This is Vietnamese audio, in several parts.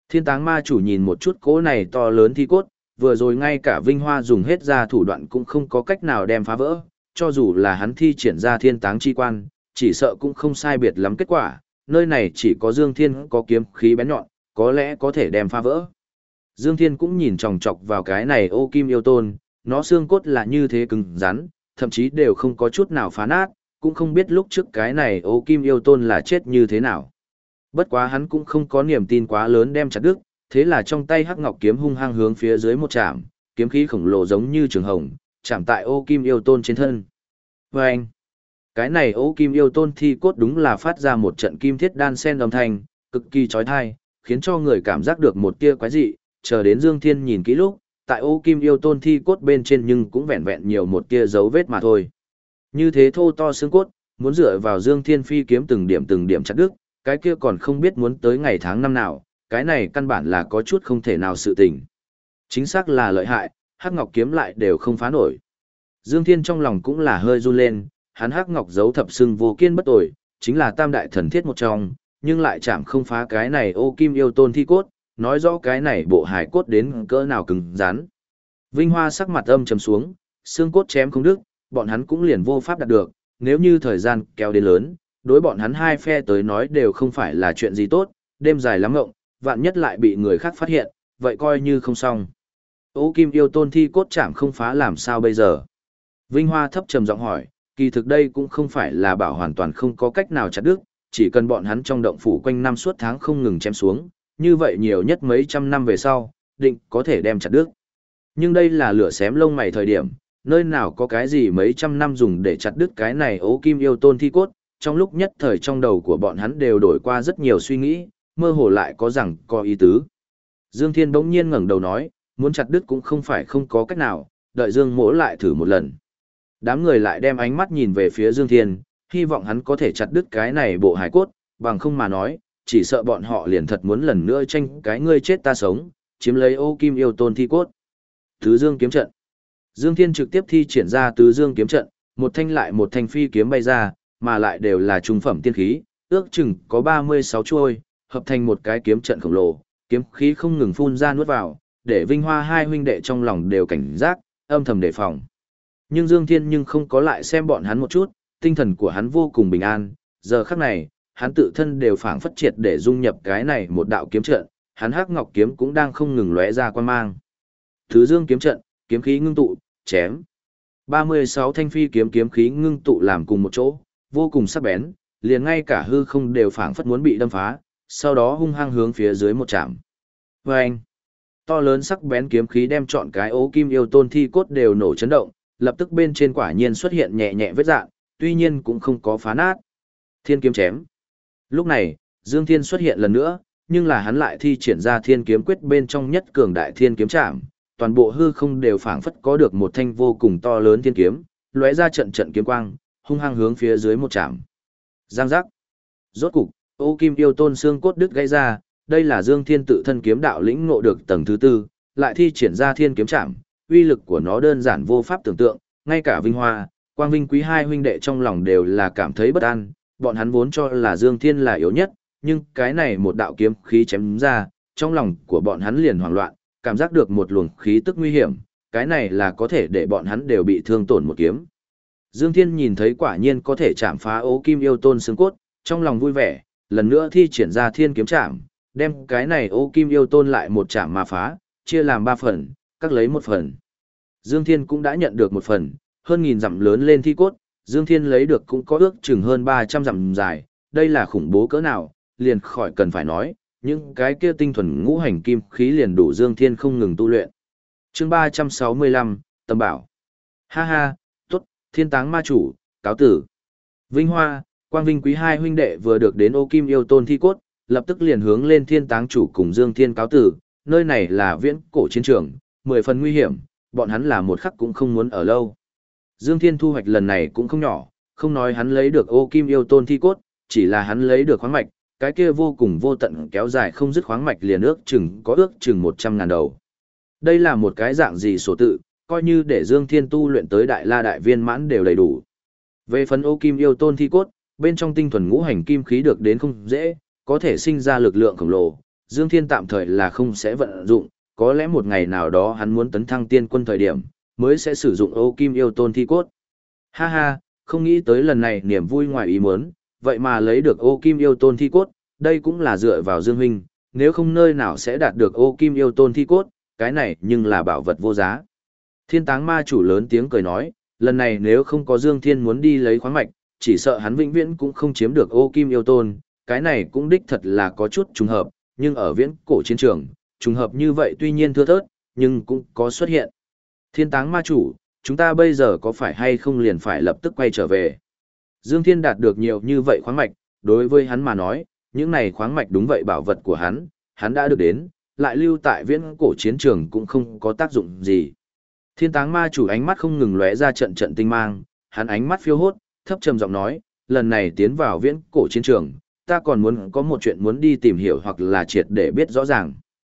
Thiên táng ma chủ nhìn một chút cỗ này to lớn thi cốt, vừa rồi ngay cả Vinh Hoa dùng hết ra thủ đoạn cũng không có cách nào đem phá vỡ, cho dù là hắn thi triển ra thiên táng chi quan, chỉ sợ cũng không sai biệt lắm kết quả, nơi này chỉ có Dương Thiên có kiếm khí bén nhọn, có lẽ có thể đem phá vỡ. Dương Thiên cũng nhìn chòng chọc vào cái này ô kim yêu tôn, nó xương cốt là như thế cứng rắn, thậm chí đều không có chút nào phá nát, cũng không biết lúc trước cái này ô kim yêu tôn là chết như thế nào. Bất quá hắn cũng không có niềm tin quá lớn đem chặt đứt, thế là trong tay hắc ngọc kiếm hung hăng hướng phía dưới một chạm, kiếm khí khổng lồ giống như trường hồng, chạm tại ô kim yêu tôn trên thân. Và anh, cái này ô kim yêu tôn thi cốt đúng là phát ra một trận kim thiết đan sen âm thanh, cực kỳ chói tai, khiến cho người cảm giác được một tia quái dị, chờ đến Dương Thiên nhìn kỹ lúc, tại ô kim yêu tôn thi cốt bên trên nhưng cũng vẹn vẹn nhiều một tia dấu vết mà thôi. Như thế thô to xương cốt, muốn dựa vào Dương Thiên phi kiếm từng điểm chặt đứt, cái kia còn không biết muốn tới ngày tháng năm nào, cái này căn bản là có chút không thể nào sự tình. Chính xác là lợi hại, hắc ngọc kiếm lại đều không phá nổi. Dương Thiên trong lòng cũng là hơi run lên, hắn hắc ngọc giấu thập xưng vô kiên bất tội, chính là tam đại thần thiết một trong, nhưng lại chạm không phá cái này ô kim yêu tôn thi cốt, nói rõ cái này bộ hải cốt đến cỡ nào cứng rắn. Vinh Hoa sắc mặt âm trầm xuống, xương cốt chém không đứt, bọn hắn cũng liền vô pháp đạt được, nếu như thời gian kéo đến lớn, đối bọn hắn hai phe tới nói đều không phải là chuyện gì tốt, đêm dài lắm ngộng, vạn nhất lại bị người khác phát hiện, vậy coi như không xong. Ô kim yêu tôn thi cốt chạm không phá làm sao bây giờ? Vinh Hoa thấp trầm giọng hỏi, kỳ thực đây cũng không phải là bảo hoàn toàn không có cách nào chặt đứt, chỉ cần bọn hắn trong động phủ quanh năm suốt tháng không ngừng chém xuống, như vậy nhiều nhất mấy trăm năm về sau, định có thể đem chặt đứt. Nhưng đây là lửa xém lông mày thời điểm, nơi nào có cái gì mấy trăm năm dùng để chặt đứt cái này ố kim yêu tôn thi cốt, trong lúc nhất thời trong đầu của bọn hắn đều đổi qua rất nhiều suy nghĩ, mơ hồ lại có rằng có ý tứ. Dương Thiên bỗng nhiên ngẩng đầu nói, muốn chặt đứt cũng không phải không có cách nào, đợi Dương Mỗ lại thử một lần. Đám người lại đem ánh mắt nhìn về phía Dương Thiên, hy vọng hắn có thể chặt đứt cái này bộ hài cốt, bằng không mà nói, chỉ sợ bọn họ liền thật muốn lần nữa tranh cái ngươi chết ta sống, chiếm lấy ô kim yêu tôn thi cốt. Tứ Dương kiếm trận. Dương Thiên trực tiếp thi triển ra Tứ Dương kiếm trận, một thanh lại một thanh phi kiếm bay ra, mà lại đều là trung phẩm tiên khí, ước chừng có 36 chuôi, hợp thành một cái kiếm trận khổng lồ, kiếm khí không ngừng phun ra nuốt vào, để Vinh Hoa hai huynh đệ trong lòng đều cảnh giác, âm thầm đề phòng. Nhưng Dương Thiên nhưng không có lại xem bọn hắn một chút, tinh thần của hắn vô cùng bình an, giờ khắc này, hắn tự thân đều phảng phất triệt để dung nhập cái này một đạo kiếm trận, hắn hắc ngọc kiếm cũng đang không ngừng lóe ra quan mang. Tứ Dương kiếm trận, kiếm khí ngưng tụ, chém. 36 thanh phi kiếm khí ngưng tụ làm cùng một chỗ, vô cùng sắc bén, liền ngay cả hư không đều phảng phất muốn bị đâm phá, sau đó hung hăng hướng phía dưới một chạm. Vâng! To lớn sắc bén kiếm khí đem trọn cái ố kim yêu tôn thi cốt đều nổ chấn động, lập tức bên trên quả nhiên xuất hiện nhẹ nhẹ vết dạn, tuy nhiên cũng không có phá nát. Thiên kiếm chém. Lúc này, Dương Thiên xuất hiện lần nữa, nhưng là hắn lại thi triển ra thiên kiếm quyết bên trong nhất cường đại thiên kiếm trảm, toàn bộ hư không đều phảng phất có được một thanh vô cùng to lớn thiên kiếm, lóe ra trận trận kiếm quang, hung hăng hướng phía dưới một chạm. Giang giác. Rốt cục, ô kim yêu tôn xương cốt đứt gãy ra, đây là Dương Thiên tự thân kiếm đạo lĩnh ngộ được tầng thứ tư, lại thi triển ra thiên kiếm trảm, uy lực của nó đơn giản vô pháp tưởng tượng, ngay cả Vinh Hoa, Quang Vinh Quý hai huynh đệ trong lòng đều là cảm thấy bất an, bọn hắn vốn cho là Dương Thiên là yếu nhất, nhưng cái này một đạo kiếm khí chém ra, trong lòng của bọn hắn liền hoảng loạn, cảm giác được một luồng khí tức nguy hiểm, cái này là có thể để bọn hắn đều bị thương tổn một kiếm. Dương Thiên nhìn thấy quả nhiên có thể chạm phá ố kim yêu tôn xương cốt, trong lòng vui vẻ, lần nữa thi triển ra thiên kiếm chạm, đem cái này ố kim yêu tôn lại một chạm mà phá, chia làm 3 phần, các lấy một phần. Dương Thiên cũng đã nhận được một phần, hơn 1000 dặm lớn lên thi cốt, Dương Thiên lấy được cũng có ước chừng hơn 300 dặm dài, đây là khủng bố cỡ nào, liền khỏi cần phải nói, những cái kia tinh thuần ngũ hành kim khí liền đủ Dương Thiên không ngừng tu luyện. Chương 365, Tâm Bảo. Ha ha, tốt, Thiên Táng ma chủ, cáo tử. Vinh Hoa, Quang Vinh Quý hai huynh đệ vừa được đến ô kim yêu tôn thi cốt, lập tức liền hướng lên Thiên Táng chủ cùng Dương Thiên cáo tử, nơi này là viễn cổ chiến trường, 10 phần nguy hiểm, bọn hắn là một khắc cũng không muốn ở lâu. Dương Thiên thu hoạch lần này cũng không nhỏ, không nói hắn lấy được ô kim yêu tôn thi cốt, chỉ là hắn lấy được khoáng mạch, cái kia vô cùng vô tận kéo dài không dứt khoáng mạch liền ước chừng 100.000 đầu. Đây là một cái dạng gì số tự, coi như để Dương Thiên tu luyện tới đại la đại viên mãn đều đầy đủ. Về phần ô kim yêu tôn thi cốt, bên trong tinh thuần ngũ hành kim khí được đến không dễ, có thể sinh ra lực lượng khổng lồ, Dương Thiên tạm thời là không sẽ vận dụng, có lẽ một ngày nào đó hắn muốn tấn thăng tiên quân thời điểm, mới sẽ sử dụng ô kim yêu tôn thi cốt. Ha ha, không nghĩ tới lần này niềm vui ngoài ý muốn, vậy mà lấy được ô kim yêu tôn thi cốt, đây cũng là dựa vào Dương huynh, nếu không nơi nào sẽ đạt được ô kim yêu tôn thi cốt, cái này nhưng là bảo vật vô giá. Thiên táng ma chủ lớn tiếng cười nói, lần này nếu không có Dương Thiên muốn đi lấy khoáng mạch, chỉ sợ hắn vĩnh viễn cũng không chiếm được ô kim yêu tôn, cái này cũng đích thật là có chút trùng hợp, nhưng ở viễn cổ chiến trường, trùng hợp như vậy tuy nhiên thưa thớt, nhưng cũng có xuất hiện. Thiên táng ma chủ, chúng ta bây giờ có phải hay không liền phải lập tức quay trở về? Dương Thiên đạt được nhiều như vậy khoáng mạch, đối với hắn mà nói, những này khoáng mạch đúng vậy bảo vật của hắn đã được đến, lại lưu tại viễn cổ chiến trường cũng không có tác dụng gì. Thiên táng ma chủ ánh mắt không ngừng lóe ra trận trận tinh mang, hắn ánh mắt phiêu hốt, thấp trầm giọng nói, lần này tiến vào viễn cổ chiến trường, ta còn muốn có một chuyện muốn đi tìm hiểu hoặc là triệt để biết rõ ràng.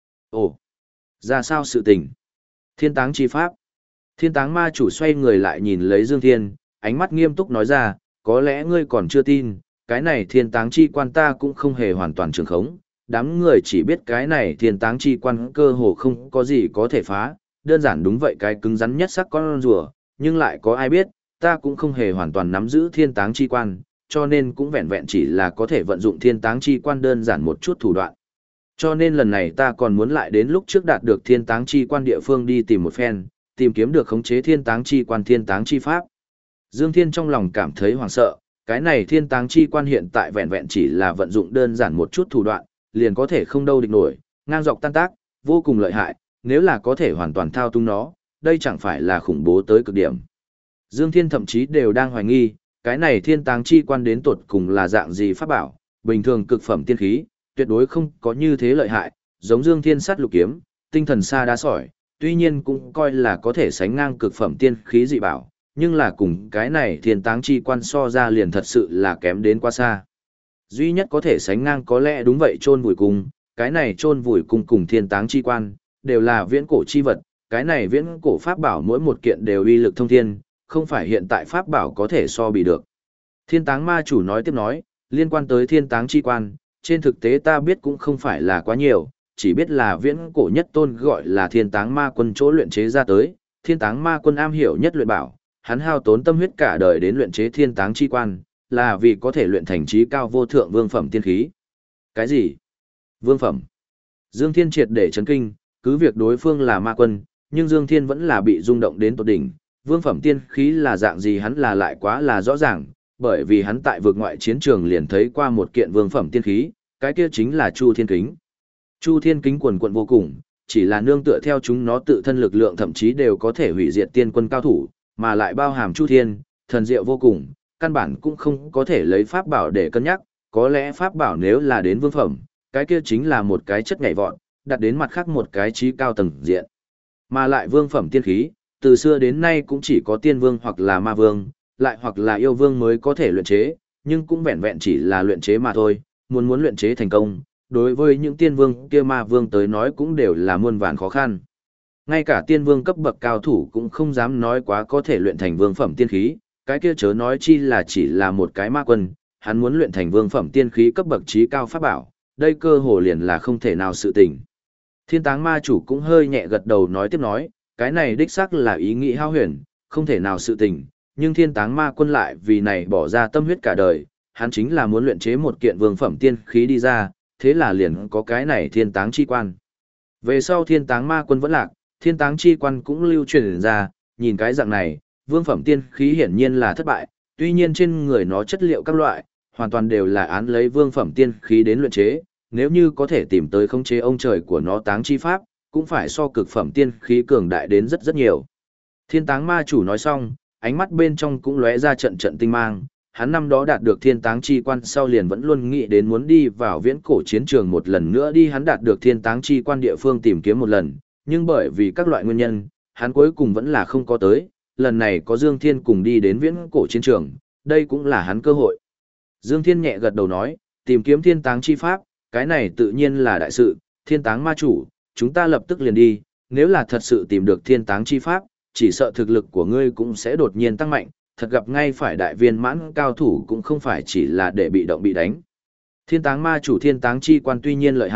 Ồ, ra sao sự tình? Thiên táng chi pháp. Thiên táng ma chủ xoay người lại nhìn lấy Dương Thiên, ánh mắt nghiêm túc nói ra, có lẽ ngươi còn chưa tin, cái này thiên táng chi quan ta cũng không hề hoàn toàn trường khống, đám người chỉ biết cái này thiên táng chi quan cơ hồ không có gì có thể phá, đơn giản đúng vậy cái cứng rắn nhất sắc con rùa, nhưng lại có ai biết, ta cũng không hề hoàn toàn nắm giữ thiên táng chi quan, cho nên cũng vẹn vẹn chỉ là có thể vận dụng thiên táng chi quan đơn giản một chút thủ đoạn. Cho nên lần này ta còn muốn lại đến lúc trước đạt được thiên táng chi quan địa phương đi tìm một phen, tìm kiếm được khống chế thiên táng chi quan thiên táng chi pháp. Dương Thiên trong lòng cảm thấy hoảng sợ, cái này thiên táng chi quan hiện tại vẹn vẹn chỉ là vận dụng đơn giản một chút thủ đoạn, liền có thể không đâu địch nổi, ngang dọc tan tác, vô cùng lợi hại, nếu là có thể hoàn toàn thao túng nó, đây chẳng phải là khủng bố tới cực điểm. Dương Thiên thậm chí đều đang hoài nghi, cái này thiên táng chi quan đến tột cùng là dạng gì pháp bảo, bình thường cực phẩm tiên khí, tuyệt đối không có như thế lợi hại, giống Dương Thiên sát lục kiếm, tinh thần sa đá sỏi, tuy nhiên cũng coi là có thể sánh ngang cực phẩm tiên khí dị bảo, nhưng là cùng cái này thiên táng chi quan so ra liền thật sự là kém đến quá xa. Duy nhất có thể sánh ngang có lẽ đúng vậy chôn vùi cung, cái này chôn vùi cung cùng thiên táng chi quan, đều là viễn cổ chi vật, cái này viễn cổ pháp bảo mỗi một kiện đều uy lực thông thiên, không phải hiện tại pháp bảo có thể so bì được. Thiên táng ma chủ nói tiếp nói, liên quan tới thiên táng chi quan, trên thực tế ta biết cũng không phải là quá nhiều, chỉ biết là viễn cổ nhất tôn gọi là thiên táng ma quân chỗ luyện chế ra tới, thiên táng ma quân am hiểu nhất luyện bảo, hắn hao tốn tâm huyết cả đời đến luyện chế thiên táng chi quan, là vì có thể luyện thành trí cao vô thượng vương phẩm tiên khí. Cái gì? Vương phẩm? Dương Thiên triệt để chấn kinh, cứ việc đối phương là ma quân, nhưng Dương Thiên vẫn là bị rung động đến tột đỉnh, vương phẩm tiên khí là dạng gì hắn là lại quá là rõ ràng, bởi vì hắn tại vực ngoại chiến trường liền thấy qua một kiện vương phẩm tiên khí, cái kia chính là Chu Thiên Kính. Chu Thiên Kính quần quận vô cùng, chỉ là nương tựa theo chúng nó tự thân lực lượng thậm chí đều có thể hủy diệt tiên quân cao thủ, mà lại bao hàm Chu Thiên, thần diệu vô cùng, căn bản cũng không có thể lấy pháp bảo để cân nhắc, có lẽ pháp bảo nếu là đến vương phẩm, cái kia chính là một cái chất nhảy vọt, đặt đến mặt khác một cái trí cao tầng diện. Mà lại vương phẩm tiên khí, từ xưa đến nay cũng chỉ có tiên vương hoặc là ma vương, lại hoặc là yêu vương mới có thể luyện chế, nhưng cũng vẹn vẹn chỉ là luyện chế mà thôi, muốn luyện chế thành công, đối với những tiên vương kia ma vương tới nói cũng đều là muôn vàn khó khăn. Ngay cả tiên vương cấp bậc cao thủ cũng không dám nói quá có thể luyện thành vương phẩm tiên khí, cái kia chớ nói chi là chỉ là một cái ma quân, hắn muốn luyện thành vương phẩm tiên khí cấp bậc trí cao pháp bảo, đây cơ hồ liền là không thể nào sự tình. Thiên táng ma chủ cũng hơi nhẹ gật đầu nói tiếp nói, cái này đích xác là ý nghĩ hao huyền, không thể nào sự tình, nhưng thiên táng ma quân lại vì này bỏ ra tâm huyết cả đời, hắn chính là muốn luyện chế một kiện vương phẩm tiên khí đi ra, thế là liền có cái này thiên táng chi quan. Về sau thiên táng ma quân vẫn lạc, thiên táng chi quan cũng lưu truyền ra, nhìn cái dạng này, vương phẩm tiên khí hiển nhiên là thất bại, tuy nhiên trên người nó chất liệu các loại, hoàn toàn đều là án lấy vương phẩm tiên khí đến luyện chế, nếu như có thể tìm tới khống chế ông trời của nó táng chi pháp, cũng phải so cực phẩm tiên khí cường đại đến rất rất nhiều. Thiên táng ma chủ nói xong, ánh mắt bên trong cũng lóe ra trận trận tinh mang, hắn năm đó đạt được thiên táng chi quan sau liền vẫn luôn nghĩ đến muốn đi vào viễn cổ chiến trường một lần nữa đi hắn đạt được thiên táng chi quan địa phương tìm kiếm một lần, nhưng bởi vì các loại nguyên nhân, hắn cuối cùng vẫn là không có tới, lần này có Dương Thiên cùng đi đến viễn cổ chiến trường, đây cũng là hắn cơ hội. Dương Thiên nhẹ gật đầu nói, tìm kiếm thiên táng chi pháp, cái này tự nhiên là đại sự, thiên táng ma chủ, chúng ta lập tức liền đi, nếu là thật sự tìm được thiên táng chi pháp, chỉ sợ thực lực của ngươi cũng sẽ đột nhiên tăng mạnh, thật gặp ngay phải đại viên mãn cao thủ cũng không phải chỉ là để bị động bị đánh. Thiên táng ma chủ thiên táng chi quan tuy nhiên lợi hại,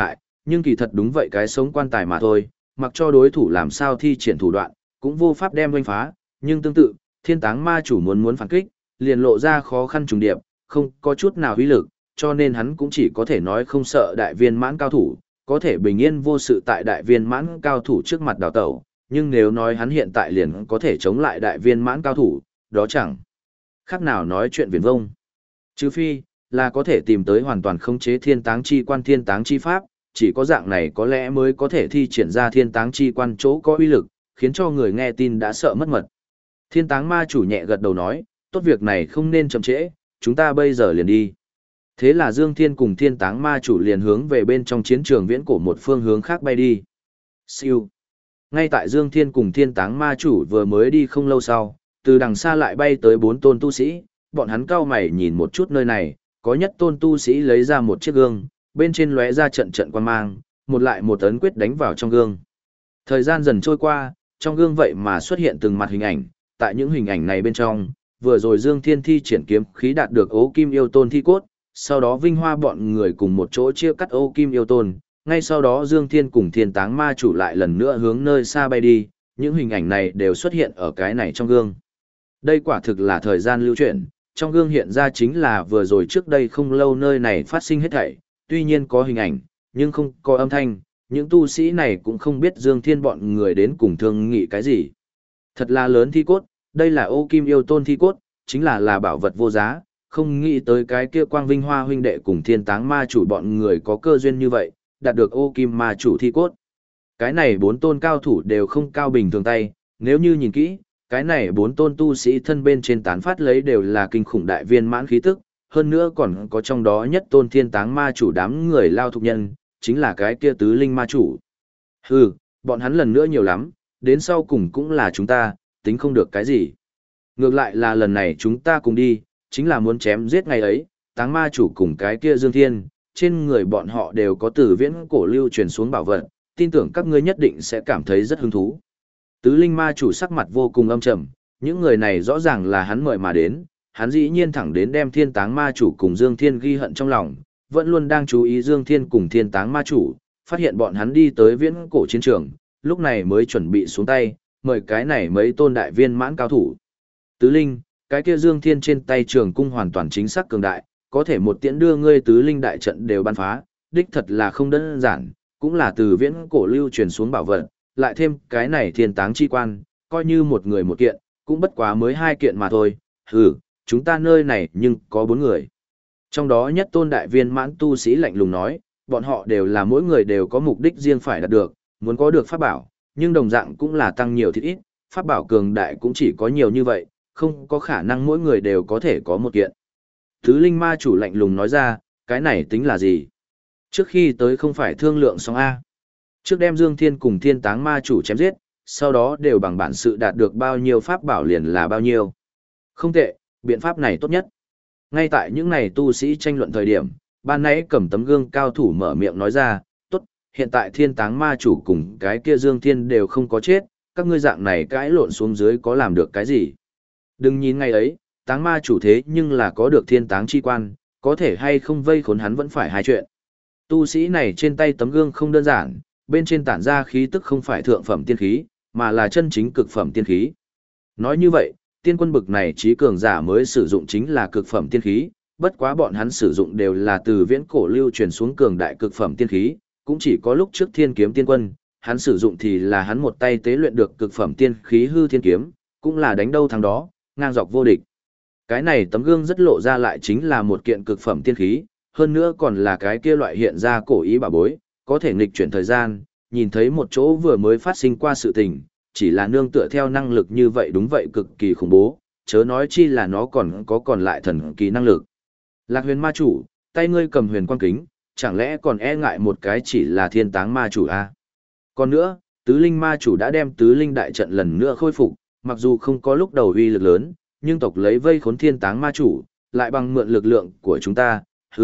Nhưng kỳ thật đúng vậy cái sống quan tài mà thôi, mặc cho đối thủ làm sao thi triển thủ đoạn, cũng vô pháp đem oanh phá, nhưng tương tự, thiên táng ma chủ muốn phản kích, liền lộ ra khó khăn trùng điệp, không có chút nào uy lực, cho nên hắn cũng chỉ có thể nói không sợ đại viên mãn cao thủ, có thể bình yên vô sự tại đại viên mãn cao thủ trước mặt đào tẩu, nhưng nếu nói hắn hiện tại liền có thể chống lại đại viên mãn cao thủ, đó chẳng khác nào nói chuyện viển vông. Trừ phi, là có thể tìm tới hoàn toàn khống chế thiên táng chi quan thiên táng chi pháp, chỉ có dạng này có lẽ mới có thể thi triển ra thiên táng chi quan chỗ có uy lực, khiến cho người nghe tin đã sợ mất mật. Thiên táng ma chủ nhẹ gật đầu nói, tốt, việc này không nên chậm trễ, chúng ta bây giờ liền đi. Thế là Dương Thiên cùng thiên táng ma chủ liền hướng về bên trong chiến trường viễn cổ một phương hướng khác bay đi. Siêu. Ngay tại Dương Thiên cùng thiên táng ma chủ vừa mới đi không lâu sau, từ đằng xa lại bay tới 4 tôn tu sĩ, bọn hắn cao mày nhìn một chút nơi này, có nhất tôn tu sĩ lấy ra một chiếc gương, bên trên lóe ra trận trận quan mang, một lại một ấn quyết đánh vào trong gương. Thời gian dần trôi qua, trong gương vậy mà xuất hiện từng mặt hình ảnh, tại những hình ảnh này bên trong, vừa rồi Dương Thiên thi triển kiếm khí đạt được Ố Kim Yêu Tôn thi cốt, sau đó Vinh Hoa bọn người cùng một chỗ chia cắt Ố Kim Yêu Tôn, ngay sau đó Dương Thiên cùng thiên táng ma chủ lại lần nữa hướng nơi xa bay đi, những hình ảnh này đều xuất hiện ở cái này trong gương. Đây quả thực là thời gian lưu chuyển, trong gương hiện ra chính là vừa rồi trước đây không lâu nơi này phát sinh hết thảy, tuy nhiên có hình ảnh, nhưng không có âm thanh, những tu sĩ này cũng không biết Dương Thiên bọn người đến cùng thương nghị cái gì. Thật là lớn thi cốt, đây là Ô Kim Yêu Tôn thi cốt, chính là bảo vật vô giá, không nghĩ tới cái kia Quang Vinh Hoa huynh đệ cùng thiên táng ma chủ bọn người có cơ duyên như vậy, đạt được Ô Kim ma chủ thi cốt. Cái này 4 tôn cao thủ đều không cao bình thường tay, nếu như nhìn kỹ, cái này 4 tôn tu sĩ thân bên trên tán phát lấy đều là kinh khủng đại viên mãn khí tức, hơn nữa còn có trong đó nhất tôn thiên táng ma chủ đám người lao thục nhân, chính là cái kia tứ linh ma chủ. Hừ, bọn hắn lần nữa nhiều lắm, đến sau cùng cũng là chúng ta, tính không được cái gì. Ngược lại là lần này chúng ta cùng đi, chính là muốn chém giết ngày ấy, táng ma chủ cùng cái kia Dương Thiên, trên người bọn họ đều có từ viễn cổ lưu truyền xuống bảo vật, tin tưởng các ngươi nhất định sẽ cảm thấy rất hứng thú. Tứ linh ma chủ sắc mặt vô cùng âm trầm, những người này rõ ràng là hắn mời mà đến, hắn dĩ nhiên thẳng đến đem thiên táng ma chủ cùng Dương Thiên ghi hận trong lòng, vẫn luôn đang chú ý Dương Thiên cùng thiên táng ma chủ, phát hiện bọn hắn đi tới viễn cổ chiến trường, lúc này mới chuẩn bị xuống tay, mời cái này mấy tôn đại viên mãn cao thủ. Tứ linh, cái kia Dương Thiên trên tay trường cung hoàn toàn chính xác cường đại, có thể một tiễn đưa ngươi tứ linh đại trận đều ban phá, đích thật là không đơn giản, cũng là từ viễn cổ lưu truyền xuống bảo vật, lại thêm cái này thiên táng chi quan, coi như một người một kiện, cũng bất quá mới 2 kiện mà thôi, hừ, chúng ta nơi này nhưng có 4 người. Trong đó nhất tôn đại viên mãn tu sĩ lạnh lùng nói, bọn họ đều là mỗi người đều có mục đích riêng phải đạt được, muốn có được pháp bảo, nhưng đồng dạng cũng là tăng nhiều thịt ít, pháp bảo cường đại cũng chỉ có nhiều như vậy, không có khả năng mỗi người đều có thể có một kiện. Thứ linh ma chủ lạnh lùng nói ra, cái này tính là gì? Trước khi tới không phải thương lượng xong A. Trước đem Dương Thiên cùng thiên táng ma chủ chém giết, sau đó đều bằng bản sự đạt được bao nhiêu pháp bảo liền là bao nhiêu. Không tệ, biện pháp này tốt nhất. Ngay tại những này tu sĩ tranh luận thời điểm, ban nãy cầm tấm gương cao thủ mở miệng nói ra, tốt, hiện tại thiên táng ma chủ cùng cái kia Dương Thiên đều không có chết, các ngươi dạng này cãi lộn xuống dưới có làm được cái gì. Đừng nhìn ngay ấy, táng ma chủ thế nhưng là có được thiên táng chi quan, có thể hay không vây khốn hắn vẫn phải hai chuyện. Tu sĩ này trên tay tấm gương không đơn giản, bên trên tản ra khí tức không phải thượng phẩm tiên khí, mà là chân chính cực phẩm tiên khí. Nói như vậy, tiên quân bực này trí cường giả mới sử dụng chính là cực phẩm tiên khí, bất quá bọn hắn sử dụng đều là từ viễn cổ lưu truyền xuống cường đại cực phẩm tiên khí, cũng chỉ có lúc trước thiên kiếm tiên quân, hắn sử dụng thì là hắn một tay tế luyện được cực phẩm tiên khí hư thiên kiếm, cũng là đánh đâu thắng đó, ngang dọc vô địch. Cái này tấm gương rất lộ ra lại chính là một kiện cực phẩm tiên khí, hơn nữa còn là cái kia loại hiện ra cổ ý bảo bối, có thể nghịch chuyển thời gian, nhìn thấy một chỗ vừa mới phát sinh qua sự tình, chỉ là nương tựa theo năng lực như vậy đúng vậy cực kỳ khủng bố, chớ nói chi là nó còn lại thần kỳ năng lực. Lạc huyền ma chủ, tay ngươi cầm huyền quang kính, chẳng lẽ còn e ngại một cái chỉ là thiên táng ma chủ à? Còn nữa, tứ linh ma chủ đã đem tứ linh đại trận lần nữa khôi phục, mặc dù không có lúc đầu uy lực lớn, nhưng tộc lấy vây khốn thiên táng ma chủ, lại bằng mượn lực lượng của chúng ta,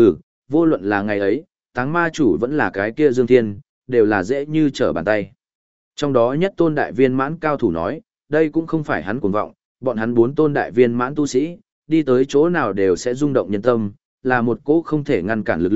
vô luận là ngày ấy, táng ma chủ vẫn là cái kia Dương Thiên, đều là dễ như trở bàn tay. Trong đó nhất tôn đại viên mãn cao thủ nói, đây cũng không phải hắn cuồng vọng, bọn hắn 4 tôn đại viên mãn tu sĩ, đi tới chỗ nào đều sẽ rung động nhân tâm, là một cỗ không thể ngăn cản lực lượng,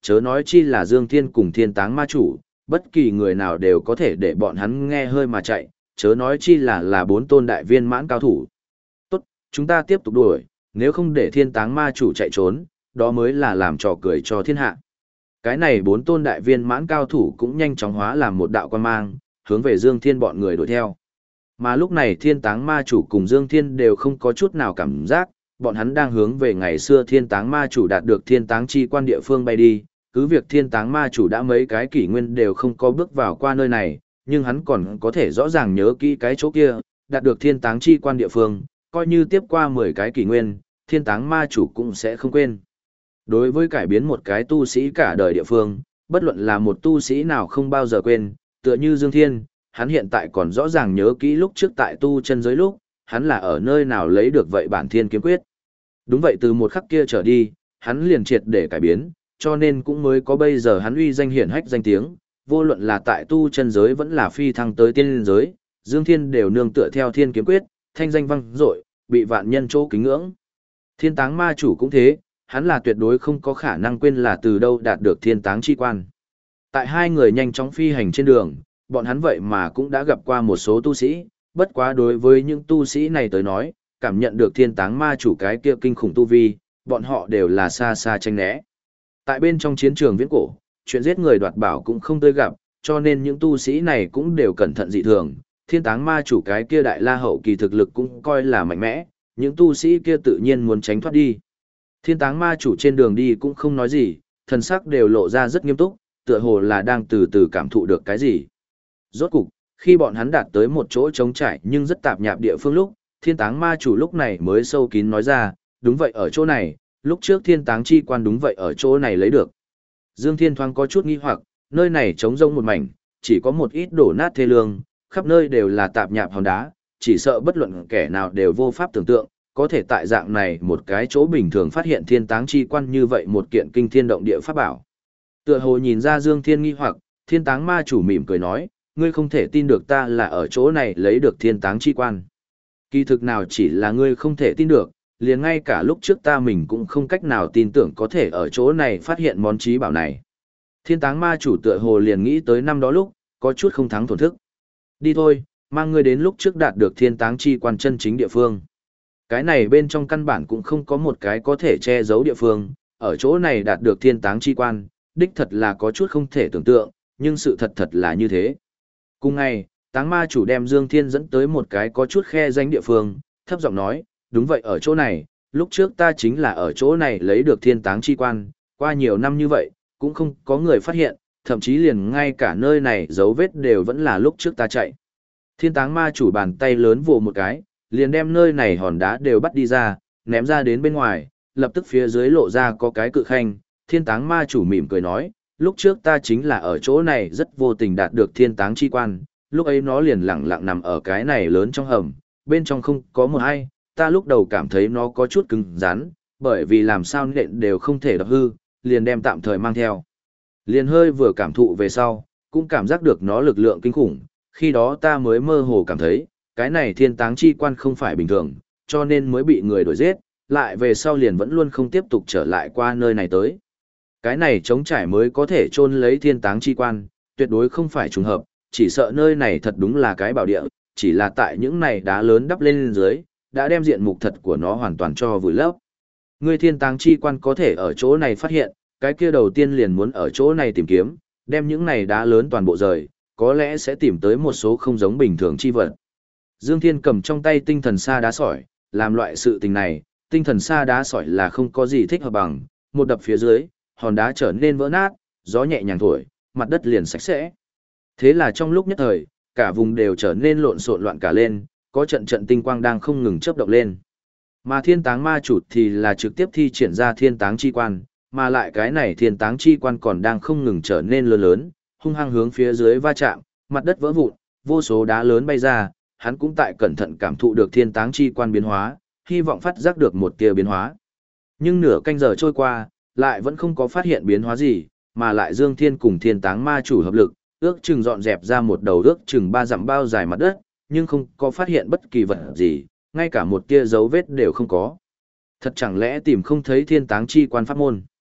Chớ nói chi là Dương Thiên cùng Thiên Táng Ma Chủ, bất kỳ người nào đều có thể để bọn hắn nghe hơi mà chạy, chớ nói chi là bốn tôn đại viên mãn cao thủ. Tốt, chúng ta tiếp tục đuổi, nếu không để Thiên Táng Ma Chủ chạy trốn, đó mới là làm trò cười cho thiên hạ. Cái này bốn tôn đại viên mãn cao thủ cũng nhanh chóng hóa làm một đạo quan mang, hướng về Dương Thiên bọn người đuổi theo. Mà lúc này Thiên Táng Ma Chủ cùng Dương Thiên đều không có chút nào cảm giác, bọn hắn đang hướng về ngày xưa Thiên Táng Ma Chủ đạt được Thiên Táng chi quan địa phương bay đi. Cứ việc Thiên Táng Ma Chủ đã mấy cái kỷ nguyên đều không có bước vào qua nơi này, nhưng hắn còn có thể rõ ràng nhớ kỹ cái chỗ kia, đạt được Thiên Táng chi quan địa phương, coi như tiếp qua 10 cái kỷ nguyên, Thiên Táng Ma Chủ cũng sẽ không quên. Đối với cải biến một cái tu sĩ cả đời địa phương, bất luận là một tu sĩ nào không bao giờ quên, tựa như Dương Thiên, hắn hiện tại còn rõ ràng nhớ kỹ lúc trước tại tu chân giới lúc, hắn là ở nơi nào lấy được vậy bản thiên kiếm quyết. Đúng vậy, từ một khắc kia trở đi, hắn liền triệt để cải biến, cho nên cũng mới có bây giờ hắn uy danh hiển hách danh tiếng, vô luận là tại tu chân giới vẫn là phi thăng tới tiên giới, Dương Thiên đều nương tựa theo thiên kiếm quyết, thanh danh vang dội, bị vạn nhân chỗ kính ngưỡng. Thiên Táng Ma Chủ cũng thế, hắn là tuyệt đối không có khả năng quên là từ đâu đạt được Thiên Táng chi quan. Tại hai người nhanh chóng phi hành trên đường, bọn hắn vậy mà cũng đã gặp qua một số tu sĩ, bất quá đối với những tu sĩ này tới nói, cảm nhận được Thiên Táng Ma Chủ cái kia kinh khủng tu vi, bọn họ đều là xa xa tránh né. Tại bên trong chiến trường viễn cổ, chuyện giết người đoạt bảo cũng không tới gặp, cho nên những tu sĩ này cũng đều cẩn thận dị thường. Thiên Táng Ma Chủ cái kia đại la hậu kỳ thực lực cũng coi là mạnh mẽ, những tu sĩ kia tự nhiên muốn tránh thoát đi. Thiên Táng Ma Chủ trên đường đi cũng không nói gì, thần sắc đều lộ ra rất nghiêm túc, tựa hồ là đang từ từ cảm thụ được cái gì. Rốt cục, khi bọn hắn đạt tới một chỗ trống trải nhưng rất tạp nhạp địa phương lúc, Thiên Táng Ma Chủ lúc này mới sâu kín nói ra, đúng vậy, ở chỗ này, lúc trước Thiên Táng chi quan đúng vậy ở chỗ này lấy được. Dương Thiên thoáng có chút nghi hoặc, nơi này trống rỗng một mảnh, chỉ có một ít đổ nát thê lương, khắp nơi đều là tạp nhạp hòn đá, chỉ sợ bất luận kẻ nào đều vô pháp tưởng tượng, có thể tại dạng này một cái chỗ bình thường phát hiện Thiên Táng chi quan như vậy một kiện kinh thiên động địa pháp bảo. Tựa hồ nhìn ra Dương Thiên nghi hoặc, Thiên Táng Ma Chủ mỉm cười nói, ngươi không thể tin được ta là ở chỗ này lấy được Thiên Táng chi quan. Kỳ thực nào chỉ là ngươi không thể tin được, liền ngay cả lúc trước ta mình cũng không cách nào tin tưởng có thể ở chỗ này phát hiện món trí bảo này. Thiên Táng Ma Chủ tựa hồ liền nghĩ tới năm đó lúc, có chút không thắng thổn thức. Đi thôi, mang ngươi đến lúc trước đạt được Thiên Táng chi quan chân chính địa phương. Cái này bên trong căn bản cũng không có một cái có thể che giấu địa phương, ở chỗ này đạt được Thiên Táng chi quan, đích thật là có chút không thể tưởng tượng, nhưng sự thật thật là như thế. Cùng ngày, Táng Ma Chủ đem Dương Thiên dẫn tới một cái có chút khe danh địa phương, thấp giọng nói, đúng vậy, ở chỗ này, lúc trước ta chính là ở chỗ này lấy được Thiên Táng chi quan, qua nhiều năm như vậy, cũng không có người phát hiện, thậm chí liền ngay cả nơi này dấu vết đều vẫn là lúc trước ta chạy. Thiên Táng Ma Chủ bàn tay lớn vồ một cái, liền đem nơi này hòn đá đều bắt đi ra, ném ra đến bên ngoài, lập tức phía dưới lộ ra có cái cự khanh. Thiên Táng Ma Chủ mỉm cười nói, lúc trước ta chính là ở chỗ này rất vô tình đạt được Thiên Táng chi quan, lúc ấy nó liền lặng lặng nằm ở cái này lớn trong hầm, bên trong không có một ai, ta lúc đầu cảm thấy nó có chút cứng rắn, bởi vì làm sao nện đều không thể đập hư, liền đem tạm thời mang theo. Liền hơi vừa cảm thụ về sau, cũng cảm giác được nó lực lượng kinh khủng, khi đó ta mới mơ hồ cảm thấy, cái này Thiên Táng chi quan không phải bình thường, cho nên mới bị người đuổi giết, lại về sau liền vẫn luôn không tiếp tục trở lại qua nơi này tới. Cái này trống trải mới có thể chôn lấy Thiên Táng chi quan, tuyệt đối không phải trùng hợp, chỉ sợ nơi này thật đúng là cái bảo địa, chỉ là tại những này đá lớn đắp lên dưới, đã đem diện mục thật của nó hoàn toàn cho vùi lấp. Ngươi Thiên Táng chi quan có thể ở chỗ này phát hiện, cái kia đầu tiên liền muốn ở chỗ này tìm kiếm, đem những này đá lớn toàn bộ rời, có lẽ sẽ tìm tới một số không giống bình thường chi vật. Dương Thiên cầm trong tay tinh thần sa đá sỏi, làm loại sự tình này, tinh thần sa đá sỏi là không có gì thích hợp bằng, một đập phía dưới, hòn đá trở nên vỡ nát, gió nhẹ nhàng thổi, mặt đất liền sạch sẽ. Thế là trong lúc nhất thời, cả vùng đều trở nên lộn xộn loạn cả lên, có trận trận tinh quang đang không ngừng chớp động lên. Mà Thiên Táng Ma Chủ thì là trực tiếp thi triển ra Thiên Táng chi quan, mà lại cái này Thiên Táng chi quan còn đang không ngừng trở nên lớn lớn, hung hăng hướng phía dưới va chạm, mặt đất vỡ vụn, vô số đá lớn bay ra, hắn cũng tại cẩn thận cảm thụ được Thiên Táng chi quan biến hóa, hy vọng phát giác được một tia biến hóa. Nhưng nửa canh giờ trôi qua, lại vẫn không có phát hiện biến hóa gì, mà lại Dương Thiên cùng Thiên Táng Ma Chủ hợp lực, ước chừng dọn dẹp ra một đầu ước chừng 3 dặm bao dài mặt đất, nhưng không có phát hiện bất kỳ vật gì, ngay cả một tia dấu vết đều không có. Thật chẳng lẽ tìm không thấy Thiên Táng chi quan pháp môn?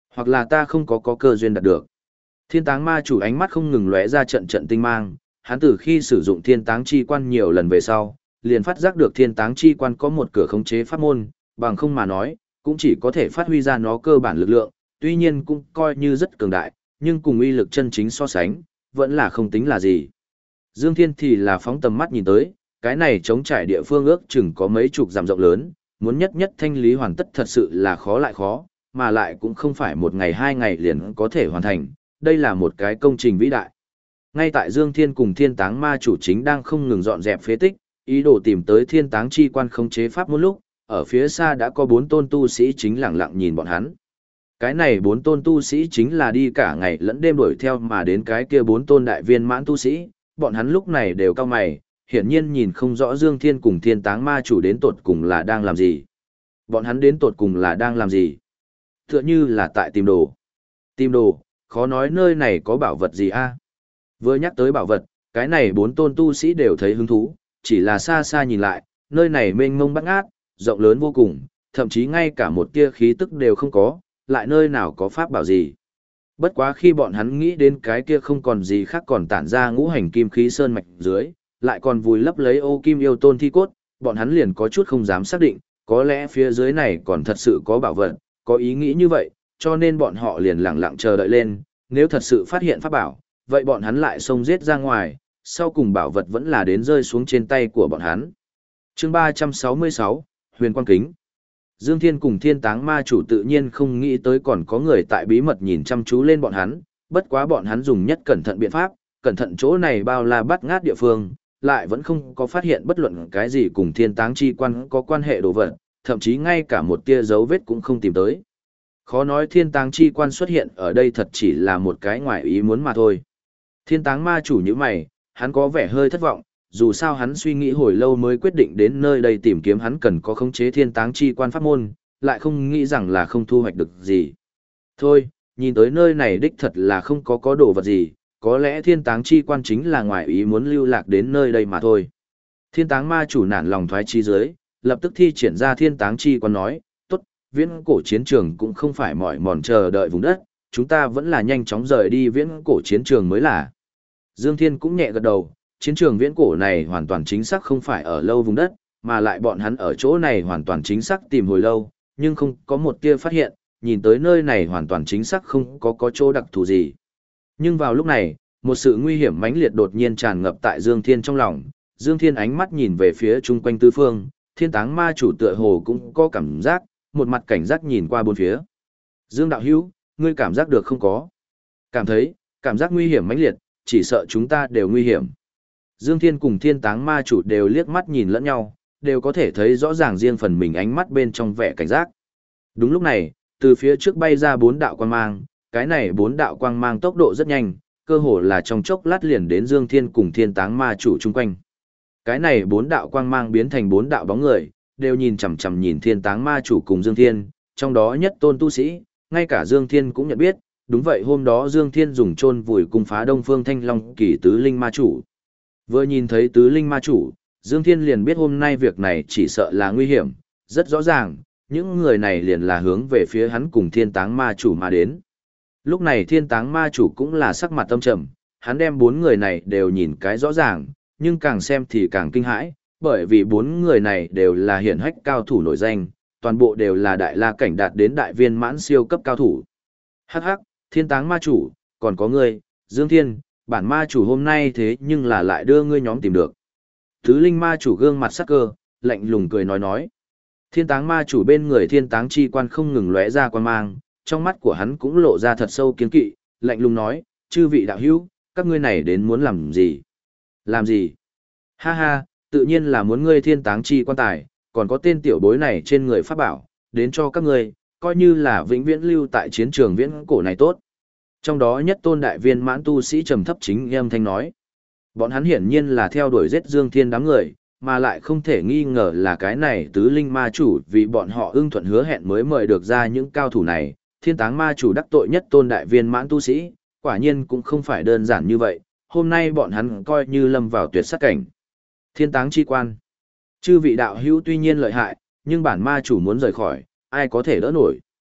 Hoặc là ta không có cơ duyên đạt được. Thiên táng ma chủ ánh mắt không ngừng lóe ra trận trận tinh mang, hắn từ khi sử dụng thiên táng chi quan nhiều lần về sau, liền phát giác được thiên táng chi quan có một cửa khống chế pháp môn, bằng không mà nói, cũng chỉ có thể phát huy ra nó cơ bản lực lượng, tuy nhiên cũng coi như rất cường đại, nhưng cùng uy lực chân chính so sánh, vẫn là không tính là gì. Dương Thiên thì là phóng tầm mắt nhìn tới, cái này chống trải địa phương ước chừng có mấy chục dặm rộng lớn, muốn nhất nhất thanh lý hoàn tất thật sự là khó lại khó, mà lại cũng không phải một ngày hai ngày liền có thể hoàn thành, đây là một cái công trình vĩ đại. Ngay tại Dương Thiên cùng Thiên Táng Ma chủ chính đang không ngừng dọn dẹp phế tích, ý đồ tìm tới Thiên Táng chi quan khống chế pháp một lúc, ở phía xa đã có 4 tôn tu sĩ chính lặng lặng nhìn bọn hắn. Cái này 4 tôn tu sĩ chính là đi cả ngày lẫn đêm đuổi theo mà đến cái kia 4 tôn đại viên mãn tu sĩ, bọn hắn lúc này đều cao mày, hiển nhiên nhìn không rõ Dương Thiên cùng Thiên Táng Ma chủ đến tột cùng là đang làm gì. Bọn hắn đến tột cùng là đang làm gì? Tựa như là tại tìm đồ. Tìm đồ, khó nói nơi này có bảo vật gì a? Vừa nhắc tới bảo vật, cái này 4 tôn tu sĩ đều thấy hứng thú, chỉ là xa xa nhìn lại, nơi này mênh mông bát ngát, rộng lớn vô cùng, thậm chí ngay cả một tia khí tức đều không có, lại nơi nào có pháp bảo gì. Bất quá khi bọn hắn nghĩ đến cái kia không còn gì khác còn tản ra ngũ hành kim khí sơn mạch dưới, lại còn vùi lấp lấy ô kim yêu tôn thi cốt, bọn hắn liền có chút không dám xác định, có lẽ phía dưới này còn thật sự có bảo vật, có ý nghĩ như vậy, cho nên bọn họ liền lặng lặng chờ đợi lên, nếu thật sự phát hiện pháp bảo, vậy bọn hắn lại xông giết ra ngoài, sau cùng bảo vật vẫn là đến rơi xuống trên tay của bọn hắn. Chương 366, Huyền Quang Kính. Dương Thiên cùng Thiên Táng Ma chủ tự nhiên không nghĩ tới còn có người tại bí mật nhìn chăm chú lên bọn hắn, bất quá bọn hắn dùng nhất cẩn thận biện pháp, cẩn thận chỗ này bao la bắt ngát địa phương, lại vẫn không có phát hiện bất luận cái gì cùng Thiên Táng chi quan có quan hệ đồ vật, thậm chí ngay cả một tia dấu vết cũng không tìm tới. Khó nói Thiên Táng chi quan xuất hiện ở đây thật chỉ là một cái ngoài ý muốn mà thôi. Thiên Táng Ma chủ như mày, hắn có vẻ hơi thất vọng, dù sao hắn suy nghĩ hồi lâu mới quyết định đến nơi đây tìm kiếm hắn cần có khống chế thiên táng chi quan pháp môn, lại không nghĩ rằng là không thu hoạch được gì. Thôi, nhìn tới nơi này đích thật là không có đồ vật gì, có lẽ thiên táng chi quan chính là ngoài ý muốn lưu lạc đến nơi đây mà thôi. Thiên táng ma chủ nản lòng thoái chi dưới, lập tức thi triển ra thiên táng chi quan nói, tốt, viễn cổ chiến trường cũng không phải mỏi mòn chờ đợi vùng đất, chúng ta vẫn là nhanh chóng rời đi viễn cổ chiến trường mới là. Dương Thiên cũng nhẹ gật đầu, chiến trường viễn cổ này hoàn toàn chính xác không phải ở lâu vùng đất, mà lại bọn hắn ở chỗ này hoàn toàn chính xác tìm hồi lâu, nhưng không có một tia phát hiện, nhìn tới nơi này hoàn toàn chính xác không có chỗ đặc thù gì. Nhưng vào lúc này, một sự nguy hiểm mãnh liệt đột nhiên tràn ngập tại Dương Thiên trong lòng, Dương Thiên ánh mắt nhìn về phía chung quanh tứ phương, Thiên Táng Ma chủ tựa hồ cũng có cảm giác, một mặt cảnh giác nhìn qua bốn phía. Dương đạo hữu, ngươi cảm giác được không có? Cảm thấy, cảm giác nguy hiểm mãnh liệt, chỉ sợ chúng ta đều nguy hiểm. Dương Thiên cùng Thiên Táng Ma chủ đều liếc mắt nhìn lẫn nhau, đều có thể thấy rõ ràng riêng phần mình ánh mắt bên trong vẻ cảnh giác. Đúng lúc này, từ phía trước bay ra 4 đạo quang mang, cái này 4 đạo quang mang tốc độ rất nhanh, cơ hồ là trong chốc lát liền đến Dương Thiên cùng Thiên Táng Ma chủ chung quanh. Cái này 4 đạo quang mang biến thành 4 đạo bóng người, đều nhìn chằm chằm nhìn Thiên Táng Ma chủ cùng Dương Thiên, trong đó nhất tôn tu sĩ, ngay cả Dương Thiên cũng nhận biết, đúng vậy hôm đó Dương Thiên dùng chôn vùi cung phá Đông Phương Thanh Long Kỳ tứ linh ma chủ. Vừa nhìn thấy tứ linh ma chủ, Dương Thiên liền biết hôm nay việc này chỉ sợ là nguy hiểm, rất rõ ràng, những người này liền là hướng về phía hắn cùng Thiên Táng Ma chủ mà đến. Lúc này Thiên Táng Ma chủ cũng là sắc mặt tâm trầm, hắn đem 4 người này đều nhìn cái rõ ràng, nhưng càng xem thì càng kinh hãi, bởi vì 4 người này đều là hiển hách cao thủ nổi danh, toàn bộ đều là đại la cảnh đạt đến đại viên mãn siêu cấp cao thủ. Hắc hắc, Thiên Táng Ma chủ, còn có ngươi, Dương Thiên, bản ma chủ hôm nay thế nhưng là lại đưa ngươi nhóm tìm được. Tứ linh ma chủ gương mặt sắc cơ, lạnh lùng cười nói. Thiên Táng Ma chủ bên người Thiên Táng chi quan không ngừng lóe ra quan mang, trong mắt của hắn cũng lộ ra thật sâu kiên kỵ, lạnh lùng nói, chư vị đạo hữu, các ngươi này đến muốn làm gì? Làm gì? Ha ha, tự nhiên là muốn ngươi Thiên Táng chi quan tài, còn có tên tiểu bối này trên người pháp bảo, đến cho các ngươi, coi như là vĩnh viễn lưu tại chiến trường viễn cổ này tốt. Trong đó nhất tôn đại viên mãn tu sĩ trầm thấp chính âm thanh nói. Bọn hắn hiển nhiên là theo đuổi giết Dương Thiên đám người, mà lại không thể nghi ngờ là cái này tứ linh ma chủ vì bọn họ ưng thuận hứa hẹn mới mời được ra những cao thủ này. Thiên Táng Ma chủ đắc tội nhất tôn đại viên mãn tu sĩ, quả nhiên cũng không phải đơn giản như vậy, hôm nay bọn hắn coi như lâm vào tuyệt sát cảnh. Thiên Táng chi quan. Chư vị đạo hữu tuy nhiên lợi hại, nhưng bản ma chủ muốn rời khỏi, ai có thể đỡ nổi.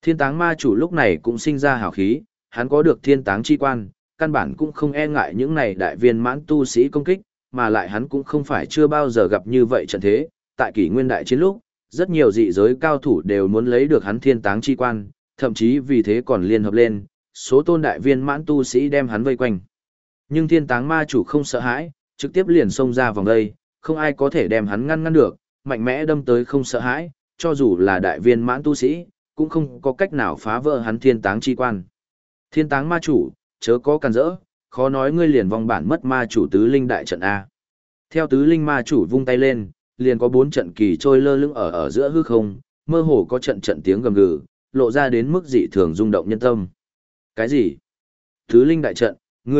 Thiên táng ma chủ lúc này cũng sinh ra hào khí, hắn có được thiên táng chi quan, căn bản cũng không e ngại những này đại viên mãn tu sĩ công kích, mà lại hắn cũng không phải chưa bao giờ gặp như vậy trận thế. Tại kỷ nguyên đại chiến lúc, rất nhiều dị giới cao thủ đều muốn lấy được hắn thiên táng chi quan, thậm chí vì thế còn liên hợp lên, số tôn đại viên mãn tu sĩ đem hắn vây quanh. Nhưng thiên táng ma chủ không sợ hãi, trực tiếp liền xông ra vòng đây, không ai có thể đem hắn ngăn được, mạnh mẽ đâm tới không sợ hãi, cho dù là đại viên mãn tu sĩ, cũng không có cách nào phá vỡ hắn thiên táng chi quan. Thiên táng ma chủ, chớ có càn rỡ, khó nói ngươi liền vong bản mất ma chủ tứ linh đại trận A. Theo tứ linh ma chủ vung tay lên, liền có 4 trận kỳ trôi lơ lửng ở giữa hư không, mơ hồ có trận trận tiếng gầm gừ, lộ ra đến mức dị thường rung động nhân tâm. Cái gì? Tứ linh đại trận,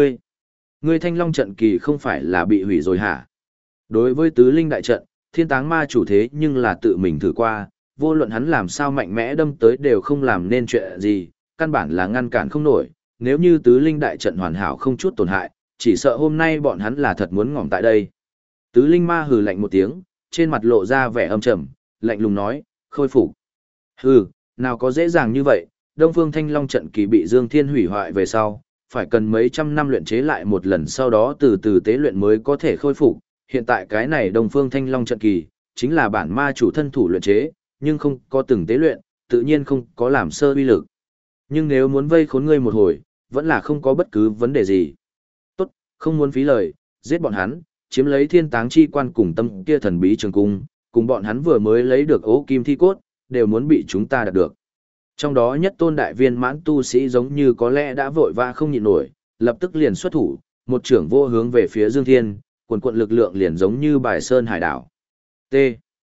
ngươi thanh long trận kỳ không phải là bị hủy rồi hả? Đối với tứ linh đại trận, thiên táng ma chủ thế nhưng là tự mình thử qua, vô luận hắn làm sao mạnh mẽ đâm tới đều không làm nên chuyện gì, căn bản là ngăn cản không nổi, nếu như tứ linh đại trận hoàn hảo không chút tổn hại, chỉ sợ hôm nay bọn hắn là thật muốn ngỏm tại đây. Tứ linh ma hừ lạnh một tiếng, trên mặt lộ ra vẻ âm trầm, lạnh lùng nói, khôi phục. Hừ, nào có dễ dàng như vậy, Đông Phương Thanh Long trận kỳ bị Dương Thiên hủy hoại về sau, phải cần mấy trăm năm luyện chế lại một lần sau đó từ từ tế luyện mới có thể khôi phục. Hiện tại cái này Đông Phương Thanh Long trận kỳ, chính là bản ma chủ thân thủ luyện chế, nhưng không có từng tế luyện, tự nhiên không có làm sơ uy lực. Nhưng nếu muốn vây khốn ngươi một hồi, vẫn là không có bất cứ vấn đề gì. Tốt, không muốn phí lời, giết bọn hắn, chiếm lấy thiên táng chi quan cùng tâm kia thần bí trường cung, cùng bọn hắn vừa mới lấy được ố kim thi cốt, đều muốn bị chúng ta đạt được. Trong đó nhất tôn đại viên mãn tu sĩ giống như có lẽ đã vội vã không nhịn nổi, lập tức liền xuất thủ, một trưởng vô hướng về phía Dương Thiên, quần quận lực lượng liền giống như bài sơn hải đảo. T.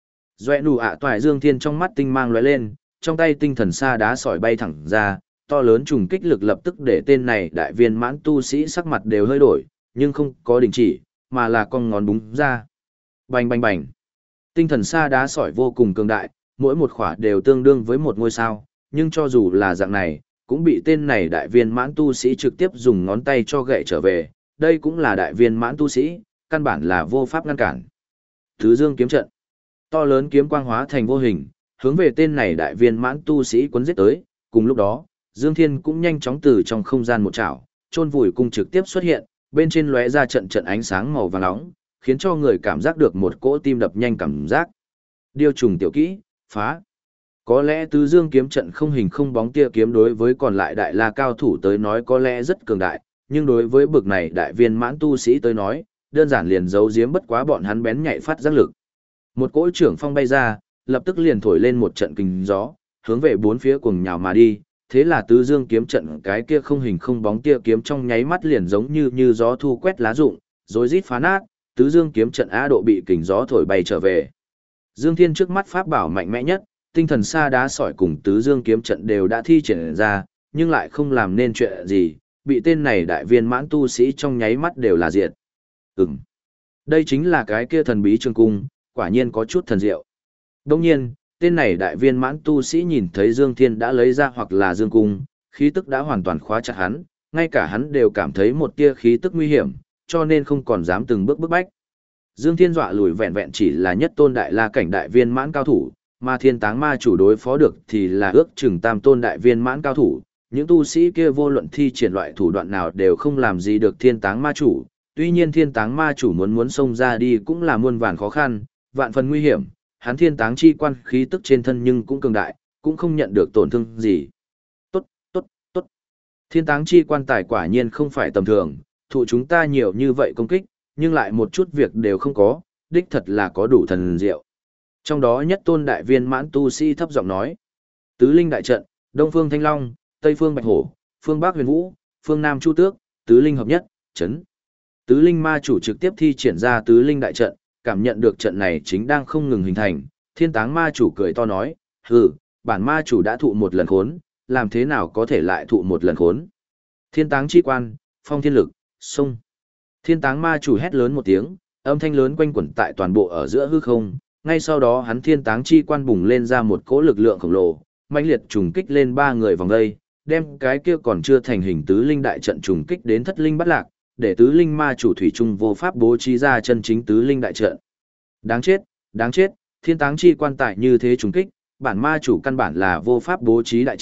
Doẹ nụ ạ toại Dương Thiên trong mắt tinh mang lóe lên, trong tay tinh thần sa đá sỏi bay thẳng ra, to lớn trùng kích lực lập tức để tên này đại viên mãn tu sĩ sắc mặt đều hơi đổi, nhưng không có đình chỉ, mà là con ngón búng ra. Bành bành bành. Tinh thần sa đá sỏi vô cùng cường đại, mỗi một khỏa đều tương đương với một ngôi sao, nhưng cho dù là dạng này, cũng bị tên này đại viên mãn tu sĩ trực tiếp dùng ngón tay cho gậy trở về, đây cũng là đại viên mãn tu sĩ, căn bản là vô pháp ngăn cản. Thứ Dương kiếm trận. To lớn kiếm quang hóa thành vô hình, hướng về tên này đại viên mãn tu sĩ cuốn giết tới, cùng lúc đó, Dương Thiên cũng nhanh chóng từ trong không gian một chảo, chôn vùi cung trực tiếp xuất hiện, bên trên lóe ra trận trận ánh sáng màu vàng nóng, khiến cho người cảm giác được một cỗ tim đập nhanh cảm giác. Điêu trùng tiểu kỹ, phá. Có lẽ tứ dương kiếm trận không hình không bóng tia kiếm đối với còn lại đại la cao thủ tới nói có lẽ rất cường đại, nhưng đối với bực này đại viên mãn tu sĩ tới nói, đơn giản liền giấu giếm bất quá bọn hắn bén nhạy phát giác lực. Một cỗ trưởng phong bay ra, lập tức liền thổi lên một trận kình gió, hướng về bốn phía cuồng nhào mà đi, thế là tứ dương kiếm trận cái kia không hình không bóng tia kiếm trong nháy mắt liền giống như gió thu quét lá rụng, rồi rít phá nát, tứ dương kiếm trận á độ bị kình gió thổi bay trở về. Dương Thiên trước mắt pháp bảo mạnh mẽ nhất, tinh thần sa đá sỏi cùng tứ dương kiếm trận đều đã thi triển ra, nhưng lại không làm nên chuyện gì, bị tên này đại viên mãn tu sĩ trong nháy mắt đều là diệt. Đây chính là cái kia thần bí trường cung, quả nhiên có chút thần diệu. Đồng nhiên, tên này đại viên mãn tu sĩ nhìn thấy Dương Thiên đã lấy ra hoặc là dương cung, khí tức đã hoàn toàn khóa chặt hắn, ngay cả hắn đều cảm thấy một tia khí tức nguy hiểm, cho nên không còn dám từng bước bức bách. Dương Thiên dọa lùi vẹn vẹn chỉ là nhất tôn đại la cảnh đại viên mãn cao thủ, mà thiên táng ma chủ đối phó được thì là ước chừng tam tôn đại viên mãn cao thủ. Những tu sĩ kia vô luận thi triển loại thủ đoạn nào đều không làm gì được thiên táng ma chủ, tuy nhiên thiên táng ma chủ muốn xông ra đi cũng là muôn vàn khó khăn, vạn phần nguy hiểm, hắn thiên táng chi quan khí tức trên thân nhưng cũng cường đại, cũng không nhận được tổn thương gì. Tốt, tốt, tốt. Thiên táng chi quan tài quả nhiên không phải tầm thường, thụ chúng ta nhiều như vậy công kích, nhưng lại một chút việc đều không có, đích thật là có đủ thần diệu. Trong đó nhất tôn đại viên mãn tu sĩ thấp giọng nói, tứ linh đại trận, đông phương thanh long, tây phương bạch hổ, phương bắc huyền vũ, phương nam chu tước, tứ linh hợp nhất, chấn. Tứ linh ma chủ trực tiếp thi triển ra tứ linh đại trận, cảm nhận được trận này chính đang không ngừng hình thành, thiên táng ma chủ cười to nói, hừ, bản ma chủ đã thụ một lần khốn, làm thế nào có thể lại thụ một lần khốn. Thiên táng chi quan, phong thiên lực, sông. Thiên táng ma chủ hét lớn một tiếng, âm thanh lớn quanh quẩn tại toàn bộ ở giữa hư không, ngay sau đó hắn thiên táng chi quan bùng lên ra một cỗ lực lượng khổng lồ, mãnh liệt trùng kích lên ba người vòng đây, đem cái kia còn chưa thành hình tứ linh đại trận trùng kích đến thất linh bắt lạc, để tứ linh ma chủ thủy trung vô pháp bố trí ra chân chính tứ linh đại trận. Đáng chết, thiên táng chi quan tại như thế trùng kích, bản ma chủ căn bản là vô pháp bố trí đại trận,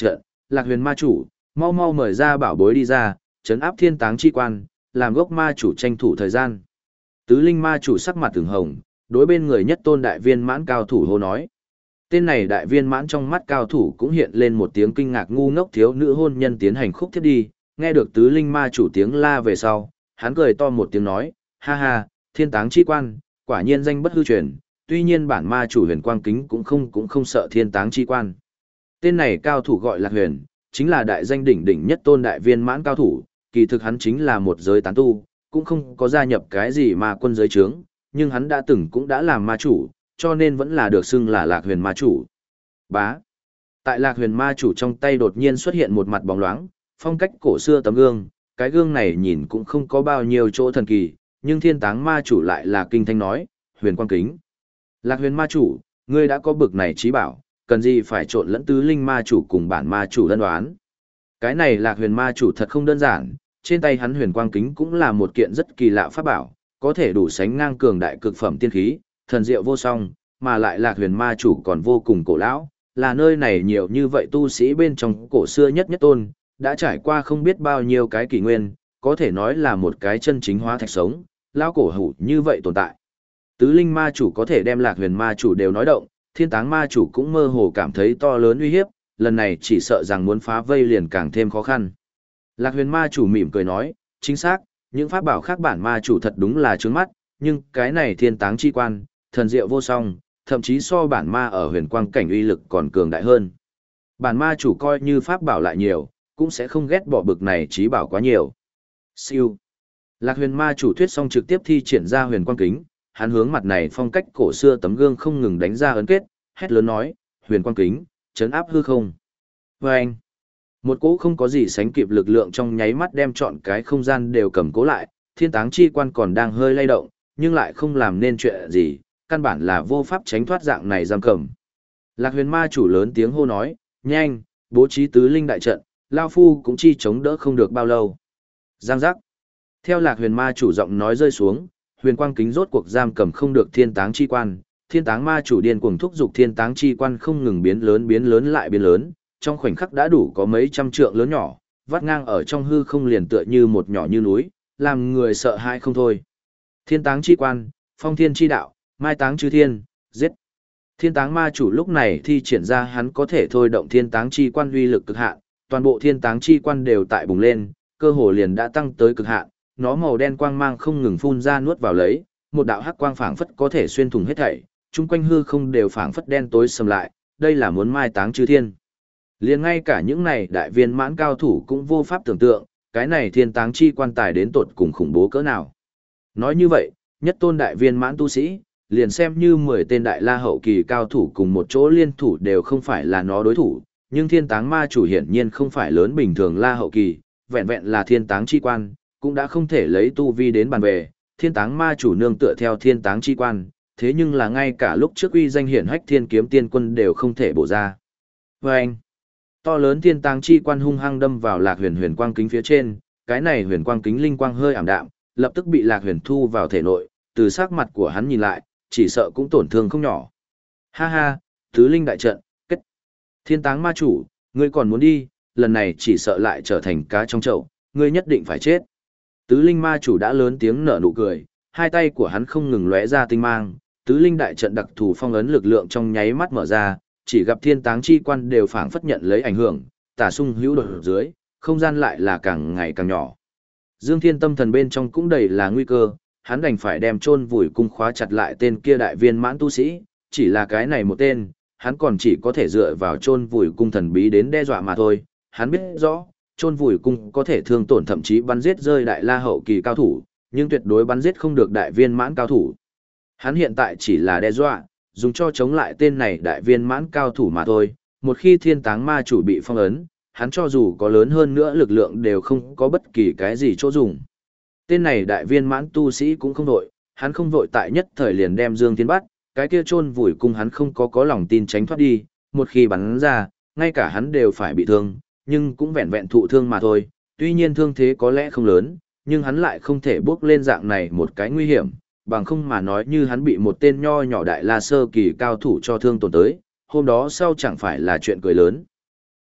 Lạc Huyền ma chủ, mau mau mời ra bảo bối đi ra, trấn áp thiên táng chi quan, làm gốc ma chủ tranh thủ thời gian. Tứ linh ma chủ sắc mặt từng hồng, đối bên người nhất tôn đại viên mãn cao thủ hô nói. Tên này đại viên mãn trong mắt cao thủ cũng hiện lên một tiếng kinh ngạc ngu ngốc thiếu nữ hôn nhân tiến hành khúc thiết đi, nghe được tứ linh ma chủ tiếng la về sau, hắn cười to một tiếng nói, ha ha, thiên táng chi quan, quả nhiên danh bất hư truyền, tuy nhiên bản ma chủ huyền quang kính cũng không sợ thiên táng chi quan. Tên này cao thủ gọi là huyền, chính là đại danh đỉnh đỉnh nhất tôn đại viên mãn cao thủ, kỳ thực hắn chính là một giới tán tu, cũng không có gia nhập cái gì mà quân giới trướng, nhưng hắn cũng đã làm ma chủ, cho nên vẫn là được xưng là Lạc Huyền ma chủ. Bá. Tại Lạc Huyền ma chủ trong tay đột nhiên xuất hiện một mặt bóng loáng, phong cách cổ xưa tấm gương, cái gương này nhìn cũng không có bao nhiêu chỗ thần kỳ, nhưng thiên táng ma chủ lại là kinh thanh nói, huyền quang kính. Lạc Huyền ma chủ, ngươi đã có bực này trí bảo, cần gì phải trộn lẫn tứ linh ma chủ cùng bản ma chủ lân đoán. Cái này Lạc Huyền ma chủ thật không đơn giản, trên tay hắn huyền quang kính cũng là một kiện rất kỳ lạ pháp bảo, có thể đủ sánh ngang cường đại cực phẩm tiên khí, thần diệu vô song, mà lại Lạc Huyền ma chủ còn vô cùng cổ lão, là nơi này nhiều như vậy tu sĩ bên trong cổ xưa nhất nhất tôn, đã trải qua không biết bao nhiêu cái kỷ nguyên, có thể nói là một cái chân chính hóa thạch sống, lão cổ hủ như vậy tồn tại. Tứ linh ma chủ có thể đem Lạc Huyền ma chủ đều nói động, thiên táng ma chủ cũng mơ hồ cảm thấy to lớn uy hiếp, lần này chỉ sợ rằng muốn phá vây liền càng thêm khó khăn. Lạc Huyền ma chủ mỉm cười nói, chính xác, những pháp bảo khác bản ma chủ thật đúng là trướng mắt, nhưng cái này thiên táng chi quan, thần diệu vô song, thậm chí so bản ma ở huyền quang cảnh uy lực còn cường đại hơn. Bản ma chủ coi như pháp bảo lại nhiều, cũng sẽ không ghét bỏ bực này trí bảo quá nhiều. Siêu. Lạc Huyền ma chủ thuyết xong trực tiếp thi triển ra huyền quang kính, hắn hướng mặt này phong cách cổ xưa tấm gương không ngừng đánh ra ấn kết, hét lớn nói, huyền quang kính, chấn áp hư không. Và anh, một cỗ không có gì sánh kịp lực lượng trong nháy mắt đem trọn cái không gian đều cầm cố lại, thiên táng chi quan còn đang hơi lay động, nhưng lại không làm nên chuyện gì, căn bản là vô pháp tránh thoát dạng này giam cầm. Lạc Huyền ma chủ lớn tiếng hô nói, nhanh, bố trí tứ linh đại trận, lao phu cũng chi chống đỡ không được bao lâu. Giang giác. Theo Lạc Huyền ma chủ giọng nói rơi xuống, huyền quang kính rốt cuộc giam cầm không được thiên táng chi quan, thiên táng ma chủ điên cuồng thúc giục thiên táng chi quan không ngừng biến lớn lại biến lớn, trong khoảnh khắc đã đủ có mấy trăm trượng lớn nhỏ, vắt ngang ở trong hư không liền tựa như một nhỏ như núi, làm người sợ hãi không thôi. Thiên táng chi quan, phong thiên chi đạo, mai táng chư thiên, giết. Thiên táng ma chủ lúc này thi triển ra hắn có thể thôi động thiên táng chi quan uy lực cực hạn, toàn bộ thiên táng chi quan đều tại bùng lên, cơ hồ liền đã tăng tới cực hạn, nó màu đen quang mang không ngừng phun ra nuốt vào lấy, một đạo hắc quang phảng phất có thể xuyên thủng hết thảy, chung quanh hư không đều phảng phất đen tối sầm lại, đây là muốn mai táng chư thiên. Liền ngay cả những này đại viên mãn cao thủ cũng vô pháp tưởng tượng, cái này thiên táng chi quan tài đến tột cùng khủng bố cỡ nào. Nói như vậy, nhất tôn đại viên mãn tu sĩ, liền xem như 10 tên đại la hậu kỳ cao thủ cùng một chỗ liên thủ đều không phải là nó đối thủ, nhưng thiên táng ma chủ hiển nhiên không phải lớn bình thường la hậu kỳ, vẹn vẹn là thiên táng chi quan, cũng đã không thể lấy tu vi đến bàn về, thiên táng ma chủ nương tựa theo thiên táng chi quan, thế nhưng là ngay cả lúc trước uy danh hiển hách thiên kiếm tiên quân đều không thể bổ ra. Và anh, to lớn thiên táng chi quan hung hăng đâm vào Lạc Huyền huyền quang kính phía trên, cái này huyền quang kính linh quang hơi ảm đạm, lập tức bị Lạc Huyền thu vào thể nội, từ sắc mặt của hắn nhìn lại, chỉ sợ cũng tổn thương không nhỏ. Ha ha, tứ linh đại trận, kết. Thiên táng ma chủ, ngươi còn muốn đi, lần này chỉ sợ lại trở thành cá trong chậu, ngươi nhất định phải chết. Tứ linh ma chủ đã lớn tiếng nở nụ cười, hai tay của hắn không ngừng lóe ra tinh mang, tứ linh đại trận đặc thù phong ấn lực lượng trong nháy mắt mở ra, chỉ gặp thiên táng chi quan đều phảng phất nhận lấy ảnh hưởng, tả sung hữu đột dưới, không gian lại là càng ngày càng nhỏ. Dương Thiên tâm thần bên trong cũng đầy là nguy cơ, hắn đành phải đem chôn vùi cung khóa chặt lại tên kia đại viên mãn tu sĩ, chỉ là cái này một tên, hắn còn chỉ có thể dựa vào chôn vùi cung thần bí đến đe dọa mà thôi, hắn biết rõ, chôn vùi cung có thể thương tổn thậm chí bắn giết rơi đại la hậu kỳ cao thủ, nhưng tuyệt đối bắn giết không được đại viên mãn cao thủ. Hắn hiện tại chỉ là đe dọa, dùng cho chống lại tên này đại viên mãn cao thủ mà thôi, một khi thiên táng ma chủ bị phong ấn, hắn cho dù có lớn hơn nữa lực lượng đều không có bất kỳ cái gì chỗ dùng. Tên này đại viên mãn tu sĩ cũng không vội, hắn không vội tại nhất thời liền đem Dương Thiên bắt, cái kia chôn vùi cung hắn không có lòng tin tránh thoát đi, một khi bắn ra, ngay cả hắn đều phải bị thương, nhưng cũng vẹn vẹn thụ thương mà thôi, tuy nhiên thương thế có lẽ không lớn, nhưng hắn lại không thể bước lên dạng này một cái nguy hiểm, bằng không mà nói như hắn bị một tên nho nhỏ đại la sơ kỳ cao thủ cho thương tổn tới, hôm đó sau chẳng phải là chuyện cười lớn.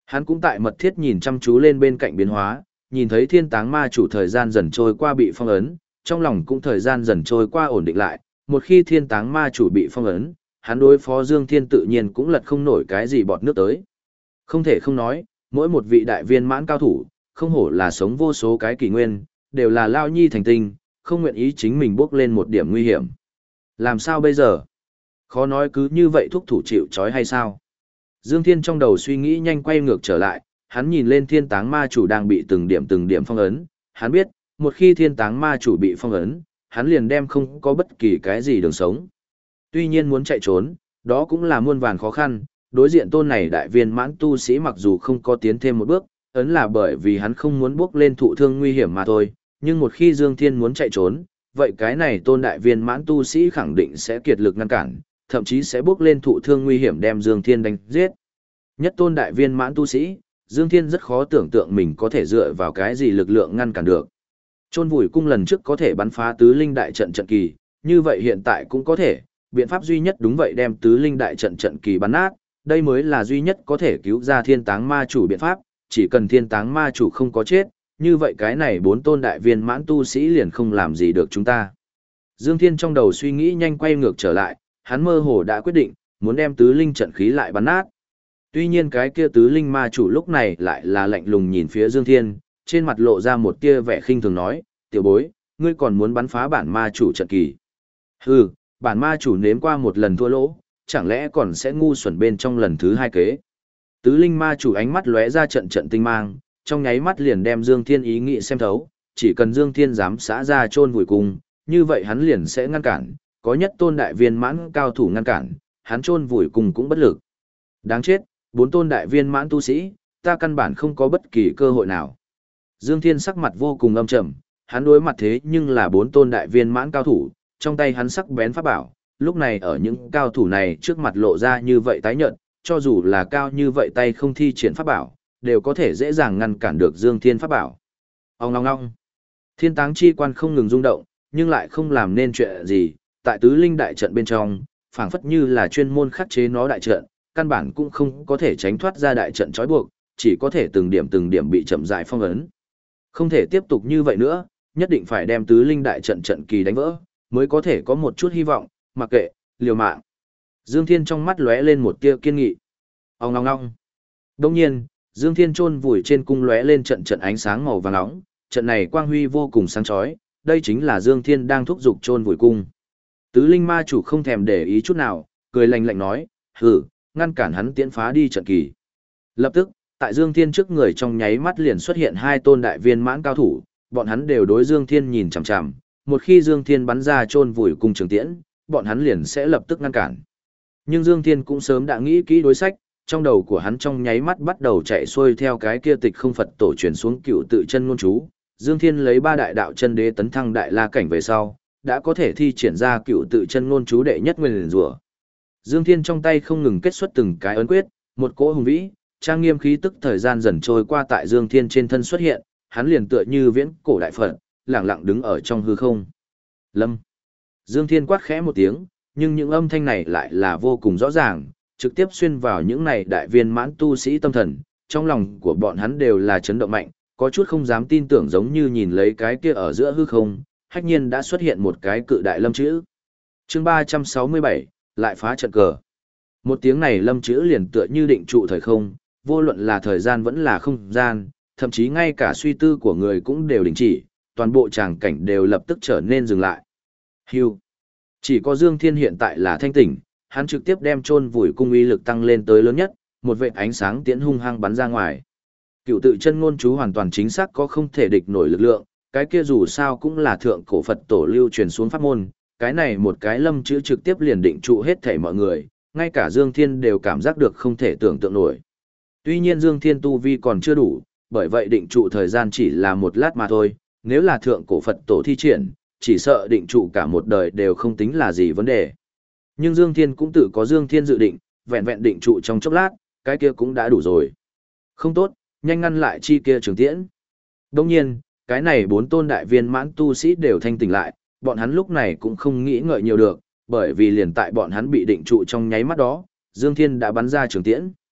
Hắn cũng tại mật thiết nhìn chăm chú lên bên cạnh biến hóa, nhìn thấy thiên táng ma chủ thời gian dần trôi qua bị phong ấn, trong lòng cũng thời gian dần trôi qua ổn định lại, một khi thiên táng ma chủ bị phong ấn, hắn đối phó Dương Thiên tự nhiên cũng lật không nổi cái gì bọt nước tới. Không thể không nói, mỗi một vị đại viên mãn cao thủ, không hổ là sống vô số cái kỷ nguyên, đều là lao nhi thành tinh, không nguyện ý chính mình bước lên một điểm nguy hiểm. Làm sao bây giờ? Khó nói cứ như vậy thúc thủ chịu trói hay sao? Dương Thiên trong đầu suy nghĩ nhanh quay ngược trở lại, hắn nhìn lên thiên táng ma chủ đang bị từng điểm phong ấn, hắn biết, một khi thiên táng ma chủ bị phong ấn, hắn liền đem không có bất kỳ cái gì đường sống. Tuy nhiên muốn chạy trốn, đó cũng là muôn vàn khó khăn, đối diện tôn này đại viên mãn tu sĩ mặc dù không có tiến thêm một bước, ấn là bởi vì hắn không muốn bước lên thụ thương nguy hiểm mà thôi, nhưng một khi Dương Thiên muốn chạy trốn, vậy cái này tôn đại viên mãn tu sĩ khẳng định sẽ kiệt lực ngăn cản, thậm chí sẽ bước lên thụ thương nguy hiểm đem Dương Thiên đánh giết. Nhất tôn đại viên mãn tu sĩ, Dương Thiên rất khó tưởng tượng mình có thể dựa vào cái gì lực lượng ngăn cản được. Chôn vùi cung lần trước có thể bắn phá tứ linh đại trận trận kỳ, như vậy hiện tại cũng có thể, biện pháp duy nhất đúng vậy đem tứ linh đại trận trận kỳ bắn nát, đây mới là duy nhất có thể cứu ra thiên táng ma chủ biện pháp, chỉ cần thiên táng ma chủ không có chết, như vậy cái này bốn tôn đại viên mãn tu sĩ liền không làm gì được chúng ta. Dương Thiên trong đầu suy nghĩ nhanh quay ngược trở lại, hắn mơ hồ đã quyết định, muốn đem tứ linh trận khí lại bắn nát. Tuy nhiên cái kia tứ linh ma chủ lúc này lại là lạnh lùng nhìn phía Dương Thiên, trên mặt lộ ra một tia vẻ khinh thường nói, tiểu bối, ngươi còn muốn bắn phá bản ma chủ trận kỳ. Hừ, bản ma chủ nếm qua một lần thua lỗ, chẳng lẽ còn sẽ ngu xuẩn bên trong lần thứ hai kế. Tứ linh ma chủ ánh mắt lóe ra trận trận tinh mang, trong nháy mắt liền đem Dương Thiên ý nghĩ xem thấu, chỉ cần Dương Thiên dám xã ra chôn vùi cùng, như vậy hắn liền sẽ ngăn cản, có nhất tôn đại viên mãn cao thủ ngăn cản, hắn chôn vùi cùng cũng bất lực. Đáng chết, bốn tôn đại viên mãn tu sĩ, ta căn bản không có bất kỳ cơ hội nào. Dương Thiên sắc mặt vô cùng âm trầm, hắn đối mặt thế nhưng là bốn tôn đại viên mãn cao thủ, trong tay hắn sắc bén pháp bảo, lúc này ở những cao thủ này trước mặt lộ ra như vậy tái nhợt, cho dù là cao như vậy tay không thi triển pháp bảo, đều có thể dễ dàng ngăn cản được Dương Thiên pháp bảo. Ong ong ong. Thiên táng chi quan không ngừng rung động, nhưng lại không làm nên chuyện gì, tại tứ linh đại trận bên trong, phảng phất như là chuyên môn khắc chế nó đại trận, căn bản cũng không có thể tránh thoát ra đại trận trói buộc, chỉ có thể từng điểm bị chậm rãi phong ấn. Không thể tiếp tục như vậy nữa, nhất định phải đem tứ linh đại trận trận kỳ đánh vỡ, mới có thể có một chút hy vọng, mặc kệ, liều mạng. Dương Thiên trong mắt lóe lên một tia kiên nghị. Ong ong ong. Đương nhiên, Dương Thiên chôn vùi trên cung lóe lên trận trận ánh sáng màu vàng nóng, trận này quang huy vô cùng sáng chói, đây chính là Dương Thiên đang thúc giục chôn vùi cung. Tứ linh ma chủ không thèm để ý chút nào, cười lạnh lạnh nói, hừ, ngăn cản hắn tiến phá đi trận kỳ. Lập tức, tại Dương Thiên trước người trong nháy mắt liền xuất hiện hai tôn đại viên mãn cao thủ, bọn hắn đều đối Dương Thiên nhìn chằm chằm, một khi Dương Thiên bắn ra chôn vùi cung trường tiễn, bọn hắn liền sẽ lập tức ngăn cản. Nhưng Dương Thiên cũng sớm đã nghĩ kỹ đối sách, trong đầu của hắn trong nháy mắt bắt đầu chạy xuôi theo cái kia tịch không Phật tổ truyền xuống cựu tự chân ngôn chú. Dương Thiên lấy ba đại đạo chân đế tấn thăng đại la cảnh về sau, đã có thể thi triển ra cựu tự chân ngôn chú đệ nhất nguyên rủa. Dương Thiên trong tay không ngừng kết xuất từng cái ấn quyết, một cỗ hùng vĩ, trang nghiêm khí tức thời gian dần trôi qua tại Dương Thiên trên thân xuất hiện, hắn liền tựa như viễn cổ đại Phật, lặng lặng đứng ở trong hư không. Lâm. Dương Thiên quát khẽ một tiếng, nhưng những âm thanh này lại là vô cùng rõ ràng, trực tiếp xuyên vào những này đại viên mãn tu sĩ tâm thần, trong lòng của bọn hắn đều là chấn động mạnh, có chút không dám tin tưởng giống như nhìn lấy cái kia ở giữa hư không, hách nhiên đã xuất hiện một cái cự đại lâm chữ. Chương 367, lại phá trận cờ. Một tiếng này lâm chữ liền tựa như định trụ thời không, vô luận là thời gian vẫn là không gian, thậm chí ngay cả suy tư của người cũng đều đình chỉ, toàn bộ tràng cảnh đều lập tức trở nên dừng lại. Hưu. Chỉ có Dương Thiên hiện tại là thanh tỉnh, hắn trực tiếp đem chôn vùi cung uy lực tăng lên tới lớn nhất, một vệt ánh sáng tiễn hung hăng bắn ra ngoài. Cựu tự chân ngôn chú hoàn toàn chính xác có không thể địch nổi lực lượng, cái kia dù sao cũng là thượng cổ Phật tổ lưu truyền xuống pháp môn, cái này một cái lâm chữ trực tiếp liền định trụ hết thảy mọi người, ngay cả Dương Thiên đều cảm giác được không thể tưởng tượng nổi. Tuy nhiên Dương Thiên tu vi còn chưa đủ, bởi vậy định trụ thời gian chỉ là một lát mà thôi, nếu là thượng cổ Phật tổ thi triển, chỉ sợ định trụ cả một đời đều không tính là gì vấn đề. Nhưng Dương Thiên cũng tự có Dương Thiên dự định, vẹn vẹn định trụ trong chốc lát, cái kia cũng đã đủ rồi. Không tốt, nhanh ngăn lại chi kia trường tiễn. Đồng nhiên, cái này bốn tôn đại viên mãn tu sĩ đều thanh tỉnh lại, bọn hắn lúc này cũng không nghĩ ngợi nhiều được, bởi vì liền tại bọn hắn bị định trụ trong nháy mắt đó, Dương Thiên đã bắn ra trường tiễn.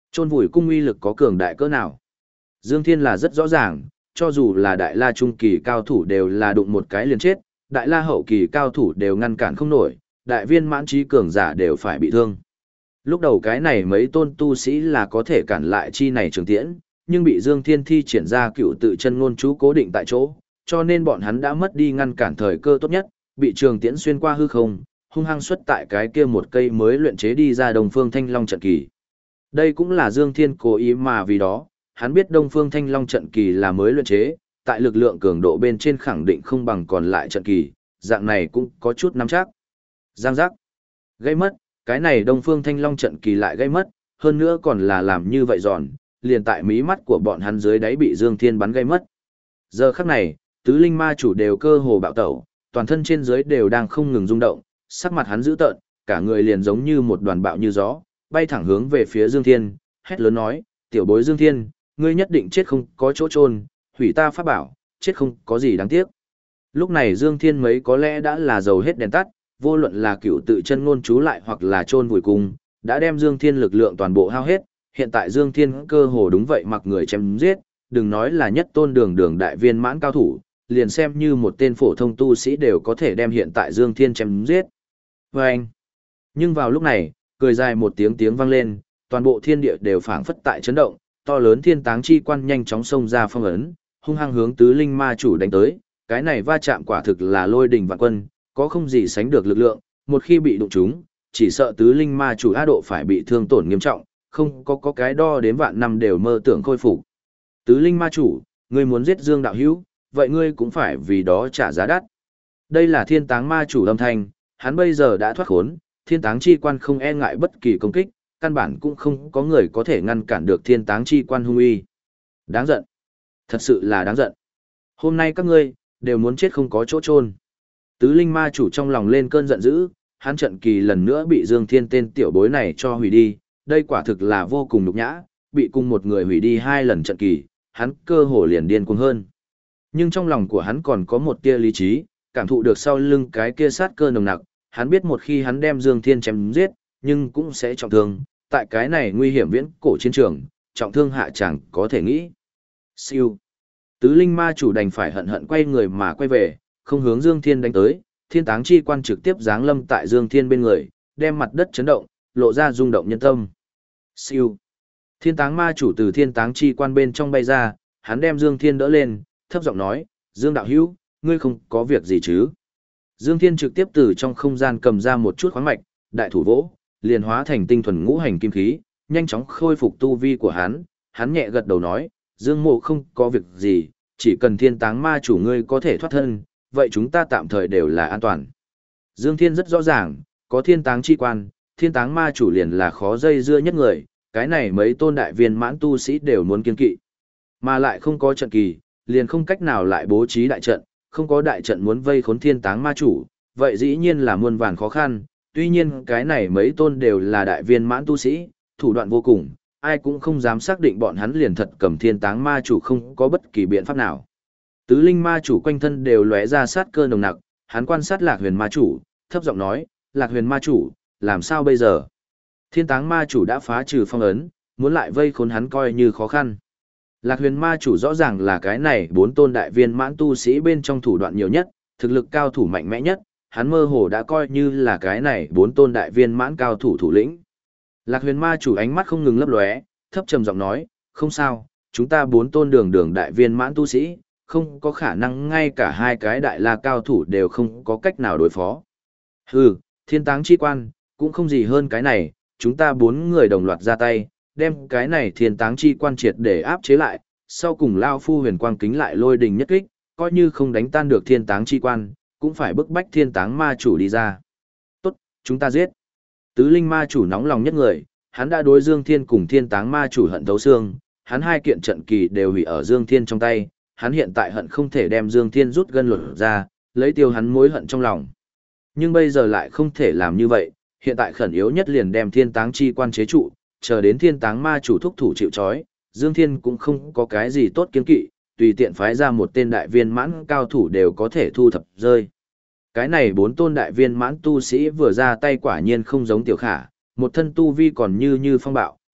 Chôn vùi cung uy lực có cường đại cỡ nào? Dương Thiên là rất rõ ràng, cho dù là đại la trung kỳ cao thủ đều là đụng một cái liền chết, đại la hậu kỳ cao thủ đều ngăn cản không nổi, đại viên mãn trí cường giả đều phải bị thương. Lúc đầu cái này mấy tôn tu sĩ là có thể cản lại chi này trường tiễn, nhưng bị Dương Thiên thi triển ra cựu tự chân ngôn chú cố định tại chỗ, cho nên bọn hắn đã mất đi ngăn cản thời cơ tốt nhất, bị trường tiễn xuyên qua hư không, hung hăng xuất tại cái kia một cây mới luyện chế đi ra Đông Phương Thanh Long trận kỳ. Đây cũng là Dương Thiên cố ý mà vì đó, hắn biết Đông Phương Thanh Long trận kỳ là mới luyện chế, tại lực lượng cường độ bên trên khẳng định không bằng còn lại trận kỳ, dạng này cũng có chút nắm chắc. Giang giác. Gây mất, cái này Đông Phương Thanh Long trận kỳ lại gây mất, hơn nữa còn là làm như vậy giòn, liền tại mí mắt của bọn hắn dưới đáy bị Dương Thiên bắn gây mất. Giờ khắc này, tứ linh ma chủ đều cơ hồ bạo tẩu, toàn thân trên dưới đều đang không ngừng rung động, sắc mặt hắn dữ tợn, cả người liền giống như một đoàn bạo như gió, bay thẳng hướng về phía Dương Thiên, hét lớn nói, tiểu bối Dương Thiên, ngươi nhất định chết không có chỗ chôn, hủy ta pháp bảo, chết không có gì đáng tiếc. Lúc này Dương Thiên mấy có lẽ đã là dầu hết đèn tắt, vô luận là cựu tự chân ngôn chú lại hoặc là chôn vùi cung, đã đem Dương Thiên lực lượng toàn bộ hao hết, hiện tại Dương Thiên cơ hồ đúng vậy mặc người chém giết, đừng nói là nhất tôn đường đại viên mãn cao thủ, liền xem như một tên phổ thông tu sĩ đều có thể đem hiện tại Dương Thiên chém giết. Vâng! Nhưng vào lúc này, cười dài một tiếng vang lên, toàn bộ thiên địa đều phảng phất tại chấn động, to lớn thiên táng chi quan nhanh chóng xông ra phong ấn, hung hăng hướng tứ linh ma chủ đánh tới, cái này va chạm quả thực là lôi đình vạn quân, có không gì sánh được lực lượng, một khi bị đụng trúng, chỉ sợ tứ linh ma chủ á độ phải bị thương tổn nghiêm trọng, không có cái đo đến vạn năm đều mơ tưởng khôi phục. Tứ linh ma chủ, ngươi muốn giết Dương đạo hữu, vậy ngươi cũng phải vì đó trả giá đắt. Đây là thiên táng ma chủ âm thanh, hắn bây giờ đã thoát khốn, thiên táng chi quan không e ngại bất kỳ công kích, căn bản cũng không có người có thể ngăn cản được thiên táng chi quan hung uy. Đáng giận. Thật sự là đáng giận. Hôm nay các ngươi, đều muốn chết không có chỗ chôn. Tứ linh ma chủ trong lòng lên cơn giận dữ, hắn trận kỳ lần nữa bị Dương Thiên tên tiểu bối này cho hủy đi, đây quả thực là vô cùng nhục nhã, bị cùng một người hủy đi 2 lần trận kỳ, hắn cơ hồ liền điên cuồng hơn. Nhưng trong lòng của hắn còn có một tia lý trí, cảm thụ được sau lưng cái kia sát cơ nồng nặc, hắn biết một khi hắn đem Dương Thiên chém giết, nhưng cũng sẽ trọng thương, tại cái này nguy hiểm viễn cổ chiến trường, trọng thương hạ chẳng có thể nghĩ. Siêu. Tứ linh ma chủ đành phải hận hận quay người mà quay về, không hướng Dương Thiên đánh tới, thiên táng chi quan trực tiếp giáng lâm tại Dương Thiên bên người, đem mặt đất chấn động, lộ ra rung động nhân tâm. Siêu. Thiên táng ma chủ từ thiên táng chi quan bên trong bay ra, hắn đem Dương Thiên đỡ lên, thấp giọng nói, Dương đạo hữu, ngươi không có việc gì chứ? Dương Thiên trực tiếp từ trong không gian cầm ra một chút khoáng mạch, đại thủ vỗ, liền hóa thành tinh thuần ngũ hành kim khí, nhanh chóng khôi phục tu vi của hắn nhẹ gật đầu nói, Dương mộ không có việc gì, chỉ cần thiên táng ma chủ ngươi có thể thoát thân, vậy chúng ta tạm thời đều là an toàn. Dương Thiên rất rõ ràng, có thiên táng chi quan, thiên táng ma chủ liền là khó dây dưa nhất người, cái này mấy tôn đại viên mãn tu sĩ đều muốn kiên kỵ. Mà lại không có trận kỳ, liền không cách nào lại bố trí đại trận, không có đại trận muốn vây khốn thiên táng ma chủ, vậy dĩ nhiên là muôn vàn khó khăn, tuy nhiên cái này mấy tôn đều là đại viên mãn tu sĩ, thủ đoạn vô cùng, ai cũng không dám xác định bọn hắn liền thật cầm thiên táng ma chủ không có bất kỳ biện pháp nào. Tứ linh ma chủ quanh thân đều lóe ra sát cơ nồng nặc, hắn quan sát Lạc Huyền ma chủ, thấp giọng nói, Lạc Huyền ma chủ, làm sao bây giờ? Thiên táng ma chủ đã phá trừ phong ấn, muốn lại vây khốn hắn coi như khó khăn. Lạc Huyền ma chủ rõ ràng là cái này 4 tôn đại viên mãn tu sĩ bên trong thủ đoạn nhiều nhất, thực lực cao thủ mạnh mẽ nhất, hắn mơ hồ đã coi như là cái này 4 tôn đại viên mãn cao thủ thủ lĩnh. Lạc Huyền ma chủ ánh mắt không ngừng lấp lóe, thấp trầm giọng nói, không sao, chúng ta 4 tôn đường đại viên mãn tu sĩ, không có khả năng ngay cả 2 cái đại la cao thủ đều không có cách nào đối phó. Hừ, thiên táng chi quan, cũng không gì hơn cái này, chúng ta 4 người đồng loạt ra tay, đem cái này thiên táng chi quan triệt để áp chế lại, sau cùng lao phu huyền quang kính lại lôi đình nhất kích, coi như không đánh tan được thiên táng chi quan, cũng phải bức bách thiên táng ma chủ đi ra. Tốt, chúng ta giết. Tứ linh ma chủ nóng lòng nhất người, hắn đã đối Dương Thiên cùng thiên táng ma chủ hận thấu xương, hắn 2 kiện trận kỳ đều hủy ở Dương Thiên trong tay, hắn hiện tại hận không thể đem Dương Thiên rút gân lột ra, lấy tiêu hắn mối hận trong lòng. Nhưng bây giờ lại không thể làm như vậy, hiện tại khẩn yếu nhất liền đem thiên táng chi quan chế trụ, chờ đến thiên táng ma chủ thúc thủ chịu trói, Dương Thiên cũng không có cái gì tốt kiên kỵ, tùy tiện phái ra một tên đại viên mãn cao thủ đều có thể thu thập rơi. Cái này 4 tôn đại viên mãn tu sĩ vừa ra tay quả nhiên không giống tiểu khả, một thân tu vi còn như phong bạo,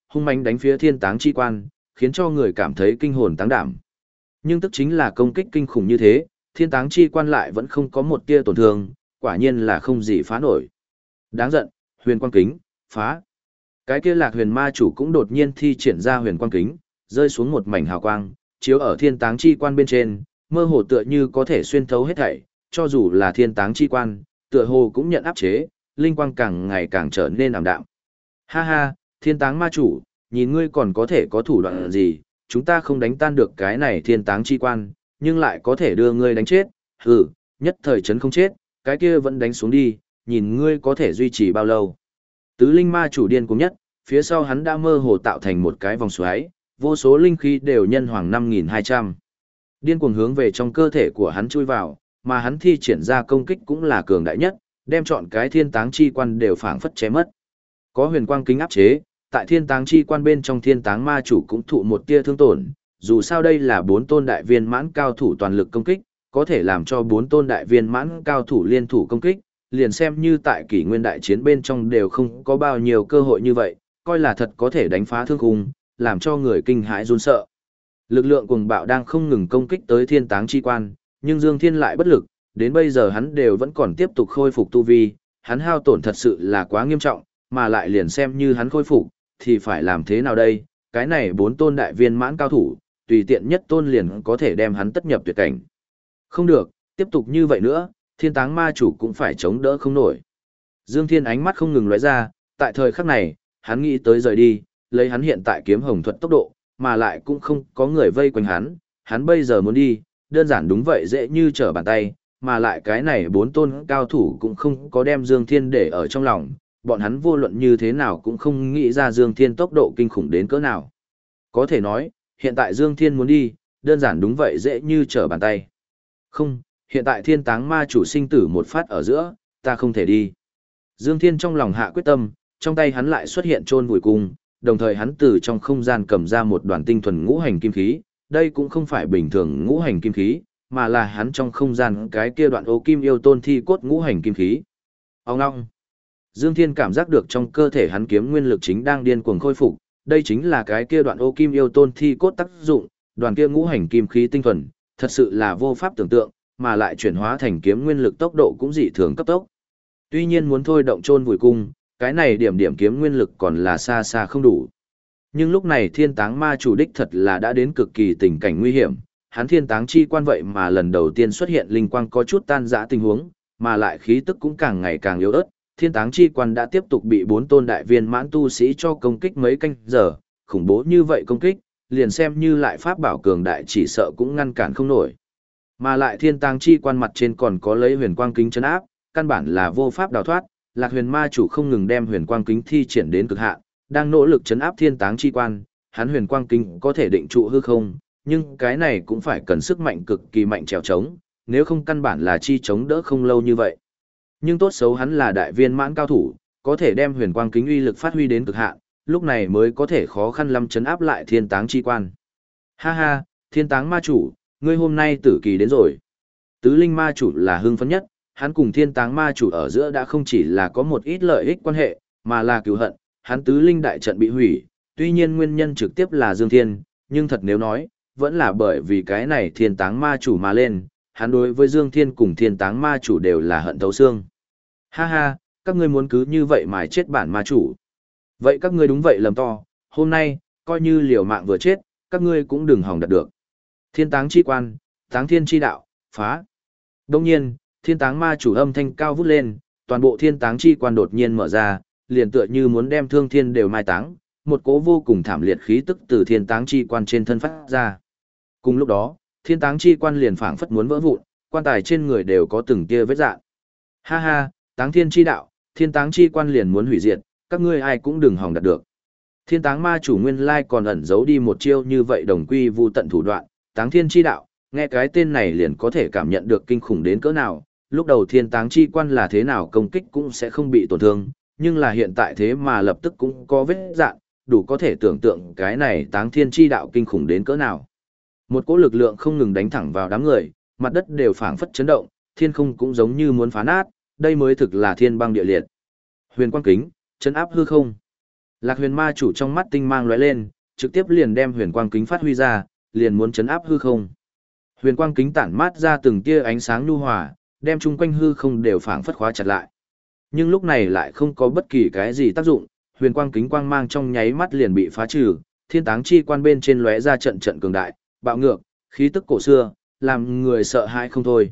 hung mãnh đánh phía thiên táng chi quan, khiến cho người cảm thấy kinh hồn táng đảm. Nhưng tức chính là công kích kinh khủng như thế, thiên táng chi quan lại vẫn không có một tia tổn thương, quả nhiên là không gì phá nổi. Đáng giận, huyền quang kính, phá. Cái kia Lạc Huyền ma chủ cũng đột nhiên thi triển ra huyền quang kính, rơi xuống một mảnh hào quang, chiếu ở thiên táng chi quan bên trên, mơ hồ tựa như có thể xuyên thấu hết thảy, cho dù là thiên táng chi quan, tựa hồ cũng nhận áp chế, linh quang càng ngày càng trở nên ảm đạm. Ha ha, thiên táng ma chủ, nhìn ngươi còn có thể có thủ đoạn gì, chúng ta không đánh tan được cái này thiên táng chi quan, nhưng lại có thể đưa ngươi đánh chết, hừ, nhất thời chấn không chết, cái kia vẫn đánh xuống đi, nhìn ngươi có thể duy trì bao lâu. Tứ linh ma chủ điên cuồng nhất, phía sau hắn đã mơ hồ tạo thành một cái vòng xoáy, vô số linh khí đều nhân hoàng 5200. Điên cuồng hướng về trong cơ thể của hắn chui vào, mà hắn thi triển ra công kích cũng là cường đại nhất, đem chọn cái thiên táng chi quan đều phảng phất chém mất. Có huyền quang kính áp chế, tại thiên táng chi quan bên trong thiên táng ma chủ cũng thụ một tia thương tổn, dù sao đây là 4 tôn đại viên mãn cao thủ toàn lực công kích, có thể làm cho 4 tôn đại viên mãn cao thủ liên thủ công kích, liền xem như tại kỷ nguyên đại chiến bên trong đều không có bao nhiêu cơ hội như vậy, coi là thật có thể đánh phá thương khung, làm cho người kinh hãi run sợ. Lực lượng cuồng bạo đang không ngừng công kích tới thiên táng chi quan, nhưng Dương Thiên lại bất lực, đến bây giờ hắn đều vẫn còn tiếp tục khôi phục tu vi, hắn hao tổn thật sự là quá nghiêm trọng, mà lại liền xem như hắn khôi phục, thì phải làm thế nào đây, cái này 4 tôn đại viên mãn cao thủ, tùy tiện nhất tôn liền có thể đem hắn tất nhập tuyệt cảnh. Không được, tiếp tục như vậy nữa, thiên táng ma chủ cũng phải chống đỡ không nổi. Dương Thiên ánh mắt không ngừng lóe ra, tại thời khắc này, hắn nghĩ tới rời đi, lấy hắn hiện tại kiếm hồng thuật tốc độ, mà lại cũng không có người vây quanh hắn bây giờ muốn đi, đơn giản đúng vậy dễ như trở bàn tay, mà lại cái này 4 tôn cao thủ cũng không có đem Dương Thiên để ở trong lòng, bọn hắn vô luận như thế nào cũng không nghĩ ra Dương Thiên tốc độ kinh khủng đến cỡ nào. Có thể nói, hiện tại Dương Thiên muốn đi, đơn giản đúng vậy dễ như trở bàn tay. Không, hiện tại thiên táng ma chủ sinh tử một phát ở giữa, ta không thể đi. Dương Thiên trong lòng hạ quyết tâm, trong tay hắn lại xuất hiện chôn vùi cung, đồng thời hắn từ trong không gian cầm ra một đoàn tinh thuần ngũ hành kim khí, đây cũng không phải bình thường ngũ hành kim khí, mà là hắn trong không gian cái kia đoạn ô kim yêu tôn thi cốt ngũ hành kim khí. Ông ngong. Dương Thiên cảm giác được trong cơ thể hắn kiếm nguyên lực chính đang điên cuồng khôi phục, đây chính là cái kia đoạn ô kim yêu tôn thi cốt tác dụng, đoàn kia ngũ hành kim khí tinh thuần, thật sự là vô pháp tưởng tượng, mà lại chuyển hóa thành kiếm nguyên lực tốc độ cũng dị thường cấp tốc. Tuy nhiên muốn thôi động chôn vùi cung, cái này điểm kiếm nguyên lực còn là xa xa không đủ. Nhưng lúc này thiên táng ma chủ đích thật là đã đến cực kỳ tình cảnh nguy hiểm, hắn thiên táng chi quan vậy mà lần đầu tiên xuất hiện linh quang có chút tan rã tình huống, mà lại khí tức cũng càng ngày càng yếu ớt, thiên táng chi quan đã tiếp tục bị 4 tôn đại viên mãn tu sĩ cho công kích mấy canh giờ, khủng bố như vậy công kích, liền xem như lại pháp bảo cường đại chỉ sợ cũng ngăn cản không nổi. Mà lại thiên táng chi quan mặt trên còn có lấy huyền quang kính trấn áp, căn bản là vô pháp đào thoát, Lạc Huyền ma chủ không ngừng đem huyền quang kính thi triển đến cực hạn, đang nỗ lực trấn áp thiên táng chi quan, hắn huyền quang kính có thể định trụ hư không, nhưng cái này cũng phải cần sức mạnh cực kỳ mạnh trèo trống, nếu không căn bản là chi chống đỡ không lâu như vậy. Nhưng tốt xấu hắn là đại viên mãn cao thủ, có thể đem huyền quang kính uy lực phát huy đến cực hạn, lúc này mới có thể khó khăn lắm trấn áp lại thiên táng chi quan. Ha ha, thiên táng ma chủ, ngươi hôm nay tử kỳ đến rồi. Tứ linh ma chủ là hưng phấn nhất, hắn cùng thiên táng ma chủ ở giữa đã không chỉ là có một ít lợi ích quan hệ, mà là cừu hận, hắn tứ linh đại trận bị hủy, tuy nhiên nguyên nhân trực tiếp là Dương Thiên, nhưng thật nếu nói, vẫn là bởi vì cái này thiên táng ma chủ mà lên, hắn đối với Dương Thiên cùng thiên táng ma chủ đều là hận thấu xương. Ha ha, các ngươi muốn cứ như vậy mà chết bản ma chủ. Vậy các ngươi đúng vậy lầm to, hôm nay, coi như liều mạng vừa chết, các ngươi cũng đừng hòng đạt được. Thiên táng chi quan, táng thiên chi đạo, phá. Đông nhiên, thiên táng ma chủ âm thanh cao vút lên, toàn bộ thiên táng chi quan đột nhiên mở ra, liền tựa như muốn đem thương thiên đều mai táng, một cỗ vô cùng thảm liệt khí tức từ thiên táng chi quan trên thân phát ra. Cùng lúc đó, thiên táng chi quan liền phảng phất muốn vỡ vụn, quan tài trên người đều có từng tia vết rạn. Ha ha, táng thiên chi đạo, thiên táng chi quan liền muốn hủy diệt, các ngươi ai cũng đừng hòng đạt được. Thiên táng ma chủ nguyên lai còn ẩn giấu đi một chiêu như vậy đồng quy vu tận thủ đoạn, táng thiên chi đạo, nghe cái tên này liền có thể cảm nhận được kinh khủng đến cỡ nào, lúc đầu thiên táng chi quan là thế nào công kích cũng sẽ không bị tổn thương, nhưng là hiện tại thế mà lập tức cũng có vết rạn, đủ có thể tưởng tượng cái này táng thiên chi đạo kinh khủng đến cỡ nào. Một cỗ lực lượng không ngừng đánh thẳng vào đám người, mặt đất đều phảng phất chấn động, thiên không cũng giống như muốn phá nát, đây mới thực là thiên băng địa liệt. Huyền quang kính, chấn áp hư không. Lạc huyền ma chủ trong mắt tinh mang lóe lên, trực tiếp liền đem huyền quang kính phát huy ra, liền muốn chấn áp hư không. Huyền quang kính tản mát ra từng tia ánh sáng nhu hòa, đem chung quanh hư không đều phảng phất khóa chặt lại. Nhưng lúc này lại không có bất kỳ cái gì tác dụng, huyền quang kính quang mang trong nháy mắt liền bị phá trừ, thiên táng chi quan bên trên lóe ra trận trận cường đại, bạo ngược, khí tức cổ xưa, làm người sợ hãi không thôi.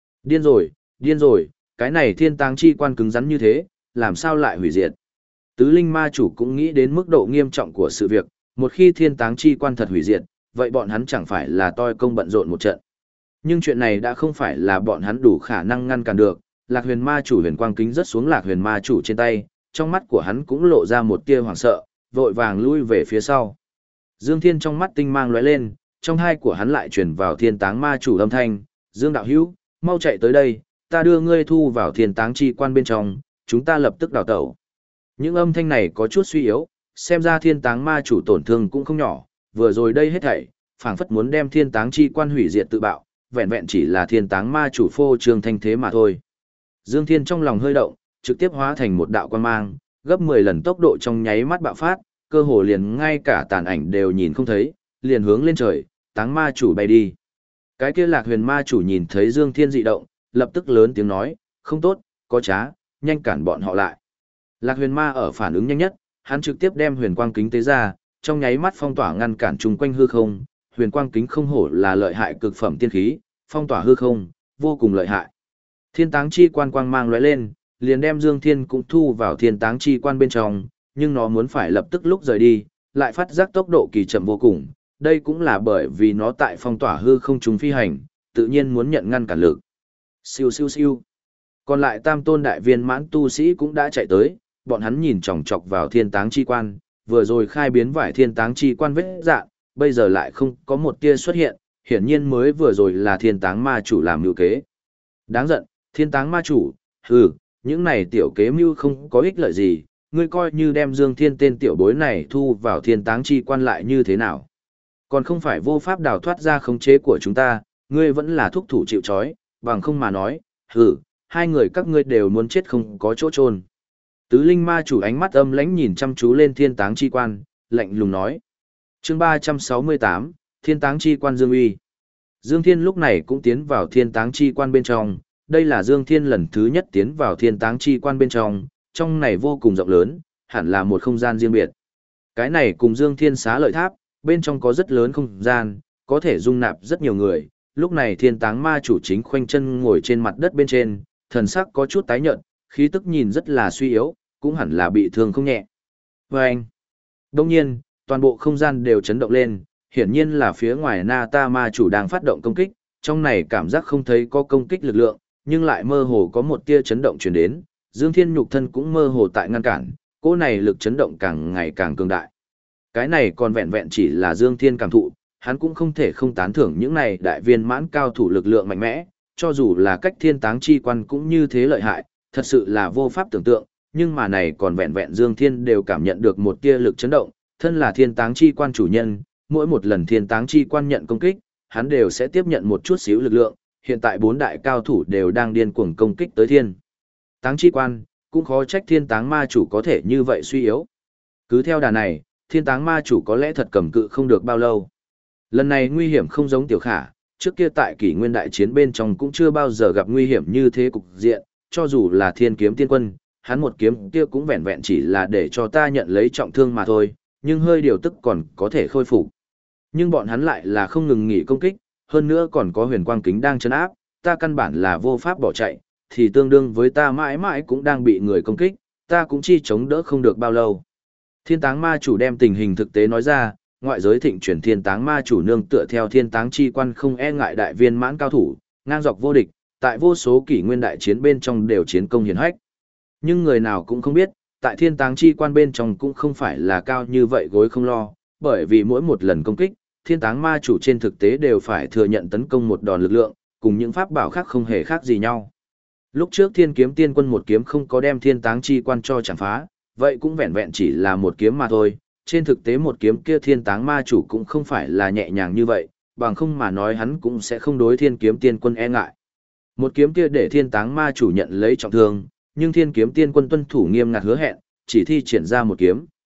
Điên rồi, cái này thiên táng chi quan cứng rắn như thế, làm sao lại hủy diệt? Tứ linh ma chủ cũng nghĩ đến mức độ nghiêm trọng của sự việc, một khi thiên táng chi quan thật hủy diệt, vậy bọn hắn chẳng phải là toi công bận rộn một trận. Nhưng chuyện này đã không phải là bọn hắn đủ khả năng ngăn cản được, Lạc huyền ma chủ huyền quang kính rớt xuống Lạc huyền ma chủ trên tay, trong mắt của hắn cũng lộ ra một tia hoảng sợ, vội vàng lui về phía sau. Dương Thiên trong mắt tinh mang lóe lên, trong hai của hắn lại truyền vào thiên táng ma chủ âm thanh, Dương đạo hữu, mau chạy tới đây, ta đưa ngươi thu vào thiên táng chi quan bên trong, chúng ta lập tức đào tẩu. Những âm thanh này có chút suy yếu, xem ra thiên táng ma chủ tổn thương cũng không nhỏ, vừa rồi đây hết thảy, phảng phất muốn đem thiên táng chi quan hủy diệt tự bạo, vẹn vẹn chỉ là thiên táng ma chủ phô trương thanh thế mà thôi. Dương Thiên trong lòng hơi động, trực tiếp hóa thành một đạo quang mang, gấp 10 lần tốc độ trong nháy mắt bạo phát, cơ hồ liền ngay cả tàn ảnh đều nhìn không thấy, liền hướng lên trời, táng ma chủ bay đi. Cái kia Lạc huyền ma chủ nhìn thấy Dương Thiên dị động, lập tức lớn tiếng nói, không tốt, có trá, nhanh cản bọn họ lại. Lạc huyền ma ở phản ứng nhanh nhất, hắn trực tiếp đem huyền quang kính tế ra, trong nháy mắt phong tỏa ngăn cản chung quanh hư không, huyền quang kính không hổ là lợi hại cực phẩm tiên khí, phong tỏa hư không, vô cùng lợi hại. Thiên táng chi quan quang mang lóe lên, liền đem Dương Thiên cũng thu vào thiên táng chi quan bên trong, nhưng nó muốn phải lập tức lúc rời đi, lại phát giác tốc độ kỳ chậm vô cùng, đây cũng là bởi vì nó tại phong tỏa hư không trùng phi hành, tự nhiên muốn nhận ngăn cản lực. Siêu siêu siêu. Còn lại tam tôn đại viên mãn tu sĩ cũng đã chạy tới, bọn hắn nhìn chòng chọc vào thiên táng chi quan, vừa rồi khai biến vải thiên táng chi quan vết dạng, bây giờ lại không có một tia xuất hiện, hiển nhiên mới vừa rồi là thiên táng ma chủ làm mưu kế. Đáng giận, thiên táng ma chủ, hừ, những này tiểu kế mưu không có ích lợi gì, ngươi coi như đem Dương Thiên tên tiểu bối này thu vào thiên táng chi quan lại như thế nào. Còn không phải vô pháp đào thoát ra khống chế của chúng ta, ngươi vẫn là thúc thủ chịu trói, bằng không mà nói, hừ, hai người các ngươi đều muốn chết không có chỗ chôn. Tứ linh ma chủ ánh mắt âm lãnh nhìn chăm chú lên thiên táng chi quan, lạnh lùng nói. Chương 368, Thiên táng chi quan Dương uy. Dương Thiên lúc này cũng tiến vào thiên táng chi quan bên trong, đây là Dương Thiên lần thứ nhất tiến vào thiên táng chi quan bên trong này vô cùng rộng lớn, hẳn là một không gian riêng biệt. Cái này cùng Dương Thiên xá lợi tháp, bên trong có rất lớn không gian, có thể dung nạp rất nhiều người. Lúc này thiên táng ma chủ chính khoanh chân ngồi trên mặt đất bên trên, thần sắc có chút tái nhợt, khí tức nhìn rất là suy yếu, cũng hẳn là bị thương không nhẹ. Và anh, đông nhiên, toàn bộ không gian đều chấn động lên, hiển nhiên là phía ngoài Nata ma chủ đang phát động công kích, trong này cảm giác không thấy có công kích lực lượng, nhưng lại mơ hồ có một tia chấn động truyền đến, Dương Thiên nhục thân cũng mơ hồ tại ngăn cản, cỗ này lực chấn động càng ngày càng cường đại. Cái này còn vẹn vẹn chỉ là Dương Thiên cảm thụ, hắn cũng không thể không tán thưởng những này đại viên mãn cao thủ lực lượng mạnh mẽ, cho dù là cách thiên táng chi quan cũng như thế lợi hại, thật sự là vô pháp tưởng tượng, nhưng mà này còn vẹn vẹn Dương Thiên đều cảm nhận được một tia lực chấn động, thân là thiên táng chi quan chủ nhân, mỗi một lần thiên táng chi quan nhận công kích, hắn đều sẽ tiếp nhận một chút xíu lực lượng, hiện tại bốn đại cao thủ đều đang điên cuồng công kích tới thiên táng chi quan, cũng khó trách thiên táng ma chủ có thể như vậy suy yếu. Cứ theo đà này, thiên táng ma chủ có lẽ thật cầm cự không được bao lâu. Lần này nguy hiểm không giống tiểu khả, trước kia tại kỷ nguyên đại chiến bên trong cũng chưa bao giờ gặp nguy hiểm như thế cục diện, cho dù là thiên kiếm tiên quân, hắn một kiếm kia cũng vẹn vẹn chỉ là để cho ta nhận lấy trọng thương mà thôi, nhưng hơi điều tức còn có thể khôi phục. Nhưng bọn hắn lại là không ngừng nghỉ công kích, hơn nữa còn có huyền quang kính đang trấn áp, ta căn bản là vô pháp bỏ chạy, thì tương đương với ta mãi mãi cũng đang bị người công kích, ta cũng chi chống đỡ không được bao lâu. Thiên táng ma chủ đem tình hình thực tế nói ra, ngoại giới thịnh chuyển thiên táng ma chủ nương tựa theo thiên táng chi quan không e ngại đại viên mãn cao thủ, ngang dọc vô địch, tại vô số kỷ nguyên đại chiến bên trong đều chiến công hiển hách. Nhưng người nào cũng không biết, tại thiên táng chi quan bên trong cũng không phải là cao như vậy gối không lo, bởi vì mỗi một lần công kích, thiên táng ma chủ trên thực tế đều phải thừa nhận tấn công một đòn lực lượng, cùng những pháp bảo khác không hề khác gì nhau. Lúc trước thiên kiếm tiên quân một kiếm không có đem thiên táng chi quan cho chẳng phá, vậy cũng vẹn vẹn chỉ là một kiếm mà thôi, trên thực tế một kiếm kia thiên táng ma chủ cũng không phải là nhẹ nhàng như vậy, bằng không mà nói hắn cũng sẽ không đối thiên kiếm tiên quân e ngại. Một kiếm kia để thiên táng ma chủ nhận lấy trọng thương, nhưng thiên kiếm tiên quân tuân thủ nghiêm ngặt hứa hẹn, chỉ thi triển ra một kiếm,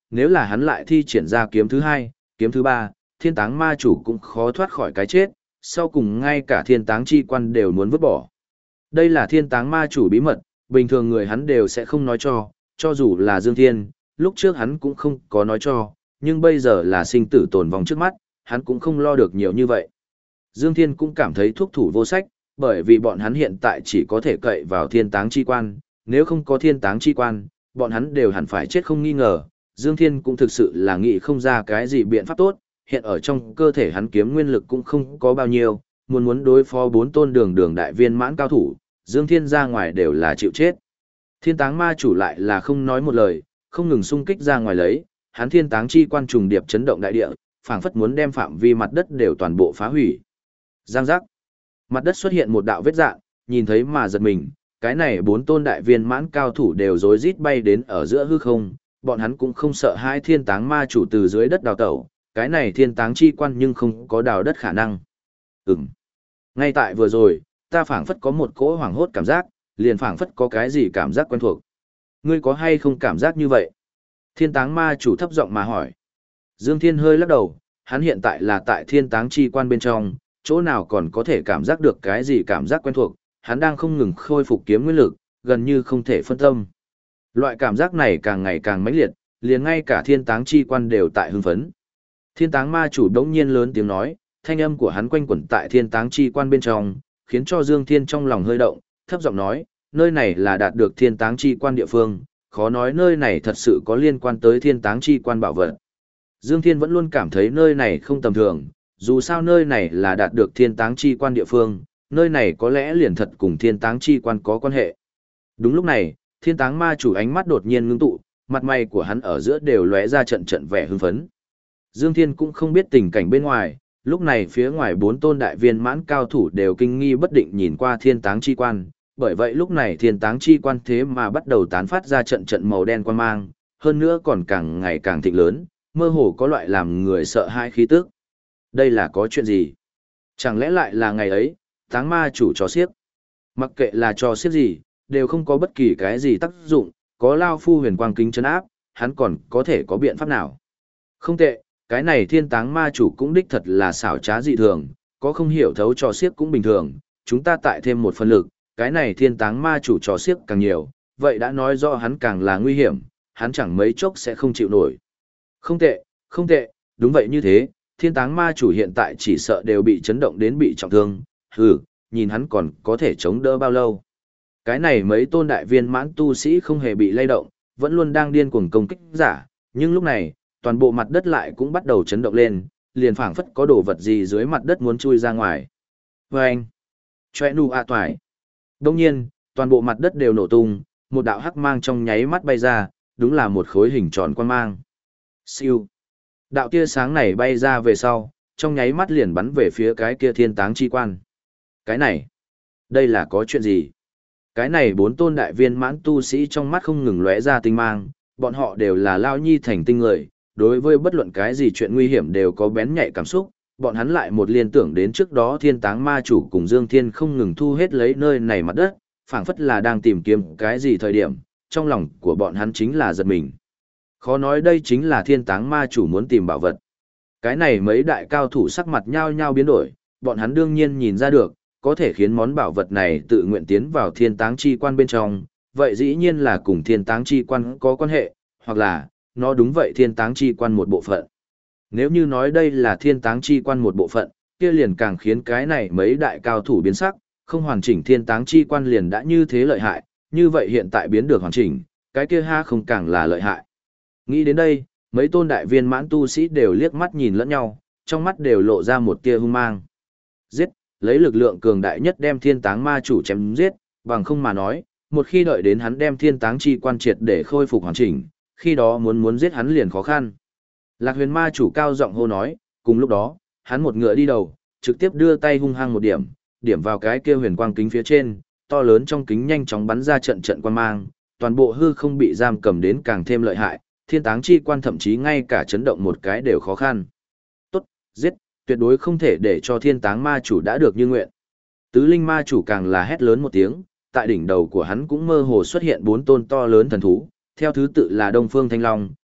nếu là hắn lại thi triển ra kiếm thứ hai, kiếm thứ ba, thiên táng ma chủ cũng khó thoát khỏi cái chết, sau cùng ngay cả thiên táng chi quan đều muốn vứt bỏ. Đây là thiên táng ma chủ bí mật, bình thường người hắn đều sẽ không nói cho dù là Dương Thiên, lúc trước hắn cũng không có nói cho, nhưng bây giờ là sinh tử tồn vong trước mắt, hắn cũng không lo được nhiều như vậy. Dương Thiên cũng cảm thấy thuốc thủ vô sách, bởi vì bọn hắn hiện tại chỉ có thể cậy vào thiên táng chi quan, nếu không có thiên táng chi quan, bọn hắn đều hẳn phải chết không nghi ngờ. Dương Thiên cũng thực sự là nghĩ không ra cái gì biện pháp tốt, hiện ở trong cơ thể hắn kiếm nguyên lực cũng không có bao nhiêu, muốn đối phó 4 tôn đường đại viên mãn cao thủ, Dương Thiên ra ngoài đều là chịu chết. Thiên táng ma chủ lại là không nói một lời, không ngừng xung kích ra ngoài lấy, hắn thiên táng chi quan trùng điệp chấn động đại địa, phảng phất muốn đem phạm vi mặt đất đều toàn bộ phá hủy. Giang giác. Mặt đất xuất hiện một đạo vết rạn, nhìn thấy mà giật mình, cái này 4 tôn đại viên mãn cao thủ đều rối rít bay đến ở giữa hư không, bọn hắn cũng không sợ hai thiên táng ma chủ từ dưới đất đào tẩu, cái này thiên táng chi quan nhưng không có đào đất khả năng. Ngay tại vừa rồi, ta phảng phất có một cỗ hoảng hốt cảm giác, liền phảng phất có cái gì cảm giác quen thuộc. Ngươi có hay không cảm giác như vậy? Thiên táng ma chủ thấp giọng mà hỏi. Dương Thiên hơi lắc đầu, hắn hiện tại là tại thiên táng chi quan bên trong, chỗ nào còn có thể cảm giác được cái gì cảm giác quen thuộc, hắn đang không ngừng khôi phục kiếm nguyên lực, gần như không thể phân tâm. Loại cảm giác này càng ngày càng mãnh liệt, liền ngay cả thiên táng chi quan đều tại hưng phấn. Thiên táng ma chủ đống nhiên lớn tiếng nói, thanh âm của hắn quanh quẩn tại thiên táng chi quan bên trong, khiến cho Dương Thiên trong lòng hơi động, thấp giọng nói, nơi này là đạt được thiên táng chi quan địa phương, khó nói nơi này thật sự có liên quan tới thiên táng chi quan bảo vật. Dương Thiên vẫn luôn cảm thấy nơi này không tầm thường, dù sao nơi này là đạt được thiên táng chi quan địa phương, nơi này có lẽ liền thật cùng thiên táng chi quan có quan hệ. Đúng lúc này, thiên táng ma chủ ánh mắt đột nhiên ngưng tụ, mặt mày của hắn ở giữa đều lóe ra trận trận vẻ hưng phấn. Dương Thiên cũng không biết tình cảnh bên ngoài, lúc này phía ngoài 4 tôn đại viên mãn cao thủ đều kinh nghi bất định nhìn qua thiên táng chi quan, bởi vậy lúc này thiên táng chi quan thế mà bắt đầu tán phát ra trận trận màu đen quang mang, hơn nữa còn càng ngày càng thịnh lớn, mơ hồ có loại làm người sợ hãi khí tức. Đây là có chuyện gì? Chẳng lẽ lại là ngày ấy, táng ma chủ trò xiếc? Mặc kệ là trò xiếc gì, đều không có bất kỳ cái gì tác dụng, có Lao Phu huyền quang kính chấn áp, hắn còn có thể có biện pháp nào? Không tệ, cái này thiên táng ma chủ cũng đích thật là xảo trá dị thường, có không hiểu thấu trò xiếc cũng bình thường, chúng ta tại thêm một phần lực, cái này thiên táng ma chủ trò xiếc càng nhiều, vậy đã nói rõ hắn càng là nguy hiểm, hắn chẳng mấy chốc sẽ không chịu nổi. Không tệ, không tệ, đúng vậy như thế, thiên táng ma chủ hiện tại chỉ sợ đều bị chấn động đến bị trọng thương, nhìn hắn còn có thể chống đỡ bao lâu. Cái này mấy tôn đại viên mãn tu sĩ không hề bị lay động, vẫn luôn đang điên cuồng công kích giả, nhưng lúc này, toàn bộ mặt đất lại cũng bắt đầu chấn động lên, liền phảng phất có đồ vật gì dưới mặt đất muốn chui ra ngoài. Vâng! Chòe nụ ạ toài! Đông nhiên, toàn bộ mặt đất đều nổ tung, một đạo hắc mang trong nháy mắt bay ra, đúng là một khối hình tròn quang mang. Siêu! Đạo tia sáng này bay ra về sau, trong nháy mắt liền bắn về phía cái kia thiên táng chi quan. Cái này! Đây là có chuyện gì? Cái này 4 tôn đại viên mãn tu sĩ trong mắt không ngừng lóe ra tinh mang, bọn họ đều là lao nhi thành tinh người, đối với bất luận cái gì chuyện nguy hiểm đều có bén nhạy cảm xúc, bọn hắn lại một liên tưởng đến trước đó thiên táng ma chủ cùng Dương Thiên không ngừng thu hết lấy nơi này mặt đất, phảng phất là đang tìm kiếm cái gì thời điểm, trong lòng của bọn hắn chính là giật mình. Khó nói đây chính là thiên táng ma chủ muốn tìm bảo vật. Cái này mấy đại cao thủ sắc mặt nhao nhao biến đổi, bọn hắn đương nhiên nhìn ra được, có thể khiến món bảo vật này tự nguyện tiến vào thiên táng chi quan bên trong, vậy dĩ nhiên là cùng thiên táng chi quan có quan hệ, hoặc là, nó đúng vậy thiên táng chi quan một bộ phận. Nếu như nói đây là thiên táng chi quan một bộ phận, kia liền càng khiến cái này mấy đại cao thủ biến sắc, không hoàn chỉnh thiên táng chi quan liền đã như thế lợi hại, như vậy hiện tại biến được hoàn chỉnh, cái kia ha không càng là lợi hại. Nghĩ đến đây, mấy tôn đại viên mãn tu sĩ đều liếc mắt nhìn lẫn nhau, trong mắt đều lộ ra một tia hung mang. Giết, lấy lực lượng cường đại nhất đem thiên táng ma chủ chém giết, bằng không mà nói, một khi đợi đến hắn đem thiên táng chi quan triệt để khôi phục hoàn chỉnh, khi đó muốn giết hắn liền khó khăn. Lạc huyền ma chủ cao giọng hô nói, cùng lúc đó, hắn một ngựa đi đầu, trực tiếp đưa tay hung hăng một điểm vào cái kia huyền quang kính phía trên, to lớn trong kính nhanh chóng bắn ra trận trận quang mang, toàn bộ hư không bị giam cầm đến càng thêm lợi hại, thiên táng chi quan thậm chí ngay cả chấn động một cái đều khó khăn. Tốt, giết, tuyệt đối không thể để cho thiên táng ma chủ đã được như nguyện. Tứ linh ma chủ càng là hét lớn một tiếng, tại đỉnh đầu của hắn cũng mơ hồ xuất hiện 4 tôn to lớn thần thú, theo thứ tự là Đông Phương Thanh Long,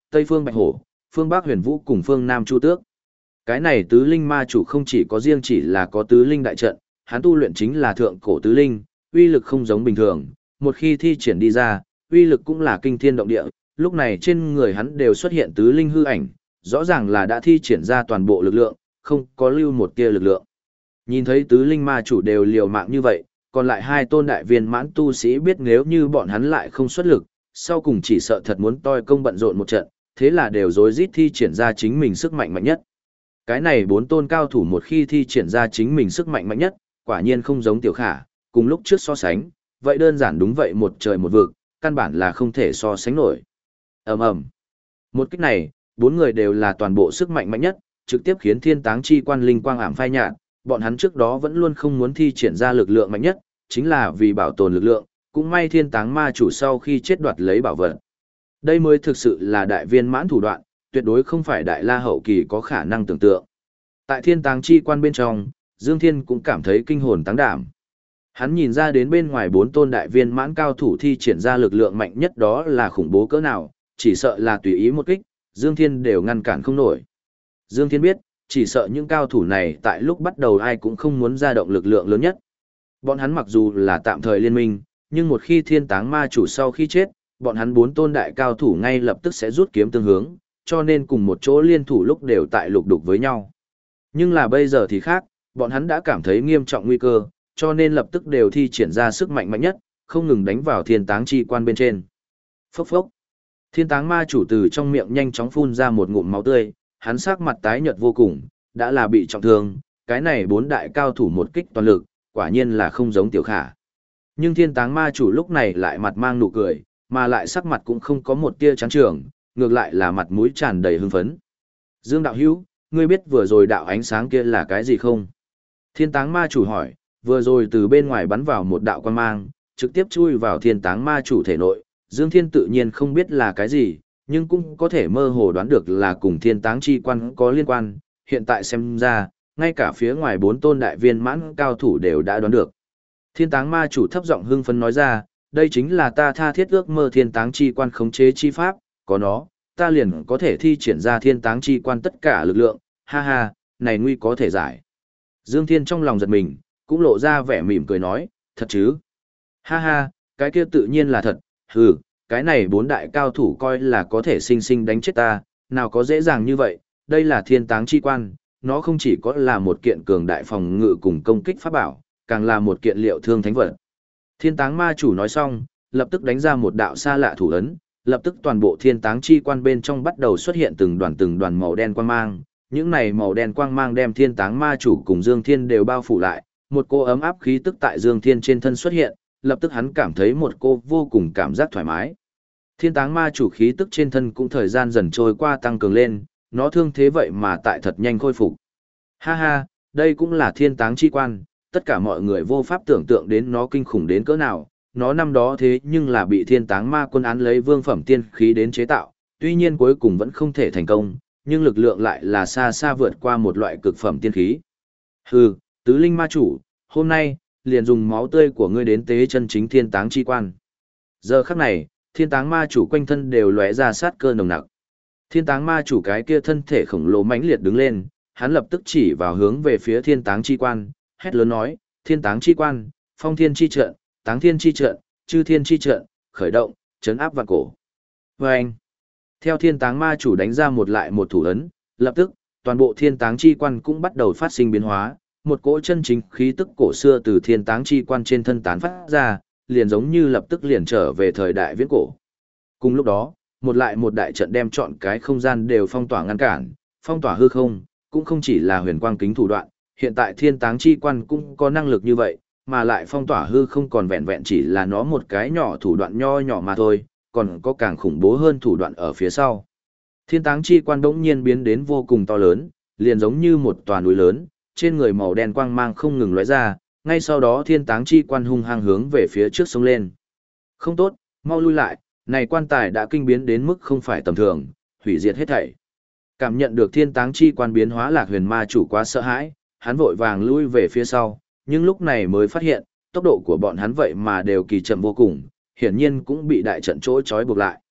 Tây phương Bạch Hổ, phương Bắc Huyền Vũ cùng phương Nam Chu Tước. Cái này tứ linh ma chủ không chỉ có riêng chỉ là có tứ linh đại trận, hắn tu luyện chính là thượng cổ tứ linh, uy lực không giống bình thường, một khi thi triển đi ra, uy lực cũng là kinh thiên động địa, lúc này trên người hắn đều xuất hiện tứ linh hư ảnh, rõ ràng là đã thi triển ra toàn bộ lực lượng, không có lưu một tia lực lượng. Nhìn thấy tứ linh ma chủ đều liều mạng như vậy, còn lại hai tôn đại viên mãn tu sĩ biết nếu như bọn hắn lại không xuất lực, sau cùng chỉ sợ thật muốn toi công bận rộn một trận, thế là đều rối rít thi triển ra chính mình sức mạnh mạnh nhất. Cái này bốn tôn cao thủ một khi thi triển ra chính mình sức mạnh mạnh nhất, quả nhiên không giống Tiểu Khả, cùng lúc trước so sánh, vậy đơn giản đúng vậy một trời một vực, căn bản là không thể so sánh nổi. Ầm ầm. Một kích này, bốn người đều là toàn bộ sức mạnh mạnh nhất, trực tiếp khiến Thiên Táng Chi Quan linh quang ảm phai nhạt, bọn hắn trước đó vẫn luôn không muốn thi triển ra lực lượng mạnh nhất, chính là vì bảo tồn lực lượng, cũng may Thiên Táng Ma chủ sau khi chết đoạt lấy bảo vật. Đây mới thực sự là đại viên mãn thủ đoạn, tuyệt đối không phải đại la hậu kỳ có khả năng tưởng tượng. Tại Thiên Táng Chi Quan bên trong, Dương Thiên cũng cảm thấy kinh hồn táng đảm. Hắn nhìn ra đến bên ngoài bốn tôn đại viên mãn cao thủ thi triển ra lực lượng mạnh nhất đó là khủng bố cỡ nào, chỉ sợ là tùy ý một kích, Dương Thiên đều ngăn cản không nổi. Dương Thiên biết, chỉ sợ những cao thủ này tại lúc bắt đầu ai cũng không muốn ra động lực lượng lớn nhất. Bọn hắn mặc dù là tạm thời liên minh, nhưng một khi Thiên Táng Ma chủ sau khi chết, bọn hắn bốn tôn đại cao thủ ngay lập tức sẽ rút kiếm tương hướng, cho nên cùng một chỗ liên thủ lúc đều tại lục đục với nhau. Nhưng là bây giờ thì khác, bọn hắn đã cảm thấy nghiêm trọng nguy cơ, cho nên lập tức đều thi triển ra sức mạnh mạnh nhất, không ngừng đánh vào Thiên Táng Chi Quan bên trên. Phốc phốc. Thiên Táng Ma chủ từ trong miệng nhanh chóng phun ra một ngụm máu tươi, hắn sắc mặt tái nhợt vô cùng, đã là bị trọng thương, cái này bốn đại cao thủ một kích toàn lực, quả nhiên là không giống Tiểu Khả. Nhưng Thiên Táng Ma chủ lúc này lại mặt mang nụ cười, mà lại sắc mặt cũng không có một tia chán trường, ngược lại là mặt mũi tràn đầy hưng phấn. Dương đạo hữu, ngươi biết vừa rồi đạo ánh sáng kia là cái gì không? Thiên Táng Ma chủ hỏi, vừa rồi từ bên ngoài bắn vào một đạo quang mang, trực tiếp chui vào Thiên Táng Ma chủ thể nội, Dương Thiên tự nhiên không biết là cái gì, nhưng cũng có thể mơ hồ đoán được là cùng Thiên Táng Chi Quan có liên quan, hiện tại xem ra, ngay cả phía ngoài bốn tôn đại viên mãn cao thủ đều đã đoán được. Thiên Táng Ma chủ thấp giọng hưng phấn nói ra, đây chính là ta tha thiết ước mơ Thiên Táng Chi Quan khống chế chi pháp, có nó, ta liền có thể thi triển ra Thiên Táng Chi Quan tất cả lực lượng, ha ha, này nguy có thể giải. Dương Thiên trong lòng giật mình, cũng lộ ra vẻ mỉm cười nói, thật chứ? Ha ha, cái kia tự nhiên là thật, hừ, cái này bốn đại cao thủ coi là có thể sinh sinh đánh chết ta, nào có dễ dàng như vậy, đây là Thiên Táng Chi Quan, nó không chỉ có là một kiện cường đại phòng ngự cùng công kích pháp bảo, càng là một kiện liệu thương thánh vật. Thiên Táng Ma chủ nói xong, lập tức đánh ra một đạo xa lạ thủ ấn, lập tức toàn bộ Thiên Táng Chi Quan bên trong bắt đầu xuất hiện từng đoàn màu đen quang mang, những này màu đen quang mang đem Thiên Táng Ma chủ cùng Dương Thiên đều bao phủ lại, một cô ấm áp khí tức tại Dương Thiên trên thân xuất hiện, lập tức hắn cảm thấy một cô vô cùng cảm giác thoải mái. Thiên Táng Ma chủ khí tức trên thân cũng thời gian dần trôi qua tăng cường lên, nó thương thế vậy mà tại thật nhanh khôi phục. Ha ha, đây cũng là Thiên Táng Chi Quan, tất cả mọi người vô pháp tưởng tượng đến nó kinh khủng đến cỡ nào, nó năm đó thế nhưng là bị Thiên Táng Ma quân án lấy vương phẩm tiên khí đến chế tạo, tuy nhiên cuối cùng vẫn không thể thành công, nhưng lực lượng lại là xa xa vượt qua một loại cực phẩm tiên khí. Hừ, tứ linh ma chủ, hôm nay, liền dùng máu tươi của ngươi đến tế chân chính Thiên Táng Chi Quan. Giờ khắc này, Thiên Táng Ma chủ quanh thân đều lóe ra sát cơ nồng nặc. Thiên Táng Ma chủ cái kia thân thể khổng lồ mãnh liệt đứng lên, hắn lập tức chỉ vào hướng về phía Thiên Táng Chi Quan, hét lớn nói, Thiên Táng Chi Quan, Phong Thiên Chi trận, Táng Thiên Chi trận, Chư Thiên Chi trận, khởi động, chấn áp vạn cổ. Vâng! Theo Thiên Táng Ma chủ đánh ra một lại một thủ ấn, lập tức, toàn bộ Thiên Táng Chi Quan cũng bắt đầu phát sinh biến hóa, một cỗ chân chính khí tức cổ xưa từ Thiên Táng Chi Quan trên thân tán phát ra, liền giống như lập tức liền trở về thời đại viễn cổ. Cùng lúc đó, một lại một đại trận đem chọn cái không gian đều phong tỏa ngăn cản, phong tỏa hư không, cũng không chỉ là huyền quang kính thủ đoạn, hiện tại Thiên Táng Chi Quan cũng có năng lực như vậy, mà lại phong tỏa hư không còn vẹn vẹn chỉ là nó một cái nhỏ thủ đoạn nho nhỏ mà thôi, còn có càng khủng bố hơn thủ đoạn ở phía sau. Thiên Táng Chi Quan bỗng nhiên biến đến vô cùng to lớn, liền giống như một tòa núi lớn, trên người màu đen quang mang không ngừng lóe ra, ngay sau đó Thiên Táng Chi Quan hung hăng hướng về phía trước sông lên. Không tốt, mau lui lại, này quan tài đã kinh biến đến mức không phải tầm thường, hủy diệt hết thảy. Cảm nhận được Thiên Táng Chi Quan biến hóa, Lạc Huyền Ma chủ quá sợ hãi, hắn vội vàng lui về phía sau, nhưng lúc này mới phát hiện, tốc độ của bọn hắn vậy mà đều kỳ chậm vô cùng, hiển nhiên cũng bị đại trận chỗ trói buộc lại.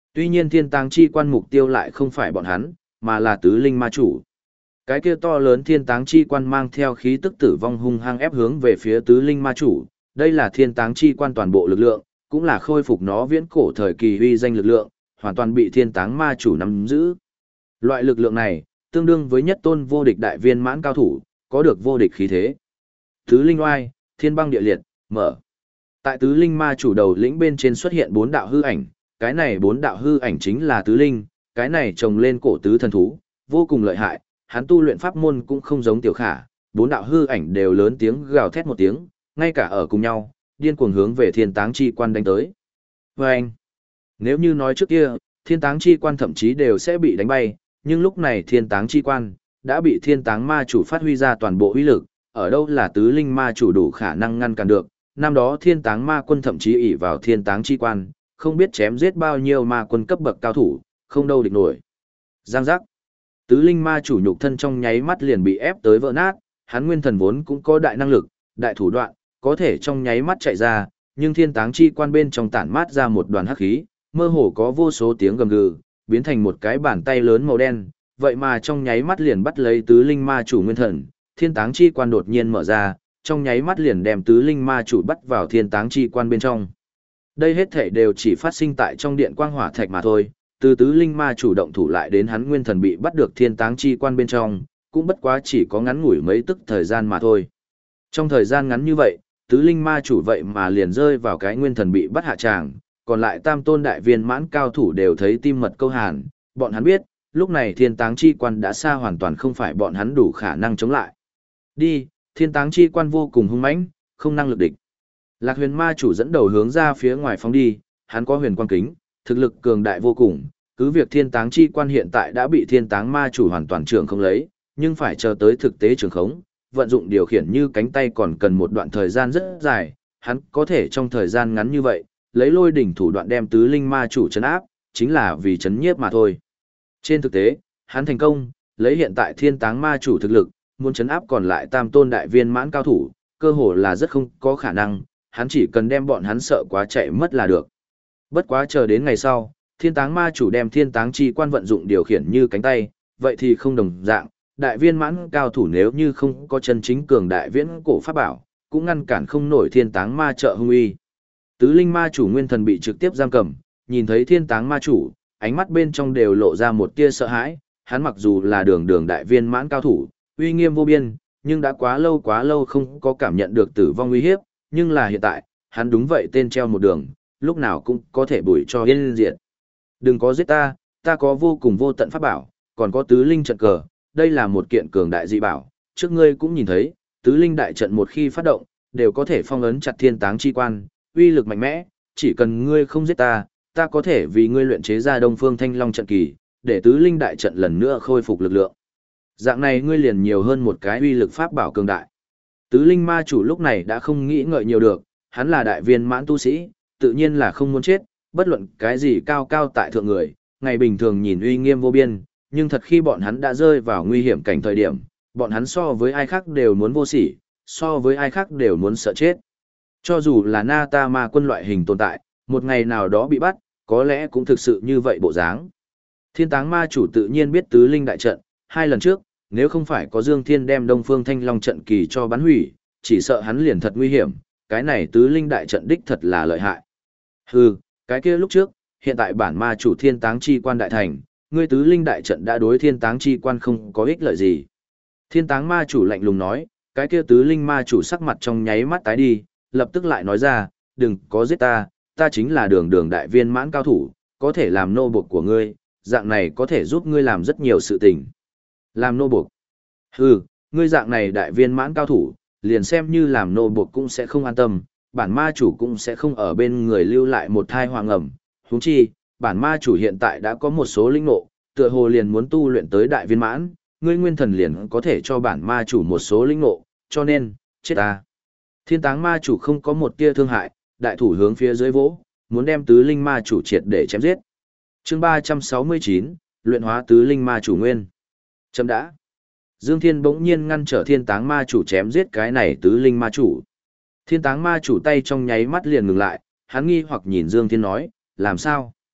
Tuy nhiên thiên táng chi quan mục tiêu lại không phải bọn hắn, mà là tứ linh ma chủ. Cái kia to lớn thiên táng chi quan mang theo khí tức tử vong hung hăng ép hướng về phía tứ linh ma chủ, đây là thiên táng chi quan toàn bộ lực lượng, cũng là khôi phục nó viễn cổ thời kỳ uy danh lực lượng, hoàn toàn bị thiên táng ma chủ nắm giữ. Loại lực lượng này, tương đương với nhất tôn vô địch đại viên mãn cao thủ, có được vô địch khí thế. Tứ linh oai, thiên băng địa liệt, mở. Tại tứ linh ma chủ đầu lĩnh bên trên xuất hiện 4 đạo hư ảnh, cái này 4 đạo hư ảnh chính là tứ linh, cái này trồng lên cổ tứ thần thú, vô cùng lợi hại, hắn tu luyện pháp môn cũng không giống tiểu khả, 4 đạo hư ảnh đều lớn tiếng gào thét một tiếng, ngay cả ở cùng nhau, điên cuồng hướng về thiên táng chi quan đánh tới. Vâng! Nếu như nói trước kia, thiên táng chi quan thậm chí đều sẽ bị đánh bay, nhưng lúc này thiên táng chi quan đã bị thiên táng ma chủ phát huy ra toàn bộ uy lực, ở đâu là tứ linh ma chủ đủ khả năng ngăn cản được. Năm đó thiên táng ma quân thậm chí ỷ vào thiên táng chi quan, không biết chém giết bao nhiêu ma quân cấp bậc cao thủ, không đâu địch nổi. Giang giác. Tứ linh ma chủ nhục thân trong nháy mắt liền bị ép tới vỡ nát, hắn nguyên thần vốn cũng có đại năng lực, đại thủ đoạn, có thể trong nháy mắt chạy ra, nhưng thiên táng chi quan bên trong tản mát ra một đoàn hắc khí, mơ hồ có vô số tiếng gầm gừ, biến thành một cái bàn tay lớn màu đen, vậy mà trong nháy mắt liền bắt lấy tứ linh ma chủ nguyên thần, thiên táng chi quan đột nhiên mở ra, trong nháy mắt liền đem tứ linh ma chủ bắt vào thiên táng chi quan bên trong. Đây hết thể đều chỉ phát sinh tại trong điện quang hỏa thạch mà thôi, từ tứ linh ma chủ động thủ lại đến hắn nguyên thần bị bắt được thiên táng chi quan bên trong, cũng bất quá chỉ có ngắn ngủi mấy tức thời gian mà thôi. Trong thời gian ngắn như vậy, tứ linh ma chủ vậy mà liền rơi vào cái nguyên thần bị bắt hạ tràng, còn lại tam tôn đại viên mãn cao thủ đều thấy tim mật câu hàn, bọn hắn biết, lúc này thiên táng chi quan đã xa hoàn toàn không phải bọn hắn đủ khả năng chống lại. Đi, thiên táng chi quan vô cùng hung mãnh, không năng lực địch. Lạc huyền ma chủ dẫn đầu hướng ra phía ngoài phóng đi, hắn có huyền quang kính, thực lực cường đại vô cùng, cứ việc thiên táng chi quan hiện tại đã bị thiên táng ma chủ hoàn toàn trưởng không lấy, nhưng phải chờ tới thực tế trường khống, vận dụng điều khiển như cánh tay còn cần một đoạn thời gian rất dài, hắn có thể trong thời gian ngắn như vậy, lấy lôi đỉnh thủ đoạn đem tứ linh ma chủ trấn áp, chính là vì trấn nhiếp mà thôi. Trên thực tế, hắn thành công, lấy hiện tại thiên táng ma chủ thực lực, muốn trấn áp còn lại tam tôn đại viên mãn cao thủ, cơ hồ là rất không có khả năng, hắn chỉ cần đem bọn hắn sợ quá chạy mất là được. Bất quá chờ đến ngày sau, thiên táng ma chủ đem thiên táng chi quan vận dụng điều khiển như cánh tay, vậy thì không đồng dạng, đại viên mãn cao thủ nếu như không có chân chính cường đại viễn cổ pháp bảo, cũng ngăn cản không nổi thiên táng ma trợ hung uy. Tứ linh ma chủ nguyên thần bị trực tiếp giam cầm, nhìn thấy thiên táng ma chủ, ánh mắt bên trong đều lộ ra một tia sợ hãi, hắn mặc dù là đường đại viên mãn cao thủ, uy nghiêm vô biên, nhưng đã quá lâu không có cảm nhận được tử vong uy hiếp, nhưng là hiện tại, hắn đúng vậy tên treo một đường, lúc nào cũng có thể bủi cho yên diệt. Đừng có giết ta, ta có vô cùng vô tận pháp bảo, còn có tứ linh trận cờ, đây là một kiện cường đại dị bảo, trước ngươi cũng nhìn thấy, tứ linh đại trận một khi phát động, đều có thể phong ấn chặt thiên táng chi quan, uy lực mạnh mẽ, chỉ cần ngươi không giết ta, ta có thể vì ngươi luyện chế ra Đông Phương Thanh Long trận kỳ, để tứ linh đại trận lần nữa khôi phục lực lượng. Dạng này ngươi liền nhiều hơn một cái uy lực pháp bảo cường đại. Tứ linh ma chủ lúc này đã không nghĩ ngợi nhiều được, hắn là đại viên mãn tu sĩ, tự nhiên là không muốn chết, bất luận cái gì cao cao tại thượng người, ngày bình thường nhìn uy nghiêm vô biên, nhưng thật khi bọn hắn đã rơi vào nguy hiểm cảnh thời điểm, bọn hắn so với ai khác đều muốn vô sỉ, so với ai khác đều muốn sợ chết. Cho dù là Na Ta Ma quân loại hình tồn tại, một ngày nào đó bị bắt, có lẽ cũng thực sự như vậy bộ dáng. Thiên táng ma chủ tự nhiên biết tứ linh đại trận, 2 lần trước, nếu không phải có Dương Thiên đem Đông Phương Thanh Long trận kỳ cho bắn hủy, chỉ sợ hắn liền thật nguy hiểm, cái này tứ linh đại trận đích thật là lợi hại. Hừ, cái kia lúc trước, hiện tại bản ma chủ thiên táng chi quan đại thành, ngươi tứ linh đại trận đã đối thiên táng chi quan không có ích lợi gì. Thiên táng ma chủ lạnh lùng nói, cái kia tứ linh ma chủ sắc mặt trong nháy mắt tái đi, lập tức lại nói ra, đừng có giết ta, ta chính là đường đại viên mãn cao thủ, có thể làm nô buộc của ngươi, dạng này có thể giúp ngươi làm rất nhiều sự tình. Làm nô buộc? Hừ, ngươi dạng này đại viên mãn cao thủ, liền xem như làm nô buộc cũng sẽ không an tâm, bản ma chủ cũng sẽ không ở bên người lưu lại một thai hoàng ẩm. Huống chi, bản ma chủ hiện tại đã có một số linh ngộ, tựa hồ liền muốn tu luyện tới đại viên mãn, ngươi nguyên thần liền có thể cho bản ma chủ một số linh ngộ, cho nên, chết ta. Thiên táng ma chủ không có một tia thương hại, đại thủ hướng phía dưới vỗ, muốn đem tứ linh ma chủ triệt để chém giết. Chương 369, luyện hóa tứ linh ma chủ nguyên. Chấm đã. Dương Thiên bỗng nhiên ngăn trở thiên táng ma chủ chém giết cái này tứ linh ma chủ. Thiên táng ma chủ tay trong nháy mắt liền ngừng lại, hắn nghi hoặc nhìn Dương Thiên nói, làm sao?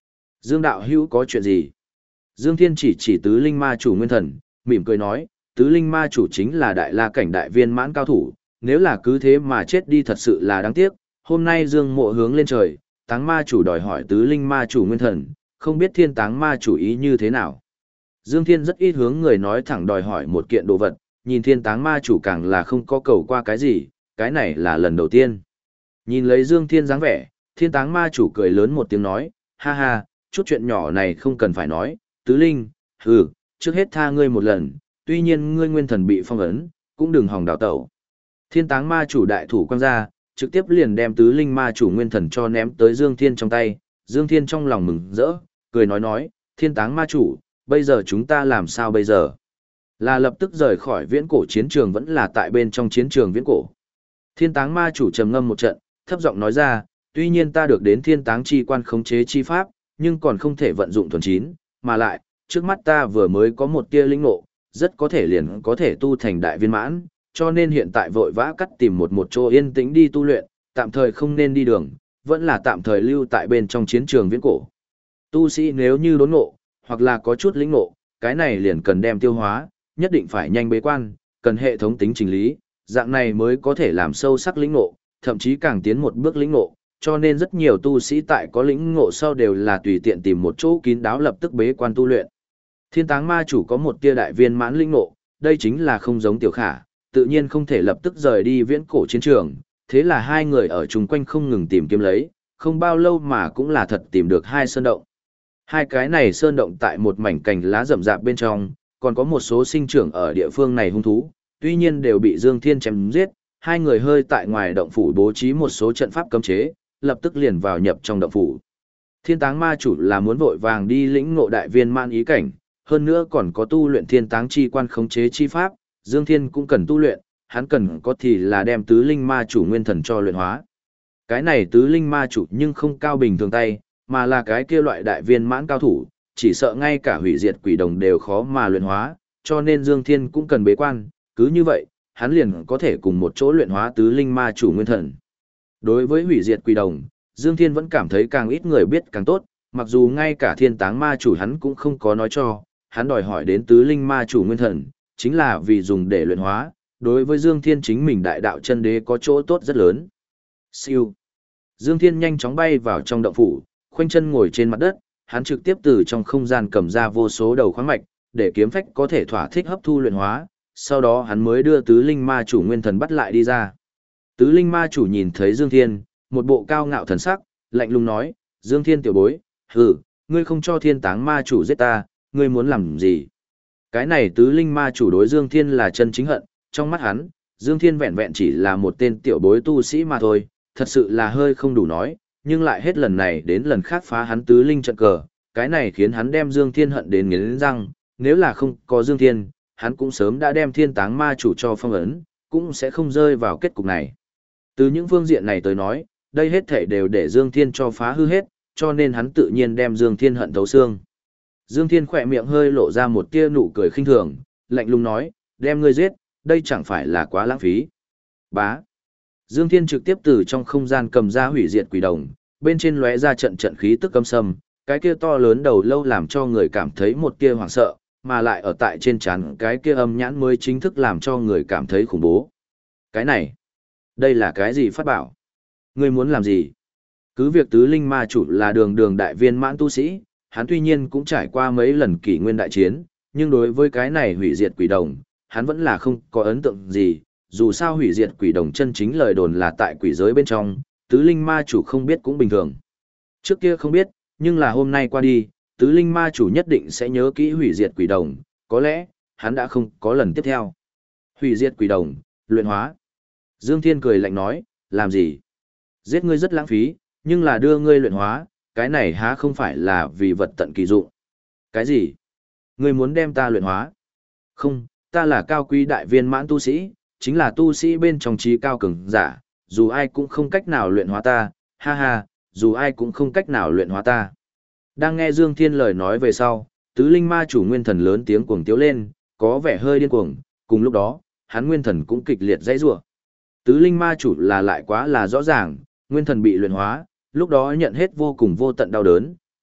Dương đạo hữu có chuyện gì? Dương Thiên chỉ chỉ tứ linh ma chủ nguyên thần, mỉm cười nói, tứ linh ma chủ chính là đại la cảnh đại viên mãn cao thủ, nếu là cứ thế mà chết đi thật sự là đáng tiếc. Hôm nay Dương Mộ hướng lên trời, Táng ma chủ đòi hỏi tứ linh ma chủ nguyên thần, không biết Thiên Táng ma chủ ý như thế nào. Dương Thiên rất ít hướng người nói thẳng đòi hỏi một kiện đồ vật, nhìn Thiên Táng ma chủ càng là không có cầu qua cái gì, cái này là lần đầu tiên. Nhìn lấy Dương Thiên dáng vẻ, Thiên Táng ma chủ cười lớn một tiếng nói, ha ha, chút chuyện nhỏ này không cần phải nói, tứ linh, trước hết tha ngươi một lần, tuy nhiên ngươi nguyên thần bị phong ấn, cũng đừng hòng đào tẩu. Thiên Táng ma chủ đại thủ quăng ra, trực tiếp liền đem tứ linh ma chủ nguyên thần cho ném tới Dương Thiên trong tay. Dương Thiên trong lòng mừng rỡ, cười nói, Thiên Táng ma chủ, bây giờ chúng ta làm sao bây giờ? Là lập tức rời khỏi viễn cổ chiến trường vẫn là tại bên trong chiến trường viễn cổ? Thiên Táng ma chủ trầm ngâm một trận, thấp giọng nói ra, tuy nhiên ta được đến Thiên Táng chi quan khống chế chi pháp, nhưng còn không thể vận dụng thuần chín, mà lại, trước mắt ta vừa mới có một tia linh ngộ, rất có thể liền có thể tu thành đại viên mãn, cho nên hiện tại vội vã cắt tìm một chỗ yên tĩnh đi tu luyện, tạm thời không nên đi đường, vẫn là tạm thời lưu tại bên trong chiến trường viễn cổ. Tu sĩ nếu như đốn ngộ, hoặc là có chút lĩnh ngộ, cái này liền cần đem tiêu hóa, nhất định phải nhanh bế quan, cần hệ thống tính trình lý, dạng này mới có thể làm sâu sắc lĩnh ngộ, thậm chí càng tiến một bước lĩnh ngộ, cho nên rất nhiều tu sĩ tại có lĩnh ngộ sau đều là tùy tiện tìm một chỗ kín đáo lập tức bế quan tu luyện. Thiên Táng ma chủ có một tia đại viên mãn lĩnh ngộ, đây chính là không giống Tiểu Khả, tự nhiên không thể lập tức rời đi viễn cổ chiến trường, thế là hai người ở chung quanh không ngừng tìm kiếm lấy, không bao lâu mà cũng là thật tìm được hai sơn động. Hai cái này sơn động tại một mảnh cành lá rậm rạp bên trong, còn có một số sinh trưởng ở địa phương này hung thú, tuy nhiên đều bị Dương Thiên chém giết, hai người hơi tại ngoài động phủ bố trí một số trận pháp cấm chế, lập tức liền vào nhập trong động phủ. Thiên Táng ma chủ là muốn vội vàng đi lĩnh ngộ đại viên mãn ý cảnh, hơn nữa còn có tu luyện Thiên Táng chi quan khống chế chi pháp, Dương Thiên cũng cần tu luyện, hắn cần có thì là đem tứ linh ma chủ nguyên thần cho luyện hóa. Cái này tứ linh ma chủ nhưng không cao bình thường tay, mà là cái kia loại đại viên mãn cao thủ, chỉ sợ ngay cả hủy diệt quỷ đồng đều khó mà luyện hóa, cho nên Dương Thiên cũng cần bế quan, cứ như vậy, hắn liền có thể cùng một chỗ luyện hóa tứ linh ma chủ nguyên thần. Đối với hủy diệt quỷ đồng, Dương Thiên vẫn cảm thấy càng ít người biết càng tốt, mặc dù ngay cả Thiên Táng ma chủ hắn cũng không có nói cho, hắn đòi hỏi đến tứ linh ma chủ nguyên thần, chính là vì dùng để luyện hóa, đối với Dương Thiên chính mình đại đạo chân đế có chỗ tốt rất lớn. Siêu. Dương Thiên nhanh chóng bay vào trong động phủ, khoanh chân ngồi trên mặt đất, hắn trực tiếp từ trong không gian cầm ra vô số đầu khoáng mạch, để kiếm phách có thể thỏa thích hấp thu luyện hóa, sau đó hắn mới đưa tứ linh ma chủ nguyên thần bắt lại đi ra. Tứ linh ma chủ nhìn thấy Dương Thiên, một bộ cao ngạo thần sắc, lạnh lùng nói, Dương Thiên tiểu bối, ngươi không cho Thiên Táng ma chủ giết ta, ngươi muốn làm gì? Cái này tứ linh ma chủ đối Dương Thiên là chân chính hận, trong mắt hắn, Dương Thiên vẹn vẹn chỉ là một tên tiểu bối tu sĩ mà thôi, thật sự là hơi không đủ nói, nhưng lại hết lần này đến lần khác phá hắn tứ linh trận cờ, cái này khiến hắn đem Dương Thiên hận đến nghiến răng, nếu là không có Dương Thiên, hắn cũng sớm đã đem Thiên Táng ma chủ cho phong ấn, cũng sẽ không rơi vào kết cục này. Từ những phương diện này tới nói, đây hết thảy đều để Dương Thiên cho phá hư hết, cho nên hắn tự nhiên đem Dương Thiên hận thấu xương. Dương Thiên khỏe miệng hơi lộ ra một tia nụ cười khinh thường, lạnh lùng nói, đem ngươi giết, đây chẳng phải là quá lãng phí. Bá. Dương Thiên trực tiếp từ trong không gian cầm ra hủy diệt quỷ đồng, bên trên lóe ra trận trận khí tức căm sâm, cái kia to lớn đầu lâu làm cho người cảm thấy một tia hoảng sợ, mà lại ở tại trên trán cái kia âm nhãn mới chính thức làm cho người cảm thấy khủng bố. Cái này, đây là cái gì phát bảo? Ngươi muốn làm gì? Cứ việc tứ linh ma chủ là đường đường đại viên mãn tu sĩ, hắn tuy nhiên cũng trải qua mấy lần kỷ nguyên đại chiến, nhưng đối với cái này hủy diệt quỷ đồng, hắn vẫn là không có ấn tượng gì, dù sao hủy diệt quỷ đồng chân chính lời đồn là tại quỷ giới bên trong, tứ linh ma chủ không biết cũng bình thường. Trước kia không biết, nhưng là hôm nay qua đi, tứ linh ma chủ nhất định sẽ nhớ kỹ hủy diệt quỷ đồng, có lẽ, hắn đã không có lần tiếp theo. Hủy diệt quỷ đồng, luyện hóa. Dương Thiên cười lạnh nói, làm gì? Giết ngươi rất lãng phí, nhưng là đưa ngươi luyện hóa, cái này há không phải là vì vật tận kỳ dụng. Cái gì? Ngươi muốn đem ta luyện hóa? Không, ta là cao quý đại viên mãn tu sĩ, chính là tu sĩ bên trong trí cao cường giả, dù ai cũng không cách nào luyện hóa ta, ha ha, dù ai cũng không cách nào luyện hóa ta. Đang nghe Dương Thiên lời nói về sau, tứ linh ma chủ nguyên thần lớn tiếng cuồng tiếu lên, có vẻ hơi điên cuồng, cùng lúc đó, hắn nguyên thần cũng kịch liệt dãy rủa. Tứ linh ma chủ là lại quá là rõ ràng, nguyên thần bị luyện hóa, lúc đó nhận hết vô cùng vô tận đau đớn,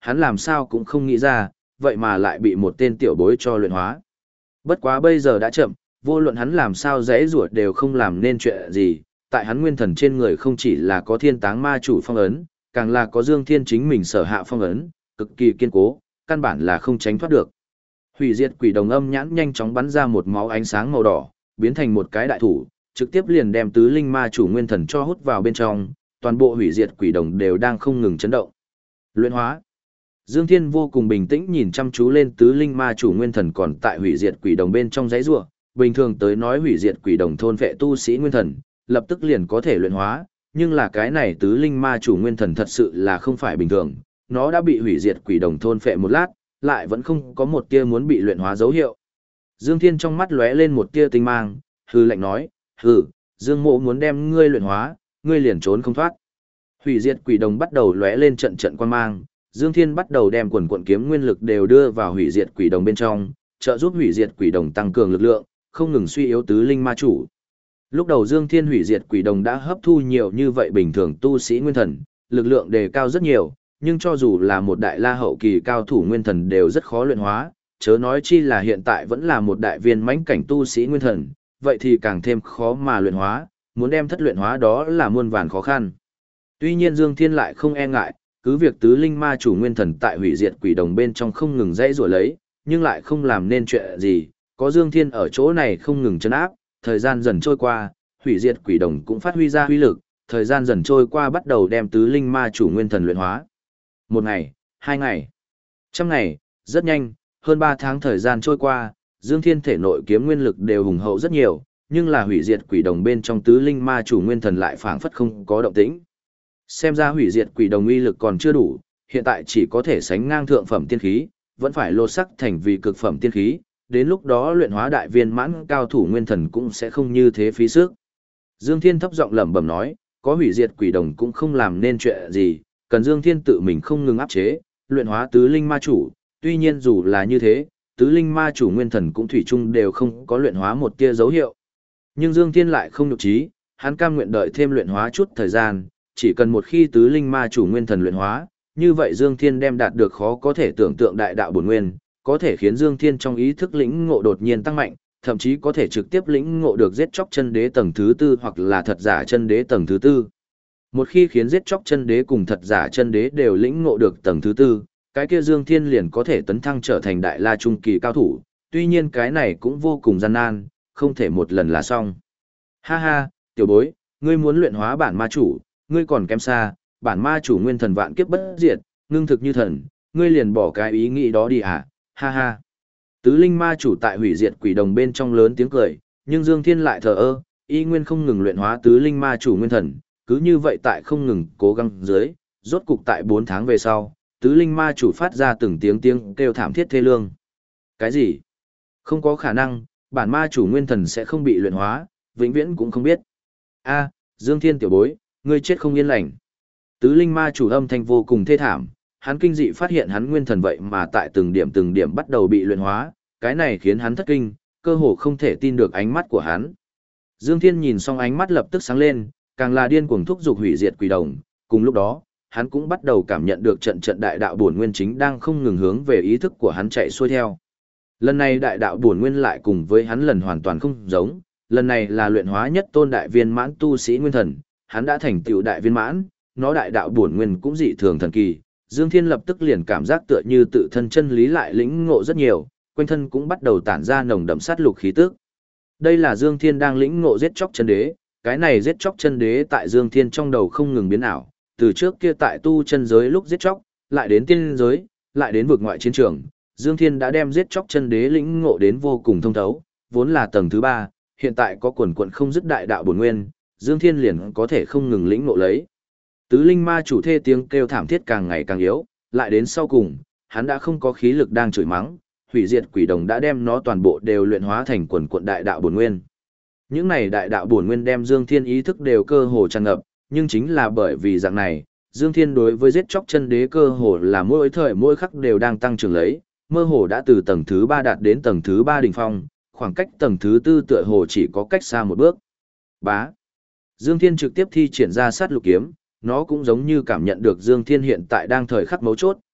hắn làm sao cũng không nghĩ ra, vậy mà lại bị một tên tiểu bối cho luyện hóa. Bất quá bây giờ đã chậm, vô luận hắn làm sao dễ ruột đều không làm nên chuyện gì, tại hắn nguyên thần trên người không chỉ là có thiên táng ma chủ phong ấn, càng là có Dương Thiên chính mình sở hạ phong ấn, cực kỳ kiên cố, căn bản là không tránh thoát được. Hủy diệt quỷ đồng âm nhãn nhanh chóng bắn ra một máu ánh sáng màu đỏ, biến thành một cái đại thủ, trực tiếp liền đem tứ linh ma chủ nguyên thần cho hút vào bên trong, toàn bộ hủy diệt quỷ đồng đều đang không ngừng chấn động. Luyện hóa. Dương Thiên vô cùng bình tĩnh nhìn chăm chú lên tứ linh ma chủ nguyên thần còn tại hủy diệt quỷ đồng bên trong giấy rùa, bình thường tới nói hủy diệt quỷ đồng thôn vệ tu sĩ nguyên thần, lập tức liền có thể luyện hóa, nhưng là cái này tứ linh ma chủ nguyên thần thật sự là không phải bình thường, nó đã bị hủy diệt quỷ đồng thôn phệ một lát, lại vẫn không có một tia muốn bị luyện hóa dấu hiệu. Dương Thiên trong mắt lóe lên một tia tinh mang, hư lạnh nói, hừ, Dương Mộ muốn đem ngươi luyện hóa, ngươi liền trốn không thoát. Hủy diệt quỷ đồng bắt đầu lóe lên trận trận quan mang, Dương Thiên bắt đầu đem quần quần kiếm nguyên lực đều đưa vào hủy diệt quỷ đồng bên trong, trợ giúp hủy diệt quỷ đồng tăng cường lực lượng, không ngừng suy yếu tứ linh ma chủ. Lúc đầu Dương Thiên hủy diệt quỷ đồng đã hấp thu nhiều như vậy bình thường tu sĩ nguyên thần, lực lượng đề cao rất nhiều, nhưng cho dù là một đại la hậu kỳ cao thủ nguyên thần đều rất khó luyện hóa, chớ nói chi là hiện tại vẫn là một đại viên mãnh cảnh tu sĩ nguyên thần, vậy thì càng thêm khó mà luyện hóa, muốn đem thất luyện hóa đó là muôn vàn khó khăn. Tuy nhiên Dương Thiên lại không e ngại, cứ việc tứ linh ma chủ nguyên thần tại hủy diệt quỷ đồng bên trong không ngừng dãy rủa lấy, nhưng lại không làm nên chuyện gì, có Dương Thiên ở chỗ này không ngừng trấn áp, thời gian dần trôi qua, hủy diệt quỷ đồng cũng phát huy ra huy lực, thời gian dần trôi qua bắt đầu đem tứ linh ma chủ nguyên thần luyện hóa. Một ngày, 2 ngày, trăm ngày, rất nhanh, hơn 3 tháng thời gian trôi qua, Dương Thiên thể nội kiếm nguyên lực đều hùng hậu rất nhiều, nhưng là hủy diệt quỷ đồng bên trong tứ linh ma chủ nguyên thần lại phảng phất không có động tĩnh. Xem ra hủy diệt quỷ đồng uy lực còn chưa đủ, hiện tại chỉ có thể sánh ngang thượng phẩm tiên khí, vẫn phải lột sắc thành vì cực phẩm tiên khí, đến lúc đó luyện hóa đại viên mãn cao thủ nguyên thần cũng sẽ không như thế phí sức. Dương Thiên thấp giọng lẩm bẩm nói, có hủy diệt quỷ đồng cũng không làm nên chuyện gì, cần Dương Thiên tự mình không ngừng áp chế, luyện hóa tứ linh ma chủ, tuy nhiên dù là như thế, tứ linh ma chủ nguyên thần cũng thủy chung đều không có luyện hóa một tia dấu hiệu. Nhưng Dương Thiên lại không nhục trí, hắn cam nguyện đợi thêm luyện hóa chút thời gian, chỉ cần một khi tứ linh ma chủ nguyên thần luyện hóa, như vậy Dương Thiên đem đạt được khó có thể tưởng tượng đại đạo bổn nguyên, có thể khiến Dương Thiên trong ý thức lĩnh ngộ đột nhiên tăng mạnh, thậm chí có thể trực tiếp lĩnh ngộ được giết chóc chân đế tầng thứ tư hoặc là thật giả chân đế tầng thứ tư. Một khi khiến giết chóc chân đế cùng thật giả chân đế đều lĩnh ngộ được tầng thứ tư, cái kia Dương Thiên liền có thể tấn thăng trở thành đại la trung kỳ cao thủ, tuy nhiên cái này cũng vô cùng gian nan, không thể một lần là xong. Ha ha, tiểu bối, ngươi muốn luyện hóa bản ma chủ, ngươi còn kém xa, bản ma chủ nguyên thần vạn kiếp bất diệt, ngưng thực như thần, ngươi liền bỏ cái ý nghĩ đó đi à, ha ha. Tứ linh ma chủ tại hủy diệt quỷ đồng bên trong lớn tiếng cười, nhưng Dương Thiên lại thờ ơ, y nguyên không ngừng luyện hóa tứ linh ma chủ nguyên thần, cứ như vậy tại không ngừng cố gắng dưới, rốt cục tại 4 tháng về sau, tứ linh ma chủ phát ra từng tiếng tiếng kêu thảm thiết thê lương. Cái gì? Không có khả năng, bản ma chủ nguyên thần sẽ không bị luyện hóa, vĩnh viễn cũng không biết. A, Dương Thiên tiểu bối, ngươi chết không yên lành. Tứ linh ma chủ âm thanh vô cùng thê thảm, hắn kinh dị phát hiện hắn nguyên thần vậy mà tại từng điểm bắt đầu bị luyện hóa, cái này khiến hắn thất kinh, cơ hồ không thể tin được ánh mắt của hắn. Dương Thiên nhìn xong ánh mắt lập tức sáng lên, càng là điên cuồng thúc giục hủy diệt quỷ đồng, cùng lúc đó, hắn cũng bắt đầu cảm nhận được trận trận đại đạo bổn nguyên chính đang không ngừng hướng về ý thức của hắn chạy xuôi theo. Lần này đại đạo bổn nguyên lại cùng với hắn lần hoàn toàn không giống, lần này là luyện hóa nhất tôn đại viên mãn tu sĩ nguyên thần, hắn đã thành tựu đại viên mãn, nó đại đạo bổn nguyên cũng dị thường thần kỳ. Dương Thiên lập tức liền cảm giác tựa như tự thân chân lý lại lĩnh ngộ rất nhiều, quanh thân cũng bắt đầu tản ra nồng đậm sát lục khí tức. Đây là Dương Thiên đang lĩnh ngộ giết chóc chân đế, cái này giết chóc chân đế tại Dương Thiên trong đầu không ngừng biến ảo, từ trước kia tại tu chân giới lúc giết chóc, lại đến tiên giới, lại đến vực ngoại chiến trường, Dương Thiên đã đem giết chóc chân đế lĩnh ngộ đến vô cùng thông thấu, vốn là tầng thứ 3, hiện tại có quần quần không dứt đại đạo bổn nguyên, Dương Thiên liền có thể không ngừng lĩnh ngộ lấy. Tứ linh ma chủ thê tiếng kêu thảm thiết càng ngày càng yếu, lại đến sau cùng, hắn đã không có khí lực đang chửi mắng, hủy diệt quỷ đồng đã đem nó toàn bộ đều luyện hóa thành quần quần đại đạo bổn nguyên. Những này đại đạo bổn nguyên đem Dương Thiên ý thức đều cơ hồ tràn ngập, nhưng chính là bởi vì dạng này, Dương Thiên đối với giết chóc chân đế cơ hồ là mỗi thời mỗi khắc đều đang tăng trưởng lấy, mơ hồ đã từ tầng thứ 3 đạt đến tầng thứ 3 đỉnh phong, khoảng cách tầng thứ 4 tựa hồ chỉ có cách xa một bước. Bá. Dương Thiên trực tiếp thi triển ra sát lục kiếm, nó cũng giống như cảm nhận được Dương Thiên hiện tại đang thời khắc mấu chốt,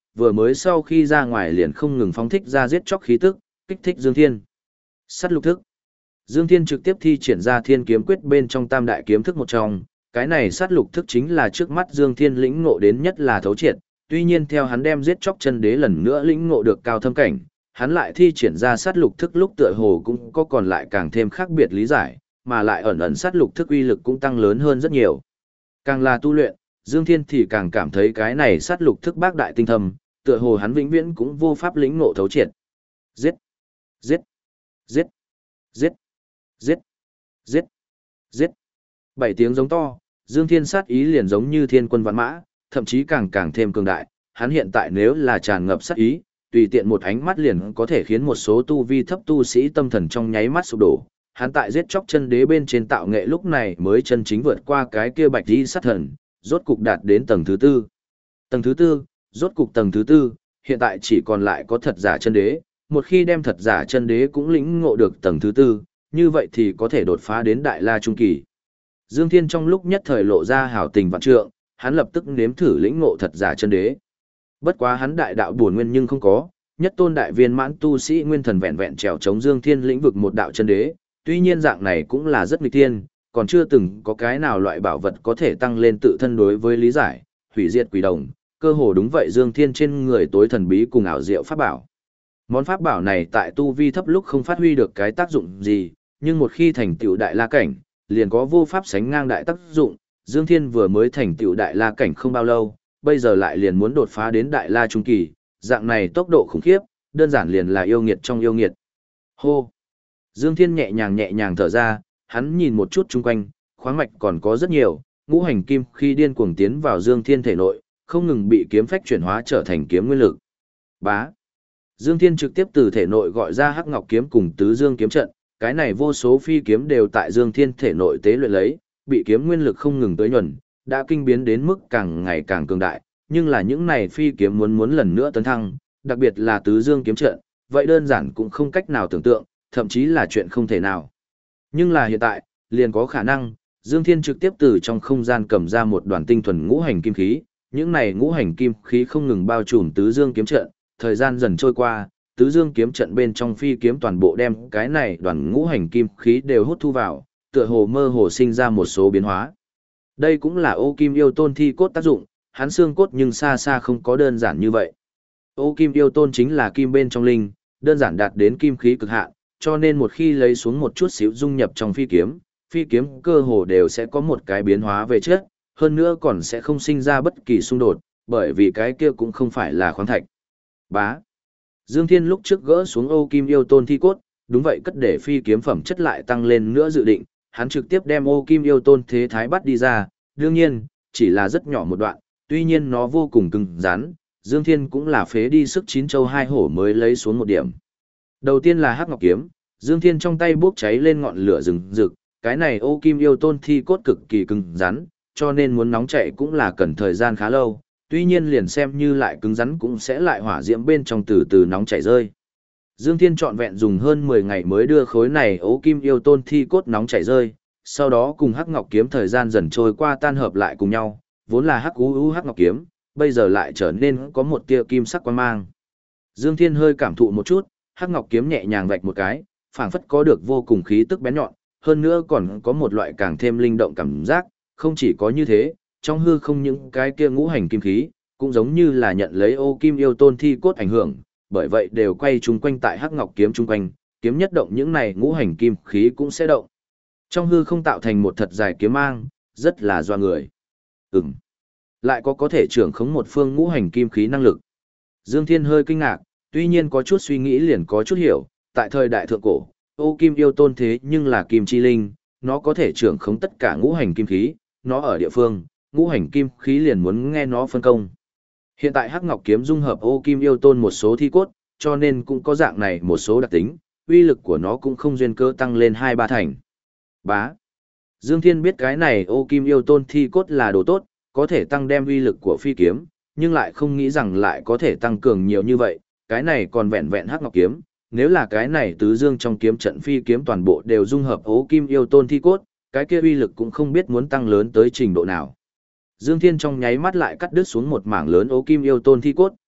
vừa mới sau khi ra ngoài liền không ngừng phóng thích ra giết chóc khí tức, kích thích Dương Thiên. Sát lục thức. Dương Thiên trực tiếp thi triển ra Thiên Kiếm Quyết bên trong tam đại kiếm thức một trong, cái này sát lục thức chính là trước mắt Dương Thiên lĩnh ngộ đến nhất là thấu triệt, tuy nhiên theo hắn đem giết chóc chân đế lần nữa lĩnh ngộ được cao thâm cảnh, hắn lại thi triển ra sát lục thức lúc tựa hồ cũng có còn lại càng thêm khác biệt lý giải, mà lại ẩn ẩn sát lục thức uy lực cũng tăng lớn hơn rất nhiều. Càng là tu luyện, Dương Thiên thì càng cảm thấy cái này sát lục thức bác đại tinh thâm, tựa hồ hắn vĩnh viễn cũng vô pháp lĩnh ngộ thấu triệt. Giết, giết, giết, giết, giết, giết, giết. 7 tiếng giống to, Dương Thiên sát ý liền giống như thiên quân vạn mã, thậm chí càng thêm cường đại, hắn hiện tại nếu là tràn ngập sát ý, tùy tiện một ánh mắt liền có thể khiến một số tu vi thấp tu sĩ tâm thần trong nháy mắt sụp đổ. Hắn tại giết chóc chân đế bên trên tạo nghệ lúc này mới chân chính vượt qua cái kia bạch y sát thần, rốt cục đạt đến tầng thứ 4. Tầng thứ 4, rốt cục tầng thứ 4, hiện tại chỉ còn lại có thật giả chân đế, một khi đem thật giả chân đế cũng lĩnh ngộ được tầng thứ 4, như vậy thì có thể đột phá đến đại la trung kỳ. Dương Thiên trong lúc nhất thời lộ ra hảo tình vạn trượng, hắn lập tức nếm thử lĩnh ngộ thật giả chân đế. Bất quá hắn đại đạo bổn nguyên nhưng không có, nhất tôn đại viên mãn tu sĩ nguyên thần vẹn vẹn trèo chống Dương Thiên lĩnh vực một đạo chân đế, tuy nhiên dạng này cũng là rất nghịch thiên, còn chưa từng có cái nào loại bảo vật có thể tăng lên tự thân đối với lý giải, hủy diệt quỷ đồng, cơ hồ đúng vậy Dương Thiên trên người tối thần bí cùng ảo diệu pháp bảo. Món pháp bảo này tại tu vi thấp lúc không phát huy được cái tác dụng gì, nhưng một khi thành tựu đại la cảnh, liền có vô pháp sánh ngang đại tác dụng. Dương Thiên vừa mới thành tựu đại la cảnh không bao lâu, bây giờ lại liền muốn đột phá đến đại la trung kỳ, dạng này tốc độ khủng khiếp, đơn giản liền là yêu nghiệt trong yêu nghiệt. Hô! Dương Thiên nhẹ nhàng thở ra, hắn nhìn một chút chung quanh, khoáng mạch còn có rất nhiều, ngũ hành kim khi điên cuồng tiến vào Dương Thiên thể nội, không ngừng bị kiếm phách chuyển hóa trở thành kiếm nguyên lực. Bá! Dương Thiên trực tiếp từ thể nội gọi ra Hắc Ngọc kiếm cùng Tứ Dương kiếm trận, cái này vô số phi kiếm đều tại Dương Thiên thể nội tế luyện lấy, bị kiếm nguyên lực không ngừng tưới nhuần, đã kinh biến đến mức càng ngày càng cường đại, nhưng là những này phi kiếm muốn lần nữa tấn thăng, đặc biệt là Tứ Dương kiếm trận, vậy đơn giản cũng không cách nào tưởng tượng, thậm chí là chuyện không thể nào. Nhưng là hiện tại, liền có khả năng, Dương Thiên trực tiếp từ trong không gian cầm ra một đoàn tinh thuần ngũ hành kim khí, những này ngũ hành kim khí không ngừng bao trùm Tứ Dương kiếm trận, thời gian dần trôi qua, Tứ Dương kiếm trận bên trong phi kiếm toàn bộ đem cái này đoàn ngũ hành kim khí đều hút thu vào, tựa hồ mơ hồ sinh ra một số biến hóa. Đây cũng là Ô Kim Yêu Tôn thi cốt tác dụng, hắn xương cốt nhưng xa xa không có đơn giản như vậy. Ô Kim Yêu Tôn chính là kim bên trong linh, đơn giản đạt đến kim khí cực hạn, cho nên một khi lấy xuống một chút xíu dung nhập trong phi kiếm cơ hồ đều sẽ có một cái biến hóa về chất, hơn nữa còn sẽ không sinh ra bất kỳ xung đột, bởi vì cái kia cũng không phải là khoáng thạch. Bá. Dương Thiên lúc trước gỡ xuống Ô Kim Yêu Tôn thi cốt, đúng vậy cất để phi kiếm phẩm chất lại tăng lên nữa dự định, hắn trực tiếp đem Ô Kim Yêu Tôn thế thái bắt đi ra, đương nhiên, chỉ là rất nhỏ một đoạn, tuy nhiên nó vô cùng cứng rắn, Dương Thiên cũng là phế đi sức chín châu hai hổ mới lấy xuống một điểm. Đầu tiên là Hắc Ngọc kiếm, Dương Thiên trong tay bốc cháy lên ngọn lửa rừng rực, cái này Ô Kim Yêu Tôn thi cốt cực kỳ cứng rắn, cho nên muốn nóng chạy cũng là cần thời gian khá lâu, tuy nhiên liền xem như lại cứng rắn cũng sẽ lại hỏa diễm bên trong từ từ nóng chảy rơi. Dương Thiên trọn vẹn dùng hơn 10 ngày mới đưa khối này Ô Kim Yêu Tôn thi cốt nóng chảy rơi, sau đó cùng Hắc Ngọc kiếm thời gian dần trôi qua tan hợp lại cùng nhau, vốn là Hắc Ngọc kiếm, bây giờ lại trở nên có một tia kim sắc quang mang. Dương Thiên hơi cảm thụ một chút, Hắc Ngọc kiếm nhẹ nhàng vạch một cái, phảng phất có được vô cùng khí tức bén nhọn, hơn nữa còn có một loại càng thêm linh động cảm giác, không chỉ có như thế, trong hư không những cái kia ngũ hành kim khí, cũng giống như là nhận lấy Ô Kim Yêu Tôn thi cốt ảnh hưởng, bởi vậy đều quay chung quanh tại Hắc Ngọc kiếm chung quanh, kiếm nhất động những này ngũ hành kim khí cũng sẽ động. Trong hư không tạo thành một thật dài kiếm mang, rất là doa người. Lại có thể trưởng khống một phương ngũ hành kim khí năng lực. Dương Thiên hơi kinh ngạc, tuy nhiên có chút suy nghĩ liền có chút hiểu, tại thời đại thượng cổ, Ô Kim Yêu Tôn thế nhưng là kim chi linh, nó có thể trưởng khống tất cả ngũ hành kim khí, nó ở địa phương, ngũ hành kim khí liền muốn nghe nó phân công. Hiện tại Hắc Ngọc kiếm dung hợp Ô Kim Yêu Tôn một số thi cốt, cho nên cũng có dạng này một số đặc tính, uy lực của nó cũng không duyên cơ tăng lên 2-3 thành. Bá. Dương Thiên biết cái này Ô Kim Yêu Tôn thi cốt là đồ tốt, có thể tăng đem uy lực của phi kiếm, nhưng lại không nghĩ rằng lại có thể tăng cường nhiều như vậy, cái này còn vẹn vẹn Hắc Ngọc kiếm, nếu là cái này Tứ Dương trong kiếm trận phi kiếm toàn bộ đều dung hợp Ô Kim Yêu Tôn thi cốt, cái kia uy lực cũng không biết muốn tăng lớn tới trình độ nào. Dương Thiên trong nháy mắt lại cắt đứt xuống một mảng lớn Ô Kim Yêu Tôn thi cốt,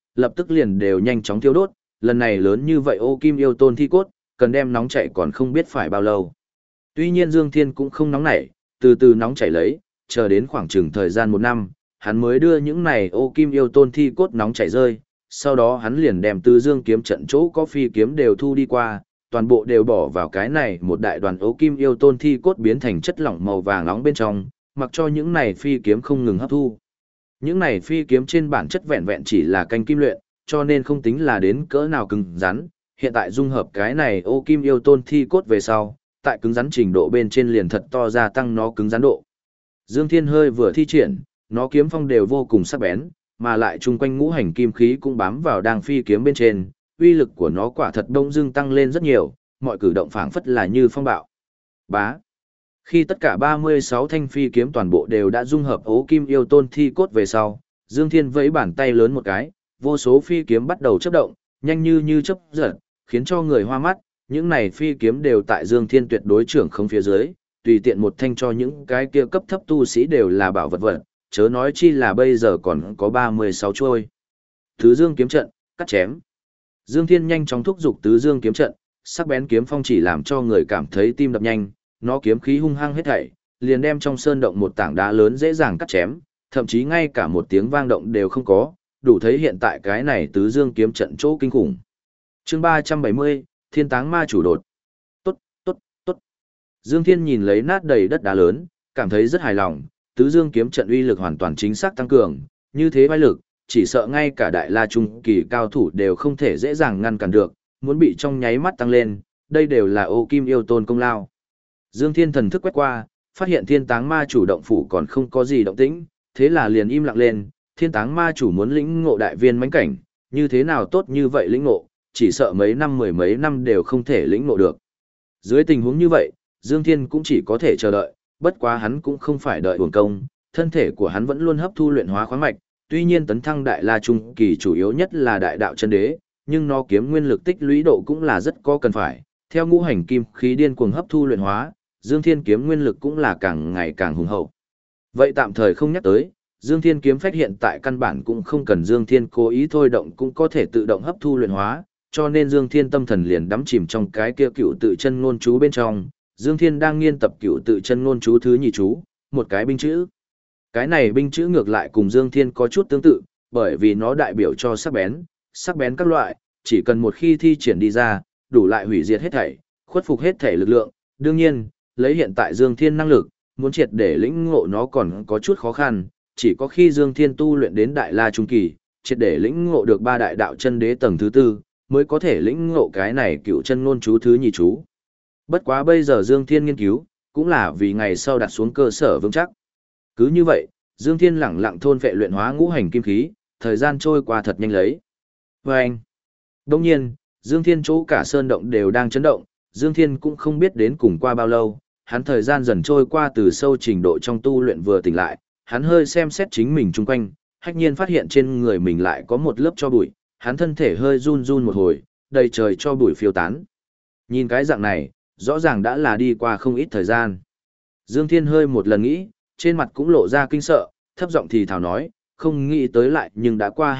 lập tức liền đều nhanh chóng thiêu đốt, lần này lớn như vậy ô kim yêu tôn thi cốt, cần đem nóng chảy còn không biết phải bao lâu. Tuy nhiên Dương Thiên cũng không nóng nảy, từ từ nóng chảy lấy, chờ đến khoảng chừng thời gian 1 năm, hắn mới đưa những này ô kim yêu tôn thi cốt nóng chảy rơi, sau đó hắn liền đem Tứ Dương kiếm trận chỗ có phi kiếm đều thu đi qua, toàn bộ đều bỏ vào cái này một đại đoàn ô kim yêu tôn thi cốt biến thành chất lỏng màu vàng nóng bên trong, mặc cho những này phi kiếm không ngừng hấp thu. Những này phi kiếm trên bản chất vẹn vẹn chỉ là canh kim luyện, cho nên không tính là đến cỡ nào cứng rắn, hiện tại dung hợp cái này ô kim yêu tôn thi cốt về sau, tại cứng rắn trình độ bên trên liền thật to gia tăng nó cứng rắn độ. Dương Thiên hơi vừa thi triển, nó kiếm phong đều vô cùng sắc bén, mà lại chung quanh ngũ hành kim khí cũng bám vào đang phi kiếm bên trên, uy lực của nó quả thật đông dưng tăng lên rất nhiều, mọi cử động phảng phất là như phong bạo. Bá. Khi tất cả 36 thanh phi kiếm toàn bộ đều đã dung hợp ố kim yêu tôn thi cốt về sau, Dương Thiên vẫy bàn tay lớn một cái, vô số phi kiếm bắt đầu chớp động, nhanh như chớp giật, khiến cho người hoa mắt, những này phi kiếm đều tại Dương Thiên tuyệt đối trưởng không phía dưới, tùy tiện một thanh cho những cái kia cấp thấp tu sĩ đều là bảo vật vật, chớ nói chi là bây giờ còn có 36 chuôi. Tứ Dương kiếm trận, cắt chém. Dương Thiên nhanh chóng thúc giục Tứ Dương kiếm trận, sắc bén kiếm phong chỉ làm cho người cảm thấy tim đập nhanh, nó kiếm khí hung hăng hết thảy, liền đem trong sơn động một tảng đá lớn dễ dàng cắt chém, thậm chí ngay cả một tiếng vang động đều không có, đủ thấy hiện tại cái này Tứ Dương kiếm trận chỗ kinh khủng. Chương 370, Thiên Táng Ma chủ đột. Tốt, tốt, tốt. Dương Thiên nhìn lấy nát đầy đất đá lớn, cảm thấy rất hài lòng, Tứ Dương kiếm trận uy lực hoàn toàn chính xác tăng cường, như thế vai lực, chỉ sợ ngay cả đại la trung kỳ cao thủ đều không thể dễ dàng ngăn cản được, muốn bị trong nháy mắt tăng lên, đây đều là ô kim yêu tôn công lao. Dương Thiên thần thức quét qua, phát hiện Thiên Táng Ma chủ động phủ còn không có gì động tĩnh, thế là liền im lặng lên, Thiên Táng Ma chủ muốn lĩnh ngộ đại viên mãnh cảnh, như thế nào tốt như vậy lĩnh ngộ, chỉ sợ mấy năm mười mấy năm đều không thể lĩnh ngộ được. Dưới tình huống như vậy, Dương Thiên cũng chỉ có thể chờ đợi, bất quá hắn cũng không phải đợi uổng công, thân thể của hắn vẫn luôn hấp thu luyện hóa khoáng mạch, tuy nhiên tấn thăng đại la trung kỳ chủ yếu nhất là đại đạo chân đế, nhưng nó kiếm nguyên lực tích lũy độ cũng là rất có cần phải. Theo ngũ hành kim khí điên cuồng hấp thu luyện hóa, Dương Thiên kiếm nguyên lực cũng là càng ngày càng hùng hậu. Vậy tạm thời không nhắc tới, Dương Thiên kiếm phách hiện tại căn bản cũng không cần Dương Thiên cố ý thôi động cũng có thể tự động hấp thu luyện hóa, cho nên Dương Thiên tâm thần liền đắm chìm trong cái kia cựu tự chân ngôn chú bên trong. Dương Thiên đang nghiên tập cựu tự chân ngôn chú thứ nhì chú, một cái binh chữ. Cái này binh chữ ngược lại cùng Dương Thiên có chút tương tự, bởi vì nó đại biểu cho sắc bén các loại, chỉ cần một khi thi triển đi ra, đủ lại hủy diệt hết thảy, khuất phục hết thảy lực lượng. Đương nhiên, lấy hiện tại Dương Thiên năng lực, muốn triệt để lĩnh ngộ nó còn có chút khó khăn, chỉ có khi Dương Thiên tu luyện đến đại la trung kỳ, triệt để lĩnh ngộ được ba đại đạo chân đế tầng thứ tư, mới có thể lĩnh ngộ cái này cựu chân ngôn chú thứ nhì chú. Bất quá bây giờ Dương Thiên nghiên cứu, cũng là vì ngày sau đặt xuống cơ sở vững chắc. Cứ như vậy, Dương Thiên lẳng lặng thôn phệ luyện hóa ngũ hành kim khí, thời gian trôi qua thật nhanh lấy. Và anh, đồng nhiên, Dương Thiên chỗ cả sơn động đều đang chấn động, Dương Thiên cũng không biết đến cùng qua bao lâu, hắn thời gian dần trôi qua từ sâu trình độ trong tu luyện vừa tỉnh lại, hắn hơi xem xét chính mình chung quanh, hách nhiên phát hiện trên người mình lại có một lớp tro bụi, hắn thân thể hơi run run một hồi, đầy trời tro bụi phiêu tán. Nhìn cái dạng này, rõ ràng đã là đi qua không ít thời gian. Dương Thiên hơi một lần nghĩ, trên mặt cũng lộ ra kinh sợ, thấp giọng thì thào nói, không nghĩ tới lại nhưng đã qua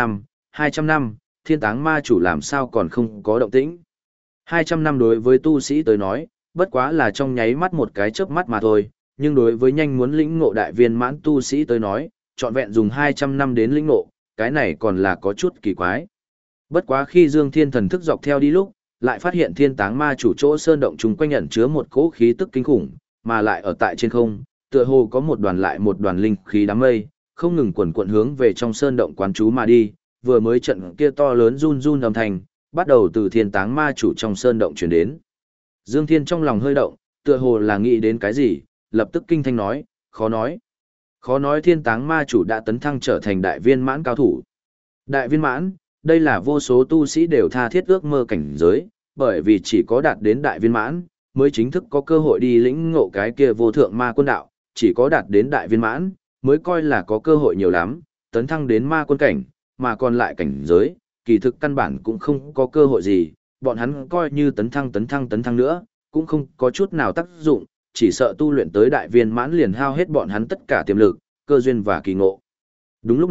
200 năm, Thiên Táng Ma chủ làm sao còn không có động tĩnh. 200 năm đối với tu sĩ tới nói, bất quá là trong nháy mắt một cái chớp mắt mà thôi, nhưng đối với nhanh muốn lĩnh ngộ đại viên mãn tu sĩ tới nói, trọn vẹn dùng 200 năm đến lĩnh ngộ, cái này còn là có chút kỳ quái. Bất quá khi Dương Thiên thần thức dọc theo đi lúc, lại phát hiện Thiên Táng Ma chủ chỗ sơn động chúng quanh ẩn chứa một cỗ khí tức kinh khủng, mà lại ở tại trên không, tựa hồ có một đoàn lại một đoàn linh khí đám mây, không ngừng quần quật hướng về trong sơn động quán trú mà đi, vừa mới trận kia to lớn run run âm thanh, bắt đầu từ Thiên Táng Ma chủ trong sơn động truyền đến. Dương Thiên trong lòng hơi động, tựa hồ là nghĩ đến cái gì, lập tức kinh thanh nói, khó nói. Khó nói Thiên Táng Ma chủ đã tấn thăng trở thành đại viên mãn cao thủ. Đại viên mãn, đây là vô số tu sĩ đều tha thiết ước mơ cảnh giới, bởi vì chỉ có đạt đến đại viên mãn, mới chính thức có cơ hội đi lĩnh ngộ cái kia vô thượng ma quân đạo, chỉ có đạt đến đại viên mãn, mới coi là có cơ hội nhiều lắm, tấn thăng đến ma quân cảnh, mà còn lại cảnh giới, kỳ thực căn bản cũng không có cơ hội gì, bọn hắn coi như tấn thăng nữa, cũng không có chút nào tác dụng, chỉ sợ tu luyện tới đại viên mãn liền hao hết bọn hắn tất cả tiềm lực, cơ duyên và kỳ ngộ. Đúng lúc này,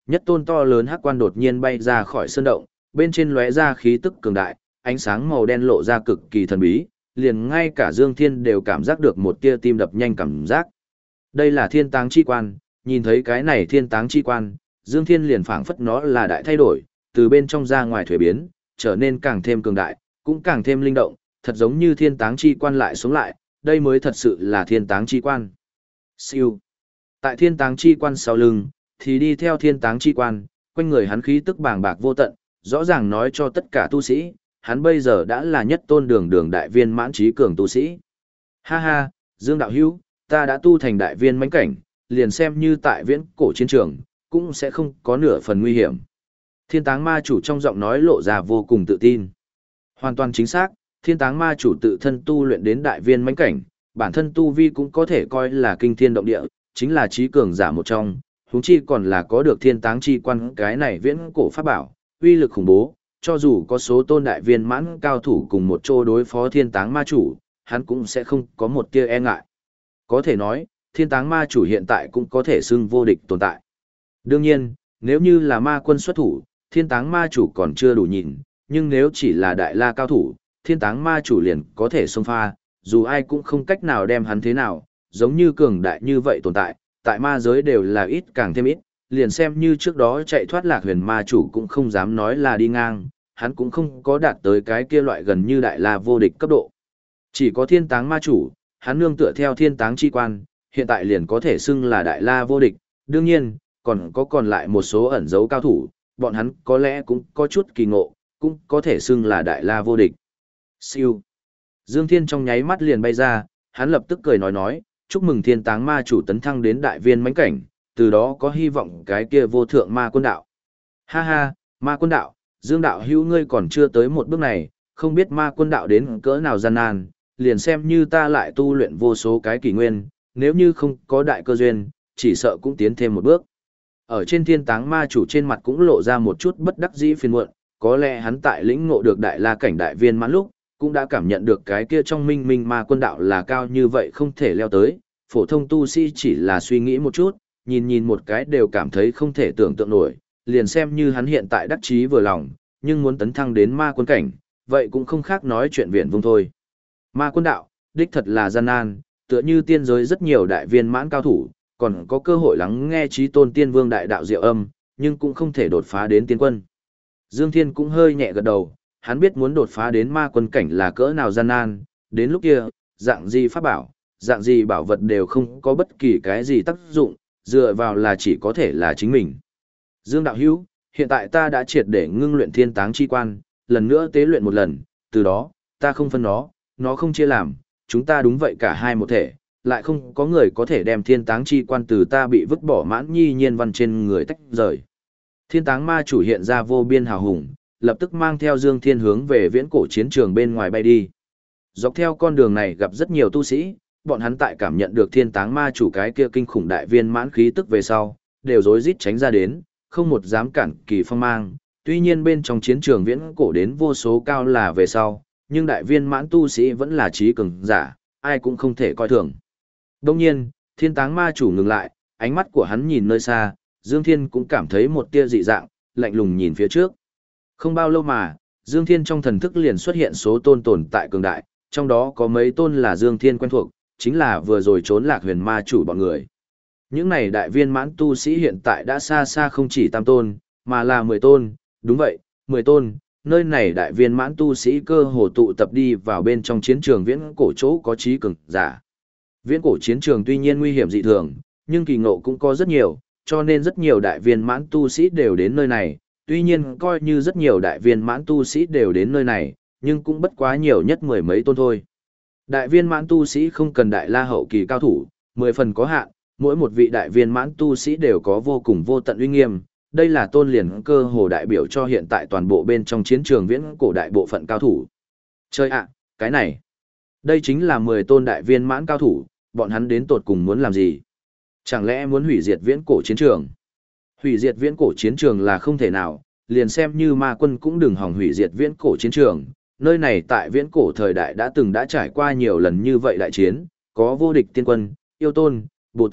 nhất tôn to lớn hắc quan đột nhiên bay ra khỏi sơn động, bên trên lóe ra khí tức cường đại, ánh sáng màu đen lộ ra cực kỳ thần bí, liền ngay cả Dương Thiên đều cảm giác được một tia tim đập nhanh cảm giác. Đây là thiên táng chi quan, nhìn thấy cái này thiên táng chi quan, Dương Thiên liền phảng phất nó là đại thay đổi, từ bên trong ra ngoài thuế biến, trở nên càng thêm cường đại, cũng càng thêm linh động, thật giống như thiên táng chi quan lại sống lại, đây mới thật sự là thiên táng chi quan. Siêu. Tại thiên táng chi quan sau lưng, thì đi theo thiên táng chi quan, quanh người hắn khí tức bàng bạc vô tận, rõ ràng nói cho tất cả tu sĩ, hắn bây giờ đã là nhất tôn đường đường đại viên mãn trí cường tu sĩ. Ha ha, Dương đạo hữu, ta đã tu thành đại viên mãnh cảnh, liền xem như tại viễn cổ chiến trường, cũng sẽ không có nửa phần nguy hiểm. Thiên táng ma chủ trong giọng nói lộ ra vô cùng tự tin. Hoàn toàn chính xác, thiên táng ma chủ tự thân tu luyện đến đại viên mãnh cảnh, bản thân tu vi cũng có thể coi là kinh thiên động địa, chính là trí cường giả một trong, huống chi còn là có được thiên táng chi quan cái này viễn cổ pháp bảo, uy lực khủng bố, cho dù có số tôn đại viên mãn cao thủ cùng một chỗ đối phó thiên táng ma chủ, hắn cũng sẽ không có một tia e ngại. Có thể nói, thiên táng ma chủ hiện tại cũng có thể xưng vô địch tồn tại. Đương nhiên, nếu như là ma quân xuất thủ, thiên táng ma chủ còn chưa đủ nhìn, nhưng nếu chỉ là đại la cao thủ, thiên táng ma chủ liền có thể xông pha, dù ai cũng không cách nào đem hắn thế nào, giống như cường đại như vậy tồn tại, tại ma giới đều là ít càng thêm ít, liền xem như trước đó chạy thoát lạc huyền ma chủ cũng không dám nói là đi ngang, hắn cũng không có đạt tới cái kia loại gần như đại la vô địch cấp độ. Chỉ có thiên táng ma chủ, hắn nương tựa theo thiên táng chi quan, hiện tại liền có thể xưng là đại la vô địch, đương nhiên, còn lại một số ẩn dấu cao thủ, bọn hắn có lẽ cũng có chút kỳ ngộ, cũng có thể xưng là đại la vô địch. Siêu. Dương Thiên trong nháy mắt liền bay ra, hắn lập tức cười nói, chúc mừng thiên táng ma chủ tấn thăng đến đại viên mãnh cảnh, từ đó có hy vọng cái kia vô thượng ma quân đạo. Ha ha, ma quân đạo, Dương đạo hữu ngươi còn chưa tới một bước này, không biết ma quân đạo đến cỡ nào gian nan, liền xem như ta lại tu luyện vô số cái kỷ nguyên, nếu như không có đại cơ duyên, chỉ sợ cũng tiến thêm một bước. Ở trên thiên táng ma chủ trên mặt cũng lộ ra một chút bất đắc dĩ phiền muộn, có lẽ hắn tại lĩnh ngộ được đại la cảnh đại viên mãn lúc, cũng đã cảm nhận được cái kia trong minh minh ma quân đạo là cao như vậy không thể leo tới, phổ thông tu sĩ chỉ là suy nghĩ một chút, nhìn một cái đều cảm thấy không thể tưởng tượng nổi, liền xem như hắn hiện tại đắc chí vừa lòng, nhưng muốn tấn thăng đến ma quân cảnh, vậy cũng không khác nói chuyện viển vông thôi. Ma quân đạo, đích thật là gian nan, tựa như tiên giới rất nhiều đại viên mãn cao thủ, còn có cơ hội lắng nghe chí tôn tiên vương đại đạo diệu âm, nhưng cũng không thể đột phá đến tiên quân. Dương Thiên cũng hơi nhẹ gật đầu, hắn biết muốn đột phá đến ma quân cảnh là cỡ nào gian nan, đến lúc kia, dạng gì pháp bảo, dạng gì bảo vật đều không có bất kỳ cái gì tác dụng, dựa vào là chỉ có thể là chính mình. Dương đạo hữu, hiện tại ta đã triệt để ngưng luyện thiên táng chi quan, lần nữa tế luyện một lần, từ đó, ta không phân nó không chia làm, chúng ta đúng vậy cả hai một thể, lại không có người có thể đem thiên táng chi quan từ ta bị vứt bỏ mãn nhi nhiên văn trên người tách rời. Thiên táng ma chủ hiện ra vô biên hào hùng, lập tức mang theo Dương Thiên hướng về viễn cổ chiến trường bên ngoài bay đi. Dọc theo con đường này gặp rất nhiều tu sĩ, bọn hắn tại cảm nhận được thiên táng ma chủ cái kia kinh khủng đại viên mãn khí tức về sau, đều rối rít tránh ra đến, không một dám cản kỳ phong mang. Tuy nhiên bên trong chiến trường viễn cổ đến vô số cao là về sau, nhưng đại viên mãn tu sĩ vẫn là trí cường giả, ai cũng không thể coi thường. Đông nhiên, thiên táng ma chủ ngừng lại, ánh mắt của hắn nhìn nơi xa, Dương Thiên cũng cảm thấy một tia dị dạng, lạnh lùng nhìn phía trước. Không bao lâu mà, Dương Thiên trong thần thức liền xuất hiện số tôn tồn tại cường đại, trong đó có mấy tôn là Dương Thiên quen thuộc, chính là vừa rồi trốn lạc huyền ma chủ bọn người. Những này đại viên mãn tu sĩ hiện tại đã xa xa không chỉ tam tôn, mà là 10 tôn, đúng vậy, 10 tôn, nơi này đại viên mãn tu sĩ cơ hồ tụ tập đi vào bên trong chiến trường viễn cổ chỗ có trí cường giả. Viễn cổ chiến trường tuy nhiên nguy hiểm dị thường, nhưng kỳ ngộ cũng có rất nhiều, cho nên rất nhiều đại viên mãn tu sĩ đều đến nơi này, tuy nhiên coi như rất nhiều đại viên mãn tu sĩ đều đến nơi này, nhưng cũng bất quá nhiều nhất mười mấy tôn thôi. Đại viên mãn tu sĩ không cần đại la hậu kỳ cao thủ, 10 phần có hạn, mỗi một vị đại viên mãn tu sĩ đều có vô cùng vô tận uy nghiêm, đây là tôn liền cơ hồ đại biểu cho hiện tại toàn bộ bên trong chiến trường viễn cổ đại bộ phận cao thủ. Chơi ạ, cái này, đây chính là 10 tôn đại viên mãn cao thủ, bọn hắn đến tột cùng muốn làm gì? Chẳng lẽ muốn hủy diệt viễn cổ chiến trường? Hủy diệt viễn cổ chiến trường là không thể nào, liền xem như ma quân cũng đừng hòng hủy diệt viễn cổ chiến trường. Nơi này tại viễn cổ thời đại đã trải qua nhiều lần như vậy đại chiến, có vô địch tiên quân, yêu tôn, Bồ Tát,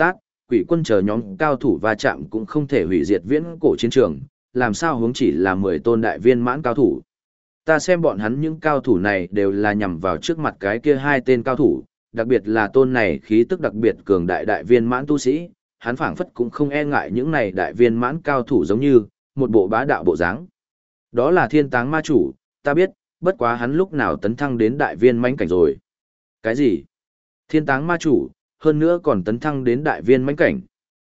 quỷ quân chờ nhóm cao thủ va chạm cũng không thể hủy diệt viễn cổ chiến trường, làm sao huống chỉ là 10 tôn đại viên mãn cao thủ. Ta xem bọn hắn những cao thủ này đều là nhằm vào trước mặt cái kia hai tên cao thủ, đặc biệt là tôn này khí tức đặc biệt cường đại đại viên mãn tu sĩ, hắn phảng phất cũng không e ngại những này đại viên mãn cao thủ giống như một bộ bá đạo bộ dáng. Đó là Thiên Táng Ma chủ, ta biết, bất quá hắn lúc nào tấn thăng đến đại viên mãnh cảnh rồi. Cái gì? Thiên Táng Ma chủ, hơn nữa còn tấn thăng đến đại viên mãnh cảnh.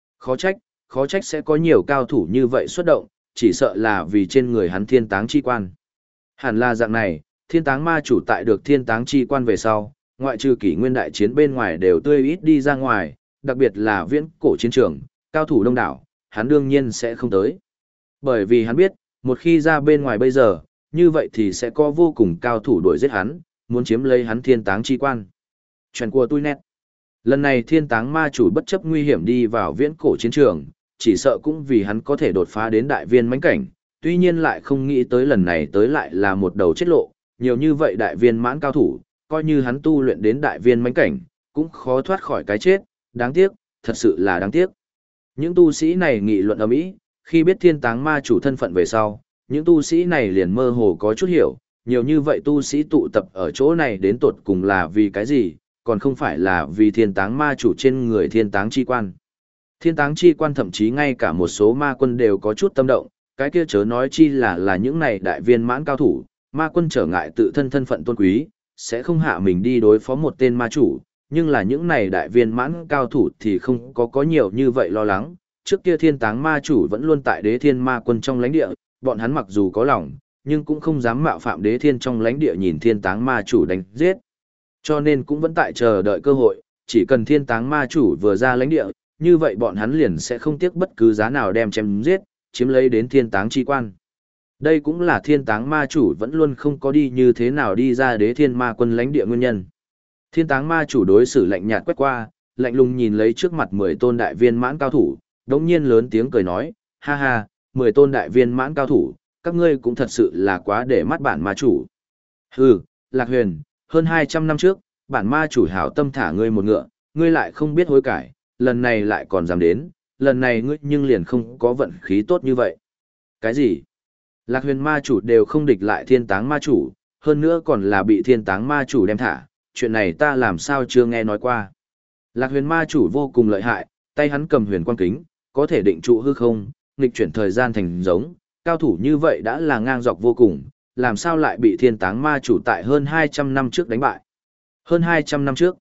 Khó trách sẽ có nhiều cao thủ như vậy xuất động, chỉ sợ là vì trên người hắn Thiên Táng chi quan. Hẳn là dạng này, Thiên Táng Ma chủ tại được Thiên Táng chi quan về sau, ngoại trừ kỷ nguyên đại chiến bên ngoài đều tươi ít đi ra ngoài, đặc biệt là viễn cổ chiến trường, cao thủ đông đảo, hắn đương nhiên sẽ không tới. Bởi vì hắn biết, một khi ra bên ngoài bây giờ, như vậy thì sẽ có vô cùng cao thủ đuổi giết hắn, muốn chiếm lấy hắn Thiên Táng chi quan. Chuyện của tôi nét. Lần này Thiên Táng Ma chủ bất chấp nguy hiểm đi vào viễn cổ chiến trường, chỉ sợ cũng vì hắn có thể đột phá đến đại viên mãnh cảnh, tuy nhiên lại không nghĩ tới lần này tới lại là một đầu chết lộ, nhiều như vậy đại viên mãn cao thủ, coi như hắn tu luyện đến đại viên mãnh cảnh, cũng khó thoát khỏi cái chết, đáng tiếc, thật sự là đáng tiếc. Những tu sĩ này nghị luận ầm ĩ, khi biết Thiên Táng Ma chủ thân phận về sau, những tu sĩ này liền mơ hồ có chút hiểu, nhiều như vậy tu sĩ tụ tập ở chỗ này đến tột cùng là vì cái gì, còn không phải là vì Thiên Táng Ma chủ trên người Thiên Táng chi quan. Thiên Táng chi quan thậm chí ngay cả một số ma quân đều có chút tâm động, cái kia chớ nói chi là những này đại viên mãn cao thủ, ma quân trở ngại tự thân thân phận tôn quý, sẽ không hạ mình đi đối phó một tên ma chủ, nhưng là những này đại viên mãn cao thủ thì không có nhiều như vậy lo lắng. Trước kia Thiên Táng Ma chủ vẫn luôn tại Đế Thiên Ma quân trong lãnh địa, bọn hắn mặc dù có lòng, nhưng cũng không dám mạo phạm Đế Thiên trong lãnh địa nhìn Thiên Táng Ma chủ đánh giết. Cho nên cũng vẫn tại chờ đợi cơ hội, chỉ cần Thiên Táng Ma chủ vừa ra lãnh địa, như vậy bọn hắn liền sẽ không tiếc bất cứ giá nào đem chém giết, chiếm lấy đến Thiên Táng chi quan. Đây cũng là Thiên Táng Ma chủ vẫn luôn không có đi như thế nào đi ra Đế Thiên Ma quân lãnh địa nguyên nhân. Thiên Táng Ma chủ đối xử lạnh nhạt quét qua, lạnh lùng nhìn lấy trước mặt 10 tôn đại viên mãn cao thủ, đống nhiên lớn tiếng cười nói, ha ha, 10 tôn đại viên mãn cao thủ, các ngươi cũng thật sự là quá để mắt bản ma chủ. Hừ, Lạc Huyền, hơn 200 năm trước, bản ma chủ hảo tâm thả ngươi một ngựa, ngươi lại không biết hối cải, lần này lại còn dám đến, lần này ngươi nhưng liền không có vận khí tốt như vậy. Cái gì? Lạc Huyền ma chủ đều không địch lại Thiên Táng ma chủ, hơn nữa còn là bị Thiên Táng ma chủ đem thả, chuyện này ta làm sao chưa nghe nói qua. Lạc Huyền ma chủ vô cùng lợi hại, tay hắn cầm huyền quang kính, có thể định trụ hư không, nghịch chuyển thời gian thành giống, cao thủ như vậy đã là ngang dọc vô cùng, làm sao lại bị Thiên Táng ma chủ tại hơn 200 năm trước đánh bại. Hơn 200 năm trước,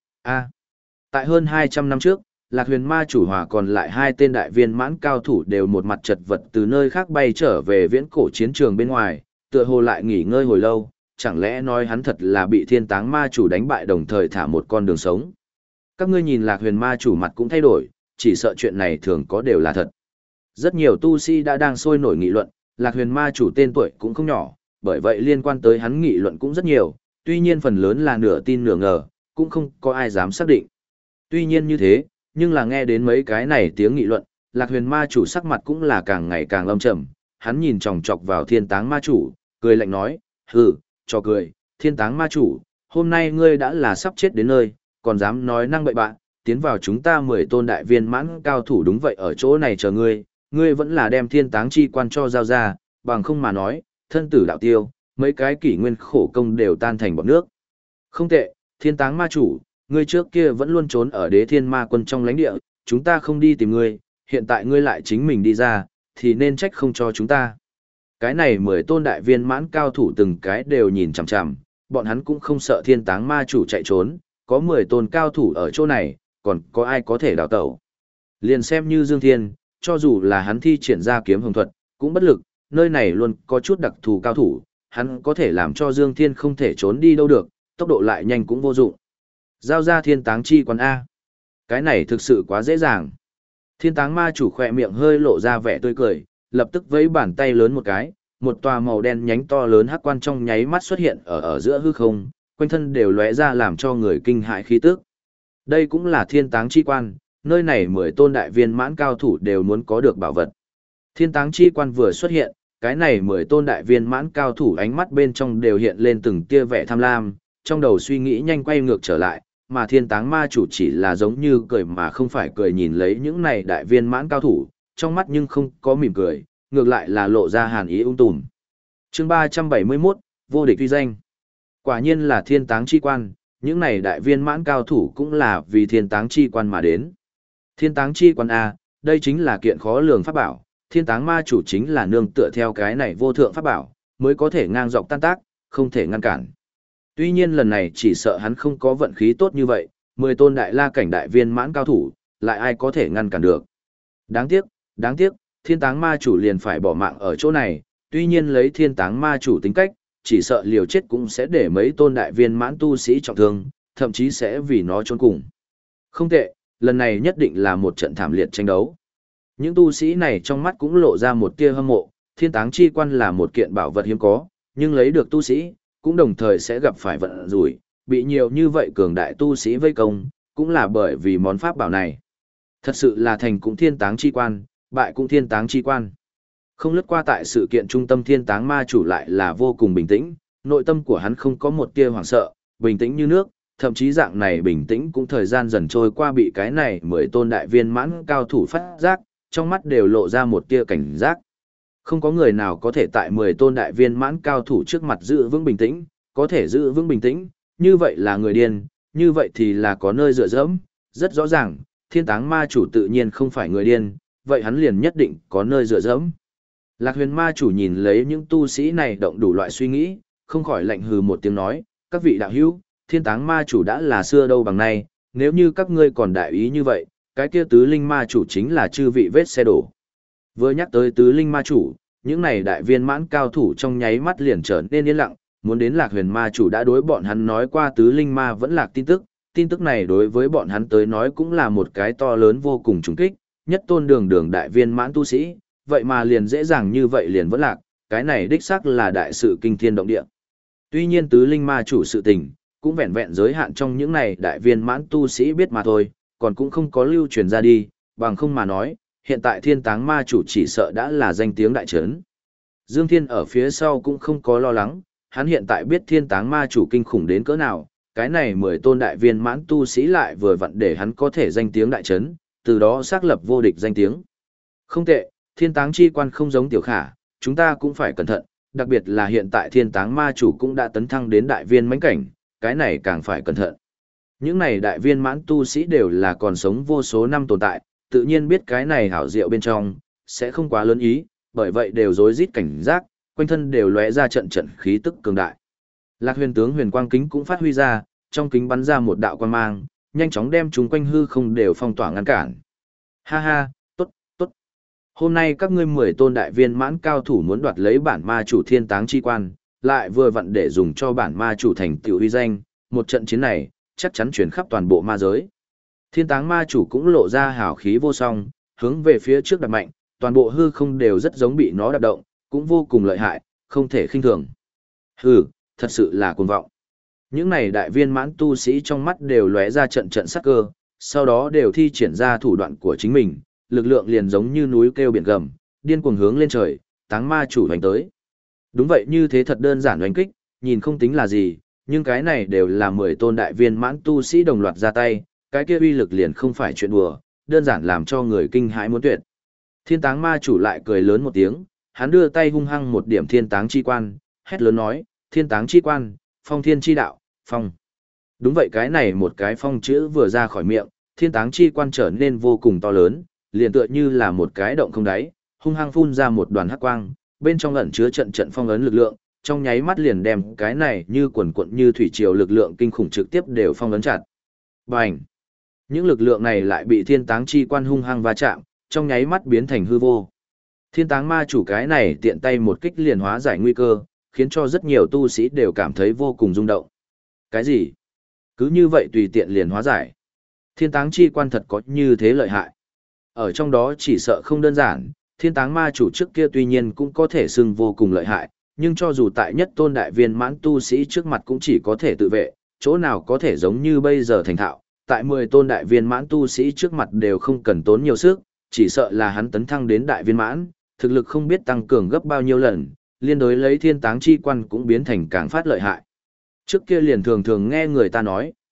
tại hơn 200 năm trước, Lạc Huyền ma chủ hòa còn lại hai tên đại viên mãn cao thủ đều một mặt chật vật từ nơi khác bay trở về viễn cổ chiến trường bên ngoài, tựa hồ lại nghỉ ngơi hồi lâu, chẳng lẽ nói hắn thật là bị Thiên Táng ma chủ đánh bại đồng thời thả một con đường sống. Các ngươi nhìn Lạc Huyền ma chủ mặt cũng thay đổi, chỉ sợ chuyện này thường có đều là thật. Rất nhiều tu sĩ đã đang sôi nổi nghị luận, Lạc Huyền ma chủ tên tuổi cũng không nhỏ, bởi vậy liên quan tới hắn nghị luận cũng rất nhiều, tuy nhiên phần lớn là nửa tin nửa ngờ, cũng không có ai dám xác định. Tuy nhiên như thế, nhưng là nghe đến mấy cái này tiếng nghị luận, Lạc Huyền ma chủ sắc mặt cũng là càng ngày càng âm trầm, hắn nhìn chòng chọc vào Thiên Táng ma chủ, cười lạnh nói, hừ, cho cười, Thiên Táng ma chủ, hôm nay ngươi đã là sắp chết đến nơi, còn dám nói năng bậy bạ, tiến vào chúng ta 10 tôn đại viên mãn cao thủ đúng vậy ở chỗ này chờ ngươi, ngươi vẫn là đem Thiên Táng chi quan cho giao ra, bằng không mà nói, thân tử đạo tiêu, mấy cái kỷ nguyên khổ công đều tan thành bọt nước. Không tệ, Thiên Táng ma chủ, ngươi trước kia vẫn luôn trốn ở Đế Thiên ma quân trong lãnh địa, chúng ta không đi tìm ngươi, hiện tại ngươi lại chính mình đi ra, thì nên trách không cho chúng ta. Cái này 10 tôn đại viên mãn cao thủ từng cái đều nhìn chằm chằm, bọn hắn cũng không sợ Thiên Táng ma chủ chạy trốn, có 10 tôn cao thủ ở chỗ này, còn có ai có thể đào tẩu. Liền xem như Dương Thiên, cho dù là hắn thi triển ra kiếm hồng thuật, cũng bất lực, nơi này luôn có chút đặc thù cao thủ, hắn có thể làm cho Dương Thiên không thể trốn đi đâu được, tốc độ lại nhanh cũng vô dụng. Giao ra Thiên Táng chi quan A. Cái này thực sự quá dễ dàng. Thiên Táng ma chủ khỏe miệng hơi lộ ra vẻ tươi cười, lập tức vẫy bàn tay lớn một cái, một tòa màu đen nhánh to lớn hắc quan trong nháy mắt xuất hiện ở giữa hư không, quanh thân đều lóe ra làm cho người kinh hãi khí tức. Đây cũng là Thiên Táng chi quan, nơi này 10 tôn đại viên mãn cao thủ đều muốn có được bảo vật. Thiên Táng chi quan vừa xuất hiện, cái này 10 tôn đại viên mãn cao thủ ánh mắt bên trong đều hiện lên từng tia vẻ tham lam, trong đầu suy nghĩ nhanh quay ngược trở lại, mà thiên táng ma chủ chỉ là giống như cười mà không phải cười nhìn lấy những này đại viên mãn cao thủ, trong mắt nhưng không có mỉm cười, ngược lại là lộ ra hàn ý tùm. Chương 371, vô địch uy danh. Quả nhiên là thiên táng chi quan, những này đại viên mãn cao thủ cũng là vì thiên táng chi quan mà đến. Thiên táng chi quan A, đây chính là kiện khó lường pháp bảo, thiên táng ma chủ chính là nương tựa theo cái này vô thượng pháp bảo, mới có thể ngang dọc tan tác, không thể ngăn cản. Tuy nhiên lần này chỉ sợ hắn không có vận khí tốt như vậy, 10 tôn đại la cảnh đại viên mãn cao thủ, lại ai có thể ngăn cản được. Đáng tiếc, thiên táng ma chủ liền phải bỏ mạng ở chỗ này, tuy nhiên lấy thiên táng ma chủ tính cách, chỉ sợ liều chết cũng sẽ để mấy tôn đại viên mãn tu sĩ trọng thương, thậm chí sẽ vì nó trốn cùng. Không tệ, lần này nhất định là một trận thảm liệt tranh đấu. Những tu sĩ này trong mắt cũng lộ ra một tia hâm mộ, thiên táng chi quan là một kiện bảo vật hiếm có, nhưng lấy được tu sĩ, cũng đồng thời sẽ gặp phải vận rủi, bị nhiều như vậy cường đại tu sĩ vây công, cũng là bởi vì món pháp bảo này. Thật sự là thành cũng thiên táng chi quan, bại cũng thiên táng chi quan. Không lướt qua tại sự kiện trung tâm thiên táng ma chủ lại là vô cùng bình tĩnh, nội tâm của hắn không có một tia hoảng sợ, bình tĩnh như nước, thậm chí dạng này bình tĩnh cũng thời gian dần trôi qua bị cái này 10 tôn đại viên mãn cao thủ phát giác, trong mắt đều lộ ra một tia cảnh giác. Không có người nào có thể tại 10 tôn đại viên mãn cao thủ trước mặt giữ vững bình tĩnh, có thể giữ vững bình tĩnh, như vậy là người điên, như vậy thì là có nơi dựa dẫm, rất rõ ràng, thiên táng ma chủ tự nhiên không phải người điên, vậy hắn liền nhất định có nơi dựa dẫm. Lạc huyền ma chủ nhìn lấy những tu sĩ này động đủ loại suy nghĩ, không khỏi lạnh hừ một tiếng nói, các vị đạo hữu, thiên táng ma chủ đã là xưa đâu bằng nay, nếu như các ngươi còn đại ý như vậy, cái kia tứ linh ma chủ chính là chư vị vết xe đổ. Vừa nhắc tới tứ linh ma chủ, những này đại viên mãn cao thủ trong nháy mắt liền trở nên yên lặng, muốn đến Lạc huyền ma chủ đã đối bọn hắn nói qua tứ linh ma vẫn lạc tin tức này đối với bọn hắn tới nói cũng là một cái to lớn vô cùng trùng kích, nhất tôn đường đại viên mãn tu sĩ, vậy mà liền dễ dàng như vậy liền vẫn lạc, cái này đích xác là đại sự kinh thiên động địa. Tuy nhiên tứ linh ma chủ sự tình, cũng vẹn vẹn giới hạn trong những này đại viên mãn tu sĩ biết mà thôi, còn cũng không có lưu truyền ra đi, bằng không mà nói, hiện tại thiên táng ma chủ chỉ sợ đã là danh tiếng đại trấn. Dương Thiên ở phía sau cũng không có lo lắng, hắn hiện tại biết thiên táng ma chủ kinh khủng đến cỡ nào, cái này 10 tôn đại viên mãn tu sĩ lại vừa vặn để hắn có thể danh tiếng đại trấn, từ đó xác lập vô địch danh tiếng. Không tệ, thiên táng chi quan không giống tiểu khả, chúng ta cũng phải cẩn thận, đặc biệt là hiện tại thiên táng ma chủ cũng đã tấn thăng đến đại viên mãnh cảnh, cái này càng phải cẩn thận. Những này đại viên mãn tu sĩ đều là còn sống vô số năm tồn tại, tự nhiên biết cái này hảo diệu bên trong, sẽ không quá lớn ý, bởi vậy đều rối rít cảnh giác, quanh thân đều lóe ra trận trận khí tức cường đại. Lạc huyền tướng huyền quang kính cũng phát huy ra, trong kính bắn ra một đạo quang mang, nhanh chóng đem chúng quanh hư không đều phong tỏa ngăn cản. Ha ha, tốt, tốt. Hôm nay các ngươi 10 tôn đại viên mãn cao thủ muốn đoạt lấy bản ma chủ thiên táng chi quan, lại vừa vặn để dùng cho bản ma chủ thành tựu uy danh, một trận chiến này, chắc chắn truyền khắp toàn bộ ma giới. Thiên táng ma chủ cũng lộ ra hào khí vô song, hướng về phía trước đập mạnh, toàn bộ hư không đều rất giống bị nó đập động, cũng vô cùng lợi hại, không thể khinh thường. Hừ, thật sự là cuồng vọng. Những này đại viên mãn tu sĩ trong mắt đều lóe ra trận trận sắc cơ, sau đó đều thi triển ra thủ đoạn của chính mình, lực lượng liền giống như núi kêu biển gầm, điên cuồng hướng lên trời, táng ma chủ đánh tới. Đúng vậy, như thế thật đơn giản đánh kích, nhìn không tính là gì, nhưng cái này đều là 10 tôn đại viên mãn tu sĩ đồng loạt ra tay, cái kia uy lực liền không phải chuyện đùa, đơn giản làm cho người kinh hãi muốn tuyệt. Thiên táng ma chủ lại cười lớn một tiếng, hắn đưa tay hung hăng một điểm thiên táng chi quan, hét lớn nói, thiên táng chi quan, phong thiên chi đạo, phong. Đúng vậy, cái này một cái phong chữ vừa ra khỏi miệng, thiên táng chi quan trở nên vô cùng to lớn, liền tựa như là một cái động không đáy, hung hăng phun ra một đoàn hắc quang, bên trong ẩn chứa trận trận phong ấn lực lượng, trong nháy mắt liền đem cái này như quần quận như thủy triều lực lượng kinh khủng trực tiếp đều phong ấn chặt. Bành! Những lực lượng này lại bị thiên táng chi quan hung hăng va chạm, trong nháy mắt biến thành hư vô. Thiên táng ma chủ cái này tiện tay một kích liền hóa giải nguy cơ, khiến cho rất nhiều tu sĩ đều cảm thấy vô cùng rung động. Cái gì? Cứ như vậy tùy tiện liền hóa giải. Thiên táng chi quan thật có như thế lợi hại. Ở trong đó chỉ sợ không đơn giản, thiên táng ma chủ trước kia tuy nhiên cũng có thể xưng vô cùng lợi hại, nhưng cho dù tại nhất tôn đại viên mãn tu sĩ trước mặt cũng chỉ có thể tự vệ, chỗ nào có thể giống như bây giờ thành thạo, tại 10 tôn đại viên mãn tu sĩ trước mặt đều không cần tốn nhiều sức, chỉ sợ là hắn tấn thăng đến đại viên mãn, thực lực không biết tăng cường gấp bao nhiêu lần, liên đối lấy thiên táng chi quan cũng biến thành càng phát lợi hại. Trước kia liền thường thường nghe người ta nói,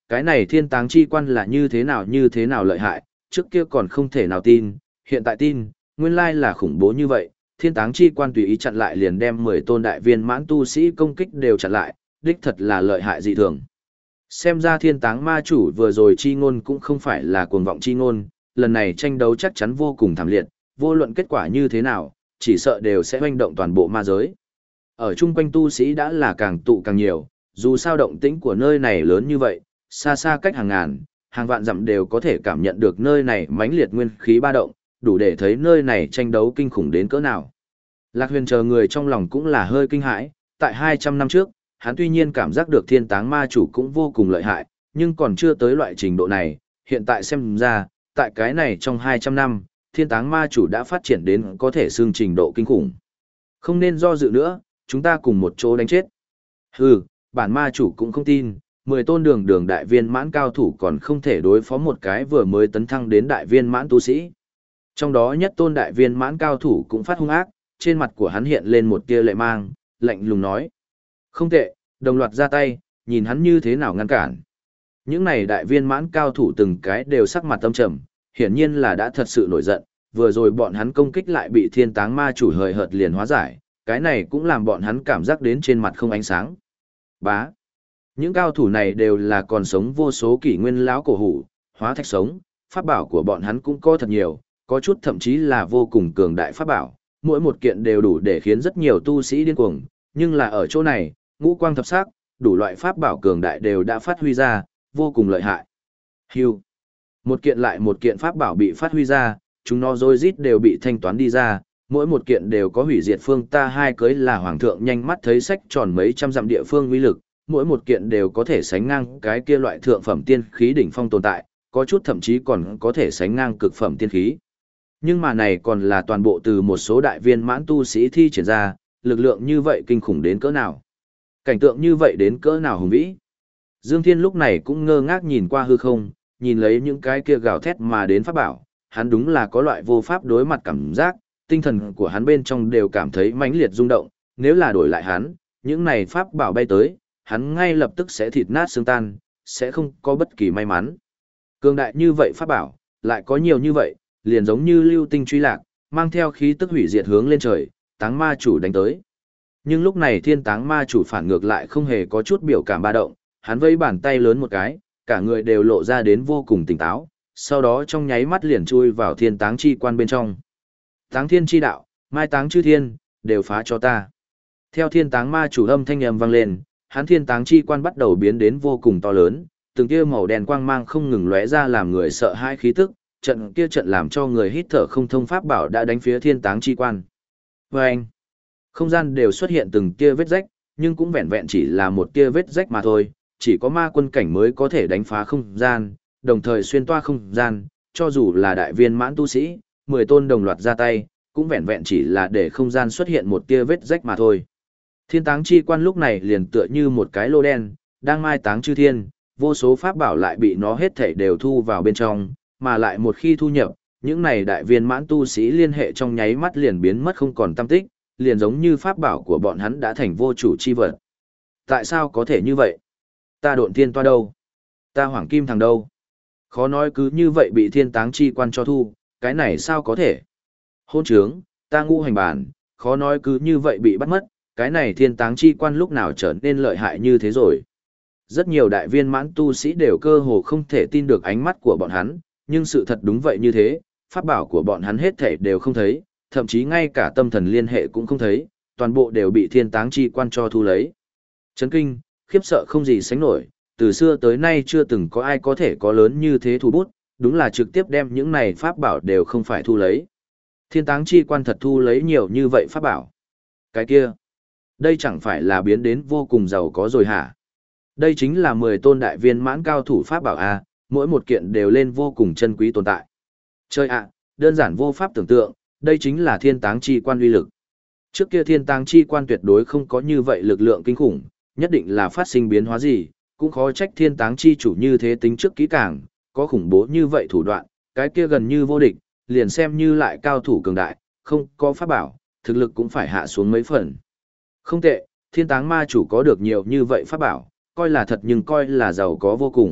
cái này thiên táng chi quan là như thế nào lợi hại, trước kia còn không thể nào tin, hiện tại tin, nguyên lai là khủng bố như vậy, thiên táng chi quan tùy ý chặn lại liền đem 10 tôn đại viên mãn tu sĩ công kích đều chặn lại, đích thật là lợi hại dị thường. Xem ra thiên táng ma chủ vừa rồi chi ngôn cũng không phải là cuồng vọng chi ngôn, lần này tranh đấu chắc chắn vô cùng thảm liệt, vô luận kết quả như thế nào, chỉ sợ đều sẽ hoành động toàn bộ ma giới. Ở chung quanh tu sĩ đã là càng tụ càng nhiều, dù sao động tĩnh của nơi này lớn như vậy, xa xa cách hàng ngàn, hàng vạn dặm đều có thể cảm nhận được nơi này mãnh liệt nguyên khí ba động, đủ để thấy nơi này tranh đấu kinh khủng đến cỡ nào. Lạc Huyền chờ người trong lòng cũng là hơi kinh hãi, tại 200 năm trước, hắn tuy nhiên cảm giác được thiên táng ma chủ cũng vô cùng lợi hại, nhưng còn chưa tới loại trình độ này, hiện tại xem ra, tại cái này trong 200 năm, thiên táng ma chủ đã phát triển đến có thể xương trình độ kinh khủng. Không nên do dự nữa, chúng ta cùng một chỗ đánh chết. Hừ, bản ma chủ cũng không tin, 10 tôn đường đại viên mãn cao thủ còn không thể đối phó một cái vừa mới tấn thăng đến đại viên mãn tu sĩ. Trong đó nhất tôn đại viên mãn cao thủ cũng phát hung ác, trên mặt của hắn hiện lên một tia lệ mang, lạnh lùng nói. Không tệ, đồng loạt ra tay, nhìn hắn như thế nào ngăn cản. Những này đại viên mãn cao thủ từng cái đều sắc mặt tâm trầm, hiển nhiên là đã thật sự nổi giận, vừa rồi bọn hắn công kích lại bị thiên táng ma chủ hời hợt liền hóa giải, cái này cũng làm bọn hắn cảm giác đến trên mặt không ánh sáng. Bá. Những cao thủ này đều là còn sống vô số kỷ nguyên lão cổ hủ, hóa thạch sống, pháp bảo của bọn hắn cũng có thật nhiều, có chút thậm chí là vô cùng cường đại pháp bảo, mỗi một kiện đều đủ để khiến rất nhiều tu sĩ điên cuồng, nhưng là ở chỗ này, ngũ quang thập sắc, đủ loại pháp bảo cường đại đều đã phát huy ra, vô cùng lợi hại. Hưu. Một kiện lại một kiện pháp bảo bị phát huy ra, chúng nó rối rít đều bị thanh toán đi ra, mỗi một kiện đều có hủy diệt phương ta hai cưới là hoàng thượng nhanh mắt thấy sách tròn mấy trăm dặm địa phương uy lực, mỗi một kiện đều có thể sánh ngang cái kia loại thượng phẩm tiên khí đỉnh phong tồn tại, có chút thậm chí còn có thể sánh ngang cực phẩm tiên khí. Nhưng mà này còn là toàn bộ từ một số đại viên mãn tu sĩ thi triển ra, lực lượng như vậy kinh khủng đến cỡ nào. Cảnh tượng như vậy đến cỡ nào hùng vĩ. Dương Thiên lúc này cũng ngơ ngác nhìn qua hư không, nhìn lấy những cái kia gào thét mà đến pháp bảo, hắn đúng là có loại vô pháp đối mặt cảm giác, tinh thần của hắn bên trong đều cảm thấy mãnh liệt rung động, nếu là đổi lại hắn, những này pháp bảo bay tới, hắn ngay lập tức sẽ thịt nát xương tan, sẽ không có bất kỳ may mắn. Cường đại như vậy pháp bảo, lại có nhiều như vậy, liền giống như lưu tinh truy lạc, mang theo khí tức hủy diệt hướng lên trời, táng ma chủ đánh tới. Nhưng lúc này thiên táng ma chủ phản ngược lại không hề có chút biểu cảm ba động, hắn vẫy bàn tay lớn một cái, cả người đều lộ ra đến vô cùng tỉnh táo, sau đó trong nháy mắt liền chui vào thiên táng chi quan bên trong. Táng thiên chi đạo, mai táng chư thiên, đều phá cho ta. Theo thiên táng ma chủ âm thanh ầm vang lên, hắn thiên táng chi quan bắt đầu biến đến vô cùng to lớn, từng tia màu đen quang mang không ngừng lóe ra làm người sợ hãi khí tức, trận kia trận làm cho người hít thở không thông pháp bảo đã đánh phía thiên táng chi quan. Và anh, không gian đều xuất hiện từng tia vết rách, nhưng cũng vẹn vẹn chỉ là một tia vết rách mà thôi, chỉ có ma quân cảnh mới có thể đánh phá không gian, đồng thời xuyên toa không gian, cho dù là đại viên mãn tu sĩ, 10 tôn đồng loạt ra tay, cũng vẹn vẹn chỉ là để không gian xuất hiện một tia vết rách mà thôi. Thiên táng chi quan lúc này liền tựa như một cái lô đen, đang mai táng chư thiên, vô số pháp bảo lại bị nó hết thảy đều thu vào bên trong, mà lại một khi thu nhập, những này đại viên mãn tu sĩ liên hệ trong nháy mắt liền biến mất không còn tăm tích, liền giống như pháp bảo của bọn hắn đã thành vô chủ chi vật. Tại sao có thể như vậy? Ta độn thiên toa đâu? Ta hoàng kim thằng đâu? Khó nói cứ như vậy bị thiên táng chi quan cho thu, cái này sao có thể? Hôn trướng, ta ngu hành bản, khó nói cứ như vậy bị bắt mất, cái này thiên táng chi quan lúc nào trở nên lợi hại như thế rồi. Rất nhiều đại viên mãn tu sĩ đều cơ hồ không thể tin được ánh mắt của bọn hắn, nhưng sự thật đúng vậy như thế, pháp bảo của bọn hắn hết thể đều không thấy, thậm chí ngay cả tâm thần liên hệ cũng không thấy, toàn bộ đều bị thiên táng chi quan cho thu lấy. Chấn kinh, khiếp sợ không gì sánh nổi, từ xưa tới nay chưa từng có ai có thể có lớn như thế thủ bút, đúng là trực tiếp đem những này pháp bảo đều không phải thu lấy. Thiên táng chi quan thật thu lấy nhiều như vậy pháp bảo. Cái kia, đây chẳng phải là biến đến vô cùng giàu có rồi hả? Đây chính là 10 tôn đại viên mãn cao thủ pháp bảo A, mỗi một kiện đều lên vô cùng chân quý tồn tại. Chơi ạ, đơn giản vô pháp tưởng tượng, đây chính là thiên táng chi quan uy lực. Trước kia thiên táng chi quan tuyệt đối không có như vậy lực lượng kinh khủng, nhất định là phát sinh biến hóa gì, cũng khó trách thiên táng chi chủ như thế tính trước kỹ càng, có khủng bố như vậy thủ đoạn, cái kia gần như vô địch, liền xem như lại cao thủ cường đại, không có pháp bảo, thực lực cũng phải hạ xuống mấy phần. Không tệ, thiên táng ma chủ có được nhiều như vậy pháp bảo, coi là thật nhưng coi là giàu có vô cùng,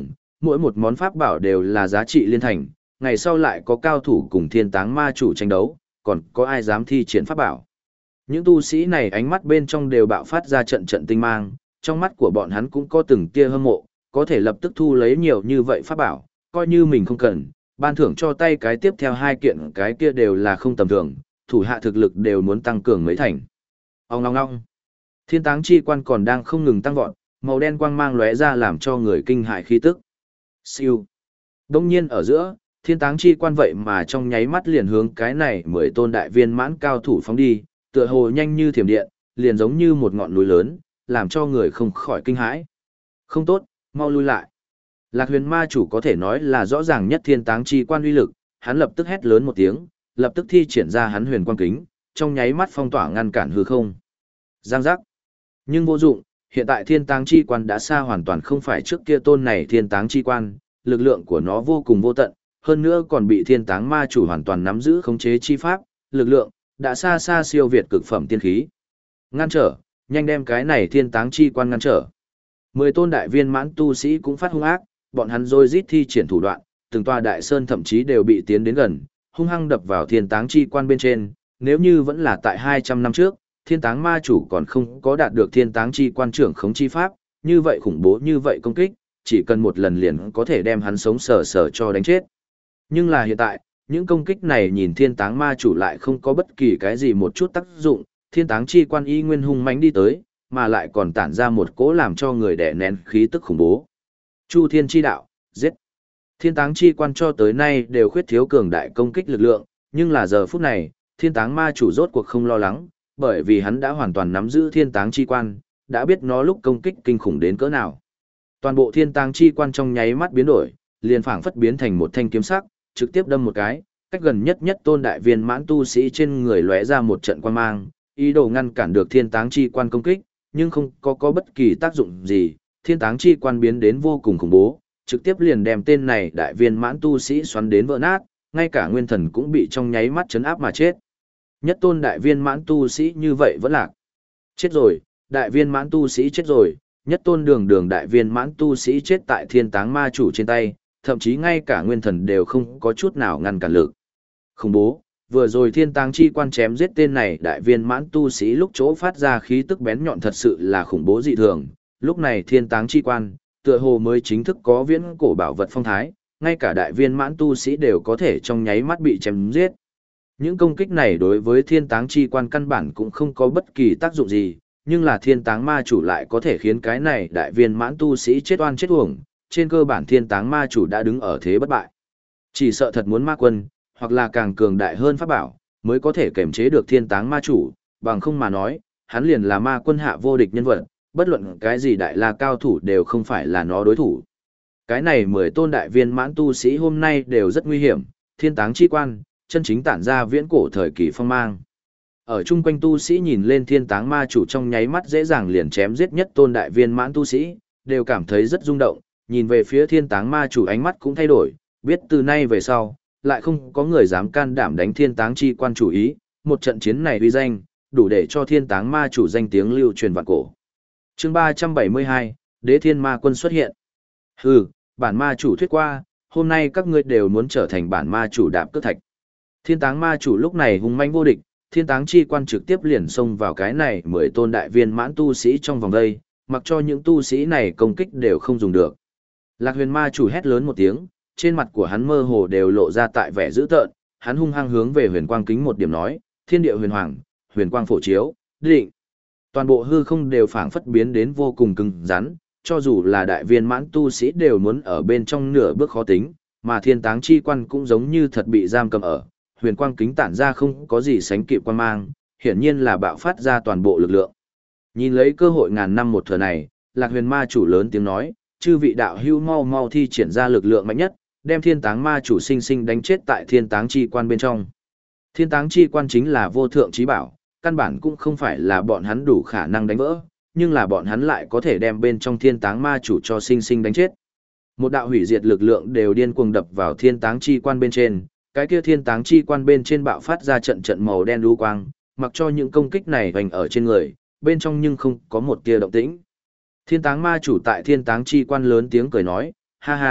mỗi một món pháp bảo đều là giá trị liên thành, ngày sau lại có cao thủ cùng thiên táng ma chủ tranh đấu, còn có ai dám thi triển pháp bảo. Những tu sĩ này ánh mắt bên trong đều bạo phát ra trận trận tinh mang, trong mắt của bọn hắn cũng có từng tia hâm mộ, có thể lập tức thu lấy nhiều như vậy pháp bảo, coi như mình không cần, ban thưởng cho tay cái tiếp theo 2 kiện cái kia đều là không tầm thường, thủ hạ thực lực đều muốn tăng cường mấy thành. Ong ong ong. Thiên táng chi quan còn đang không ngừng tăng vọt, màu đen quang mang lóe ra làm cho người kinh hại khí tức. Siêu. Đông nhiên ở giữa, thiên táng chi quan vậy mà trong nháy mắt liền hướng cái này 10 tôn đại viên mãn cao thủ phóng đi, tựa hồ nhanh như thiểm điện, liền giống như một ngọn núi lớn, làm cho người không khỏi kinh hãi. Không tốt, mau lui lại. Lạc huyền ma chủ có thể nói là rõ ràng nhất thiên táng chi quan uy lực, hắn lập tức hét lớn một tiếng, lập tức thi triển ra hắn huyền quang kính, trong nháy mắt phong tỏa ngăn cản hư không. Giang giác. Nhưng vô dụng, hiện tại thiên táng chi quan đã xa hoàn toàn không phải trước kia tôn này thiên táng chi quan, lực lượng của nó vô cùng vô tận, hơn nữa còn bị thiên táng ma chủ hoàn toàn nắm giữ khống chế chi pháp, lực lượng đã xa xa siêu việt cực phẩm tiên khí. Ngăn trở, nhanh đem cái này thiên táng chi quan ngăn trở. 10 tôn đại viên mãn tu sĩ cũng phát hung ác, bọn hắn rồi rít thi triển thủ đoạn, từng tòa đại sơn thậm chí đều bị tiến đến gần, hung hăng đập vào thiên táng chi quan bên trên, nếu như vẫn là tại 200 năm trước, thiên táng ma chủ còn không có đạt được thiên táng chi quan trưởng khống chi pháp, như vậy khủng bố như vậy công kích, chỉ cần một lần liền có thể đem hắn sống sờ sờ cho đánh chết. Nhưng là hiện tại, những công kích này nhìn thiên táng ma chủ lại không có bất kỳ cái gì một chút tác dụng, thiên táng chi quan y nguyên hung mãnh đi tới, mà lại còn tản ra một cỗ làm cho người đè nén khí tức khủng bố. Chu thiên chi đạo, giết. Thiên táng chi quan cho tới nay đều khuyết thiếu cường đại công kích lực lượng, nhưng là giờ phút này, thiên táng ma chủ rốt cuộc không lo lắng, bởi vì hắn đã hoàn toàn nắm giữ thiên táng chi quan, đã biết nó lúc công kích kinh khủng đến cỡ nào. Toàn bộ thiên táng chi quan trong nháy mắt biến đổi, liền phảng phất biến thành một thanh kiếm sắc, trực tiếp đâm một cái, cách gần nhất nhất tôn đại viên mãn tu sĩ trên người lóe ra một trận quang mang, ý đồ ngăn cản được thiên táng chi quan công kích, nhưng không có bất kỳ tác dụng gì, thiên táng chi quan biến đến vô cùng khủng bố, trực tiếp liền đem tên này đại viên mãn tu sĩ xoắn đến vỡ nát, ngay cả nguyên thần cũng bị trong nháy mắt chấn áp mà chết. Nhất tôn đại viên mãn tu sĩ như vậy vẫn lạc. Chết rồi, đại viên mãn tu sĩ chết rồi, nhất tôn đường đại viên mãn tu sĩ chết tại thiên táng ma chủ trên tay, thậm chí ngay cả nguyên thần đều không có chút nào ngăn cản lực. Khủng bố, vừa rồi thiên táng chi quan chém giết tên này đại viên mãn tu sĩ lúc chỗ phát ra khí tức bén nhọn thật sự là khủng bố dị thường, lúc này thiên táng chi quan, tựa hồ mới chính thức có viễn cổ bảo vật phong thái, ngay cả đại viên mãn tu sĩ đều có thể trong nháy mắt bị chém giết. Những công kích này đối với thiên táng chi quan căn bản cũng không có bất kỳ tác dụng gì, nhưng là thiên táng ma chủ lại có thể khiến cái này đại viên mãn tu sĩ chết oan chết uổng, trên cơ bản thiên táng ma chủ đã đứng ở thế bất bại. Chỉ sợ thật muốn ma quân, hoặc là càng cường đại hơn pháp bảo, mới có thể kềm chế được thiên táng ma chủ, bằng không mà nói, hắn liền là ma quân hạ vô địch nhân vật, bất luận cái gì đại la cao thủ đều không phải là nó đối thủ. Cái này 10 tôn đại viên mãn tu sĩ hôm nay đều rất nguy hiểm, thiên táng chi quan, chân chính tản ra viễn cổ thời kỳ phong mang. Ở chung quanh tu sĩ nhìn lên thiên táng ma chủ trong nháy mắt dễ dàng liền chém giết nhất tôn đại viên mãn tu sĩ, đều cảm thấy rất rung động, nhìn về phía thiên táng ma chủ ánh mắt cũng thay đổi, biết từ nay về sau, lại không có người dám can đảm đánh thiên táng chi quan chủ ý, một trận chiến này uy danh, đủ để cho thiên táng ma chủ danh tiếng lưu truyền vạn cổ. Chương 372, Đế Thiên Ma Quân xuất hiện. Hừ, bản ma chủ thuyết qua, hôm nay các ngươi đều muốn trở thành bản ma chủ đạp cước thạch. Thiên táng ma chủ lúc này hung manh vô địch, thiên táng chi quan trực tiếp liền xông vào cái này 10 tôn đại viên mãn tu sĩ trong vòng đây, mặc cho những tu sĩ này công kích đều không dùng được. Lạc huyền ma chủ hét lớn một tiếng, trên mặt của hắn mơ hồ đều lộ ra tại vẻ dữ tợn, hắn hung hăng hướng về huyền quang kính một điểm nói, thiên địa huyền hoàng, huyền quang phổ chiếu, định. Toàn bộ hư không đều phảng phất biến đến vô cùng cứng rắn, cho dù là đại viên mãn tu sĩ đều muốn ở bên trong nửa bước khó tính, mà thiên táng chi quan cũng giống như thật bị giam cầm ở, huyền quang kính tản ra không có gì sánh kịp quan mang, hiển nhiên là bạo phát ra toàn bộ lực lượng. Nhìn lấy cơ hội ngàn năm một thừa này, Lạc huyền ma chủ lớn tiếng nói, chư vị đạo hữu mau mau thi triển ra lực lượng mạnh nhất, đem thiên táng ma chủ sinh sinh đánh chết tại thiên táng chi quan bên trong. Thiên táng chi quan chính là vô thượng trí bảo, căn bản cũng không phải là bọn hắn đủ khả năng đánh vỡ, nhưng là bọn hắn lại có thể đem bên trong thiên táng ma chủ cho sinh sinh đánh chết. Một đạo hủy diệt lực lượng đều điên cuồng đập vào thiên táng chi quan bên trên, cái kia thiên táng chi quan bên trên bạo phát ra trận trận màu đen lưu quang, mặc cho những công kích này hoành ở trên người, bên trong nhưng không có một tia động tĩnh. Thiên táng ma chủ tại thiên táng chi quan lớn tiếng cười nói, ha ha,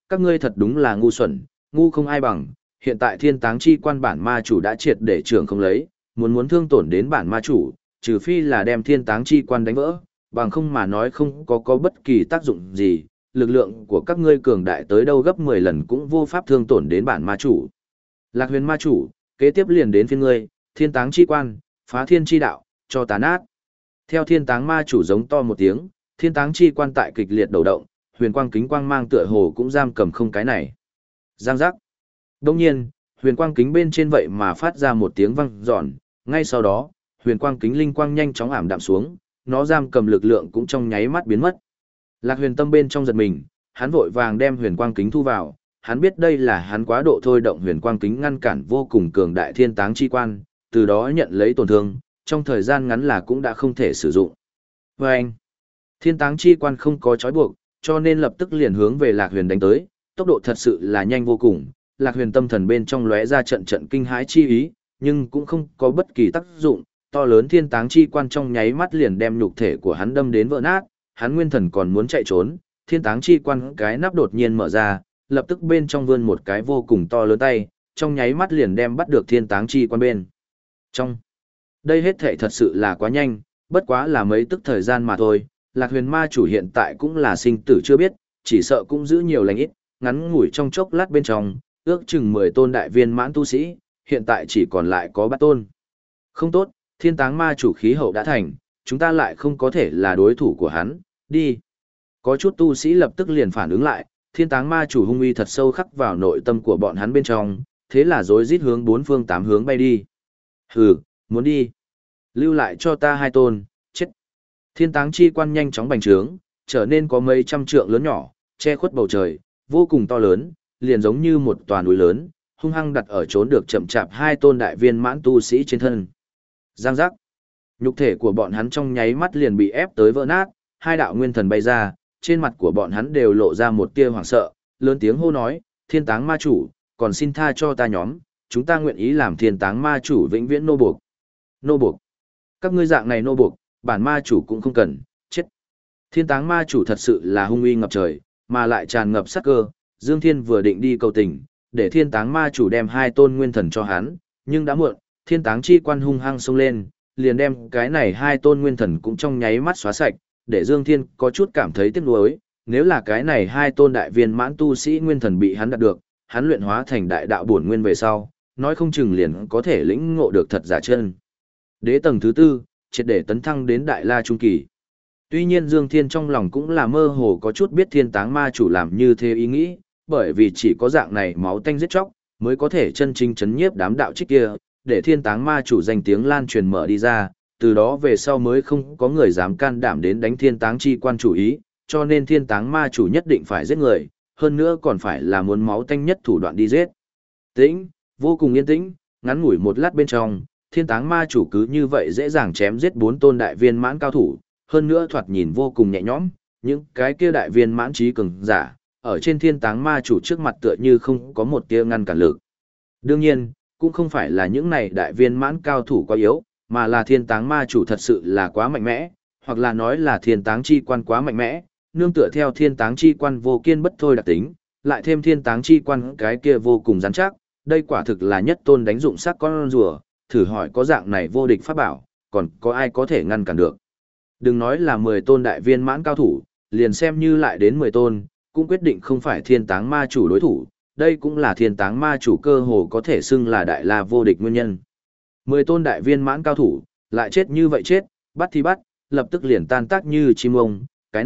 các ngươi thật đúng là ngu xuẩn, ngu không ai bằng, hiện tại thiên táng chi quan bản ma chủ đã triệt để trưởng không lấy, muốn thương tổn đến bản ma chủ, trừ phi là đem thiên táng chi quan đánh vỡ, bằng không mà nói không có bất kỳ tác dụng gì, lực lượng của các ngươi cường đại tới đâu gấp 10 lần cũng vô pháp thương tổn đến bản ma chủ. Lạc Huyền ma chủ, kế tiếp liền đến phiên ngươi, thiên táng chi quan, phá thiên chi đạo, cho tán át. Theo thiên táng ma chủ giống to một tiếng, thiên táng chi quan tại kịch liệt đầu động, huyền quang kính quang mang tựa hồ cũng giam cầm không cái này. Giang giác. Đông nhiên, huyền quang kính bên trên vậy mà phát ra một tiếng vang giòn, ngay sau đó, huyền quang kính linh quang nhanh chóng ảm đạm xuống, nó giam cầm lực lượng cũng trong nháy mắt biến mất. Lạc Huyền tâm bên trong giật mình, hắn vội vàng đem huyền quang kính thu vào, hắn biết đây là hắn quá độ thôi động huyền quang kính ngăn cản vô cùng cường đại thiên táng chi quan, từ đó nhận lấy tổn thương, trong thời gian ngắn là cũng đã không thể sử dụng. Và anh, thiên táng chi quan không có trói buộc, cho nên lập tức liền hướng về Lạc Huyền đánh tới, tốc độ thật sự là nhanh vô cùng. Lạc Huyền tâm thần bên trong lóe ra trận trận kinh hãi chi ý, nhưng cũng không có bất kỳ tác dụng, to lớn thiên táng chi quan trong nháy mắt liền đem nhục thể của hắn đâm đến vỡ nát, hắn nguyên thần còn muốn chạy trốn, thiên táng chi quan cái nắp đột nhiên mở ra, lập tức bên trong vươn một cái vô cùng to lớn tay, trong nháy mắt liền đem bắt được thiên táng chi quan bên. Trong đây hết thể thật sự là quá nhanh, bất quá là mấy tức thời gian mà thôi, Lạc Huyền ma chủ hiện tại cũng là sinh tử chưa biết, chỉ sợ cũng giữ nhiều lành ít, ngắn ngủi trong chốc lát bên trong, ước chừng 10 tôn đại viên mãn tu sĩ, hiện tại chỉ còn lại có 3 tôn. Không tốt, thiên táng ma chủ khí hậu đã thành, chúng ta lại không có thể là đối thủ của hắn, đi. Có chút tu sĩ lập tức liền phản ứng lại, thiên táng ma chủ hung uy thật sâu khắc vào nội tâm của bọn hắn bên trong, thế là rối rít hướng 4 phương 8 hướng bay đi. Hừ, muốn đi. Lưu lại cho ta 2 tôn, chết. Thiên táng chi quan nhanh chóng bành trướng, trở nên có mấy trăm trượng lớn nhỏ, che khuất bầu trời, vô cùng to lớn, liền giống như một tòa núi lớn, hung hăng đặt ở trốn được chậm chạp 2 tôn đại viên mãn tu sĩ trên thân. Giang giác. Nhục thể của bọn hắn trong nháy mắt liền bị ép tới vỡ nát, 2 đạo nguyên thần bay ra, trên mặt của bọn hắn đều lộ ra một tia hoảng sợ, lớn tiếng hô nói, thiên táng ma chủ, còn xin tha cho ta nhóm, chúng ta nguyện ý làm thiên táng ma chủ vĩnh viễn nô buộc. Nô buộc. Các ngươi dạng này nô buộc, bản ma chủ cũng không cần, chết. Thiên táng ma chủ thật sự là hung uy ngập trời, mà lại tràn ngập sát cơ, Dương Thiên vừa định đi cầu tình, để thiên táng ma chủ đem 2 tôn nguyên thần cho hắn, nhưng đã muộn, thiên táng chi quan hung hăng xông lên, liền đem cái này 2 tôn nguyên thần cũng trong nháy mắt xóa sạch, để Dương Thiên có chút cảm thấy tiếc nuối, nếu là cái này 2 tôn đại viên mãn tu sĩ nguyên thần bị hắn đạt được, hắn luyện hóa thành đại đạo bổn nguyên về sau, nói không chừng liền có thể lĩnh ngộ được thật giả chân. Đế tầng thứ 4, triệt để tấn thăng đến đại la trung kỳ. Tuy nhiên Dương Thiên trong lòng cũng là mơ hồ có chút biết thiên táng ma chủ làm như thế ý nghĩ, bởi vì chỉ có dạng này máu tanh giết chóc, mới có thể chân chính chấn nhiếp đám đạo trích kia, để thiên táng ma chủ danh tiếng lan truyền mở đi ra, từ đó về sau mới không có người dám can đảm đến đánh thiên táng chi quan chủ ý, cho nên thiên táng ma chủ nhất định phải giết người, hơn nữa còn phải là muốn máu tanh nhất thủ đoạn đi giết. Tĩnh, vô cùng yên tĩnh, ngắn ngủi một lát bên trong, thiên táng ma chủ cứ như vậy dễ dàng chém giết 4 tôn đại viên mãn cao thủ, hơn nữa thoạt nhìn vô cùng nhẹ nhõm, những cái kia đại viên mãn trí cường giả, ở trên thiên táng ma chủ trước mặt tựa như không có một tia ngăn cản lực. Đương nhiên, cũng không phải là những này đại viên mãn cao thủ quá yếu, mà là thiên táng ma chủ thật sự là quá mạnh mẽ, hoặc là nói là thiên táng chi quan quá mạnh mẽ, nương tựa theo thiên táng chi quan vô kiên bất thôi đặc tính, lại thêm thiên táng chi quan cái kia vô cùng rắn chắc, đây quả thực là nhất tôn đánh dụng sắc con rùa, thử hỏi có dạng này vô địch pháp bảo, còn có ai có thể ngăn cản được. Đừng nói là 10 tôn đại viên mãn cao thủ, liền xem như lại đến 10 tôn, cũng quyết định không phải thiên táng ma chủ đối thủ, đây cũng là thiên táng ma chủ cơ hồ có thể xưng là đại la vô địch nguyên nhân. 10 tôn đại viên mãn cao thủ, lại chết như vậy chết, bắt thì bắt, lập tức liền tan tác như chim ông,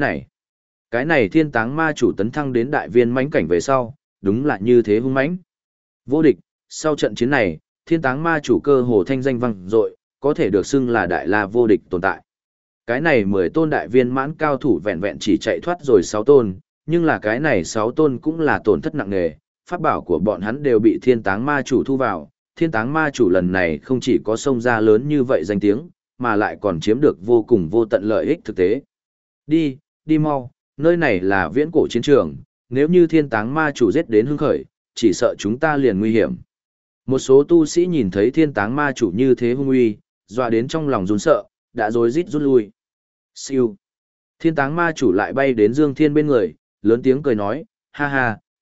cái này thiên táng ma chủ tấn thăng đến đại viên mãnh cảnh về sau, đúng là như thế hung mãnh. Vô địch, sau trận chiến này, thiên táng ma chủ cơ hồ thanh danh vang dội, có thể được xưng là đại la vô địch tồn tại. Cái này 10 tôn đại viên mãn cao thủ vẹn vẹn chỉ chạy thoát rồi 6 tôn, nhưng là cái này 6 tôn cũng là tổn thất nặng nề, pháp bảo của bọn hắn đều bị thiên táng ma chủ thu vào. Thiên táng ma chủ lần này không chỉ có sông ra lớn như vậy danh tiếng, mà lại còn chiếm được vô cùng vô tận lợi ích thực tế. Đi mau, nơi này là viễn cổ chiến trường, nếu như thiên táng ma chủ giết đến hưng khởi, chỉ sợ chúng ta liền nguy hiểm. Một số tu sĩ nhìn thấy thiên táng ma chủ như thế hung uy, dọa đến trong lòng run sợ, đã rối rít rút lui. Siêu. Thiên táng ma chủ lại bay đến Dương Thiên bên người, lớn tiếng cười nói, ha ha,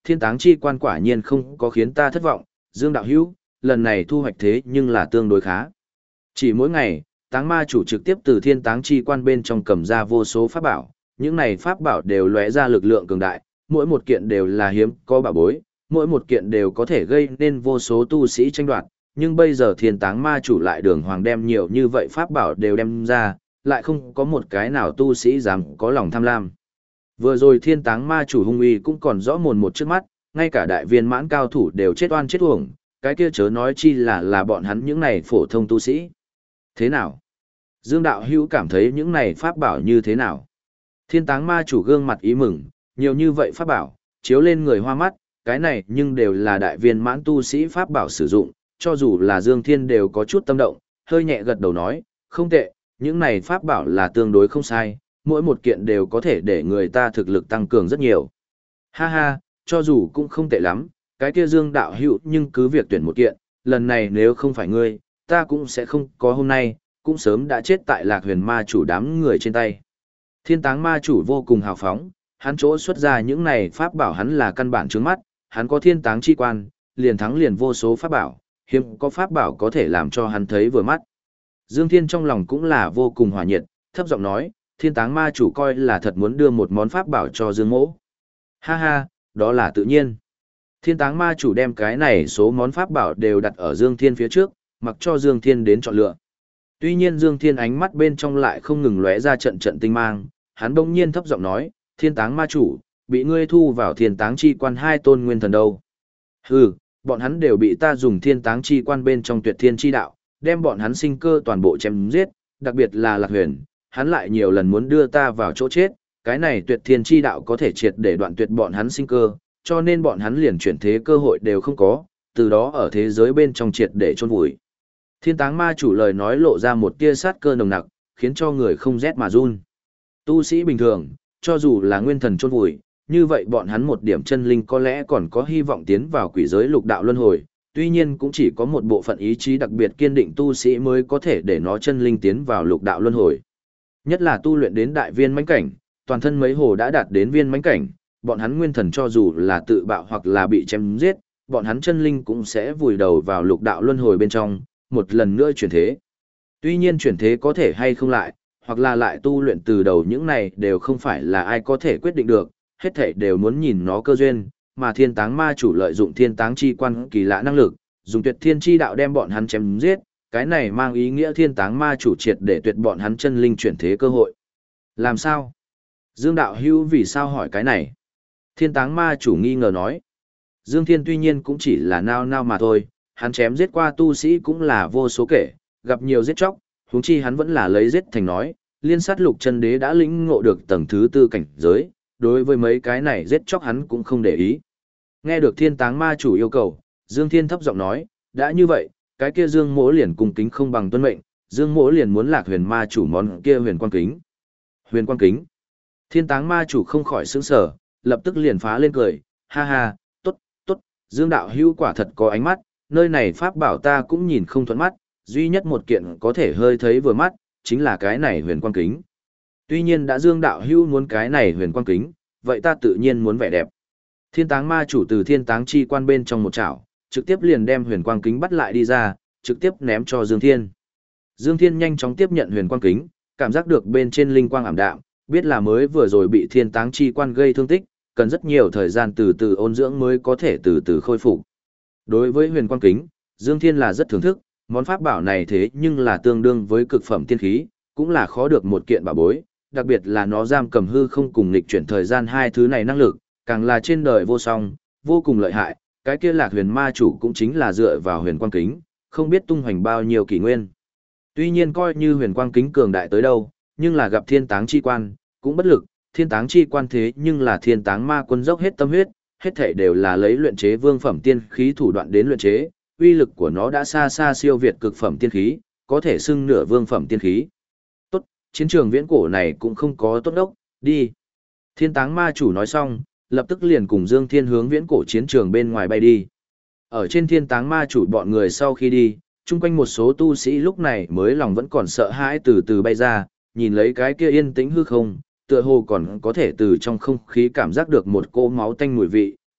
thiên táng chi quan quả nhiên không có khiến ta thất vọng, Dương đạo hữu, lần này thu hoạch thế nhưng là tương đối khá. Chỉ mỗi ngày, táng ma chủ trực tiếp từ thiên táng chi quan bên trong cầm ra vô số pháp bảo, những này pháp bảo đều lóe ra lực lượng cường đại, mỗi một kiện đều là hiếm có bảo bối, mỗi một kiện đều có thể gây nên vô số tu sĩ tranh đoạt, nhưng bây giờ thiên táng ma chủ lại đường hoàng đem nhiều như vậy pháp bảo đều đem ra, lại không có một cái nào tu sĩ dám có lòng tham lam. Vừa rồi thiên táng ma chủ hung uy cũng còn rõ mồn một trước mắt, ngay cả đại viên mãn cao thủ đều chết oan chết uổng, cái kia chớ nói chi là bọn hắn những này phổ thông tu sĩ. Thế nào? Dương đạo hữu cảm thấy những này pháp bảo như thế nào? Thiên táng ma chủ gương mặt ý mừng, nhiều như vậy pháp bảo, chiếu lên người hoa mắt, cái này nhưng đều là đại viên mãn tu sĩ pháp bảo sử dụng, cho dù là Dương Thiên đều có chút tâm động, hơi nhẹ gật đầu nói, không tệ, những này pháp bảo là tương đối không sai, mỗi một kiện đều có thể để người ta thực lực tăng cường rất nhiều. Ha ha, cho dù cũng không tệ lắm, cái kia Dương đạo hữu nhưng cứ việc tuyển một kiện, lần này nếu không phải ngươi, ta cũng sẽ không có hôm nay, cũng sớm đã chết tại Lạc Huyền ma chủ đám người trên tay. Thiên táng ma chủ vô cùng hào phóng, hắn chỗ xuất ra những này pháp bảo hắn là căn bản trước mắt, hắn có thiên táng chi quan, liền thắng liền vô số pháp bảo, hiếm có pháp bảo có thể làm cho hắn thấy vừa mắt. Dương Thiên trong lòng cũng là vô cùng hòa nhiệt, thấp giọng nói, thiên táng ma chủ coi là thật muốn đưa một món pháp bảo cho Dương Mỗ. Ha ha, đó là tự nhiên. Thiên táng ma chủ đem cái này số món pháp bảo đều đặt ở Dương Thiên phía trước, mặc cho Dương Thiên đến chọn lựa. Tuy nhiên Dương Thiên ánh mắt bên trong lại không ngừng lóe ra trận trận tinh mang, hắn bỗng nhiên thấp giọng nói, thiên táng ma chủ, bị ngươi thu vào thiên táng chi quan hai tôn nguyên thần đâu. Hừ, bọn hắn đều bị ta dùng thiên táng chi quan bên trong tuyệt thiên chi đạo, đem bọn hắn sinh cơ toàn bộ chém giết, đặc biệt là Lạc Huyền, hắn lại nhiều lần muốn đưa ta vào chỗ chết, cái này tuyệt thiên chi đạo có thể triệt để đoạn tuyệt bọn hắn sinh cơ, cho nên bọn hắn liền chuyển thế cơ hội đều không có, từ đó ở thế giới bên trong triệt để chôn vùi. Thiên táng ma chủ lời nói lộ ra một tia sát cơ nồng nặc, khiến cho người không rét mà run. Tu sĩ bình thường, cho dù là nguyên thần chôn vùi, như vậy bọn hắn một điểm chân linh có lẽ còn có hy vọng tiến vào quỷ giới lục đạo luân hồi, tuy nhiên cũng chỉ có một bộ phận ý chí đặc biệt kiên định tu sĩ mới có thể để nó chân linh tiến vào lục đạo luân hồi. Nhất là tu luyện đến đại viên mãnh cảnh, toàn thân mấy hồ đã đạt đến viên mãnh cảnh, bọn hắn nguyên thần cho dù là tự bạo hoặc là bị chém giết, bọn hắn chân linh cũng sẽ vùi đầu vào lục đạo luân hồi bên trong, một lần nữa chuyển thế. Tuy nhiên chuyển thế có thể hay không lại, hoặc là lại tu luyện từ đầu những này đều không phải là ai có thể quyết định được, hết thảy đều muốn nhìn nó cơ duyên, mà thiên táng ma chủ lợi dụng thiên táng chi quan kỳ lạ năng lực, dùng tuyệt thiên chi đạo đem bọn hắn chém giết, cái này mang ý nghĩa thiên táng ma chủ triệt để tuyệt bọn hắn chân linh chuyển thế cơ hội. Làm sao? Dương đạo hữu vì sao hỏi cái này? Thiên táng ma chủ nghi ngờ nói. Dương Thiên tuy nhiên cũng chỉ là nao nao mà thôi, hắn chém giết qua tu sĩ cũng là vô số kể, gặp nhiều giết chóc, huống chi hắn vẫn là lấy giết thành nói, liên sát lục chân đế đã lĩnh ngộ được tầng thứ tư cảnh giới, đối với mấy cái này giết chóc hắn cũng không để ý. Nghe được thiên táng ma chủ yêu cầu, Dương Thiên thấp giọng nói, đã như vậy, cái kia Dương Mỗ liền cung kính không bằng tuân mệnh, Dương Mỗ liền muốn Lạc Huyền ma chủ món kia huyền quang kính. Huyền quang kính. Thiên táng ma chủ không khỏi sững sờ, lập tức liền phá lên cười, ha ha, tốt, tốt, Dương đạo hữu quả thật có ánh mắt, nơi này pháp bảo ta cũng nhìn không thuận mắt, duy nhất một kiện có thể hơi thấy vừa mắt, chính là cái này huyền quang kính. Tuy nhiên đã Dương đạo hữu muốn cái này huyền quang kính, vậy ta tự nhiên muốn vẻ đẹp. Thiên táng ma chủ từ thiên táng chi quan bên trong một chảo, trực tiếp liền đem huyền quang kính bắt lại đi ra, trực tiếp ném cho Dương Thiên. Dương Thiên nhanh chóng tiếp nhận huyền quang kính, cảm giác được bên trên linh quang ảm đạm, biết là mới vừa rồi bị thiên táng chi quan gây thương tích, cần rất nhiều thời gian từ từ ôn dưỡng mới có thể từ từ khôi phục. Đối với huyền quang kính, Dương Thiên là rất thưởng thức, món pháp bảo này thế nhưng là tương đương với cực phẩm tiên khí, cũng là khó được một kiện bảo bối, đặc biệt là nó giam cầm hư không cùng nghịch chuyển thời gian hai thứ này năng lực, càng là trên đời vô song, vô cùng lợi hại, cái kia Lạc Huyền ma chủ cũng chính là dựa vào huyền quang kính, không biết tung hoành bao nhiêu kỷ nguyên. Tuy nhiên coi như huyền quang kính cường đại tới đâu, nhưng là gặp thiên táng chi quan, cũng bất lực, thiên táng chi quan thế nhưng là thiên táng ma quân dốc hết tâm huyết, hết thảy đều là lấy luyện chế vương phẩm tiên khí thủ đoạn đến luyện chế, uy lực của nó đã xa xa siêu việt cực phẩm tiên khí, có thể xưng nửa vương phẩm tiên khí. Tốt, chiến trường viễn cổ này cũng không có tốt đốc, đi. Thiên táng ma chủ nói xong, lập tức liền cùng Dương Thiên hướng viễn cổ chiến trường bên ngoài bay đi. Ở trên thiên táng ma chủ bọn người sau khi đi, chung quanh một số tu sĩ lúc này mới lòng vẫn còn sợ hãi từ từ bay ra, nhìn lấy cái kia yên tĩnh hư không, tựa hồ còn có thể từ trong không khí cảm giác được một cỗ máu tanh mùi vị,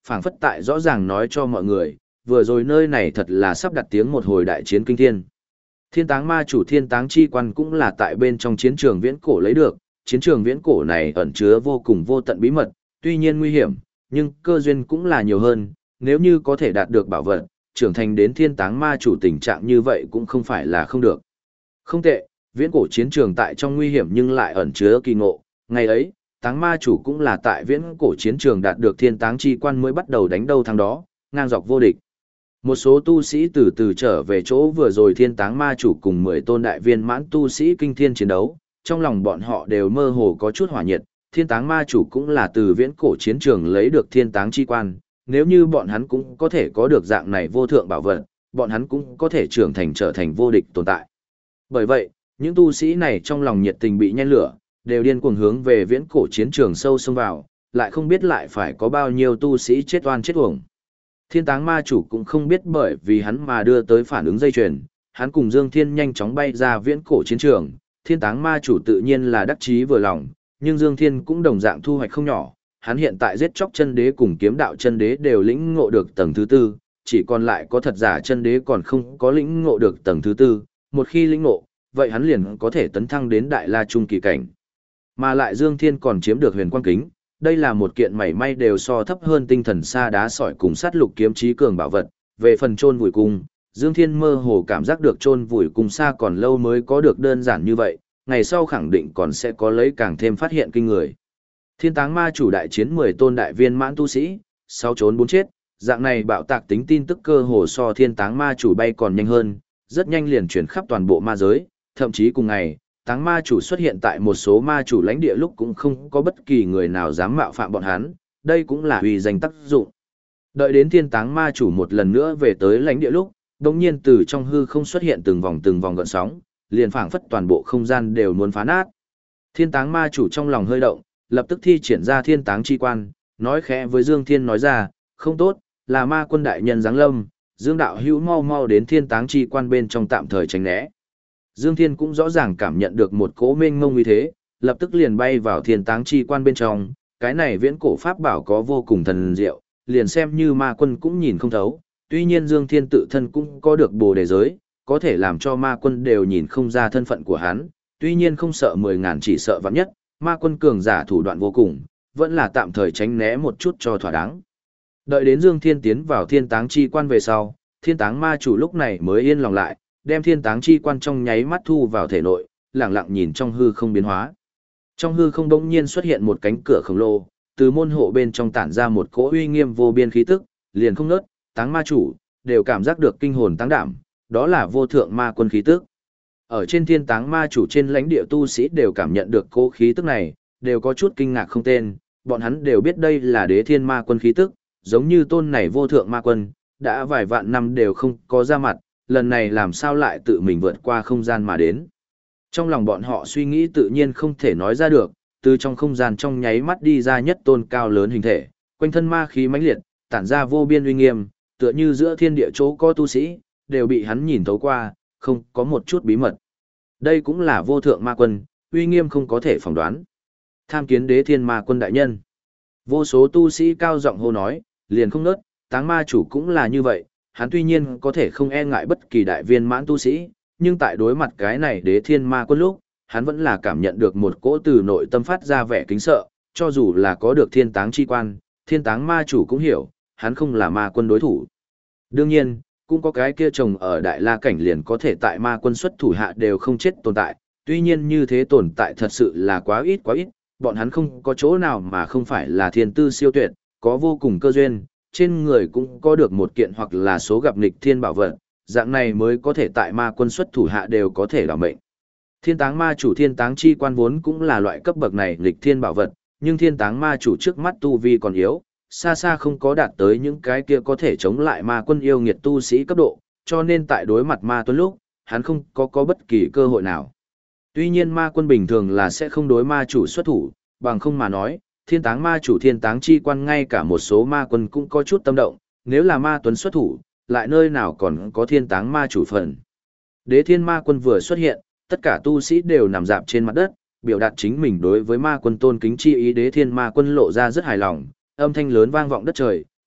phảng phất tại rõ ràng nói cho mọi người, vừa rồi nơi này thật là sắp đặt tiếng một hồi đại chiến kinh thiên. Thiên táng ma chủ thiên táng chi quan cũng là tại bên trong chiến trường viễn cổ lấy được, chiến trường viễn cổ này ẩn chứa vô cùng vô tận bí mật, tuy nhiên nguy hiểm, nhưng cơ duyên cũng là nhiều hơn, nếu như có thể đạt được bảo vật, trưởng thành đến thiên táng ma chủ tình trạng như vậy cũng không phải là không được. Không tệ, viễn cổ chiến trường tại trong nguy hiểm nhưng lại ẩn chứa kỳ ngộ, ngày ấy, táng ma chủ cũng là tại viễn cổ chiến trường đạt được thiên táng chi quan mới bắt đầu đánh đâu thắng đó, ngang dọc vô địch. Một số tu sĩ từ từ trở về chỗ vừa rồi thiên táng ma chủ cùng 10 tôn đại viên mãn tu sĩ kinh thiên chiến đấu, trong lòng bọn họ đều mơ hồ có chút hỏa nhiệt, thiên táng ma chủ cũng là từ viễn cổ chiến trường lấy được thiên táng chi quan, nếu như bọn hắn cũng có thể có được dạng này vô thượng bảo vật, bọn hắn cũng có thể trưởng thành trở thành vô địch tồn tại. Bởi vậy, những tu sĩ này trong lòng nhiệt tình bị nhen lửa, đều điên cuồng hướng về viễn cổ chiến trường sâu xông vào, lại không biết lại phải có bao nhiêu tu sĩ chết oan chết uổng. Thiên táng ma chủ cũng không biết bởi vì hắn mà đưa tới phản ứng dây chuyền, hắn cùng Dương Thiên nhanh chóng bay ra viễn cổ chiến trường, thiên táng ma chủ tự nhiên là đắc chí vừa lòng, nhưng Dương Thiên cũng đồng dạng thu hoạch không nhỏ, hắn hiện tại giết chóc chân đế cùng kiếm đạo chân đế đều lĩnh ngộ được tầng thứ tư, chỉ còn lại có thật giả chân đế còn không có lĩnh ngộ được tầng thứ tư, một khi lĩnh ngộ, vậy hắn liền có thể tấn thăng đến đại la trung kỳ cảnh. Mà lại Dương Thiên còn chiếm được huyền quang kính, đây là một kiện mảy may đều so thấp hơn tinh thần sa đá sỏi cùng sát lục kiếm trí cường bảo vật, về phần chôn vùi cung, Dương Thiên mơ hồ cảm giác được chôn vùi cung xa còn lâu mới có được đơn giản như vậy, ngày sau khẳng định còn sẽ có lấy càng thêm phát hiện kinh người. Thiên táng ma chủ đại chiến 10 tôn đại viên mãn tu sĩ, 6 trốn 4 chết, dạng này bạo tạc tính tin tức cơ hồ so thiên táng ma chủ bay còn nhanh hơn, rất nhanh liền chuyển khắp toàn bộ ma giới, thậm chí cùng ngày, táng ma chủ xuất hiện tại một số ma chủ lãnh địa lúc cũng không có bất kỳ người nào dám mạo phạm bọn hắn, đây cũng là uy danh tác dụng. Đợi đến thiên táng ma chủ một lần nữa về tới lãnh địa lúc, đột nhiên từ trong hư không xuất hiện từng vòng gợn sóng, liền phảng phất toàn bộ không gian đều muốn phá nát. Thiên táng ma chủ trong lòng hơi động, lập tức thi triển ra thiên táng chi quan, nói khẽ với Dương Thiên nói ra, không tốt, là ma quân đại nhân giáng lâm, Dương đạo hữu mau mau đến thiên táng chi quan bên trong tạm thời tránh né. Dương Thiên cũng rõ ràng cảm nhận được một cỗ mênh mông uy thế, lập tức liền bay vào thiên táng chi quan bên trong, cái này viễn cổ pháp bảo có vô cùng thần diệu, liền xem như ma quân cũng nhìn không thấu, tuy nhiên Dương Thiên tự thân cũng có được bồ đề giới, có thể làm cho ma quân đều nhìn không ra thân phận của hắn, tuy nhiên không sợ 10.000 chỉ sợ vạn nhất, ma quân cường giả thủ đoạn vô cùng, vẫn là tạm thời tránh né một chút cho thỏa đáng. Đợi đến Dương Thiên tiến vào thiên táng chi quan về sau, thiên táng ma chủ lúc này mới yên lòng lại, đem thiên táng chi quan trong nháy mắt thu vào thể nội, lặng lặng nhìn trong hư không biến hóa. Trong hư không đống nhiên xuất hiện một cánh cửa khổng lồ, từ môn hộ bên trong tản ra một cỗ uy nghiêm vô biên khí tức, liền không nớt, táng ma chủ, đều cảm giác được kinh hồn táng đảm, đó là vô thượng ma quân khí tức. Ở trên thiên táng ma chủ trên lãnh địa tu sĩ đều cảm nhận được cỗ khí tức này, đều có chút kinh ngạc không tên, bọn hắn đều biết đây là đế thiên ma quân khí tức, giống như tôn này vô thượng ma quân, đã vài vạn năm đều không có ra mặt, lần này làm sao lại tự mình vượt qua không gian mà đến. Trong lòng bọn họ suy nghĩ tự nhiên không thể nói ra được, từ trong không gian trong nháy mắt đi ra nhất tôn cao lớn hình thể, quanh thân ma khí mãnh liệt, tản ra vô biên uy nghiêm, tựa như giữa thiên địa chỗ có tu sĩ, đều bị hắn nhìn thấu qua, không có một chút bí mật. Đây cũng là vô thượng ma quân, uy nghiêm không có thể phỏng đoán. Tham kiến đế thiên ma quân đại nhân. Vô số tu sĩ cao giọng hô nói, liền không nớt, táng ma chủ cũng là như vậy, hắn tuy nhiên có thể không e ngại bất kỳ đại viên mãn tu sĩ, nhưng tại đối mặt cái này đế thiên ma quân lúc, hắn vẫn là cảm nhận được một cỗ từ nội tâm phát ra vẻ kính sợ, cho dù là có được thiên táng chi quan, thiên táng ma chủ cũng hiểu, hắn không là ma quân đối thủ. Đương nhiên, cũng có cái kia chồng ở đại la cảnh liền có thể tại ma quân xuất thủ hạ đều không chết tồn tại, tuy nhiên như thế tồn tại thật sự là quá ít, bọn hắn không có chỗ nào mà không phải là thiên tư siêu tuyệt, có vô cùng cơ duyên, trên người cũng có được một kiện hoặc là số gặp nghịch thiên bảo vật, dạng này mới có thể tại ma quân xuất thủ hạ đều có thể đảm mệnh. Thiên táng ma chủ thiên táng chi quan vốn cũng là loại cấp bậc này nghịch thiên bảo vật, nhưng thiên táng ma chủ trước mắt tu vi còn yếu, xa xa không có đạt tới những cái kia có thể chống lại ma quân yêu nghiệt tu sĩ cấp độ, cho nên tại đối mặt ma tuấn lúc, hắn không có bất kỳ cơ hội nào. Tuy nhiên ma quân bình thường là sẽ không đối ma chủ xuất thủ, bằng không mà nói, thiên táng ma chủ thiên táng chi quan ngay cả một số ma quân cũng có chút tâm động, nếu là ma tuấn xuất thủ, lại nơi nào còn có thiên táng ma chủ phần. Đế thiên ma quân vừa xuất hiện, tất cả tu sĩ đều nằm dạp trên mặt đất, biểu đạt chính mình đối với ma quân tôn kính chi ý. Đế thiên ma quân lộ ra rất hài lòng, âm thanh lớn vang vọng đất trời,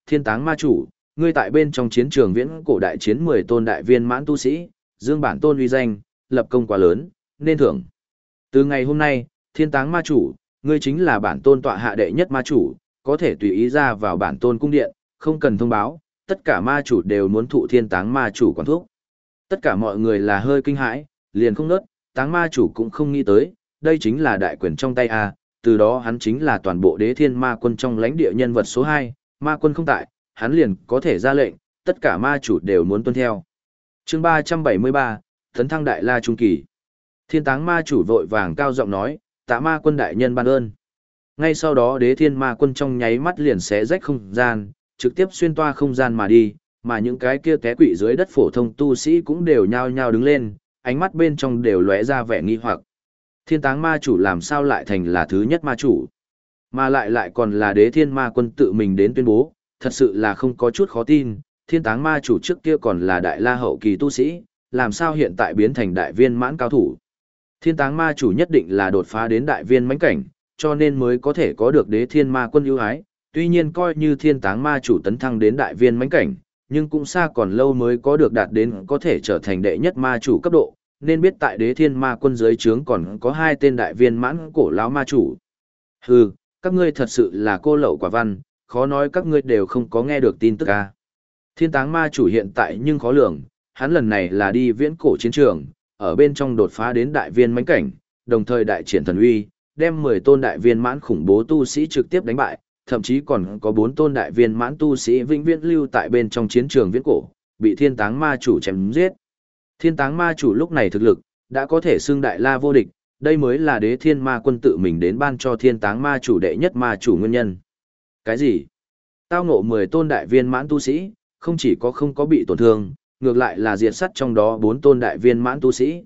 Thiên Táng Ma Chủ, ngươi tại bên trong chiến trường viễn cổ đại chiến 10 tôn đại viên mãn tu sĩ, dương bản tôn uy danh, lập công quá lớn, nên thưởng. Từ ngày hôm nay, Thiên Táng Ma Chủ, ngươi chính là bản tôn tọa hạ đệ nhất ma chủ, có thể tùy ý ra vào bản tôn cung điện, không cần thông báo, tất cả ma chủ đều muốn thụ Thiên Táng Ma Chủ quản thúc. Tất cả mọi người là hơi kinh hãi, liền không nớt, Táng Ma Chủ cũng không nghĩ tới, đây chính là đại quyền trong tay a, từ đó hắn chính là toàn bộ Đế Thiên Ma Quân trong lãnh địa nhân vật số 2, ma quân không tại, hắn liền có thể ra lệnh, tất cả ma chủ đều muốn tuân theo. Chương 373, Tấn thăng Đại La Trung Kỳ. Thiên Táng Ma Chủ vội vàng cao giọng nói, tạ ma quân đại nhân ban ơn. Ngay sau đó Đế Thiên Ma Quân trong nháy mắt liền xé rách không gian, trực tiếp xuyên toa không gian mà đi, mà những cái kia té quỵ dưới đất phổ thông tu sĩ cũng đều nhao nhao đứng lên, ánh mắt bên trong đều lóe ra vẻ nghi hoặc. Thiên Táng Ma Chủ làm sao lại thành là thứ nhất ma chủ? Mà lại còn là Đế Thiên Ma Quân tự mình đến tuyên bố, thật sự là không có chút khó tin, Thiên Táng Ma Chủ trước kia còn là Đại La hậu kỳ tu sĩ, làm sao hiện tại biến thành đại viên mãn cao thủ? Thiên Táng Ma Chủ nhất định là đột phá đến đại viên mãnh cảnh, cho nên mới có thể có được Đế Thiên Ma Quân ưu ái. Tuy nhiên coi như Thiên Táng Ma Chủ tấn thăng đến đại viên mãnh cảnh, nhưng cũng xa còn lâu mới có được đạt đến có thể trở thành đệ nhất ma chủ cấp độ, nên biết tại Đế Thiên Ma Quân dưới trướng còn có 2 tên đại viên mãn cổ lão ma chủ. Hừ, các ngươi thật sự là cô lậu quả văn, khó nói các ngươi đều không có nghe được tin tức à. Thiên Táng Ma Chủ hiện tại nhưng khó lường, hắn lần này là đi viễn cổ chiến trường, ở bên trong đột phá đến đại viên mãnh cảnh, đồng thời đại triển thần uy, đem 10 tôn đại viên mãn khủng bố tu sĩ trực tiếp đánh bại, thậm chí còn có 4 tôn đại viên mãn tu sĩ vĩnh viễn lưu tại bên trong chiến trường viễn cổ, bị Thiên Táng Ma Chủ chém giết. Thiên Táng Ma Chủ lúc này thực lực đã có thể xưng đại la vô địch, đây mới là Đế Thiên Ma Quân tự mình đến ban cho Thiên Táng Ma Chủ đệ nhất ma chủ nguyên nhân. Cái gì? Tao ngộ 10 tôn đại viên mãn tu sĩ, không chỉ có không có bị tổn thương, ngược lại là diệt sát trong đó 4 tôn đại viên mãn tu sĩ,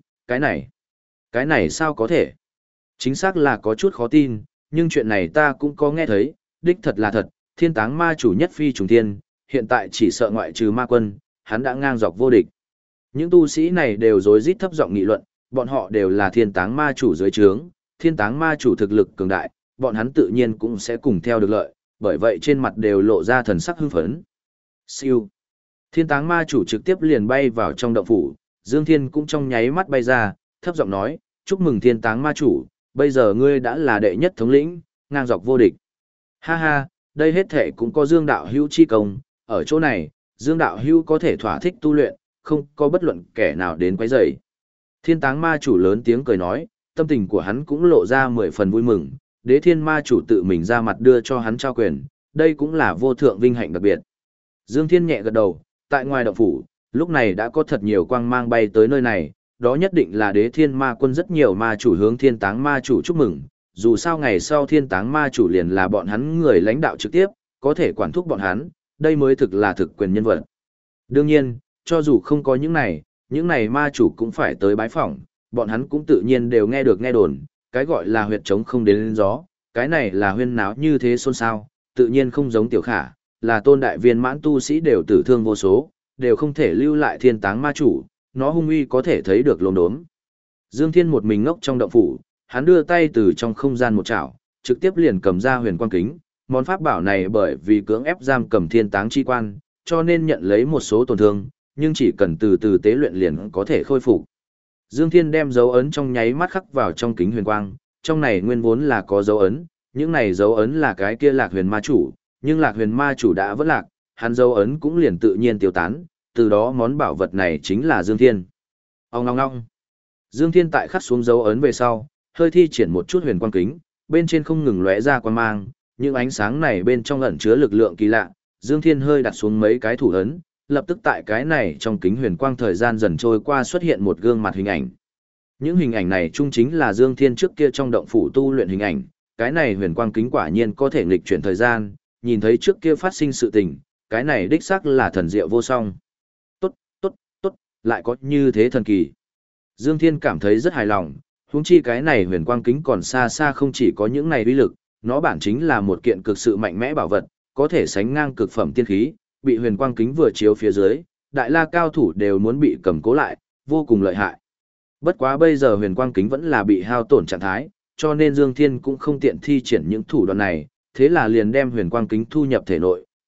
cái này sao có thể? Chính xác là có chút khó tin, nhưng chuyện này ta cũng có nghe thấy, đích thật là thật, Thiên Táng Ma Chủ nhất phi trùng thiên, hiện tại chỉ sợ ngoại trừ ma quân, hắn đã ngang dọc vô địch. Những tu sĩ này đều rối rít thấp giọng nghị luận, bọn họ đều là Thiên Táng Ma Chủ dưới trướng, Thiên Táng Ma Chủ thực lực cường đại, bọn hắn tự nhiên cũng sẽ cùng theo được lợi, bởi vậy trên mặt đều lộ ra thần sắc hưng phấn. Siêu. Thiên Táng Ma Chủ trực tiếp liền bay vào trong động phủ, Dương Thiên cũng trong nháy mắt bay ra, thấp giọng nói, chúc mừng Thiên Táng Ma Chủ, bây giờ ngươi đã là đệ nhất thống lĩnh, ngang dọc vô địch. Ha ha, đây hết thể cũng có Dương Đạo Hữu chi công, ở chỗ này, Dương Đạo Hữu có thể thỏa thích tu luyện, không có bất luận kẻ nào đến quấy rầy. Thiên Táng Ma Chủ lớn tiếng cười nói, tâm tình của hắn cũng lộ ra 10 phần vui mừng, Đế Thiên Ma Chủ tự mình ra mặt đưa cho hắn trao quyền, đây cũng là vô thượng vinh hạnh đặc biệt. Dương Thiên nhẹ gật đầu, tại ngoài động phủ, lúc này đã có thật nhiều quang mang bay tới nơi này, đó nhất định là Đế Thiên Ma Quân rất nhiều ma chủ hướng Thiên Táng Ma Chủ chúc mừng, dù sao ngày sau Thiên Táng Ma Chủ liền là bọn hắn người lãnh đạo trực tiếp, có thể quản thúc bọn hắn, đây mới thực là thực quyền nhân vật. Đương nhiên, cho dù không có những này ma chủ cũng phải tới bái phỏng, bọn hắn cũng tự nhiên đều nghe được nghe đồn, cái gọi là huyệt trống không đến lên gió, cái này là huyên náo như thế xôn xao, tự nhiên không giống Tiểu Khả, là tôn đại viên mãn tu sĩ đều tử thương vô số, đều không thể lưu lại Thiên Táng Ma Chủ, nó hung uy có thể thấy được lồn đốm. Dương Thiên một mình ngốc trong động phủ, hắn đưa tay từ trong không gian một chảo, trực tiếp liền cầm ra huyền quang kính, món pháp bảo này bởi vì cưỡng ép giam cầm Thiên Táng chi quan, cho nên nhận lấy một số tổn thương, nhưng chỉ cần từ từ tế luyện liền có thể khôi phục. Dương Thiên đem dấu ấn trong nháy mắt khắc vào trong kính huyền quang, trong này nguyên vốn là có dấu ấn, những này dấu ấn là cái kia Lạc Huyền Ma Chủ, nhưng Lạc Huyền Ma Chủ đã vỡ lạc, hắn dấu ấn cũng liền tự nhiên tiêu tán, từ đó món bảo vật này chính là Dương Thiên. Ong ong ong. Dương Thiên tại khắc xuống dấu ấn về sau, hơi thi triển một chút huyền quang kính, bên trên không ngừng lóe ra quang mang, những ánh sáng này bên trong ẩn chứa lực lượng kỳ lạ, Dương Thiên hơi đặt xuống mấy cái thủ ấn, lập tức tại cái này trong kính huyền quang thời gian dần trôi qua xuất hiện một gương mặt hình ảnh. Những hình ảnh này chung chính là Dương Thiên trước kia trong động phủ tu luyện hình ảnh, cái này huyền quang kính quả nhiên có thể nghịch chuyển thời gian, nhìn thấy trước kia phát sinh sự tình, cái này đích xác là thần diệu vô song. Tốt, lại có như thế thần kỳ. Dương Thiên cảm thấy rất hài lòng, huống chi cái này huyền quang kính còn xa xa không chỉ có những này uy lực, nó bản chính là một kiện cực sự mạnh mẽ bảo vật, có thể sánh ngang cực phẩm tiên khí, bị huyền quang kính vừa chiếu phía dưới, đại la cao thủ đều muốn bị cầm cố lại, vô cùng lợi hại. Bất quá bây giờ huyền quang kính vẫn là bị hao tổn trạng thái, cho nên Dương Thiên cũng không tiện thi triển những thủ đoạn này, thế là liền đem huyền quang kính thu nhập thể nội,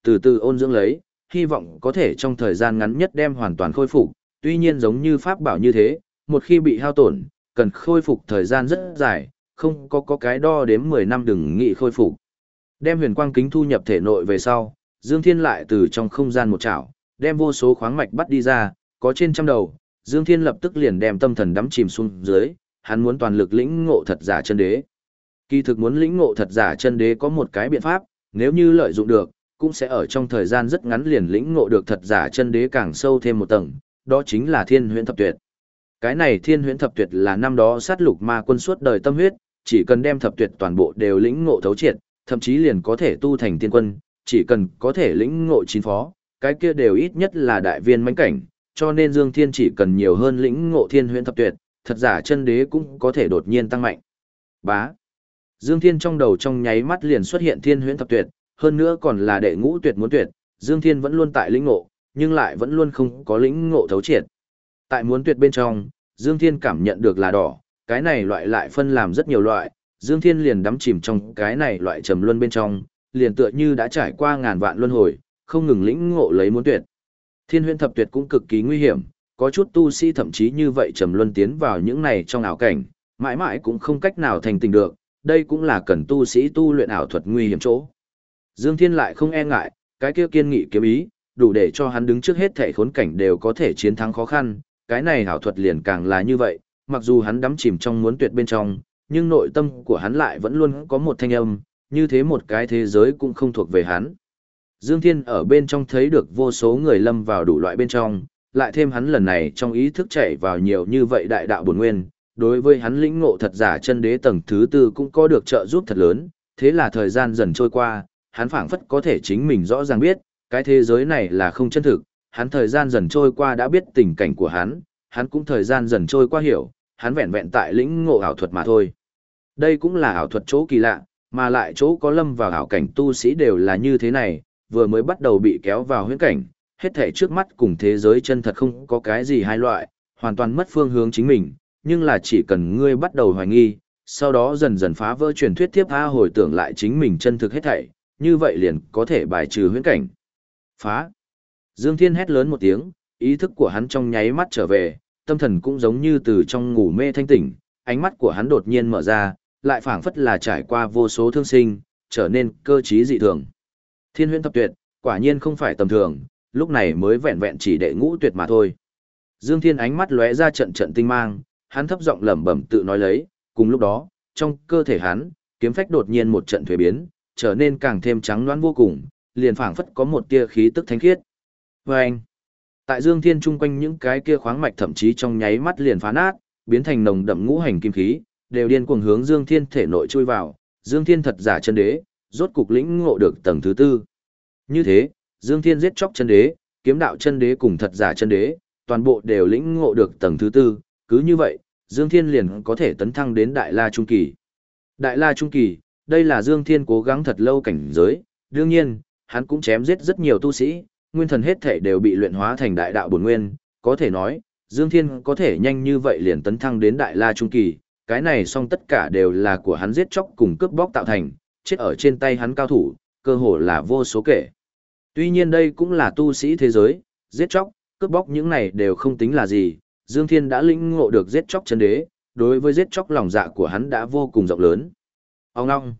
từ từ ôn dưỡng lấy, hy vọng có thể trong thời gian ngắn nhất đem hoàn toàn khôi phục. Tuy nhiên giống như pháp bảo như thế, một khi bị hao tổn, cần khôi phục thời gian rất dài, không có cái đo đếm 10 năm đừng nghĩ khôi phục. Đem huyền quang kính thu nhập thể nội về sau, Dương Thiên lại từ trong không gian một chảo, đem vô số khoáng mạch bắt đi ra, có trên trăm đầu, Dương Thiên lập tức liền đem tâm thần đắm chìm xuống dưới, hắn muốn toàn lực lĩnh ngộ thật giả chân đế. Kỳ thực muốn lĩnh ngộ thật giả chân đế có một cái biện pháp, nếu như lợi dụng được, cũng sẽ ở trong thời gian rất ngắn liền lĩnh ngộ được thật giả chân đế càng sâu thêm một tầng, đó chính là Thiên Huyễn Thập Tuyệt. Cái này Thiên Huyễn Thập Tuyệt là năm đó sát lục ma quân suốt đời tâm huyết, chỉ cần đem thập tuyệt toàn bộ đều lĩnh ngộ thấu triệt, thậm chí liền có thể tu thành tiên quân, chỉ cần có thể lĩnh ngộ chín phó, cái kia đều ít nhất là đại viên mãnh cảnh, cho nên Dương Thiên chỉ cần nhiều hơn lĩnh ngộ Thiên Huyễn Thập Tuyệt, thật giả chân đế cũng có thể đột nhiên tăng mạnh. Bá. Dương Thiên trong đầu trong nháy mắt liền xuất hiện Thiên Huyễn Thập Tuyệt, hơn nữa còn là đệ ngũ tuyệt muốn tuyệt, Dương Thiên vẫn luôn tại lĩnh ngộ, nhưng lại vẫn luôn không có lĩnh ngộ thấu triệt. Tại muốn tuyệt bên trong, Dương Thiên cảm nhận được là đỏ, cái này loại lại phân làm rất nhiều loại, Dương Thiên liền đắm chìm trong cái này loại trầm luân bên trong, liền tựa như đã trải qua ngàn vạn luân hồi, không ngừng lĩnh ngộ lấy muốn tuyệt. Thiên Huyễn Thập Tuyệt cũng cực kỳ nguy hiểm, có chút tu sĩ thậm chí như vậy trầm luân tiến vào những này trong ảo cảnh, mãi mãi cũng không cách nào thành tình được, đây cũng là cần tu sĩ tu luyện ảo thuật nguy hiểm chỗ. Dương Thiên lại không e ngại, cái kia kiên nghị kiếm ý, đủ để cho hắn đứng trước hết thảy khốn cảnh đều có thể chiến thắng khó khăn, cái này ảo thuật liền càng là như vậy, mặc dù hắn đắm chìm trong muốn tuyệt bên trong, nhưng nội tâm của hắn lại vẫn luôn có một thanh âm, như thế một cái thế giới cũng không thuộc về hắn. Dương Thiên ở bên trong thấy được vô số người lâm vào đủ loại bên trong, lại thêm hắn lần này trong ý thức chạy vào nhiều như vậy đại đạo bổn nguyên, đối với hắn lĩnh ngộ thật giả chân đế tầng thứ tư cũng có được trợ giúp thật lớn, thế là thời gian dần trôi qua, hắn phảng phất có thể chính mình rõ ràng biết, cái thế giới này là không chân thực, hắn thời gian dần trôi qua đã biết tình cảnh của hắn cũng thời gian dần trôi qua hiểu, hắn vẹn vẹn tại lĩnh ngộ ảo thuật mà thôi. Đây cũng là ảo thuật chỗ kỳ lạ, mà lại chỗ có lâm vào ảo cảnh tu sĩ đều là như thế này, vừa mới bắt đầu bị kéo vào huyễn cảnh, hết thảy trước mắt cùng thế giới chân thật không có cái gì hai loại, hoàn toàn mất phương hướng chính mình, nhưng là chỉ cần ngươi bắt đầu hoài nghi, sau đó dần dần phá vỡ truyền thuyết tiếp tha hồi tưởng lại chính mình chân thực hết thảy, như vậy liền có thể bài trừ huyễn cảnh. Phá! Dương Thiên hét lớn một tiếng, ý thức của hắn trong nháy mắt trở về, tâm thần cũng giống như từ trong ngủ mê thanh tỉnh, ánh mắt của hắn đột nhiên mở ra, lại phảng phất là trải qua vô số thương sinh, trở nên cơ trí dị thường. Thiên Huyễn Thập Tuyệt, quả nhiên không phải tầm thường, lúc này mới vẹn vẹn chỉ đệ ngũ tuyệt mà thôi. Dương Thiên ánh mắt lóe ra trận trận tinh mang, hắn thấp giọng lẩm bẩm tự nói lấy, cùng lúc đó, trong cơ thể hắn, kiếm phách đột nhiên một trận thuế biến, trở nên càng thêm trắng loãng vô cùng, liền phảng phất có một tia khí tức thánh khiết. Và anh, tại Dương Thiên chung quanh những cái kia khoáng mạch thậm chí trong nháy mắt liền phá nát, biến thành nồng đậm ngũ hành kim khí, đều điên cuồng hướng Dương Thiên thể nội chui vào, Dương Thiên thật giả chân đế, rốt cục lĩnh ngộ được tầng thứ tư. Như thế, Dương Thiên giết chóc chân đế, kiếm đạo chân đế cùng thật giả chân đế, toàn bộ đều lĩnh ngộ được tầng thứ tư, cứ như vậy, Dương Thiên liền có thể tấn thăng đến Đại La Trung Kỳ. Đại La Trung Kỳ, đây là Dương Thiên cố gắng thật lâu cảnh giới, đương nhiên, hắn cũng chém giết rất nhiều tu sĩ, nguyên thần hết thể đều bị luyện hóa thành đại đạo bổn nguyên, có thể nói, Dương Thiên có thể nhanh như vậy liền tấn thăng đến Đại La Trung Kỳ, cái này song tất cả đều là của hắn giết chóc cùng cướp bóc tạo thành, chết ở trên tay hắn cao thủ, cơ hồ là vô số kể. Tuy nhiên đây cũng là tu sĩ thế giới, giết chóc, cướp bóc những này đều không tính là gì, Dương Thiên đã lĩnh ngộ được giết chóc chân đế, đối với giết chóc lòng dạ của hắn đã vô cùng rộng lớn. Ông ngong.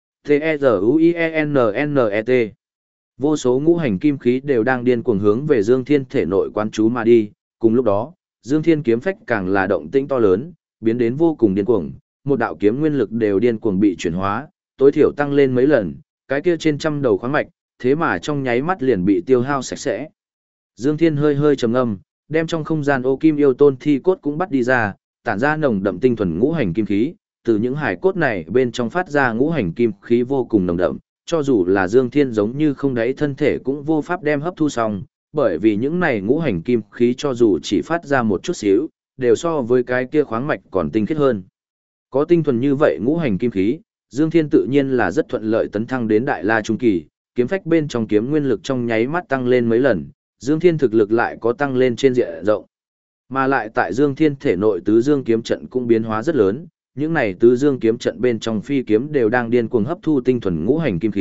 T-E-Z-U-I-E-N-N-E-T. Vô số ngũ hành kim khí đều đang điên cuồng hướng về Dương Thiên thể nội quán chú mà đi, cùng lúc đó, Dương Thiên kiếm phách càng là động tĩnh to lớn, biến đến vô cùng điên cuồng, một đạo kiếm nguyên lực đều điên cuồng bị chuyển hóa, tối thiểu tăng lên mấy lần, cái kia trên trăm đầu khoáng mạch, thế mà trong nháy mắt liền bị tiêu hao sạch sẽ. Dương Thiên hơi hơi trầm ngâm, đem trong không gian ô kim yêu tôn thi cốt cũng bắt đi ra, tản ra nồng đậm tinh thuần ngũ hành kim khí, từ những hải cốt này bên trong phát ra ngũ hành kim khí vô cùng nồng đậm, cho dù là Dương Thiên giống như không đáy thân thể cũng vô pháp đem hấp thu xong, bởi vì những này ngũ hành kim khí cho dù chỉ phát ra một chút xíu, đều so với cái kia khoáng mạch còn tinh khiết hơn. Có tinh thuần như vậy ngũ hành kim khí, Dương Thiên tự nhiên là rất thuận lợi tấn thăng đến Đại La Trung Kỳ, kiếm phách bên trong kiếm nguyên lực trong nháy mắt tăng lên mấy lần, Dương Thiên thực lực lại có tăng lên trên diện rộng. Mà lại tại Dương Thiên thể nội tứ dương kiếm trận cũng biến hóa rất lớn, những này tứ dương kiếm trận bên trong phi kiếm đều đang điên cuồng hấp thu tinh thuần ngũ hành kim khí,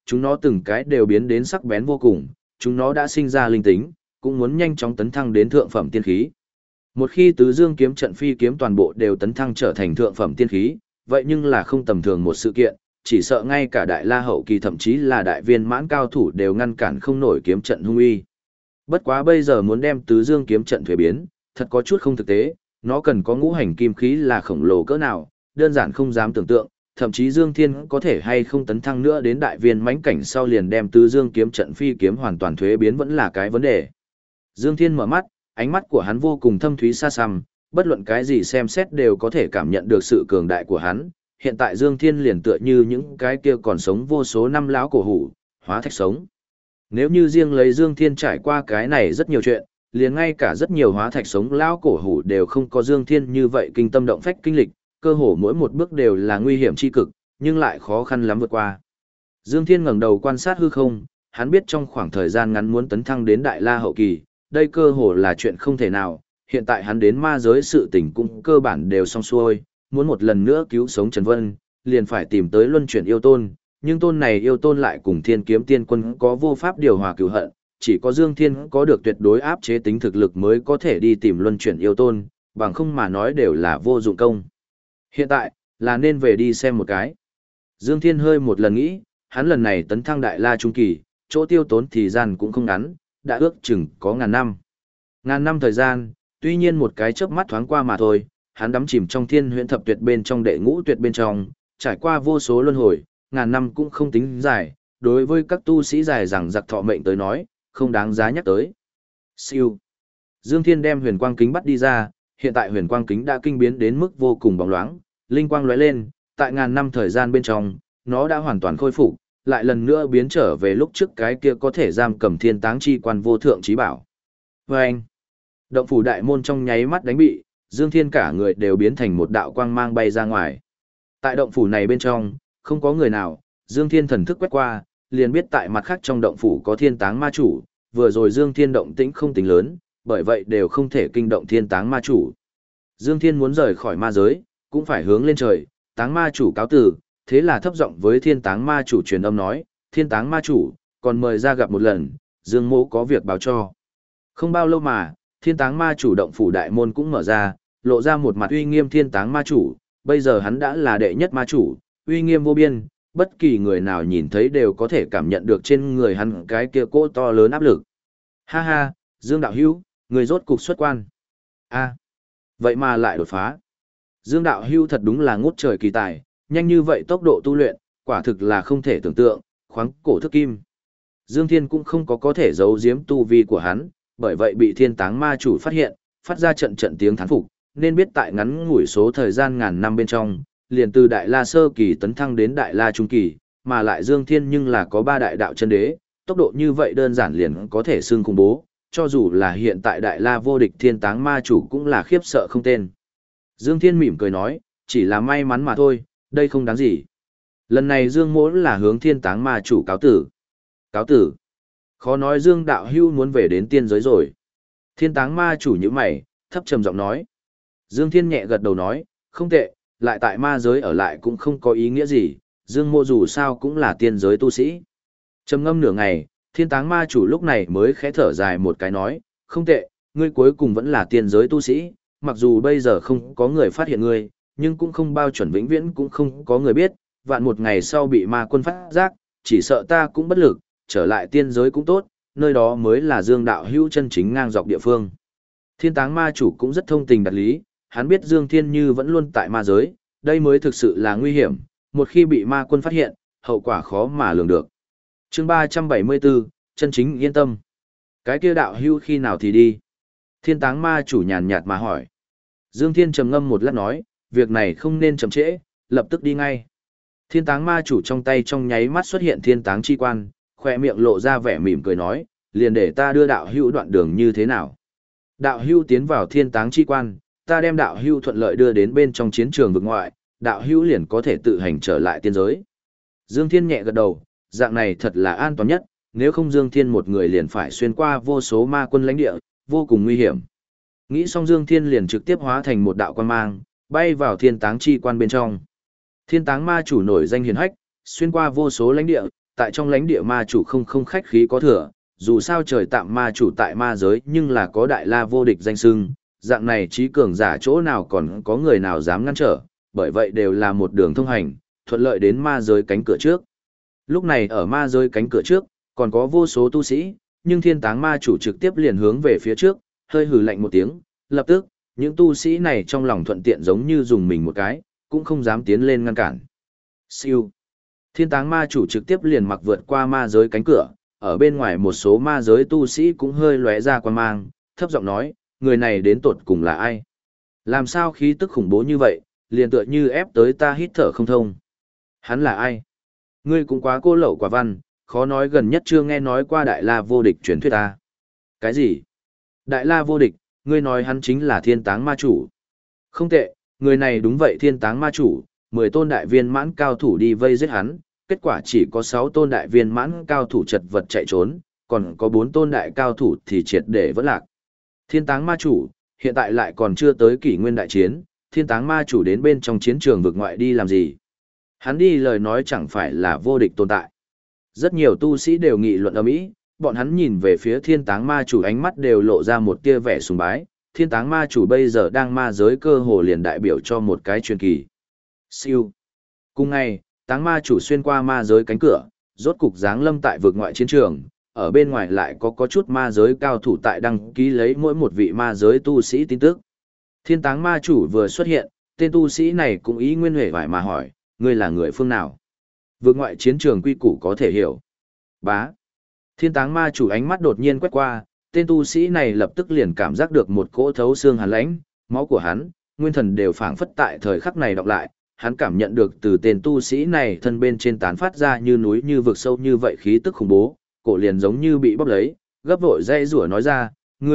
chúng nó từng cái đều biến đến sắc bén vô cùng, chúng nó đã sinh ra linh tính, cũng muốn nhanh chóng tấn thăng đến thượng phẩm tiên khí. Một khi tứ dương kiếm trận phi kiếm toàn bộ đều tấn thăng trở thành thượng phẩm tiên khí, vậy nhưng là không tầm thường một sự kiện, chỉ sợ ngay cả đại la hậu kỳ thậm chí là đại viên mãn cao thủ đều ngăn cản không nổi kiếm trận hung uy. Bất quá bây giờ muốn đem tứ dương kiếm trận thuế biến, thật có chút không thực tế, nó cần có ngũ hành kim khí là khổng lồ cỡ nào, đơn giản không dám tưởng tượng, thậm chí Dương Thiên có thể hay không tấn thăng nữa đến đại viên mãnh cảnh sau liền đem tứ dương kiếm trận phi kiếm hoàn toàn thuế biến vẫn là cái vấn đề. Dương Thiên mở mắt, ánh mắt của hắn vô cùng thâm thúy xa xăm, bất luận cái gì xem xét đều có thể cảm nhận được sự cường đại của hắn. Hiện tại Dương Thiên liền tựa như những cái kia còn sống vô số năm lão cổ hủ, hóa thạch sống. Nếu như riêng lấy Dương Thiên trải qua cái này rất nhiều chuyện, liền ngay cả rất nhiều hóa thạch sống lão cổ hủ đều không có Dương Thiên như vậy kinh tâm động phách kinh lịch, cơ hồ mỗi một bước đều là nguy hiểm chi cực, nhưng lại khó khăn lắm vượt qua. Dương Thiên ngẩng đầu quan sát hư không, hắn biết trong khoảng thời gian ngắn muốn tấn thăng đến đại la hậu kỳ, đây cơ hồ là chuyện không thể nào, hiện tại hắn đến ma giới sự tình cũng cơ bản đều xong xuôi, muốn một lần nữa cứu sống Trần Vân, liền phải tìm tới luân chuyển yêu tôn, nhưng tôn này yêu tôn lại cùng Thiên Kiếm Tiên Quân có vô pháp điều hòa cửu hận, chỉ có Dương Thiên có được tuyệt đối áp chế tính thực lực mới có thể đi tìm luân chuyển yêu tôn, bằng không mà nói đều là vô dụng công. Hiện tại, là nên về đi xem một cái. Dương Thiên hơi một lần nghĩ, hắn lần này tấn thăng đại la trung kỳ, chỗ tiêu tốn thì gian cũng không ngắn, đã ước chừng có ngàn năm. Ngàn năm thời gian, tuy nhiên một cái chớp mắt thoáng qua mà thôi, hắn đắm chìm trong thiên huyễn thập tuyệt bên trong đệ ngũ tuyệt bên trong, trải qua vô số luân hồi, ngàn năm cũng không tính dài, đối với các tu sĩ dài rằng giặc thọ mệnh tới nói, không đáng giá nhắc tới. Siêu. Dương Thiên đem huyền quang kính bắt đi ra, hiện tại huyền quang kính đã kinh biến đến mức vô cùng bóng loáng, linh quang lóe lên, tại ngàn năm thời gian bên trong, nó đã hoàn toàn khôi phục, lại lần nữa biến trở về lúc trước cái kia có thể giam cầm thiên táng chi quan vô thượng trí bảo. Và anh, động phủ đại môn trong nháy mắt đánh bị, Dương Thiên cả người đều biến thành một đạo quang mang bay ra ngoài. Tại động phủ này bên trong, không có người nào, Dương Thiên thần thức quét qua, liền biết tại mặt khác trong động phủ có thiên táng ma chủ, vừa rồi Dương Thiên động tĩnh không tính lớn, bởi vậy đều không thể kinh động thiên táng ma chủ. Dương Thiên muốn rời khỏi ma giới, cũng phải hướng lên trời, táng ma chủ cáo từ, thế là thấp giọng với thiên táng ma chủ truyền âm nói, thiên táng ma chủ, còn mời ra gặp một lần, Dương mỗ có việc báo cho. Không bao lâu mà, thiên táng ma chủ động phủ đại môn cũng mở ra, lộ ra một mặt uy nghiêm thiên táng ma chủ, bây giờ hắn đã là đệ nhất ma chủ, uy nghiêm vô biên, bất kỳ người nào nhìn thấy đều có thể cảm nhận được trên người hắn cái kia cỗ to lớn áp lực. Ha ha, Dương đạo hữu, người rốt cục xuất quan. A, vậy mà lại đột phá. Dương đạo hữu thật đúng là ngút trời kỳ tài, nhanh như vậy tốc độ tu luyện, quả thực là không thể tưởng tượng, khoáng cổ thức kim. Dương Thiên cũng không có thể giấu giếm tu vi của hắn, bởi vậy bị thiên táng ma chủ phát hiện, phát ra trận trận tiếng thán phục, nên biết tại ngắn ngủi số thời gian ngàn năm bên trong, liền từ đại la sơ kỳ tấn thăng đến đại la trung kỳ, mà lại Dương Thiên nhưng là có ba đại đạo chân đế, tốc độ như vậy đơn giản liền có thể xưng khủng bố, cho dù là hiện tại đại la vô địch thiên táng ma chủ cũng là khiếp sợ không tên. Dương Thiên mỉm cười nói, chỉ là may mắn mà thôi, đây không đáng gì. Lần này Dương mỗ là hướng thiên táng ma chủ cáo tử. Cáo tử. Khó nói Dương đạo hưu muốn về đến tiên giới rồi. Thiên táng ma chủ như mày, thấp trầm giọng nói. Dương Thiên nhẹ gật đầu nói, không tệ, lại tại ma giới ở lại cũng không có ý nghĩa gì, Dương mô dù sao cũng là tiên giới tu sĩ. Trầm ngâm nửa ngày, thiên táng ma chủ lúc này mới khẽ thở dài một cái nói, không tệ, ngươi cuối cùng vẫn là tiên giới tu sĩ, mặc dù bây giờ không có người phát hiện ngươi, nhưng cũng không bao chuẩn vĩnh viễn cũng không có người biết, vạn một ngày sau bị ma quân phát giác, chỉ sợ ta cũng bất lực, trở lại tiên giới cũng tốt, nơi đó mới là Dương đạo hữu chân chính ngang dọc địa phương. Thiên táng ma chủ cũng rất thông tình đạt lý, hắn biết Dương Thiên Như vẫn luôn tại ma giới, đây mới thực sự là nguy hiểm, một khi bị ma quân phát hiện, hậu quả khó mà lường được. Chương 374, chân chính yên tâm. Cái kia đạo hưu khi nào thì đi? Thiên táng ma chủ nhàn nhạt mà hỏi. Dương Thiên trầm ngâm một lát nói, việc này không nên chậm trễ, lập tức đi ngay. Thiên táng ma chủ trong tay trong nháy mắt xuất hiện thiên táng chi quan, khoe miệng lộ ra vẻ mỉm cười nói, liền để ta đưa đạo hưu đoạn đường như thế nào. Đạo hưu tiến vào thiên táng chi quan, ta đem đạo hưu thuận lợi đưa đến bên trong chiến trường vực ngoại, đạo hưu liền có thể tự hành trở lại tiên giới. Dương Thiên nhẹ gật đầu, dạng này thật là an toàn nhất, nếu không Dương Thiên một người liền phải xuyên qua vô số ma quân lãnh địa, vô cùng nguy hiểm. Nghĩ xong Dương Thiên liền trực tiếp hóa thành một đạo quan mang, bay vào thiên táng chi quan bên trong. Thiên táng ma chủ nổi danh hiển hách, xuyên qua vô số lãnh địa, tại trong lãnh địa ma chủ không khách khí có thừa, dù sao trời tạm ma chủ tại ma giới nhưng là có đại la vô địch danh xưng, dạng này trí cường giả chỗ nào còn có người nào dám ngăn trở, bởi vậy đều là một đường thông hành, thuận lợi đến ma giới cánh cửa trước. Lúc này ở ma giới cánh cửa trước, còn có vô số tu sĩ, nhưng thiên táng ma chủ trực tiếp liền hướng về phía trước, hơi hừ lạnh một tiếng, lập tức, những tu sĩ này trong lòng thuận tiện giống như dùng mình một cái, cũng không dám tiến lên ngăn cản. Siêu. Thiên táng ma chủ trực tiếp liền mặc vượt qua ma giới cánh cửa, ở bên ngoài một số ma giới tu sĩ cũng hơi lóe ra quan mang, thấp giọng nói, người này đến tột cùng là ai? Làm sao khí tức khủng bố như vậy, liền tựa như ép tới ta hít thở không thông. Hắn là ai? Ngươi cũng quá cô lậu quả văn, khó nói gần nhất chưa nghe nói qua Đại La vô địch truyền thuyết ta. Cái gì? Đại La vô địch, ngươi nói hắn chính là thiên táng ma chủ. Không tệ, người này đúng vậy thiên táng ma chủ, 10 tôn đại viên mãn cao thủ đi vây giết hắn, kết quả chỉ có 6 tôn đại viên mãn cao thủ chật vật chạy trốn, còn có 4 tôn đại cao thủ thì triệt để vỡ lạc. Thiên táng ma chủ, hiện tại lại còn chưa tới kỷ nguyên đại chiến, thiên táng ma chủ đến bên trong chiến trường vực ngoại đi làm gì? Hắn đi lời nói chẳng phải là vô địch tồn tại. Rất nhiều tu sĩ đều nghị luận ầm ĩ, bọn hắn nhìn về phía thiên táng ma chủ ánh mắt đều lộ ra một tia vẻ sùng bái, thiên táng ma chủ bây giờ đang ma giới cơ hồ liền đại biểu cho một cái truyền kỳ. Siêu. Cùng ngày, táng ma chủ xuyên qua ma giới cánh cửa, rốt cục giáng lâm tại vực ngoại chiến trường, ở bên ngoài lại có chút ma giới cao thủ tại đăng ký lấy mỗi một vị ma giới tu sĩ tin tức. Thiên táng ma chủ vừa xuất hiện, tên tu sĩ này cũng ý nguyên huệ vải mà hỏi, ngươi là người phương nào? Vực ngoại chiến trường quy củ có thể hiểu. Bá. Thiên táng ma chủ ánh mắt đột nhiên quét qua, tên tu sĩ này lập tức liền cảm giác được một cỗ thấu xương hàn lãnh, máu của hắn, nguyên thần đều phảng phất tại thời khắc này đọc lại, hắn cảm nhận được từ tên tu sĩ này thân bên trên tán phát ra như núi như vực sâu như vậy khí tức khủng bố, cổ liền giống như bị bóp lấy, gấp vội dây rủa nói ra,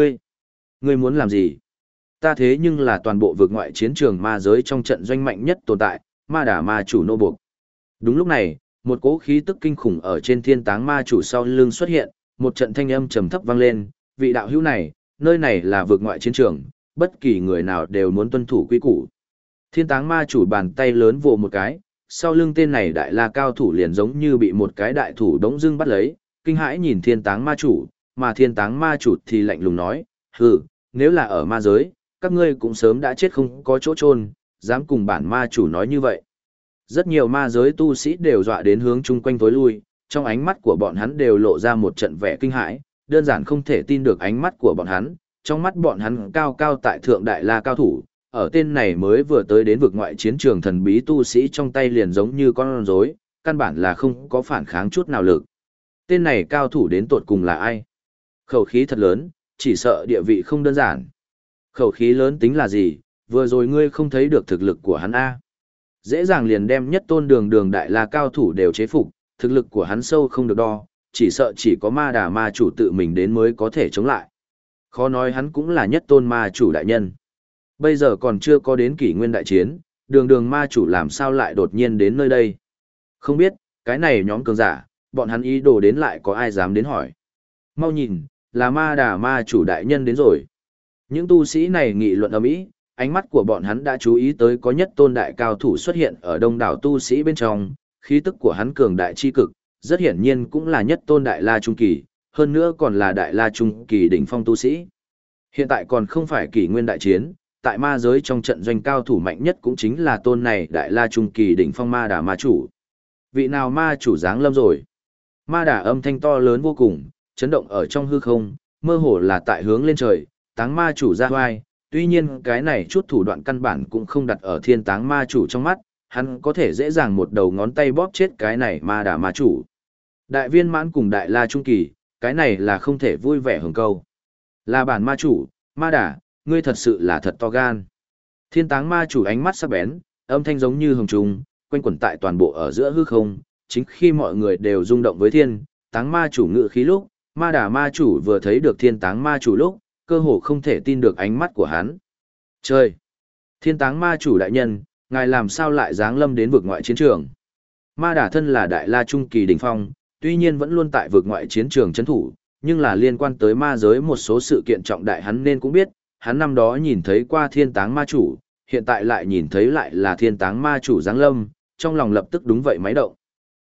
ngươi muốn làm gì? Ta thế nhưng là toàn bộ vực ngoại chiến trường ma giới trong trận doanh mạnh nhất tồn tại, ma đà ma chủ nô buộc. Đúng lúc này, một cỗ khí tức kinh khủng ở trên thiên táng ma chủ sau lưng xuất hiện, một trận thanh âm trầm thấp vang lên, vị đạo hữu này, nơi này là vực ngoại chiến trường, bất kỳ người nào đều muốn tuân thủ quy củ. Thiên táng ma chủ bàn tay lớn vồ một cái, sau lưng tên này đại la cao thủ liền giống như bị một cái đại thủ đống dưng bắt lấy, kinh hãi nhìn thiên táng ma chủ, mà thiên táng ma chủ thì lạnh lùng nói, hừ, nếu là ở ma giới, các ngươi cũng sớm đã chết không có chỗ chôn, dám cùng bản ma chủ nói như vậy. Rất nhiều ma giới tu sĩ đều dọa đến hướng chung quanh tối lui, trong ánh mắt của bọn hắn đều lộ ra một trận vẻ kinh hãi, đơn giản không thể tin được ánh mắt của bọn hắn, trong mắt bọn hắn cao cao tại thượng đại la cao thủ, ở tên này mới vừa tới đến vực ngoại chiến trường thần bí tu sĩ trong tay liền giống như con rối, căn bản là không có phản kháng chút nào lực. Tên này cao thủ đến tột cùng là ai? Khẩu khí thật lớn, chỉ sợ địa vị không đơn giản. Khẩu khí lớn tính là gì, vừa rồi ngươi không thấy được thực lực của hắn A. Dễ dàng liền đem nhất tôn đường đại la cao thủ đều chế phục, thực lực của hắn sâu không được đo, chỉ sợ chỉ có ma đà ma chủ tự mình đến mới có thể chống lại. Khó nói hắn cũng là nhất tôn ma chủ đại nhân. Bây giờ còn chưa có đến kỷ nguyên đại chiến, đường ma chủ làm sao lại đột nhiên đến nơi đây. Không biết, cái này nhóm cường giả, bọn hắn ý đồ đến lại có ai dám đến hỏi. Mau nhìn, là ma đà ma chủ đại nhân đến rồi. Những tu sĩ này nghị luận ầm ĩ, ánh mắt của bọn hắn đã chú ý tới có nhất tôn đại cao thủ xuất hiện ở đông đảo tu sĩ bên trong, khí tức của hắn cường đại chi cực, rất hiển nhiên cũng là nhất tôn đại la trung kỳ, hơn nữa còn là đại la trung kỳ đỉnh phong tu sĩ. Hiện tại còn không phải kỷ nguyên đại chiến, tại ma giới trong trận doanh cao thủ mạnh nhất cũng chính là tôn này đại la trung kỳ đỉnh phong ma đà ma chủ. Vị nào ma chủ giáng lâm rồi? Ma đà âm thanh to lớn vô cùng, chấn động ở trong hư không, mơ hồ là tại hướng lên trời, táng ma chủ ra hoai. Tuy nhiên cái này chút thủ đoạn căn bản cũng không đặt ở thiên táng ma chủ trong mắt, hắn có thể dễ dàng một đầu ngón tay bóp chết cái này ma đà ma chủ. Đại viên mãn cùng đại la trung kỳ, cái này là không thể vui vẻ hưởng câu. Là bản ma chủ, ma đà, ngươi thật sự là thật to gan. Thiên táng ma chủ ánh mắt sắc bén, âm thanh giống như hồng trùng, quanh quẩn tại toàn bộ ở giữa hư không, chính khi mọi người đều rung động với thiên táng ma chủ ngự khí lúc, ma đà ma chủ vừa thấy được thiên táng ma chủ lúc, cơ hồ không thể tin được ánh mắt của hắn. Trời! Thiên táng ma chủ đại nhân, ngài làm sao lại giáng lâm đến vực ngoại chiến trường? Ma đà thân là đại la trung kỳ đỉnh phong, tuy nhiên vẫn luôn tại vực ngoại chiến trường chấn thủ, nhưng là liên quan tới ma giới một số sự kiện trọng đại hắn nên cũng biết, hắn năm đó nhìn thấy qua thiên táng ma chủ, hiện tại lại nhìn thấy lại là thiên táng ma chủ giáng lâm, trong lòng lập tức đúng vậy máy động.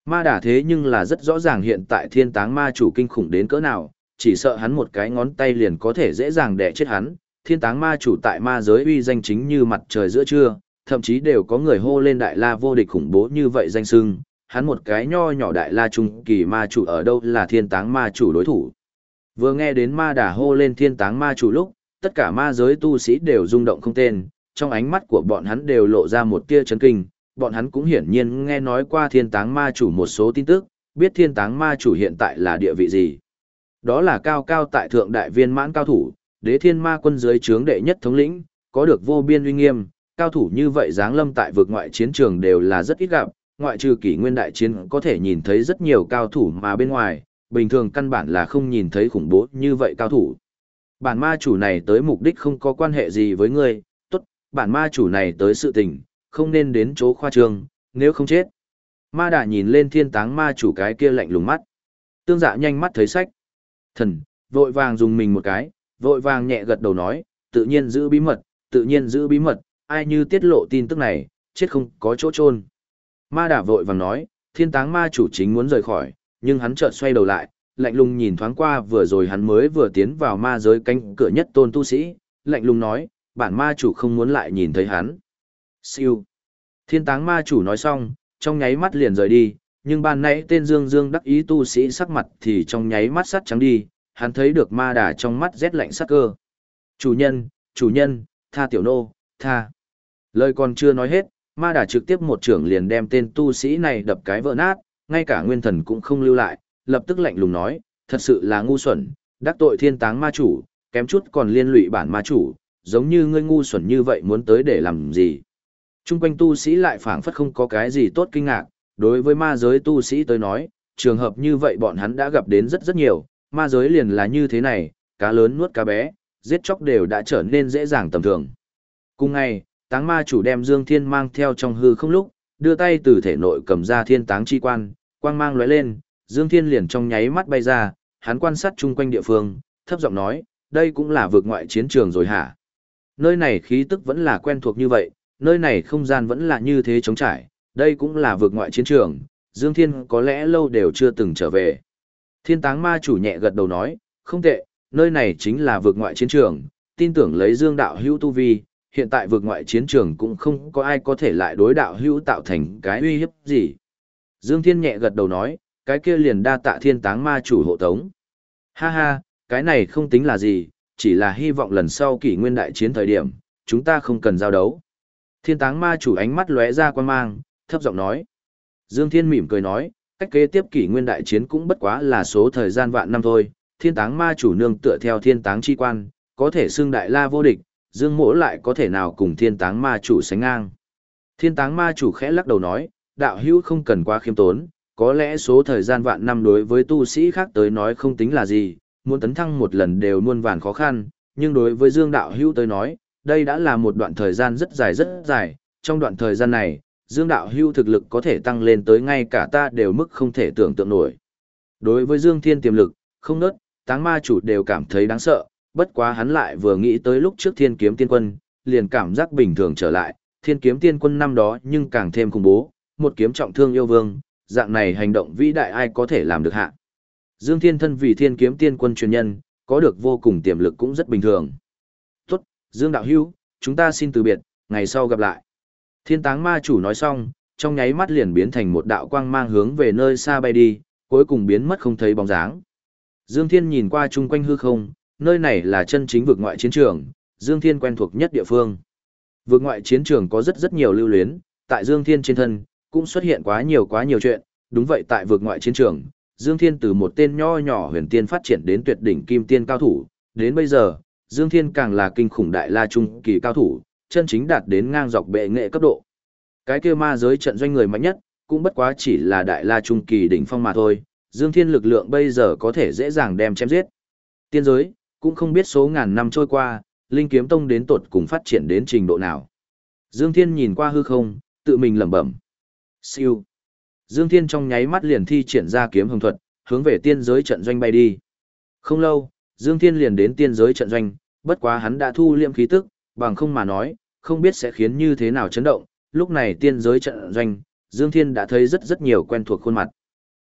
Ma đà thế nhưng là rất rõ ràng hiện tại thiên táng ma chủ kinh khủng đến cỡ nào, chỉ sợ hắn một cái ngón tay liền có thể dễ dàng đẻ chết hắn. Thiên táng ma chủ tại ma giới uy danh chính như mặt trời giữa trưa, thậm chí đều có người hô lên đại la vô địch khủng bố như vậy danh sưng, hắn một cái nho nhỏ đại la trung kỳ ma chủ ở đâu là thiên táng ma chủ đối thủ. Vừa nghe đến ma đà hô lên thiên táng ma chủ lúc, tất cả ma giới tu sĩ đều rung động không tên, trong ánh mắt của bọn hắn đều lộ ra một tia chấn kinh, bọn hắn cũng hiển nhiên nghe nói qua thiên táng ma chủ một số tin tức, biết thiên táng ma chủ hiện tại là địa vị gì. Đó là cao cao tại thượng đại viên mãn cao thủ, đế thiên ma quân dưới trướng đệ nhất thống lĩnh, có được vô biên uy nghiêm, cao thủ như vậy giáng lâm tại vực ngoại chiến trường đều là rất ít gặp, ngoại trừ kỷ nguyên đại chiến có thể nhìn thấy rất nhiều cao thủ mà bên ngoài, bình thường căn bản là không nhìn thấy khủng bố như vậy cao thủ. Bản ma chủ này tới mục đích không có quan hệ gì với ngươi, tốt, bản ma chủ này tới sự tình, không nên đến chỗ khoa trương, nếu không chết. Ma đà nhìn lên thiên táng ma chủ cái kia lạnh lùng mắt. Tương Dạ nhanh mắt thấy sách. Thần, vội vàng dùng mình một cái, vội vàng nhẹ gật đầu nói, tự nhiên giữ bí mật, tự nhiên giữ bí mật, ai như tiết lộ tin tức này, chết không có chỗ chôn. Ma đà vội vàng nói, thiên táng ma chủ chính muốn rời khỏi, nhưng hắn chợt xoay đầu lại, lạnh lùng nhìn thoáng qua vừa rồi hắn mới vừa tiến vào ma giới cánh cửa nhất tôn tu sĩ, lạnh lùng nói, bản ma chủ không muốn lại nhìn thấy hắn. Siêu. Thiên táng ma chủ nói xong, trong nháy mắt liền rời đi, nhưng ban nãy tên Dương Dương đắc ý tu sĩ sắc mặt thì trong nháy mắt sắt trắng đi, hắn thấy được ma đà trong mắt rét lạnh sắc cơ. Chủ nhân, tha tiểu nô, tha. Lời còn chưa nói hết, ma đà trực tiếp một trưởng liền đem tên tu sĩ này đập cái vỡ nát, ngay cả nguyên thần cũng không lưu lại, lập tức lạnh lùng nói, thật sự là ngu xuẩn, đắc tội thiên táng ma chủ, kém chút còn liên lụy bản ma chủ, giống như ngươi ngu xuẩn như vậy muốn tới để làm gì. Trung quanh tu sĩ lại phảng phất không có cái gì tốt kinh ngạc, đối với ma giới tu sĩ tới nói, trường hợp như vậy bọn hắn đã gặp đến rất rất nhiều, ma giới liền là như thế này, cá lớn nuốt cá bé, giết chóc đều đã trở nên dễ dàng tầm thường. Cùng ngày, táng ma chủ đem Dương Thiên mang theo trong hư không lúc, đưa tay từ thể nội cầm ra thiên táng chi quan, quang mang lóe lên, Dương Thiên liền trong nháy mắt bay ra, hắn quan sát chung quanh địa phương, thấp giọng nói, đây cũng là vực ngoại chiến trường rồi hả? Nơi này khí tức vẫn là quen thuộc như vậy, nơi này không gian vẫn là như thế trống trải, đây cũng là vực ngoại chiến trường, Dương Thiên có lẽ lâu đều chưa từng trở về. Thiên táng ma chủ nhẹ gật đầu nói, không tệ, nơi này chính là vực ngoại chiến trường, tin tưởng lấy Dương đạo hữu tu vi, hiện tại vực ngoại chiến trường cũng không có ai có thể lại đối đạo hữu tạo thành cái uy hiếp gì. Dương Thiên nhẹ gật đầu nói, cái kia liền đa tạ thiên táng ma chủ hộ tống. Ha ha, cái này không tính là gì, chỉ là hy vọng lần sau kỷ nguyên đại chiến thời điểm, chúng ta không cần giao đấu. Thiên táng ma chủ ánh mắt lóe ra quan mang, thấp giọng nói. Dương Thiên mỉm cười nói, cách kế tiếp kỷ nguyên đại chiến cũng bất quá là số thời gian vạn năm thôi, thiên táng ma chủ nương tựa theo thiên táng chi quan, có thể xưng đại la vô địch, Dương Mỗ lại có thể nào cùng thiên táng ma chủ sánh ngang. Thiên táng ma chủ khẽ lắc đầu nói, đạo hữu không cần quá khiêm tốn, có lẽ số thời gian vạn năm đối với tu sĩ khác tới nói không tính là gì, muốn tấn thăng một lần đều muôn vàn khó khăn, nhưng đối với Dương đạo hữu tới nói, đây đã là một đoạn thời gian rất dài, trong đoạn thời gian này, Dương đạo hữu thực lực có thể tăng lên tới ngay cả ta đều mức không thể tưởng tượng nổi. Đối với Dương Thiên tiềm lực, không nớt, táng ma chủ đều cảm thấy đáng sợ, bất quá hắn lại vừa nghĩ tới lúc trước Thiên Kiếm Tiên Quân, liền cảm giác bình thường trở lại, Thiên Kiếm Tiên Quân năm đó nhưng càng thêm khủng bố, một kiếm trọng thương yêu vương, dạng này hành động vĩ đại ai có thể làm được hạ. Dương Thiên thân vì Thiên Kiếm Tiên Quân truyền nhân, có được vô cùng tiềm lực cũng rất bình thường. Tốt, Dương đạo hữu, chúng ta xin từ biệt, ngày sau gặp lại. Thiên táng ma chủ nói xong, trong nháy mắt liền biến thành một đạo quang mang hướng về nơi xa bay đi, cuối cùng biến mất không thấy bóng dáng. Dương Thiên nhìn qua chung quanh hư không, nơi này là chân chính vực ngoại chiến trường, Dương Thiên quen thuộc nhất địa phương. Vực ngoại chiến trường có rất nhiều lưu luyến, tại Dương Thiên trên thân, cũng xuất hiện quá nhiều chuyện, đúng vậy tại vực ngoại chiến trường, Dương Thiên từ một tên nho nhỏ huyền tiên phát triển đến tuyệt đỉnh kim tiên cao thủ, đến bây giờ, Dương Thiên càng là kinh khủng đại la trung kỳ cao thủ, chân chính đạt đến ngang dọc bệ nghệ cấp độ. Cái kia ma giới trận doanh người mạnh nhất, cũng bất quá chỉ là đại la trung kỳ đỉnh phong mà thôi, Dương Thiên lực lượng bây giờ có thể dễ dàng đem chém giết. Tiên giới, cũng không biết số ngàn năm trôi qua, Linh Kiếm Tông đến tột cùng phát triển đến trình độ nào. Dương Thiên nhìn qua hư không, tự mình lẩm bẩm. Siêu. Dương Thiên trong nháy mắt liền thi triển ra kiếm hồng thuật, hướng về tiên giới trận doanh bay đi. Không lâu, Dương Thiên liền đến tiên giới trận doanh, bất quá hắn đã thu liệm khí tức, bằng không mà nói, không biết sẽ khiến như thế nào chấn động. Lúc này tiên giới trận doanh, Dương Thiên đã thấy rất nhiều quen thuộc khuôn mặt.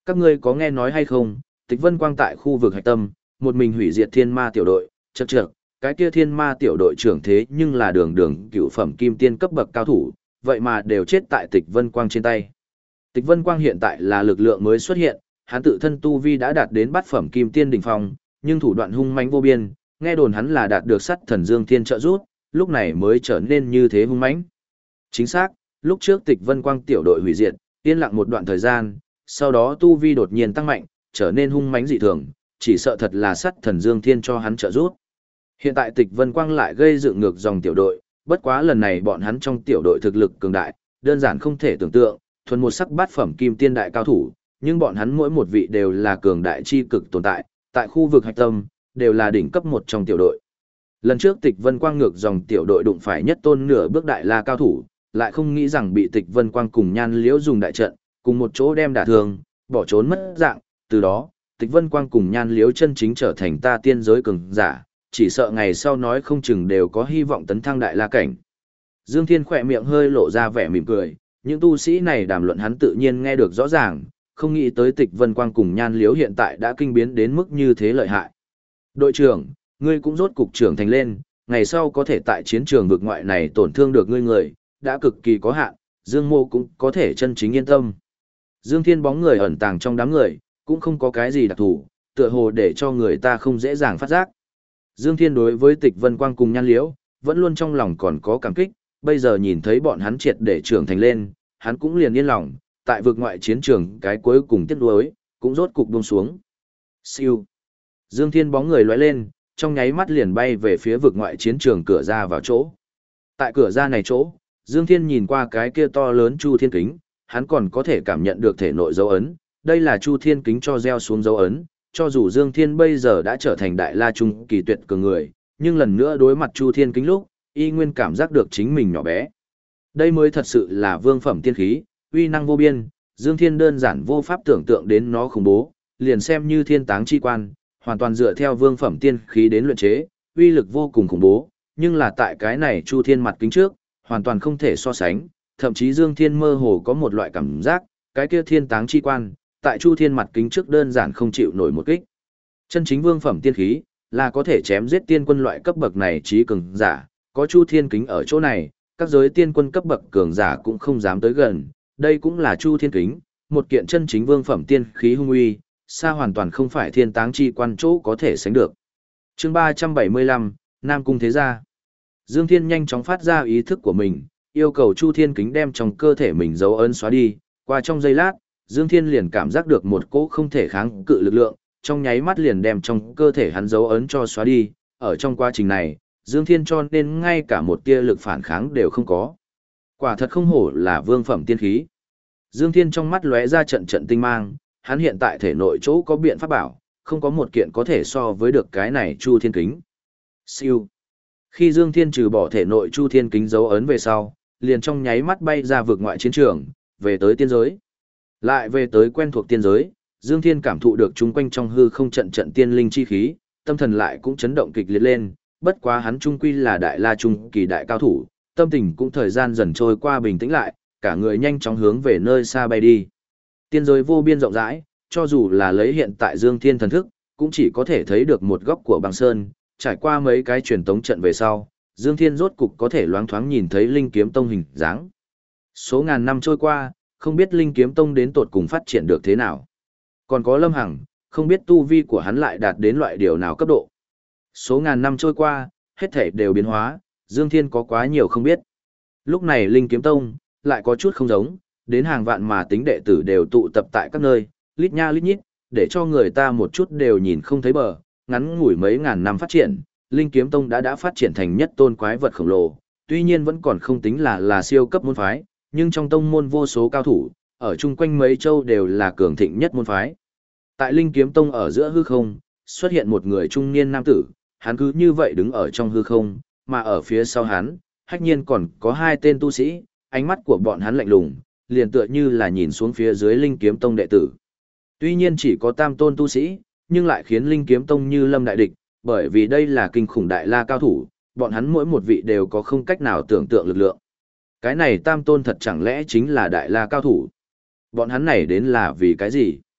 các ngươi có nghe nói hay không, Tịch Vân Quang tại khu vực hạch tâm, một mình hủy diệt thiên ma tiểu đội, chậc chậc, cái kia thiên ma tiểu đội trưởng thế nhưng là đường đường cựu phẩm kim tiên cấp bậc cao thủ, vậy mà đều chết tại Tịch Vân Quang trên tay. Tịch Vân Quang hiện tại là lực lượng mới xuất hiện, hắn tự thân tu vi đã đạt đến bát phẩm kim tiên đỉnh phong, nhưng thủ đoạn hung mãnh vô biên, nghe đồn hắn là đạt được Sắt Thần Dương Thiên trợ giúp, lúc này mới trở nên như thế hung mãnh. Chính xác, lúc trước Tịch Vân Quang tiểu đội hủy diệt, yên lặng một đoạn thời gian, sau đó tu vi đột nhiên tăng mạnh, trở nên hung mãnh dị thường, chỉ sợ thật là Sắt Thần Dương Thiên cho hắn trợ giúp. Hiện tại Tịch Vân Quang lại gây dựng ngược dòng tiểu đội, bất quá lần này bọn hắn trong tiểu đội thực lực cường đại, đơn giản không thể tưởng tượng, thuần một sắc bát phẩm kim tiên đại cao thủ, nhưng bọn hắn mỗi một vị đều là cường đại chi cực tồn tại, tại khu vực hạch tâm, đều là đỉnh cấp một trong tiểu đội. Lần trước Tịch Vân Quang ngược dòng tiểu đội đụng phải nhất tôn nửa bước đại la cao thủ, lại không nghĩ rằng bị Tịch Vân Quang cùng Nhan Liễu dùng đại trận, cùng một chỗ đem đả thương, bỏ trốn mất dạng, từ đó, Tịch Vân Quang cùng Nhan Liễu chân chính trở thành ta tiên giới cường giả, chỉ sợ ngày sau nói không chừng đều có hy vọng tấn thăng đại la cảnh. Dương Thiên khỏe miệng hơi lộ ra vẻ mỉm cười, những tu sĩ này đàm luận hắn tự nhiên nghe được rõ ràng, không nghĩ tới Tịch Vân Quang cùng Nhan Liễu hiện tại đã kinh biến đến mức như thế lợi hại. Đội trưởng, ngươi cũng rốt cục trưởng thành lên, ngày sau có thể tại chiến trường vực ngoại này tổn thương được ngươi người, đã cực kỳ có hạn, Dương Mô cũng có thể chân chính yên tâm. Dương Thiên bóng người ẩn tàng trong đám người, cũng không có cái gì đặc thù, tựa hồ để cho người ta không dễ dàng phát giác. Dương Thiên đối với Tịch Vân Quang cùng Nhan Liễu, vẫn luôn trong lòng còn có cảm kích, bây giờ nhìn thấy bọn hắn triệt để trưởng thành lên, hắn cũng liền yên lòng, tại vực ngoại chiến trường cái cuối cùng tiếc nuối, cũng rốt cục buông xuống. Siêu. Dương Thiên bóng người lóe lên, trong nháy mắt liền bay về phía vực ngoại chiến trường cửa ra vào chỗ. Tại cửa ra này chỗ, Dương Thiên nhìn qua cái kia to lớn Chu Thiên Kính, hắn còn có thể cảm nhận được thể nội dấu ấn, đây là Chu Thiên Kính cho gieo xuống dấu ấn, cho dù Dương Thiên bây giờ đã trở thành đại la trung kỳ tuyệt cường người, nhưng lần nữa đối mặt Chu Thiên Kính lúc, y nguyên cảm giác được chính mình nhỏ bé. Đây mới thật sự là vương phẩm tiên khí, uy năng vô biên, Dương Thiên đơn giản vô pháp tưởng tượng đến nó khủng bố, liền xem như thiên táng chi quan, hoàn toàn dựa theo vương phẩm tiên khí đến luyện chế, uy lực vô cùng khủng bố, nhưng là tại cái này Chu Thiên mặt kính trước, hoàn toàn không thể so sánh, thậm chí Dương Thiên mơ hồ có một loại cảm giác, cái kia thiên táng chi quan, tại Chu Thiên mặt kính trước đơn giản không chịu nổi một kích. Chân chính vương phẩm tiên khí, là có thể chém giết tiên quân loại cấp bậc này trí cường giả, có Chu Thiên kính ở chỗ này, các giới tiên quân cấp bậc cường giả cũng không dám tới gần, đây cũng là Chu Thiên kính, một kiện chân chính vương phẩm tiên khí hung uy, xa hoàn toàn không phải thiên táng chi quan chỗ có thể sánh được. Chương 375, Nam Cung Thế Gia. Dương Thiên nhanh chóng phát ra ý thức của mình, yêu cầu Chu Thiên kính đem trong cơ thể mình dấu ấn xóa đi, qua trong giây lát, Dương Thiên liền cảm giác được một cỗ không thể kháng cự lực lượng, trong nháy mắt liền đem trong cơ thể hắn dấu ấn cho xóa đi, ở trong quá trình này, Dương Thiên cho nên ngay cả một tia lực phản kháng đều không có. Quả thật không hổ là vương phẩm tiên khí. Dương Thiên trong mắt lóe ra trận trận tinh mang, hắn hiện tại thể nội chỗ có biện pháp bảo, không có một kiện có thể so với được cái này Chu Thiên kính. Siêu. Khi Dương Thiên trừ bỏ thể nội Chu Thiên kính dấu ấn về sau, liền trong nháy mắt bay ra vực ngoại chiến trường, về tới tiên giới. Lại về tới quen thuộc tiên giới, Dương Thiên cảm thụ được chung quanh trong hư không trận trận tiên linh chi khí, tâm thần lại cũng chấn động kịch liệt lên, bất quá hắn trung quy là đại la trung kỳ đại cao thủ, tâm tình cũng thời gian dần trôi qua bình tĩnh lại, cả người nhanh chóng hướng về nơi xa bay đi. Tiên giới vô biên rộng rãi, cho dù là lấy hiện tại Dương Thiên thần thức, cũng chỉ có thể thấy được một góc của băng sơn, trải qua mấy cái truyền tống trận về sau, Dương Thiên rốt cục có thể loáng thoáng nhìn thấy Linh Kiếm Tông hình dáng. Số ngàn năm trôi qua, không biết Linh Kiếm Tông đến tột cùng phát triển được thế nào. Còn có Lâm Hằng, không biết tu vi của hắn lại đạt đến loại điều nào cấp độ. Số ngàn năm trôi qua, hết thảy đều biến hóa, Dương Thiên có quá nhiều không biết. Lúc này Linh Kiếm Tông, lại có chút không giống, đến hàng vạn mà tính đệ tử đều tụ tập tại các nơi, lít nha lít nhít, để cho người ta một chút đều nhìn không thấy bờ, ngắn ngủi mấy ngàn năm phát triển, Linh Kiếm Tông đã phát triển thành nhất tôn quái vật khổng lồ, tuy nhiên vẫn còn không tính là siêu cấp môn phái, nhưng trong tông môn vô số cao thủ, ở chung quanh mấy châu đều là cường thịnh nhất môn phái. Tại Linh Kiếm Tông ở giữa hư không, xuất hiện một người trung niên nam tử, hắn cứ như vậy đứng ở trong hư không, mà ở phía sau hắn, hách nhiên còn có hai tên tu sĩ, ánh mắt của bọn hắn lạnh lùng, liền tựa như là nhìn xuống phía dưới Linh Kiếm Tông đệ tử. Tuy nhiên chỉ có tam tôn tu sĩ, nhưng lại khiến Linh Kiếm Tông như lâm đại địch, bởi vì đây là kinh khủng đại la cao thủ, bọn hắn mỗi một vị đều có không cách nào tưởng tượng lực lượng. Cái này tam tôn thật chẳng lẽ chính là đại la cao thủ? Bọn hắn này đến là vì cái gì?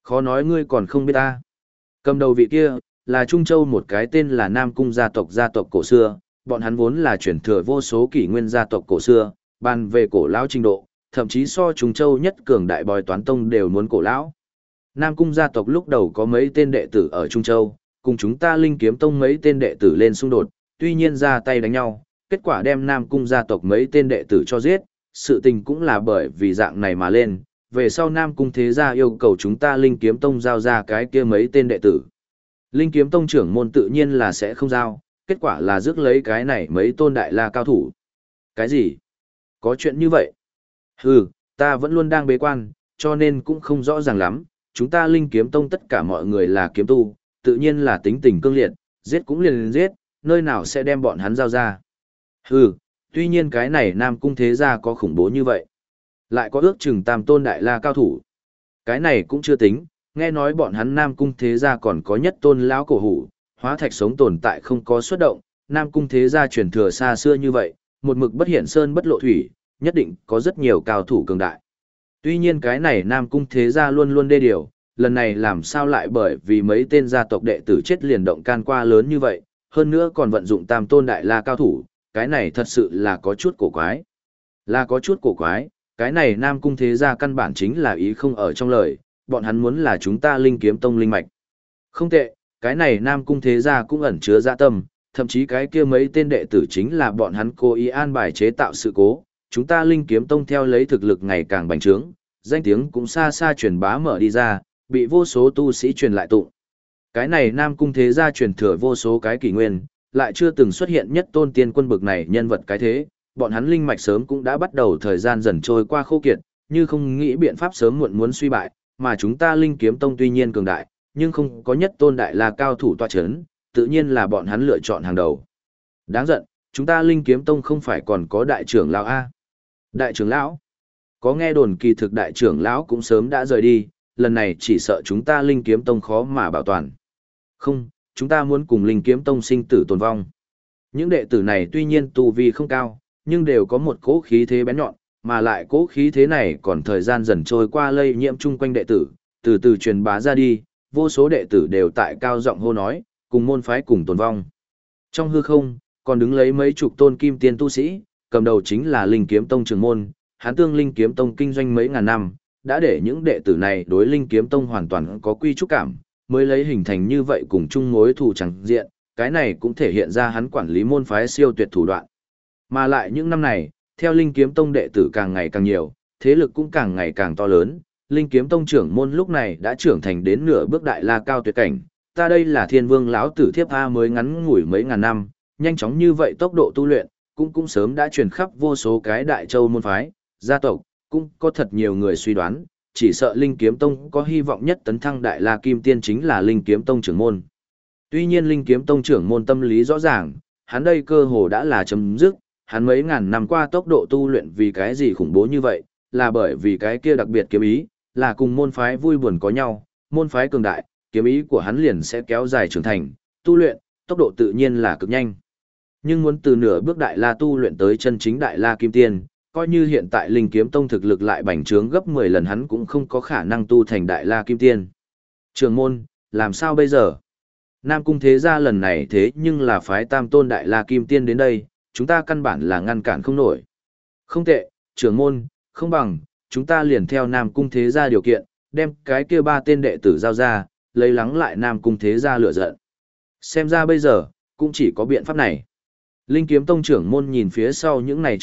Khó nói ngươi còn không biết ta. Cầm đầu vị kia, là Trung Châu một cái tên là Nam Cung gia tộc cổ xưa, bọn hắn vốn là chuyển thừa vô số kỷ nguyên gia tộc cổ xưa, bàn về cổ lão trình độ, thậm chí so Trung Châu nhất cường đại bói toán tông đều muốn cổ lão. Nam Cung gia tộc lúc đầu có mấy tên đệ tử ở Trung Châu, cùng chúng ta Linh Kiếm Tông mấy tên đệ tử lên xung đột, tuy nhiên ra tay đánh nhau, kết quả đem Nam Cung gia tộc mấy tên đệ tử cho giết, sự tình cũng là bởi vì dạng này mà lên, về sau Nam Cung thế gia yêu cầu chúng ta Linh Kiếm Tông giao ra cái kia mấy tên đệ tử. Linh Kiếm Tông trưởng môn tự nhiên là sẽ không giao, kết quả là rước lấy cái này mấy tôn đại la cao thủ. Cái gì? Có chuyện như vậy? Hừ, ta vẫn luôn đang bế quan, cho nên cũng không rõ ràng lắm, chúng ta Linh Kiếm Tông tất cả mọi người là kiếm tu, tự nhiên là tính tình cương liệt, giết cũng liền giết, nơi nào sẽ đem bọn hắn giao ra. Hừ, tuy nhiên cái này Nam Cung thế gia có khủng bố như vậy. Lại có ước chừng tam tôn đại la cao thủ. Cái này cũng chưa tính, nghe nói bọn hắn Nam Cung thế gia còn có nhất tôn lão cổ hủ, hóa thạch sống tồn tại không có xuất động, Nam Cung thế gia truyền thừa xa xưa như vậy, một mực bất hiện sơn bất lộ thủy, nhất định có rất nhiều cao thủ cường đại. Tuy nhiên cái này Nam Cung thế gia luôn luôn đê điều, lần này làm sao lại bởi vì mấy tên gia tộc đệ tử chết liền động can qua lớn như vậy, hơn nữa còn vận dụng tam tôn đại la cao thủ, cái này thật sự là có chút cổ quái. Là có chút cổ quái, cái này Nam Cung thế gia căn bản chính là ý không ở trong lời, bọn hắn muốn là chúng ta Linh Kiếm Tông linh mạch. Không tệ, cái này Nam Cung thế gia cũng ẩn chứa dạ tâm, thậm chí cái kia mấy tên đệ tử chính là bọn hắn cố ý an bài chế tạo sự cố, chúng ta Linh Kiếm Tông theo lấy thực lực ngày càng bành trướng, danh tiếng cũng xa xa truyền bá mở đi ra, bị vô số tu sĩ truyền lại tụng. Cái này Nam Cung thế gia truyền thừa vô số cái kỷ nguyên, lại chưa từng xuất hiện nhất tôn tiên quân bực này nhân vật cái thế, bọn hắn linh mạch sớm cũng đã bắt đầu thời gian dần trôi qua khô kiệt, như không nghĩ biện pháp sớm muộn muốn suy bại, mà chúng ta Linh Kiếm Tông tuy nhiên cường đại, nhưng không có nhất tôn đại la cao thủ tọa chấn, tự nhiên là bọn hắn lựa chọn hàng đầu. Đáng giận, chúng ta Linh Kiếm Tông không phải còn có đại trưởng lão a? Đại trưởng lão? Có nghe đồn kỳ thực đại trưởng lão cũng sớm đã rời đi, lần này chỉ sợ chúng ta Linh Kiếm Tông khó mà bảo toàn. Không, chúng ta muốn cùng Linh Kiếm Tông sinh tử tồn vong. Những đệ tử này tuy nhiên tu vi không cao, nhưng đều có một cỗ khí thế bén nhọn, mà lại cỗ khí thế này còn thời gian dần trôi qua lây nhiễm chung quanh đệ tử, từ từ truyền bá ra đi, vô số đệ tử đều tại cao giọng hô nói, cùng môn phái cùng tồn vong. Trong hư không, còn đứng lấy mấy chục tôn kim tiên tu sĩ, cầm đầu chính là Linh Kiếm Tông trưởng môn, hắn tương Linh Kiếm Tông kinh doanh mấy ngàn năm, đã để những đệ tử này đối Linh Kiếm Tông hoàn toàn có quy trúc cảm, mới lấy hình thành như vậy cùng chung mối thù chẳng diện, cái này cũng thể hiện ra hắn quản lý môn phái siêu tuyệt thủ đoạn. Mà lại những năm này, theo Linh Kiếm Tông đệ tử càng ngày càng nhiều, thế lực cũng càng ngày càng to lớn, Linh Kiếm Tông trưởng môn lúc này đã trưởng thành đến nửa bước đại la cao tuyệt cảnh, ta đây là Thiên Vương lão tử thiếp a mới ngắn ngủi mấy ngàn năm, nhanh chóng như vậy tốc độ tu luyện, cũng sớm đã truyền khắp vô số cái đại châu môn phái, gia tộc, cũng có thật nhiều người suy đoán, chỉ sợ Linh Kiếm Tông có hy vọng nhất tấn thăng đại la kim tiên chính là Linh Kiếm Tông trưởng môn. Tuy nhiên Linh Kiếm Tông trưởng môn tâm lý rõ ràng, hắn đây cơ hồ đã là chấm dứt, hắn mấy ngàn năm qua tốc độ tu luyện vì cái gì khủng bố như vậy, là bởi vì cái kia đặc biệt kiếm ý, là cùng môn phái vui buồn có nhau, môn phái cường đại, kiếm ý của hắn liền sẽ kéo dài trưởng thành, tu luyện, tốc độ tự nhiên là cực nhanh. Nhưng muốn từ nửa bước đại la tu luyện tới chân chính đại la kim tiên, coi như hiện tại Linh Kiếm Tông thực lực lại bành trướng gấp 10 lần hắn cũng không có khả năng tu thành đại la kim tiên. Trường môn, làm sao bây giờ? Nam Cung thế gia lần này thế nhưng là phái tam tôn đại la kim tiên đến đây, chúng ta căn bản là ngăn cản không nổi. Không tệ, trưởng môn, không bằng, chúng ta liền theo Nam Cung thế gia điều kiện, đem cái kia 3 tên đệ tử giao ra, lấy lắng lại Nam Cung thế gia lửa giận. Xem ra bây giờ, cũng chỉ có biện pháp này. Linh Kiếm Tông trưởng môn nhìn phía sau những này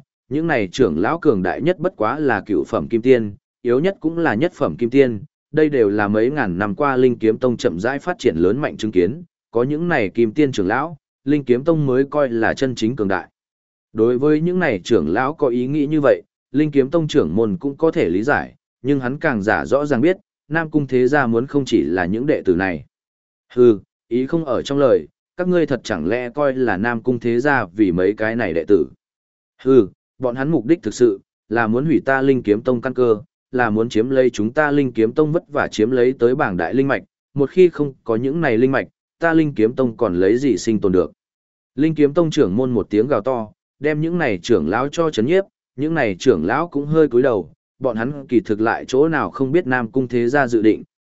trưởng lão cường đại nhất bất quá là cựu phẩm kim tiên, yếu nhất cũng là nhất phẩm kim tiên, đây đều là mấy ngàn năm qua Linh Kiếm Tông chậm rãi phát triển lớn mạnh chứng kiến, có những này kim tiên trưởng lão, Linh Kiếm Tông mới coi là chân chính cường đại. Đối với những này trưởng lão có ý nghĩ như vậy, Linh Kiếm Tông trưởng môn cũng có thể lý giải, nhưng hắn càng giả rõ ràng biết, Nam Cung thế gia muốn không chỉ là những đệ tử này. Hừ, ý không ở trong lời, các ngươi thật chẳng lẽ coi là Nam Cung thế gia vì mấy cái này đệ tử. Hừ, bọn hắn mục đích thực sự, là muốn hủy ta Linh Kiếm Tông căn cơ, là muốn chiếm lấy chúng ta Linh Kiếm Tông vất vả chiếm lấy tới bảng đại linh mạch, một khi không có những này linh mạch, ta Linh Kiếm Tông còn lấy gì sinh tồn được. Linh Kiếm Tông trưởng môn một tiếng gào to, đem những này trưởng lão cho chấn nhiếp, những này trưởng lão cũng hơi cúi đầu, bọn hắn kỳ thực lại chỗ nào không biết Nam Cung thế gia dự định,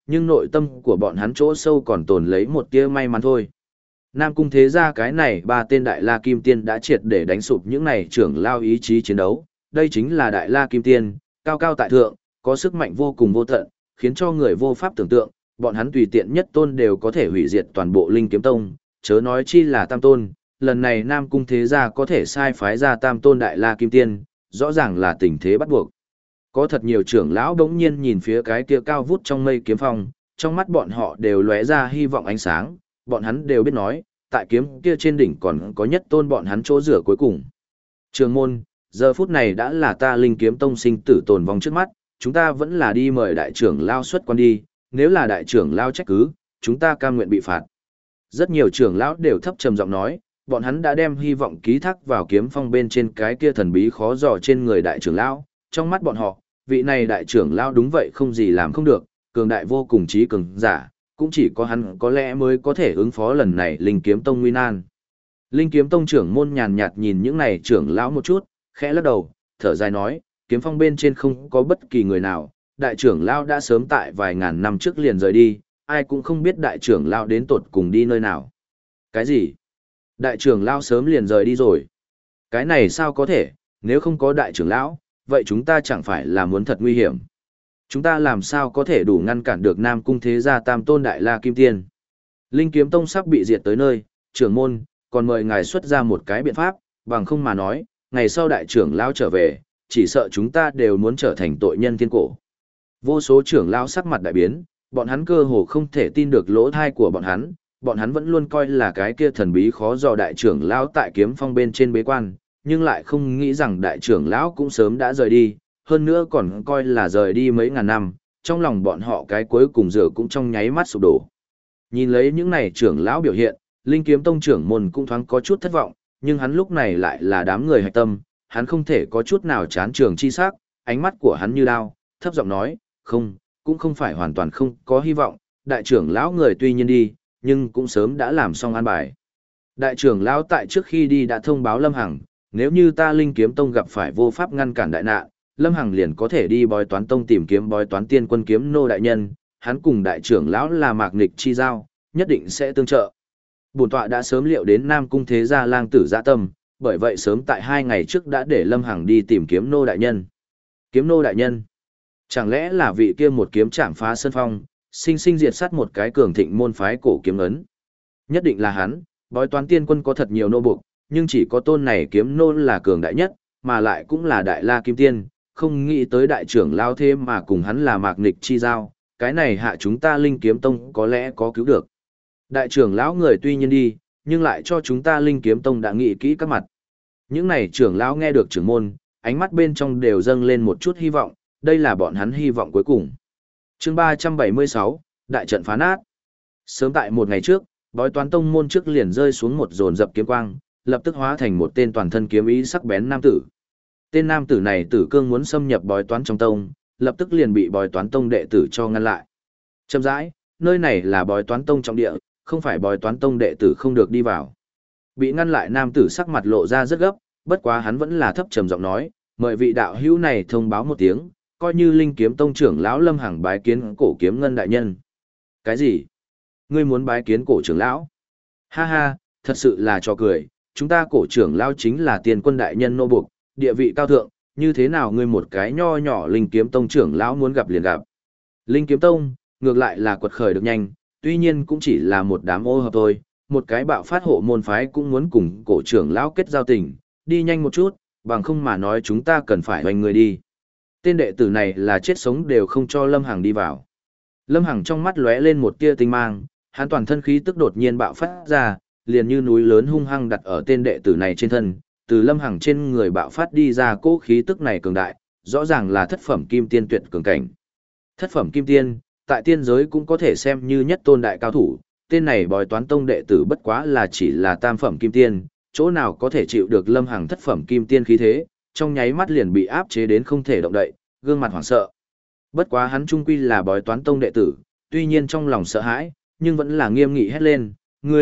nhưng nội tâm của bọn hắn chỗ sâu còn tồn lấy một tia may mắn thôi. Nam Cung thế gia cái này ba tên Đại La Kim Tiên đã triệt để đánh sụp những này trưởng lao ý chí chiến đấu. Đây chính là Đại La Kim Tiên, cao cao tại thượng, có sức mạnh vô cùng vô tận, khiến cho người vô pháp tưởng tượng, bọn hắn tùy tiện nhất tôn đều có thể hủy diệt toàn bộ Linh Kiếm Tông, chớ nói chi là tam tôn. Lần này Nam Cung thế gia có thể sai phái ra tam tôn Đại La Kim Tiên, rõ ràng là tình thế bắt buộc. Có thật nhiều trưởng lão đống nhiên nhìn phía cái kia cao vút trong mây kiếm phong, trong mắt bọn họ đều lóe ra hy vọng ánh sáng, bọn hắn đều biết nói, tại kiếm kia trên đỉnh còn có nhất tôn bọn hắn chỗ rửa cuối cùng. Trường môn, giờ phút này đã là ta Linh Kiếm Tông sinh tử tồn vong trước mắt, chúng ta vẫn là đi mời đại trưởng lao xuất quan đi, nếu là đại trưởng lao trách cứ, chúng ta cam nguyện bị phạt. Rất nhiều trưởng lão đều thấp trầm giọng nói, bọn hắn đã đem hy vọng ký thác vào kiếm phong bên trên cái kia thần bí khó dò trên người đại trưởng lão, trong mắt bọn họ, vị này đại trưởng lão đúng vậy không gì làm không được, cường đại vô cùng trí cường giả, cũng chỉ có hắn có lẽ mới có thể ứng phó lần này Linh Kiếm Tông nguy nan. Linh Kiếm Tông trưởng môn nhàn nhạt nhìn những này trưởng lão một chút, khẽ lắc đầu, thở dài nói, kiếm phong bên trên không có bất kỳ người nào, đại trưởng lão đã sớm tại vài ngàn năm trước liền rời đi, ai cũng không biết đại trưởng lão đến tột cùng đi nơi nào. Cái gì? Đại trưởng lão sớm liền rời đi rồi. Cái này sao có thể, nếu không có đại trưởng lão, vậy chúng ta chẳng phải là muốn thật nguy hiểm. Chúng ta làm sao có thể đủ ngăn cản được Nam Cung thế gia tam tôn Đại La Kim Tiên. Linh Kiếm Tông sắp bị diệt tới nơi, trưởng môn, còn mời ngài xuất ra một cái biện pháp, bằng không mà nói, ngày sau đại trưởng lão trở về, chỉ sợ chúng ta đều muốn trở thành tội nhân thiên cổ. Vô số trưởng lão sắc mặt đại biến, bọn hắn cơ hồ không thể tin được lỗ thai của bọn hắn vẫn luôn coi là cái kia thần bí khó dò đại trưởng lão tại kiếm phong bên trên bế quan, nhưng lại không nghĩ rằng đại trưởng lão cũng sớm đã rời đi, hơn nữa còn coi là rời đi mấy ngàn năm, trong lòng bọn họ cái cuối cùng giờ cũng trong nháy mắt sụp đổ. Nhìn lấy những này trưởng lão biểu hiện, Linh Kiếm Tông trưởng môn cũng thoáng có chút thất vọng, nhưng hắn lúc này lại là đám người hạch tâm, hắn không thể có chút nào chán trường chi sắc, ánh mắt của hắn như đao, thấp giọng nói, không, cũng không phải hoàn toàn không có hy vọng, đại trưởng lão người tuy nhiên đi, nhưng cũng sớm đã làm xong an bài. Đại trưởng lão tại trước khi đi đã thông báo Lâm Hằng, nếu như ta Linh Kiếm Tông gặp phải vô pháp ngăn cản đại nạn, Lâm Hằng liền có thể đi Bói Toán Tông tìm kiếm Bói Toán Tiên Quân kiếm nô đại nhân, hắn cùng đại trưởng lão là mạc nghịch chi giao, nhất định sẽ tương trợ. Bổn tọa đã sớm liệu đến Nam Cung thế gia lang tử dạ tâm, bởi vậy sớm tại 2 ngày trước đã để Lâm Hằng đi tìm kiếm nô đại nhân. Kiếm nô đại nhân? Chẳng lẽ là vị kia một kiếm chạm phá sơn phong, sinh sinh diệt sát một cái cường thịnh môn phái cổ kiếm ấn? Nhất định là hắn, Bói Toán Tiên Quân có thật nhiều nô buộc, nhưng chỉ có tôn này kiếm nô là cường đại nhất, mà lại cũng là Đại La Kim Tiên, không nghĩ tới đại trưởng lao thế mà cùng hắn là mạc nghịch chi giao, cái này hạ chúng ta Linh Kiếm Tông có lẽ có cứu được. Đại trưởng lão người tuy nhiên đi, nhưng lại cho chúng ta Linh Kiếm Tông đã nghĩ kỹ các mặt. Những này trưởng lão nghe được trưởng môn, ánh mắt bên trong đều dâng lên một chút hy vọng, đây là bọn hắn hy vọng cuối cùng. Chương 376, Đại trận phá nát. Sớm tại một ngày trước, Bói Toán Tông môn trước liền rơi xuống một dồn dập kiếm quang, lập tức hóa thành một tên toàn thân kiếm ý sắc bén nam tử. Tên nam tử này tử cương muốn xâm nhập Bói Toán trong tông, lập tức liền bị Bói Toán Tông đệ tử cho ngăn lại. Chậm rãi, nơi này là Bói Toán Tông trọng địa, không phải Bói Toán Tông đệ tử không được đi vào. Bị ngăn lại nam tử sắc mặt lộ ra rất gấp, bất quá hắn vẫn là thấp trầm giọng nói, mời vị đạo hữu này thông báo một tiếng, coi như Linh Kiếm Tông trưởng lão Lâm Hằng bái kiến cổ kiếm ngân đại nhân. Cái gì? Ngươi muốn bái kiến cổ trưởng lão? Ha ha, thật sự là trò cười, chúng ta cổ trưởng lão chính là tiền quân đại nhân nô buộc, địa vị cao thượng, như thế nào ngươi một cái nho nhỏ Linh Kiếm Tông trưởng lão muốn gặp liền gặp. Linh Kiếm Tông, ngược lại là quật khởi được nhanh, tuy nhiên cũng chỉ là một đám ô hợp thôi, một cái bạo phát hộ môn phái cũng muốn cùng cổ trưởng lão kết giao tình, đi nhanh một chút, bằng không mà nói chúng ta cần phải hoành người đi. Tên đệ tử này là chết sống đều không cho Lâm Hằng đi vào. Lâm Hằng trong mắt lóe lên một tia tinh mang, hắn toàn thân khí tức đột nhiên bạo phát ra, liền như núi lớn hung hăng đặt ở tên đệ tử này trên thân, từ Lâm Hằng trên người bạo phát đi ra cỗ khí tức này cường đại, rõ ràng là thất phẩm kim tiên tuyệt cường cảnh. Thất phẩm kim tiên, tại tiên giới cũng có thể xem như nhất tôn đại cao thủ, tên này Bói Toán Tông đệ tử bất quá là chỉ là tam phẩm kim tiên, chỗ nào có thể chịu được Lâm Hằng thất phẩm kim tiên khí thế, trong nháy mắt liền bị áp chế đến không thể động đậy, gương mặt hoảng sợ. Bất quá hắn trung quy là Bói Toán Tông đệ tử, tuy nhiên trong lòng sợ hãi, nhưng vẫn là nghiêm nghị hét lên,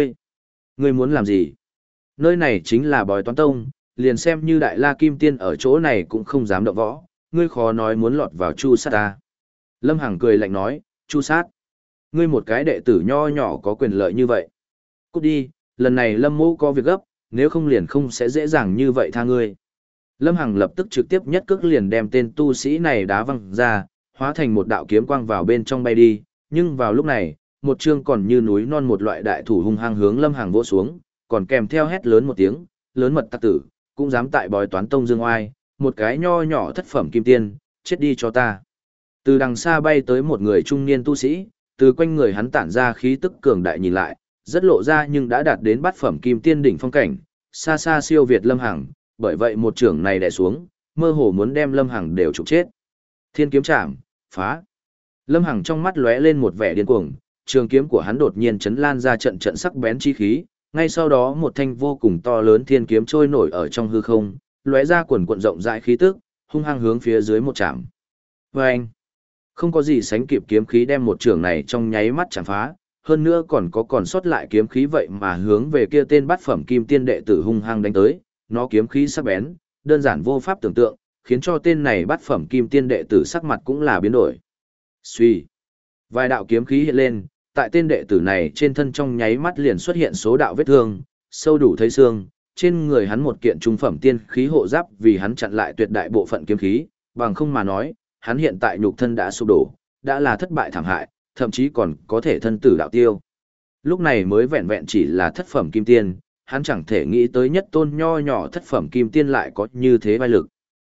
ngươi muốn làm gì? Nơi này chính là Bói Toán Tông, liền xem như Đại La Kim Tiên ở chỗ này cũng không dám động võ, ngươi khó nói muốn lọt vào chu sát ta. Lâm Hằng cười lạnh nói, chu sát. Ngươi một cái đệ tử nho nhỏ có quyền lợi như vậy. Cút đi, lần này Lâm Mỗ có việc gấp, nếu không liền không sẽ dễ dàng như vậy tha ngươi. Lâm Hằng lập tức trực tiếp nhất cước liền đem tên tu sĩ này đá văng ra, hóa thành một đạo kiếm quang vào bên trong bay đi, nhưng vào lúc này, một chương còn như núi non một loại đại thủ hung hăng hướng Lâm Hằng vỗ xuống, còn kèm theo hét lớn một tiếng, lớn mật tặc tử, cũng dám tại Bói Toán Tông dương oai, một cái nho nhỏ thất phẩm kim tiên, chết đi cho ta. Từ đằng xa bay tới một người trung niên tu sĩ, từ quanh người hắn tản ra khí tức cường đại nhìn lại, rất lộ ra nhưng đã đạt đến bát phẩm kim tiên đỉnh phong cảnh, xa xa siêu việt Lâm Hằng, bởi vậy một trưởng này đè xuống, mơ hồ muốn đem Lâm Hằng đều trục chết. Thiên kiếm chạm, phá. Lâm Hằng trong mắt lóe lên một vẻ điên cuồng, trường kiếm của hắn đột nhiên chấn lan ra trận trận sắc bén chi khí, ngay sau đó một thanh vô cùng to lớn thiên kiếm trôi nổi ở trong hư không, lóe ra quần quần rộng rãi khí tức, hung hăng hướng phía dưới một chạm. Vâng! Không có gì sánh kịp kiếm khí đem một trường này trong nháy mắt chạm phá, hơn nữa còn sót lại kiếm khí vậy mà hướng về kia tên bát phẩm kim tiên đệ tử hung hăng đánh tới, nó kiếm khí sắc bén, đơn giản vô pháp tưởng tượng, khiến cho tên này bát phẩm kim tiên đệ tử sắc mặt cũng là biến đổi. Suy! Vài đạo kiếm khí hiện lên, tại tên đệ tử này trên thân trong nháy mắt liền xuất hiện số đạo vết thương, sâu đủ thấy xương, trên người hắn một kiện trung phẩm tiên khí hộ giáp vì hắn chặn lại tuyệt đại bộ phận kiếm khí, bằng không mà nói, hắn hiện tại nhục thân đã sụp đổ, đã là thất bại thảm hại, thậm chí còn có thể thân tử đạo tiêu. Lúc này mới vẹn vẹn chỉ là thất phẩm kim tiên, hắn chẳng thể nghĩ tới nhất tôn nho nhỏ thất phẩm kim tiên lại có như thế vai lực.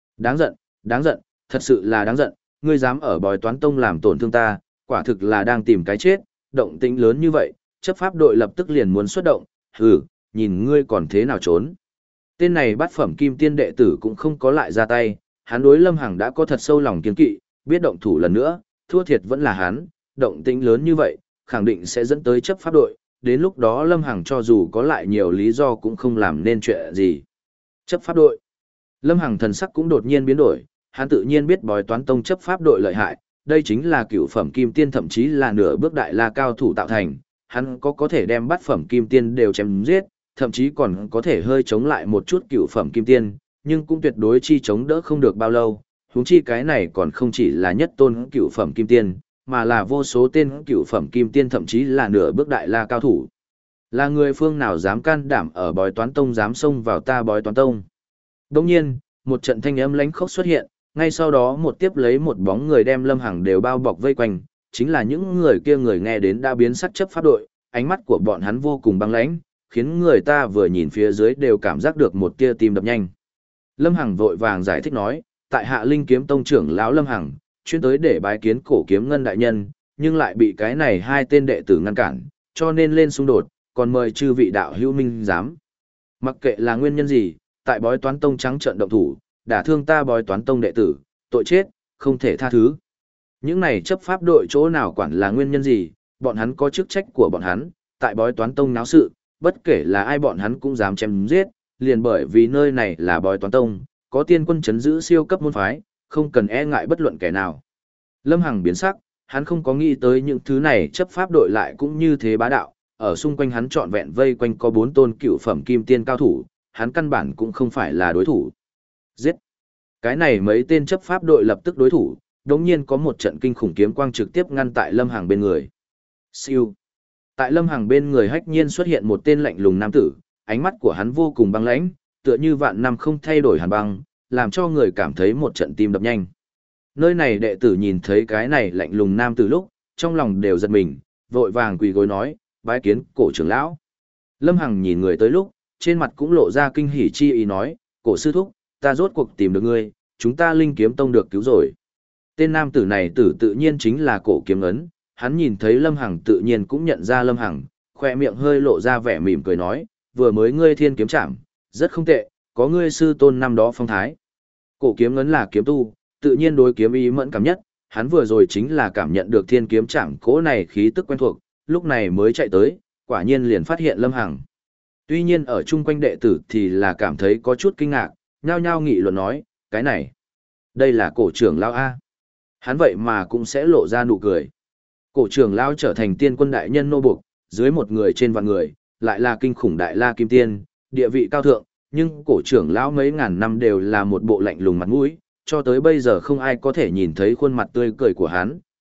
Đáng giận, thật sự là đáng giận, ngươi dám ở Bói Toán Tông làm tổn thương ta, quả thực là đang tìm cái chết, động tĩnh lớn như vậy, chấp pháp đội lập tức liền muốn xuất động, hừ, nhìn ngươi còn thế nào trốn. Tên này bát phẩm kim tiên đệ tử cũng không có lại ra tay, hắn đối Lâm Hằng đã có thật sâu lòng kiên kỵ, biết động thủ lần nữa, thua thiệt vẫn là hắn, động tĩnh lớn như vậy, khẳng định sẽ dẫn tới chấp pháp đội, đến lúc đó Lâm Hằng cho dù có lại nhiều lý do cũng không làm nên chuyện gì. Chấp pháp đội. Lâm Hằng thần sắc cũng đột nhiên biến đổi, hắn tự nhiên biết Bói Toán Tông chấp pháp đội lợi hại, đây chính là cửu phẩm kim tiên thậm chí là nửa bước đại la cao thủ tạo thành, hắn có thể đem bát phẩm kim tiên đều chém giết, thậm chí còn có thể hơi chống lại một chút cửu phẩm kim tiên, nhưng cũng tuyệt đối chi chống đỡ không được bao lâu, huống chi cái này còn không chỉ là nhất tôn cửu phẩm kim tiên, mà là vô số tên cửu phẩm kim tiên thậm chí là nửa bước đại la cao thủ. Là người phương nào dám can đảm ở Bói Toán Tông dám xông vào ta Bói Toán Tông. Đồng nhiên, một trận thanh âm lãnh khốc xuất hiện, ngay sau đó một tiếp lấy một bóng người đem Lâm Hằng đều bao bọc vây quanh, chính là những người kia người nghe đến đã biến sắc chấp pháp đội, ánh mắt của bọn hắn vô cùng băng lãnh, khiến người ta vừa nhìn phía dưới đều cảm giác được một tia tim đập nhanh. Lâm Hằng vội vàng giải thích nói, tại Hạ Linh Kiếm Tông trưởng lão Lâm Hằng, chuyên tới để bái kiến Cổ Kiếm Ngân đại nhân, nhưng lại bị cái này hai tên đệ tử ngăn cản, cho nên lên xung đột, còn mời chư vị đạo hữu minh giám. Mặc kệ là nguyên nhân gì, tại Bói Toán Tông trắng trợn động thủ, đả thương ta Bói Toán Tông đệ tử, tội chết, không thể tha thứ. Những này chấp pháp đội chỗ nào quản là nguyên nhân gì, bọn hắn có chức trách của bọn hắn, tại Bói Toán Tông náo sự, bất kể là ai bọn hắn cũng dám chém giết, liền bởi vì nơi này là Bói Toán Tông, có tiên quân chấn giữ siêu cấp môn phái, không cần e ngại bất luận kẻ nào. Lâm Hằng biến sắc, hắn không có nghĩ tới những thứ này chấp pháp đội lại cũng như thế bá đạo, ở xung quanh hắn trọn vẹn vây quanh có 4 tôn cựu phẩm kim tiên cao thủ, hắn căn bản cũng không phải là đối thủ. Giết! Cái này mấy tên chấp pháp đội lập tức đối thủ, đống nhiên có một trận kinh khủng kiếm quang trực tiếp ngăn tại Lâm Hằng bên người. Siêu! Tại Lâm Hằng bên người hách nhiên xuất hiện một tên lạnh lùng nam tử, ánh mắt của hắn vô cùng băng lãnh, tựa như vạn năm không thay đổi hàn băng, làm cho người cảm thấy một trận tim đập nhanh. Nơi này đệ tử nhìn thấy cái này lạnh lùng nam tử lúc, trong lòng đều giật mình, vội vàng quỳ gối nói, bái kiến Cổ trưởng lão. Lâm Hằng nhìn người tới lúc, trên mặt cũng lộ ra kinh hỉ chi ý nói, Cổ sư thúc, ta rốt cuộc tìm được ngươi, chúng ta Linh Kiếm Tông được cứu rồi. Tên nam tử này tự nhiên chính là Cổ Kiếm Ấn, hắn nhìn thấy Lâm Hằng tự nhiên cũng nhận ra Lâm Hằng, khoe miệng hơi lộ ra vẻ mỉm cười nói, vừa mới ngươi thiên kiếm chạm, rất không tệ, có ngươi sư tôn năm đó phong thái. Cổ Kiếm Ấn là kiếm tu, tự nhiên đối kiếm ý mẫn cảm nhất, hắn vừa rồi chính là cảm nhận được thiên kiếm chạm cỗ này khí tức quen thuộc, lúc này mới chạy tới, quả nhiên liền phát hiện Lâm Hằng. Tuy nhiên ở chung quanh đệ tử thì là cảm thấy có chút kinh ngạc, nhao nhao nghị luận nói, cái này, đây là Cổ trưởng lão A. Hắn vậy mà cũng sẽ lộ ra nụ cười. Cổ trưởng lão trở thành tiên quân đại nhân nô buộc, dưới một người trên vạn người, lại là kinh khủng đại la kim tiên, địa vị cao thượng, nhưng cổ trưởng lão mấy ngàn năm đều là một bộ lạnh lùng mặt mũi, cho tới bây giờ không ai có thể nhìn thấy khuôn mặt tươi cười của hắn,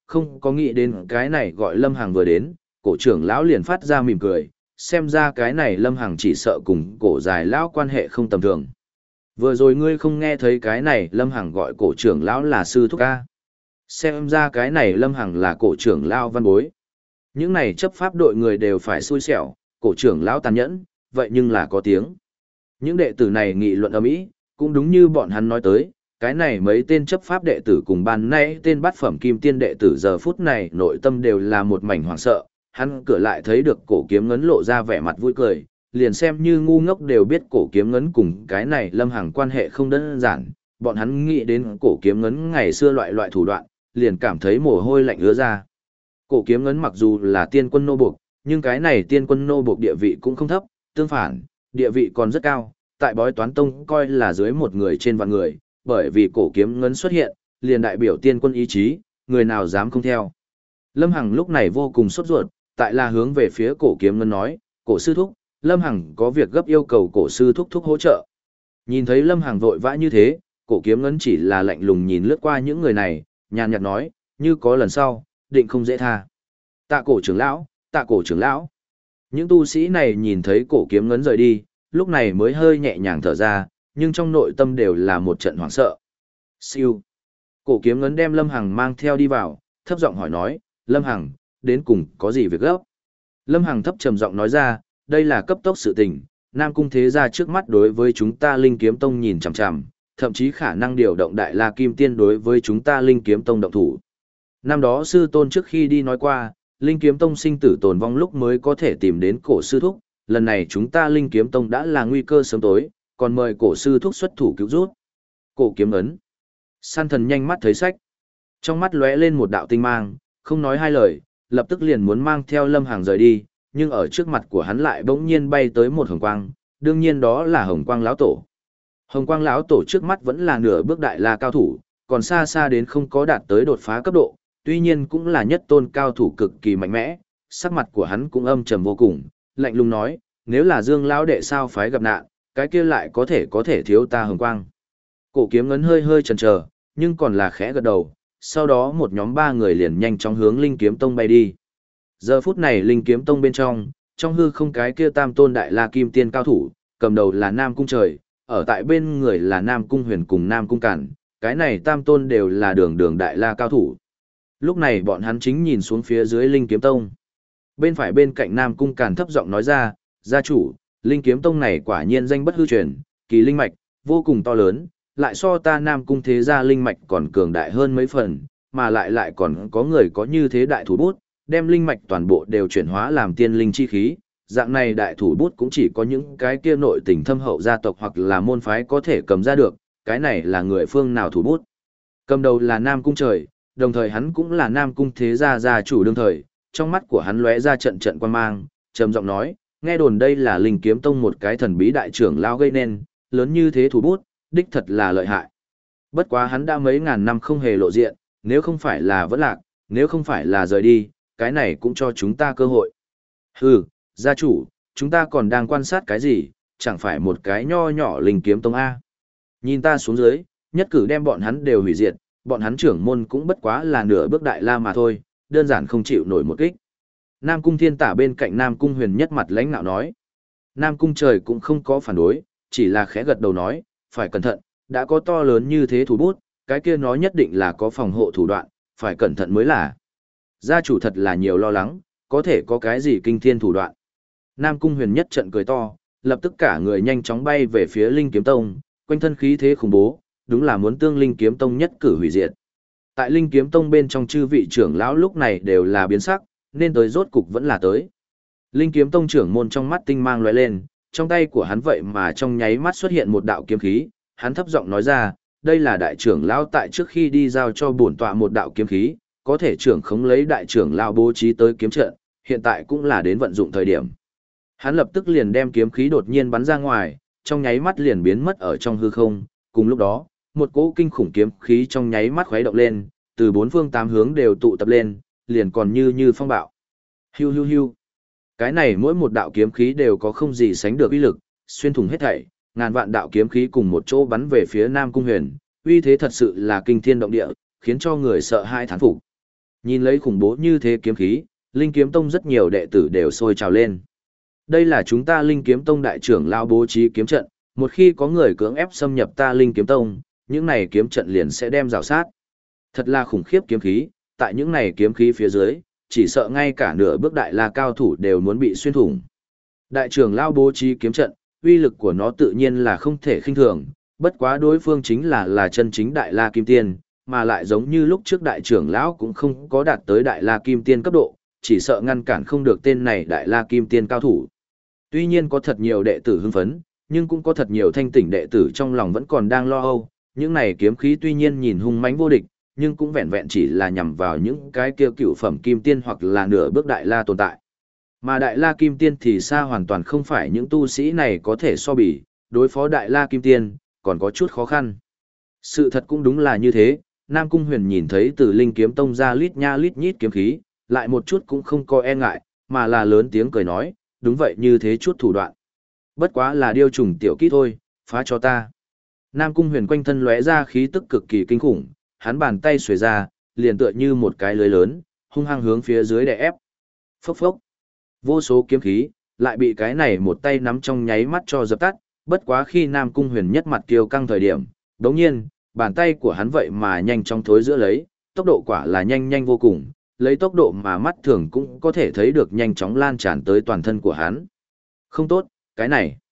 không có nghĩ đến cái này gọi Lâm Hằng vừa đến, cổ trưởng lão liền phát ra mỉm cười, xem ra cái này Lâm Hằng chỉ sợ cùng cổ dài lão quan hệ không tầm thường. Vừa rồi ngươi không nghe thấy cái này Lâm Hằng gọi cổ trưởng lão là sư thúc ca. Xem ra cái này Lâm Hằng là cổ trưởng lão văn bối. Những này chấp pháp đội người đều phải xui xẻo, cổ trưởng lão tàn nhẫn, vậy nhưng là có tiếng. Những đệ tử này nghị luận ầm ĩ, cũng đúng như bọn hắn nói tới, cái này mấy tên chấp pháp đệ tử cùng ban nay tên bát phẩm kim tiên đệ tử giờ phút này nội tâm đều là một mảnh hoảng sợ, hắn cửa lại thấy được cổ kiếm ngấn lộ ra vẻ mặt vui cười, liền xem như ngu ngốc đều biết cổ kiếm ngấn cùng cái này Lâm Hằng quan hệ không đơn giản, bọn hắn nghĩ đến cổ kiếm ngấn ngày xưa loại thủ đoạn, liền cảm thấy mồ hôi lạnh ứa ra. Cổ kiếm ngấn mặc dù là tiên quân nô buộc, nhưng cái này tiên quân nô buộc địa vị cũng không thấp, tương phản, địa vị còn rất cao, tại bói toán tông coi là dưới một người trên vạn người, bởi vì cổ kiếm ngấn xuất hiện, liền đại biểu tiên quân ý chí, người nào dám không theo. Lâm Hằng lúc này vô cùng sốt ruột, tại là hướng về phía cổ kiếm ngấn nói, cổ sư thúc, Lâm Hằng có việc gấp yêu cầu cổ sư thúc thúc hỗ trợ. Nhìn thấy Lâm Hằng vội vã như thế, cổ kiếm ngấn chỉ là lạnh lùng nhìn lướt qua những người này, nhàn nhạt nói, như có lần sau, định không dễ tha. Tạ cổ trưởng lão, tạ cổ trưởng lão. Những tu sĩ này nhìn thấy cổ kiếm ngấn rời đi, lúc này mới hơi nhẹ nhàng thở ra, nhưng trong nội tâm đều là một trận hoảng sợ. Siêu. Cổ kiếm ngấn đem Lâm Hằng mang theo đi vào, thấp giọng hỏi nói, Lâm Hằng, đến cùng có gì việc gấp? Lâm Hằng thấp trầm giọng nói ra, đây là cấp tốc sự tình, Nam Cung thế gia trước mắt đối với chúng ta Linh Kiếm Tông nhìn chằm chằm, thậm chí khả năng điều động Đại La Kim Tiên đối với chúng ta Linh Kiếm Tông động thủ. Năm đó sư tôn trước khi đi nói qua, Linh Kiếm Tông sinh tử tồn vong lúc mới có thể tìm đến cổ sư thúc, lần này chúng ta Linh Kiếm Tông đã là nguy cơ sớm tối, còn mời cổ sư thúc xuất thủ cứu rút. Cổ kiếm ấn. San thần nhanh mắt thấy sách. Trong mắt lóe lên một đạo tinh mang, không nói hai lời, lập tức liền muốn mang theo Lâm Hằng rời đi, nhưng ở trước mặt của hắn lại bỗng nhiên bay tới một hồng quang, đương nhiên đó là Hồng Quang lão tổ. Hồng Quang lão tổ trước mắt vẫn là nửa bước đại la cao thủ, còn xa xa đến không có đạt tới đột phá cấp độ, tuy nhiên cũng là nhất tôn cao thủ cực kỳ mạnh mẽ, sắc mặt của hắn cũng âm trầm vô cùng, lạnh lùng nói, nếu là Dương lão đệ sao phái gặp nạn, cái kia lại có thể thiếu ta Hồng Quang. Cổ kiếm ngấn hơi hơi chần chờ, nhưng còn là khẽ gật đầu, sau đó một nhóm 3 người liền nhanh chóng hướng Linh Kiếm Tông bay đi. Giờ phút này Linh Kiếm Tông bên trong hư không cái kia tam tôn đại la kim tiên cao thủ, cầm đầu là Nam Cung Trời, ở tại bên người là Nam Cung Huyền cùng Nam Cung Cản, cái này tam tôn đều là đường đại la cao thủ. Lúc này bọn hắn chính nhìn xuống phía dưới Linh Kiếm Tông. Bên phải bên cạnh Nam Cung Cản thấp giọng nói ra, gia chủ, Linh Kiếm Tông này quả nhiên danh bất hư truyền, kỳ linh mạch, vô cùng to lớn, lại so ta Nam Cung thế gia linh mạch còn cường đại hơn mấy phần, mà lại còn có người có như thế đại thủ bút, đem linh mạch toàn bộ đều chuyển hóa làm tiên linh chi khí, dạng này đại thủ bút cũng chỉ có những cái kia nội tình thâm hậu gia tộc hoặc là môn phái có thể cầm ra được, cái này là người phương nào thủ bút. Cầm đầu là Nam Cung Trời, đồng thời hắn cũng là Nam Cung thế gia gia chủ đương thời, trong mắt của hắn lóe ra trận trận quan mang, trầm giọng nói, nghe đồn đây là Linh Kiếm Tông một cái thần bí đại trưởng lao gây nên, lớn như thế thủ bút, đích thật là lợi hại. Bất quá hắn đã mấy ngàn năm không hề lộ diện, nếu không phải là vẫn lạc, nếu không phải là rời đi, cái này cũng cho chúng ta cơ hội. Hừ, gia chủ, chúng ta còn đang quan sát cái gì, chẳng phải một cái nho nhỏ Linh Kiếm Tông A. Nhìn ta xuống dưới, nhất cử đem bọn hắn đều hủy diệt, bọn hắn trưởng môn cũng bất quá là nửa bước đại la mà thôi, đơn giản không chịu nổi một kích. Nam Cung Thiên Tả bên cạnh Nam Cung Huyền nhất mặt lãnh nạo nói. Nam Cung Trời cũng không có phản đối, chỉ là khẽ gật đầu nói, phải cẩn thận, đã có to lớn như thế thủ bút, cái kia nó nhất định là có phòng hộ thủ đoạn, phải cẩn thận mới là. Gia chủ thật là nhiều lo lắng, có thể có cái gì kinh thiên thủ đoạn. Nam Cung Huyền nhất trận cười to, lập tức cả người nhanh chóng bay về phía Linh Kiếm Tông, quanh thân khí thế khủng bố, đúng là muốn tương Linh Kiếm Tông nhất cử hủy diệt. Tại Linh Kiếm Tông bên trong chư vị trưởng lão lúc này đều là biến sắc, nên tới rốt cục vẫn là tới. Linh Kiếm Tông trưởng môn trong mắt tinh mang lóe lên, trong tay của hắn vậy mà trong nháy mắt xuất hiện một đạo kiếm khí, hắn thấp giọng nói ra, đây là đại trưởng lão tại trước khi đi giao cho bổn tọa một đạo kiếm khí, có thể trưởng khống lấy đại trưởng lão bố trí tới kiếm trận, hiện tại cũng là đến vận dụng thời điểm. Hắn lập tức liền đem kiếm khí đột nhiên bắn ra ngoài, trong nháy mắt liền biến mất ở trong hư không, cùng lúc đó, một cỗ kinh khủng kiếm khí trong nháy mắt khuấy động lên, từ 4 phương 8 hướng đều tụ tập lên, liền còn như phong bạo. Hiu hiu hiu. Cái này mỗi một đạo kiếm khí đều có không gì sánh được uy lực, xuyên thủng hết thảy, ngàn vạn đạo kiếm khí cùng một chỗ bắn về phía Nam Cung Huyền, uy thế thật sự là kinh thiên động địa, khiến cho người sợ hãi thán phục. Nhìn lấy khủng bố như thế kiếm khí, Linh Kiếm Tông rất nhiều đệ tử đều sôi trào lên. Đây là chúng ta Linh Kiếm Tông đại trưởng lão bố trí kiếm trận, một khi có người cưỡng ép xâm nhập ta Linh Kiếm Tông, những này kiếm trận liền sẽ đem rào sát. Thật là khủng khiếp kiếm khí, tại những này kiếm khí phía dưới, chỉ sợ ngay cả nửa bước đại la cao thủ đều muốn bị xuyên thủng. Đại trưởng lão bố trí kiếm trận, uy lực của nó tự nhiên là không thể khinh thường, bất quá đối phương chính là chân chính đại la kim tiên, mà lại giống như lúc trước đại trưởng lão cũng không có đạt tới đại la kim tiên cấp độ, chỉ sợ ngăn cản không được tên này đại la kim tiên cao thủ. Tuy nhiên có thật nhiều đệ tử hưng phấn, nhưng cũng có thật nhiều thanh tỉnh đệ tử trong lòng vẫn còn đang lo âu, những này kiếm khí tuy nhiên nhìn hung mãnh vô địch, nhưng cũng vẹn vẹn chỉ là nhằm vào những cái kia cựu phẩm kim tiên hoặc là nửa bước đại la tồn tại. Mà đại la kim tiên thì xa hoàn toàn không phải những tu sĩ này có thể so bì, đối phó đại la kim tiên, còn có chút khó khăn. Sự thật cũng đúng là như thế, Nam Cung Huyền nhìn thấy từ Linh Kiếm Tông ra lít nha lít nhít kiếm khí, lại một chút cũng không có e ngại, mà là lớn tiếng cười nói, đúng vậy như thế chút thủ đoạn. Bất quá là điêu trùng tiểu kỹ thôi, phá cho ta. Nam Cung Huyền quanh thân lóe ra khí tức cực kỳ kinh khủng, hắn bàn tay xuề ra, liền tựa như một cái lưới lớn, hung hăng hướng phía dưới đè ép. Phốc phốc. Vô số kiếm khí, lại bị cái này một tay nắm trong nháy mắt cho dập tắt, bất quá khi Nam Cung Huyền nhất mặt kiêu căng thời điểm, đống nhiên, bàn tay của hắn vậy mà nhanh chóng thối giữa lấy, tốc độ quả là nhanh vô cùng, lấy tốc độ mà mắt thường cũng có thể thấy được nhanh chóng lan tràn tới toàn thân của hắn. Không tốt, cái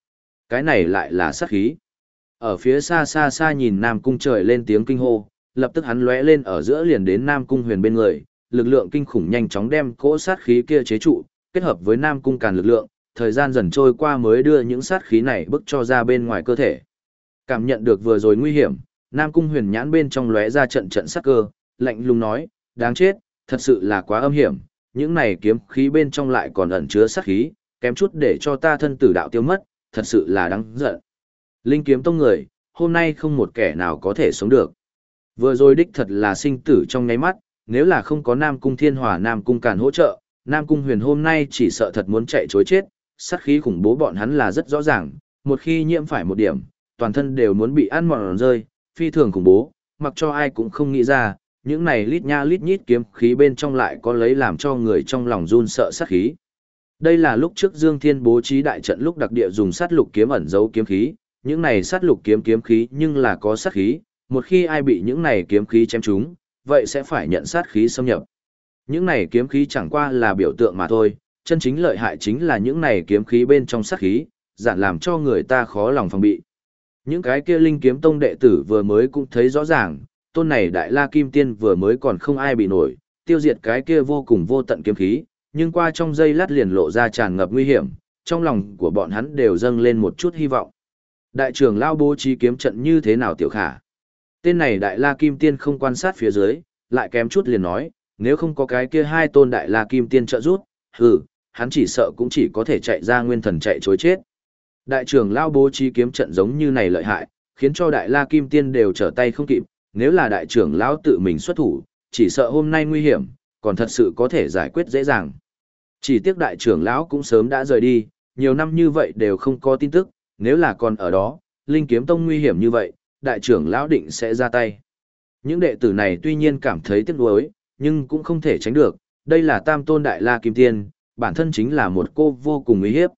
này lại là sát khí. Ở phía xa nhìn Nam Cung trời lên tiếng kinh hô, lập tức hắn lóe lên ở giữa liền đến Nam Cung Huyền bên người, lực lượng kinh khủng nhanh chóng đem cỗ sát khí kia chế trụ, kết hợp với Nam Cung Càn lực lượng, thời gian dần trôi qua mới đưa những sát khí này bức cho ra bên ngoài cơ thể. Cảm nhận được vừa rồi nguy hiểm, Nam Cung Huyền nhãn bên trong lóe ra trận sát cơ, lạnh lùng nói, đáng chết, thật sự là quá âm hiểm, những này kiếm khí bên trong lại còn ẩn chứa sát khí, kém chút để cho ta thân tử đạo tiêu mất, thật sự là đáng giận. Linh Kiếm Tông người, hôm nay không một kẻ nào có thể sống được. Vừa rồi đích thật là sinh tử trong nháy mắt, nếu là không có Nam Cung Thiên Hòa Nam Cung Càn hỗ trợ, Nam Cung Huyền hôm nay chỉ sợ thật muốn chạy chối chết, sát khí khủng bố bọn hắn là rất rõ ràng, một khi nhiễm phải một điểm, toàn thân đều muốn bị ăn mòn rơi, phi thường khủng bố, mặc cho ai cũng không nghĩ ra, những này lít nha lít nhít kiếm khí bên trong lại có lấy làm cho người trong lòng run sợ sát khí. Đây là lúc trước Dương Thiên bố trí đại trận lúc đặc địa dùng sát lục kiếm ẩn giấu kiếm khí, những này sát lục kiếm khí nhưng là có sát khí, một khi ai bị những này kiếm khí chém trúng, vậy sẽ phải nhận sát khí xâm nhập. Những này kiếm khí chẳng qua là biểu tượng mà thôi, chân chính lợi hại chính là những này kiếm khí bên trong sát khí, giản làm cho người ta khó lòng phòng bị. Những cái kia Linh Kiếm Tông đệ tử vừa mới cũng thấy rõ ràng, tôn này Đại La Kim Tiên vừa mới còn không ai bị nổi, tiêu diệt cái kia vô cùng vô tận kiếm khí, nhưng qua trong giây lát liền lộ ra tràn ngập nguy hiểm, trong lòng của bọn hắn đều dâng lên một chút hy vọng. Đại trưởng lão bố trí kiếm trận như thế nào tiểu khả? Tên này Đại La Kim Tiên không quan sát phía dưới, lại kém chút liền nói, nếu không có cái kia hai tôn Đại La Kim Tiên trợ giúp, hắn chỉ sợ cũng chỉ có thể chạy ra nguyên thần chạy chối chết. Đại trưởng lão bố trí kiếm trận giống như này lợi hại, khiến cho Đại La Kim Tiên đều trở tay không kịp, nếu là đại trưởng lão tự mình xuất thủ, chỉ sợ hôm nay nguy hiểm, còn thật sự có thể giải quyết dễ dàng. Chỉ tiếc đại trưởng lão cũng sớm đã rời đi, nhiều năm như vậy đều không có tin tức, nếu là còn ở đó, Linh Kiếm Tông nguy hiểm như vậy, đại trưởng lão định sẽ ra tay. Những đệ tử này tuy nhiên cảm thấy tiếc nuối, nhưng cũng không thể tránh được, đây là tam tôn Đại La Kim Tiên, bản thân chính là một cô vô cùng uy hiếp.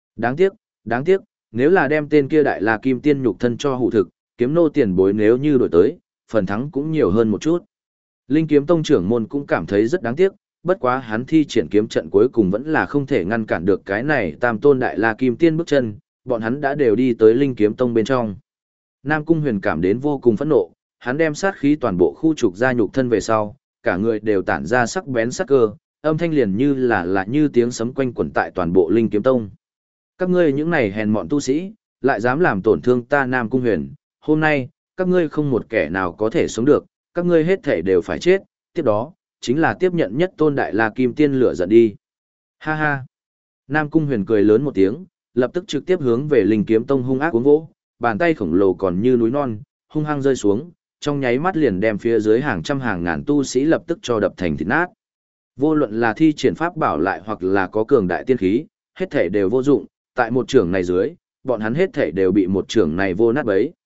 Đáng tiếc, nếu là đem tên kia Đại La Kim Tiên nhục thân cho hủ thực, kiếm nô tiền bối nếu như đổi tới, phần thắng cũng nhiều hơn một chút. Linh Kiếm Tông trưởng môn cũng cảm thấy rất đáng tiếc, bất quá hắn thi triển kiếm trận cuối cùng vẫn là không thể ngăn cản được cái này tam tôn Đại La Kim Tiên bước chân, bọn hắn đã đều đi tới Linh Kiếm Tông bên trong. Nam Cung Huyền cảm đến vô cùng phẫn nộ, hắn đem sát khí toàn bộ khu trục ra nhục thân về sau, cả người đều tản ra sắc bén sắc cơ, âm thanh liền như là như tiếng sấm quanh quẩn tại toàn bộ Linh Kiếm Tông. Các ngươi những này hèn mọn tu sĩ, lại dám làm tổn thương ta Nam Cung Huyền, hôm nay, các ngươi không một kẻ nào có thể sống được, các ngươi hết thể đều phải chết, tiếp đó, chính là tiếp nhận nhất tôn Đại La Kim Tiên lửa giận đi. Ha ha! Nam Cung Huyền cười lớn một tiếng, lập tức trực tiếp hướng về Linh Kiếm Tông hung ác cuống vỗ, bàn tay khổng lồ còn như núi non, hung hăng rơi xuống, trong nháy mắt liền đem phía dưới hàng trăm hàng ngàn tu sĩ lập tức cho đập thành thịt nát. Vô luận là thi triển pháp bảo lại hoặc là có cường đại tiên khí, hết thể đều vô dụng, tại một trường này dưới, bọn hắn hết thể đều bị một trường này vô nát bấy.